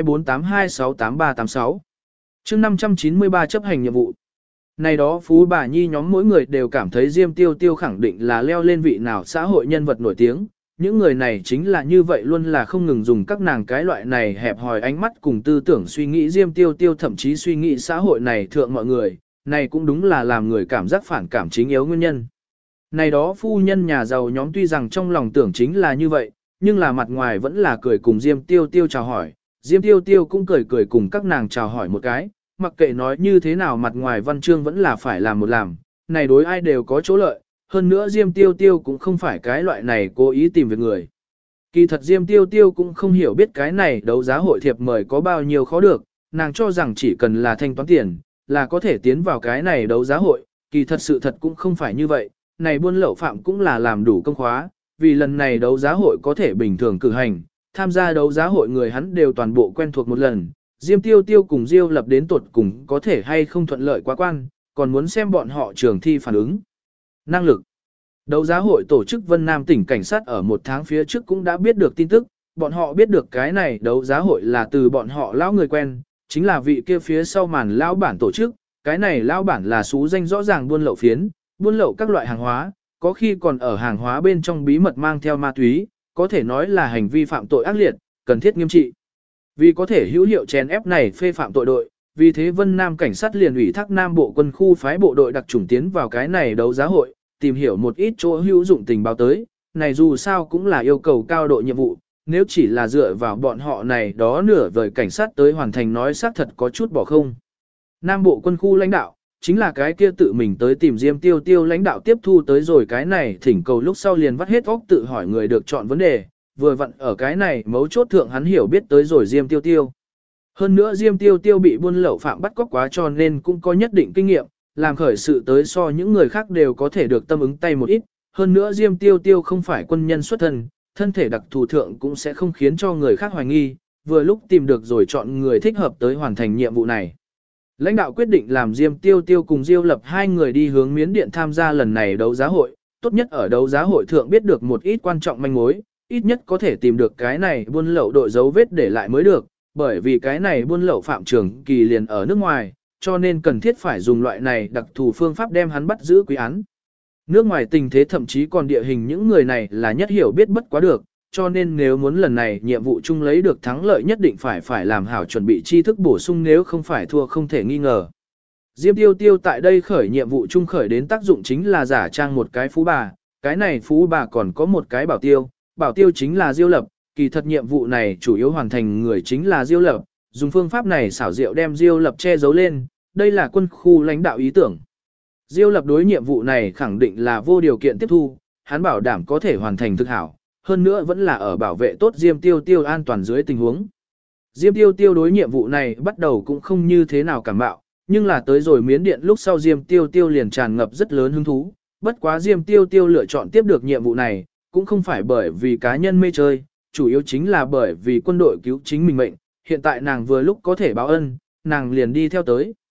0248268386 chương 593 chấp hành nhiệm vụ. Này đó phú bà nhi nhóm mỗi người đều cảm thấy Diêm Tiêu Tiêu khẳng định là leo lên vị nào xã hội nhân vật nổi tiếng. Những người này chính là như vậy luôn là không ngừng dùng các nàng cái loại này hẹp hòi ánh mắt cùng tư tưởng suy nghĩ Diêm Tiêu Tiêu thậm chí suy nghĩ xã hội này thượng mọi người. Này cũng đúng là làm người cảm giác phản cảm chính yếu nguyên nhân. Này đó phu nhân nhà giàu nhóm tuy rằng trong lòng tưởng chính là như vậy, nhưng là mặt ngoài vẫn là cười cùng Diêm Tiêu Tiêu chào hỏi. Diêm Tiêu Tiêu cũng cười cùng các nàng chào hỏi một cái, mặc kệ nói như thế nào mặt ngoài văn chương vẫn là phải làm một làm, này đối ai đều có chỗ lợi, hơn nữa Diêm Tiêu Tiêu cũng không phải cái loại này cố ý tìm việc người. Kỳ thật Diêm Tiêu Tiêu cũng không hiểu biết cái này đấu giá hội thiệp mời có bao nhiêu khó được, nàng cho rằng chỉ cần là thanh toán tiền, là có thể tiến vào cái này đấu giá hội, kỳ thật sự thật cũng không phải như vậy, này buôn lậu phạm cũng là làm đủ công khóa, vì lần này đấu giá hội có thể bình thường cử hành, tham gia đấu giá hội người hắn đều toàn bộ quen thuộc một lần, Diêm Tiêu Tiêu cùng Diêu Lập đến tuột cùng có thể hay không thuận lợi quá quan, còn muốn xem bọn họ trường thi phản ứng. Năng lực. Đấu giá hội tổ chức Vân Nam tỉnh cảnh sát ở một tháng phía trước cũng đã biết được tin tức, bọn họ biết được cái này đấu giá hội là từ bọn họ lão người quen, chính là vị kia phía sau màn lão bản tổ chức, cái này lão bản là số danh rõ ràng buôn lậu phiến, buôn lậu các loại hàng hóa, có khi còn ở hàng hóa bên trong bí mật mang theo ma túy, có thể nói là hành vi phạm tội ác liệt, cần thiết nghiêm trị. Vì có thể hữu hiệu chèn ép này phê phạm tội đội, vì thế Vân Nam cảnh sát liền ủy thác Nam Bộ quân khu phái bộ đội đặc chủng tiến vào cái này đấu giá hội, tìm hiểu một ít chỗ hữu dụng tình báo tới, này dù sao cũng là yêu cầu cao độ nhiệm vụ, nếu chỉ là dựa vào bọn họ này đó nửa vời cảnh sát tới hoàn thành nói xác thật có chút bỏ không. Nam Bộ quân khu lãnh đạo, chính là cái kia tự mình tới tìm Diêm Tiêu Tiêu lãnh đạo tiếp thu tới rồi cái này thỉnh cầu lúc sau liền vắt hết óc tự hỏi người được chọn vấn đề, vừa vặn ở cái này mấu chốt thượng hắn hiểu biết tới rồi Diêm Tiêu Tiêu. Hơn nữa Diêm Tiêu Tiêu bị buôn lậu phạm bắt cóc quá cho nên cũng có nhất định kinh nghiệm, làm khởi sự tới so những người khác đều có thể được tâm ứng tay một ít. Hơn nữa Diêm Tiêu Tiêu không phải quân nhân xuất thân, thân thể đặc thù thượng cũng sẽ không khiến cho người khác hoài nghi, vừa lúc tìm được rồi chọn người thích hợp tới hoàn thành nhiệm vụ này. Lãnh đạo quyết định làm Diêm Tiêu Tiêu cùng Diêu Lập hai người đi hướng Miến Điện tham gia lần này đấu giá hội, tốt nhất ở đấu giá hội thượng biết được một ít quan trọng manh mối, ít nhất có thể tìm được cái này buôn lậu đội dấu vết để lại mới được, bởi vì cái này buôn lậu phạm trường kỳ liền ở nước ngoài, cho nên cần thiết phải dùng loại này đặc thù phương pháp đem hắn bắt giữ quý án. Nước ngoài tình thế thậm chí còn địa hình những người này là nhất hiểu biết bất quá được, cho nên nếu muốn lần này nhiệm vụ chung lấy được thắng lợi nhất định phải làm hảo chuẩn bị tri thức bổ sung, nếu không phải thua không thể nghi ngờ. Diêm Tiêu Tiêu tại đây khởi nhiệm vụ chung khởi đến tác dụng chính là giả trang một cái phú bà, cái này phú bà còn có một cái bảo tiêu chính là Diêu Lập, kỳ thật nhiệm vụ này chủ yếu hoàn thành người chính là Diêu Lập, dùng phương pháp này xảo diệu đem Diêu Lập che giấu lên, đây là quân khu lãnh đạo ý tưởng. Diêu Lập đối nhiệm vụ này khẳng định là vô điều kiện tiếp thu, hắn bảo đảm có thể hoàn thành thực hảo, hơn nữa vẫn là ở bảo vệ tốt Diêm Tiêu Tiêu an toàn dưới tình huống. Diêm Tiêu Tiêu đối nhiệm vụ này bắt đầu cũng không như thế nào cảm bạo, nhưng là tới rồi Miến Điện lúc sau Diêm Tiêu Tiêu liền tràn ngập rất lớn hứng thú, bất quá Diêm Tiêu Tiêu lựa chọn tiếp được nhiệm vụ này, cũng không phải bởi vì cá nhân mê chơi, chủ yếu chính là bởi vì quân đội cứu chính mình mệnh, hiện tại nàng vừa lúc có thể báo ân, nàng liền đi theo tới.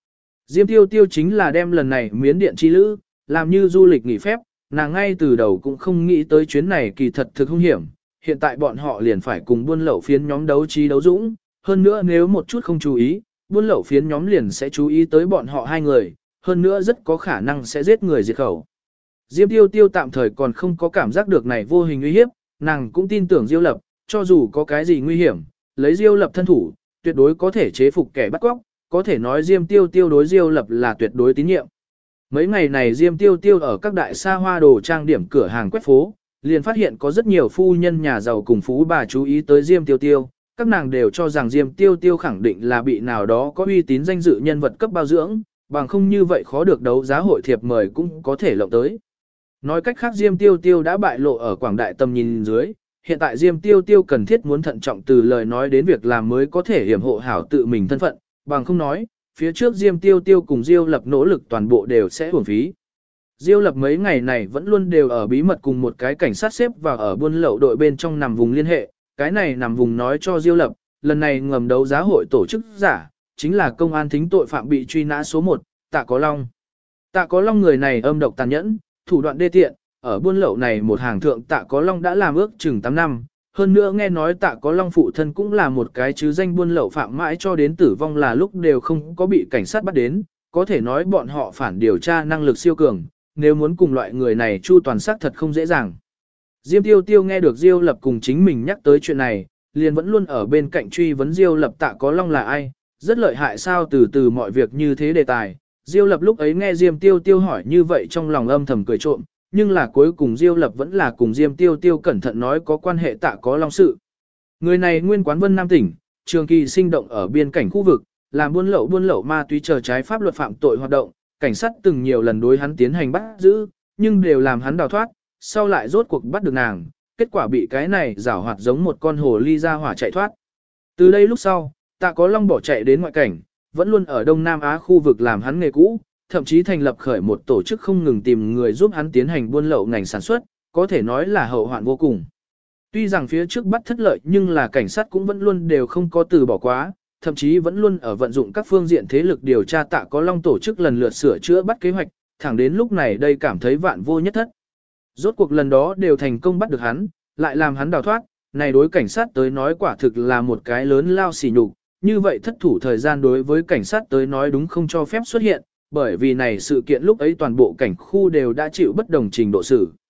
Diêm Tiêu Tiêu chính là đem lần này miến điện chi lữ, làm như du lịch nghỉ phép, nàng ngay từ đầu cũng không nghĩ tới chuyến này kỳ thật thực hung hiểm, hiện tại bọn họ liền phải cùng buôn lậu phiến nhóm đấu trí đấu dũng, hơn nữa nếu một chút không chú ý, buôn lậu phiến nhóm liền sẽ chú ý tới bọn họ hai người, hơn nữa rất có khả năng sẽ giết người diệt khẩu. Diêm Tiêu Tiêu tạm thời còn không có cảm giác được này vô hình uy hiếp, nàng cũng tin tưởng Diêu Lập, cho dù có cái gì nguy hiểm, lấy Diêu Lập thân thủ, tuyệt đối có thể chế phục kẻ bắt cóc, có thể nói Diêm Tiêu Tiêu đối Diêu Lập là tuyệt đối tín nhiệm. Mấy ngày này Diêm Tiêu Tiêu ở các đại xa hoa đồ trang điểm cửa hàng quét phố, liền phát hiện có rất nhiều phu nhân nhà giàu cùng phú bà chú ý tới Diêm Tiêu Tiêu, các nàng đều cho rằng Diêm Tiêu Tiêu khẳng định là bị nào đó có uy tín danh dự nhân vật cấp bao dưỡng, bằng không như vậy khó được đấu giá hội thiệp mời cũng có thể lộng tới. Nói cách khác Diêm Tiêu Tiêu đã bại lộ ở quảng đại tầm nhìn dưới, hiện tại Diêm Tiêu Tiêu cần thiết muốn thận trọng từ lời nói đến việc làm mới có thể hiểm hộ hảo tự mình thân phận, bằng không nói, phía trước Diêm Tiêu Tiêu cùng Diêu Lập nỗ lực toàn bộ đều sẽ uổng phí. Diêu Lập mấy ngày này vẫn luôn đều ở bí mật cùng một cái cảnh sát xếp và ở buôn lậu đội bên trong nằm vùng liên hệ, cái này nằm vùng nói cho Diêu Lập, lần này ngầm đấu giá hội tổ chức giả, chính là công an thính tội phạm bị truy nã số 1, Tạ Có Long. Tạ Có Long người này âm độc tàn nhẫn, thủ đoạn đê tiện, ở buôn lậu này một hàng thượng Tạ Có Long đã làm ước chừng 8 năm, hơn nữa nghe nói Tạ Có Long phụ thân cũng là một cái chứ danh buôn lậu phạm mãi cho đến tử vong là lúc đều không có bị cảnh sát bắt đến, có thể nói bọn họ phản điều tra năng lực siêu cường, nếu muốn cùng loại người này chu toàn xác thật không dễ dàng. Diêm Tiêu Tiêu nghe được Diêu Lập cùng chính mình nhắc tới chuyện này, liền vẫn luôn ở bên cạnh truy vấn Diêu Lập Tạ Có Long là ai, rất lợi hại sao từ từ mọi việc như thế đề tài. Diêu Lập lúc ấy nghe Diêm Tiêu Tiêu hỏi như vậy trong lòng âm thầm cười trộm, nhưng là cuối cùng Diêu Lập vẫn là cùng Diêm Tiêu Tiêu cẩn thận nói có quan hệ Tạ Có Long sự. Người này nguyên quán Vân Nam tỉnh, trường kỳ sinh động ở biên cảnh khu vực, làm buôn lậu ma túy chờ trái pháp luật phạm tội hoạt động, cảnh sát từng nhiều lần đối hắn tiến hành bắt giữ, nhưng đều làm hắn đào thoát, sau lại rốt cuộc bắt được nàng, kết quả bị cái này giảo hoạt giống một con hồ ly ra hỏa chạy thoát. Từ đây lúc sau, Tạ Có Long bỏ chạy đến ngoại cảnh, vẫn luôn ở Đông Nam Á khu vực làm hắn nghề cũ, thậm chí thành lập khởi một tổ chức không ngừng tìm người giúp hắn tiến hành buôn lậu ngành sản xuất, có thể nói là hậu hoạn vô cùng. Tuy rằng phía trước bắt thất lợi nhưng là cảnh sát cũng vẫn luôn đều không có từ bỏ quá, thậm chí vẫn luôn ở vận dụng các phương diện thế lực điều tra Tạ Có Long tổ chức lần lượt sửa chữa bắt kế hoạch, thẳng đến lúc này đây cảm thấy vạn vô nhất thất. Rốt cuộc lần đó đều thành công bắt được hắn, lại làm hắn đào thoát, này đối cảnh sát tới nói quả thực là một cái lớn lao xỉ nhục, như vậy thất thủ thời gian đối với cảnh sát tới nói đúng không cho phép xuất hiện, bởi vì này sự kiện lúc ấy toàn bộ cảnh khu đều đã chịu bất đồng trình độ xử.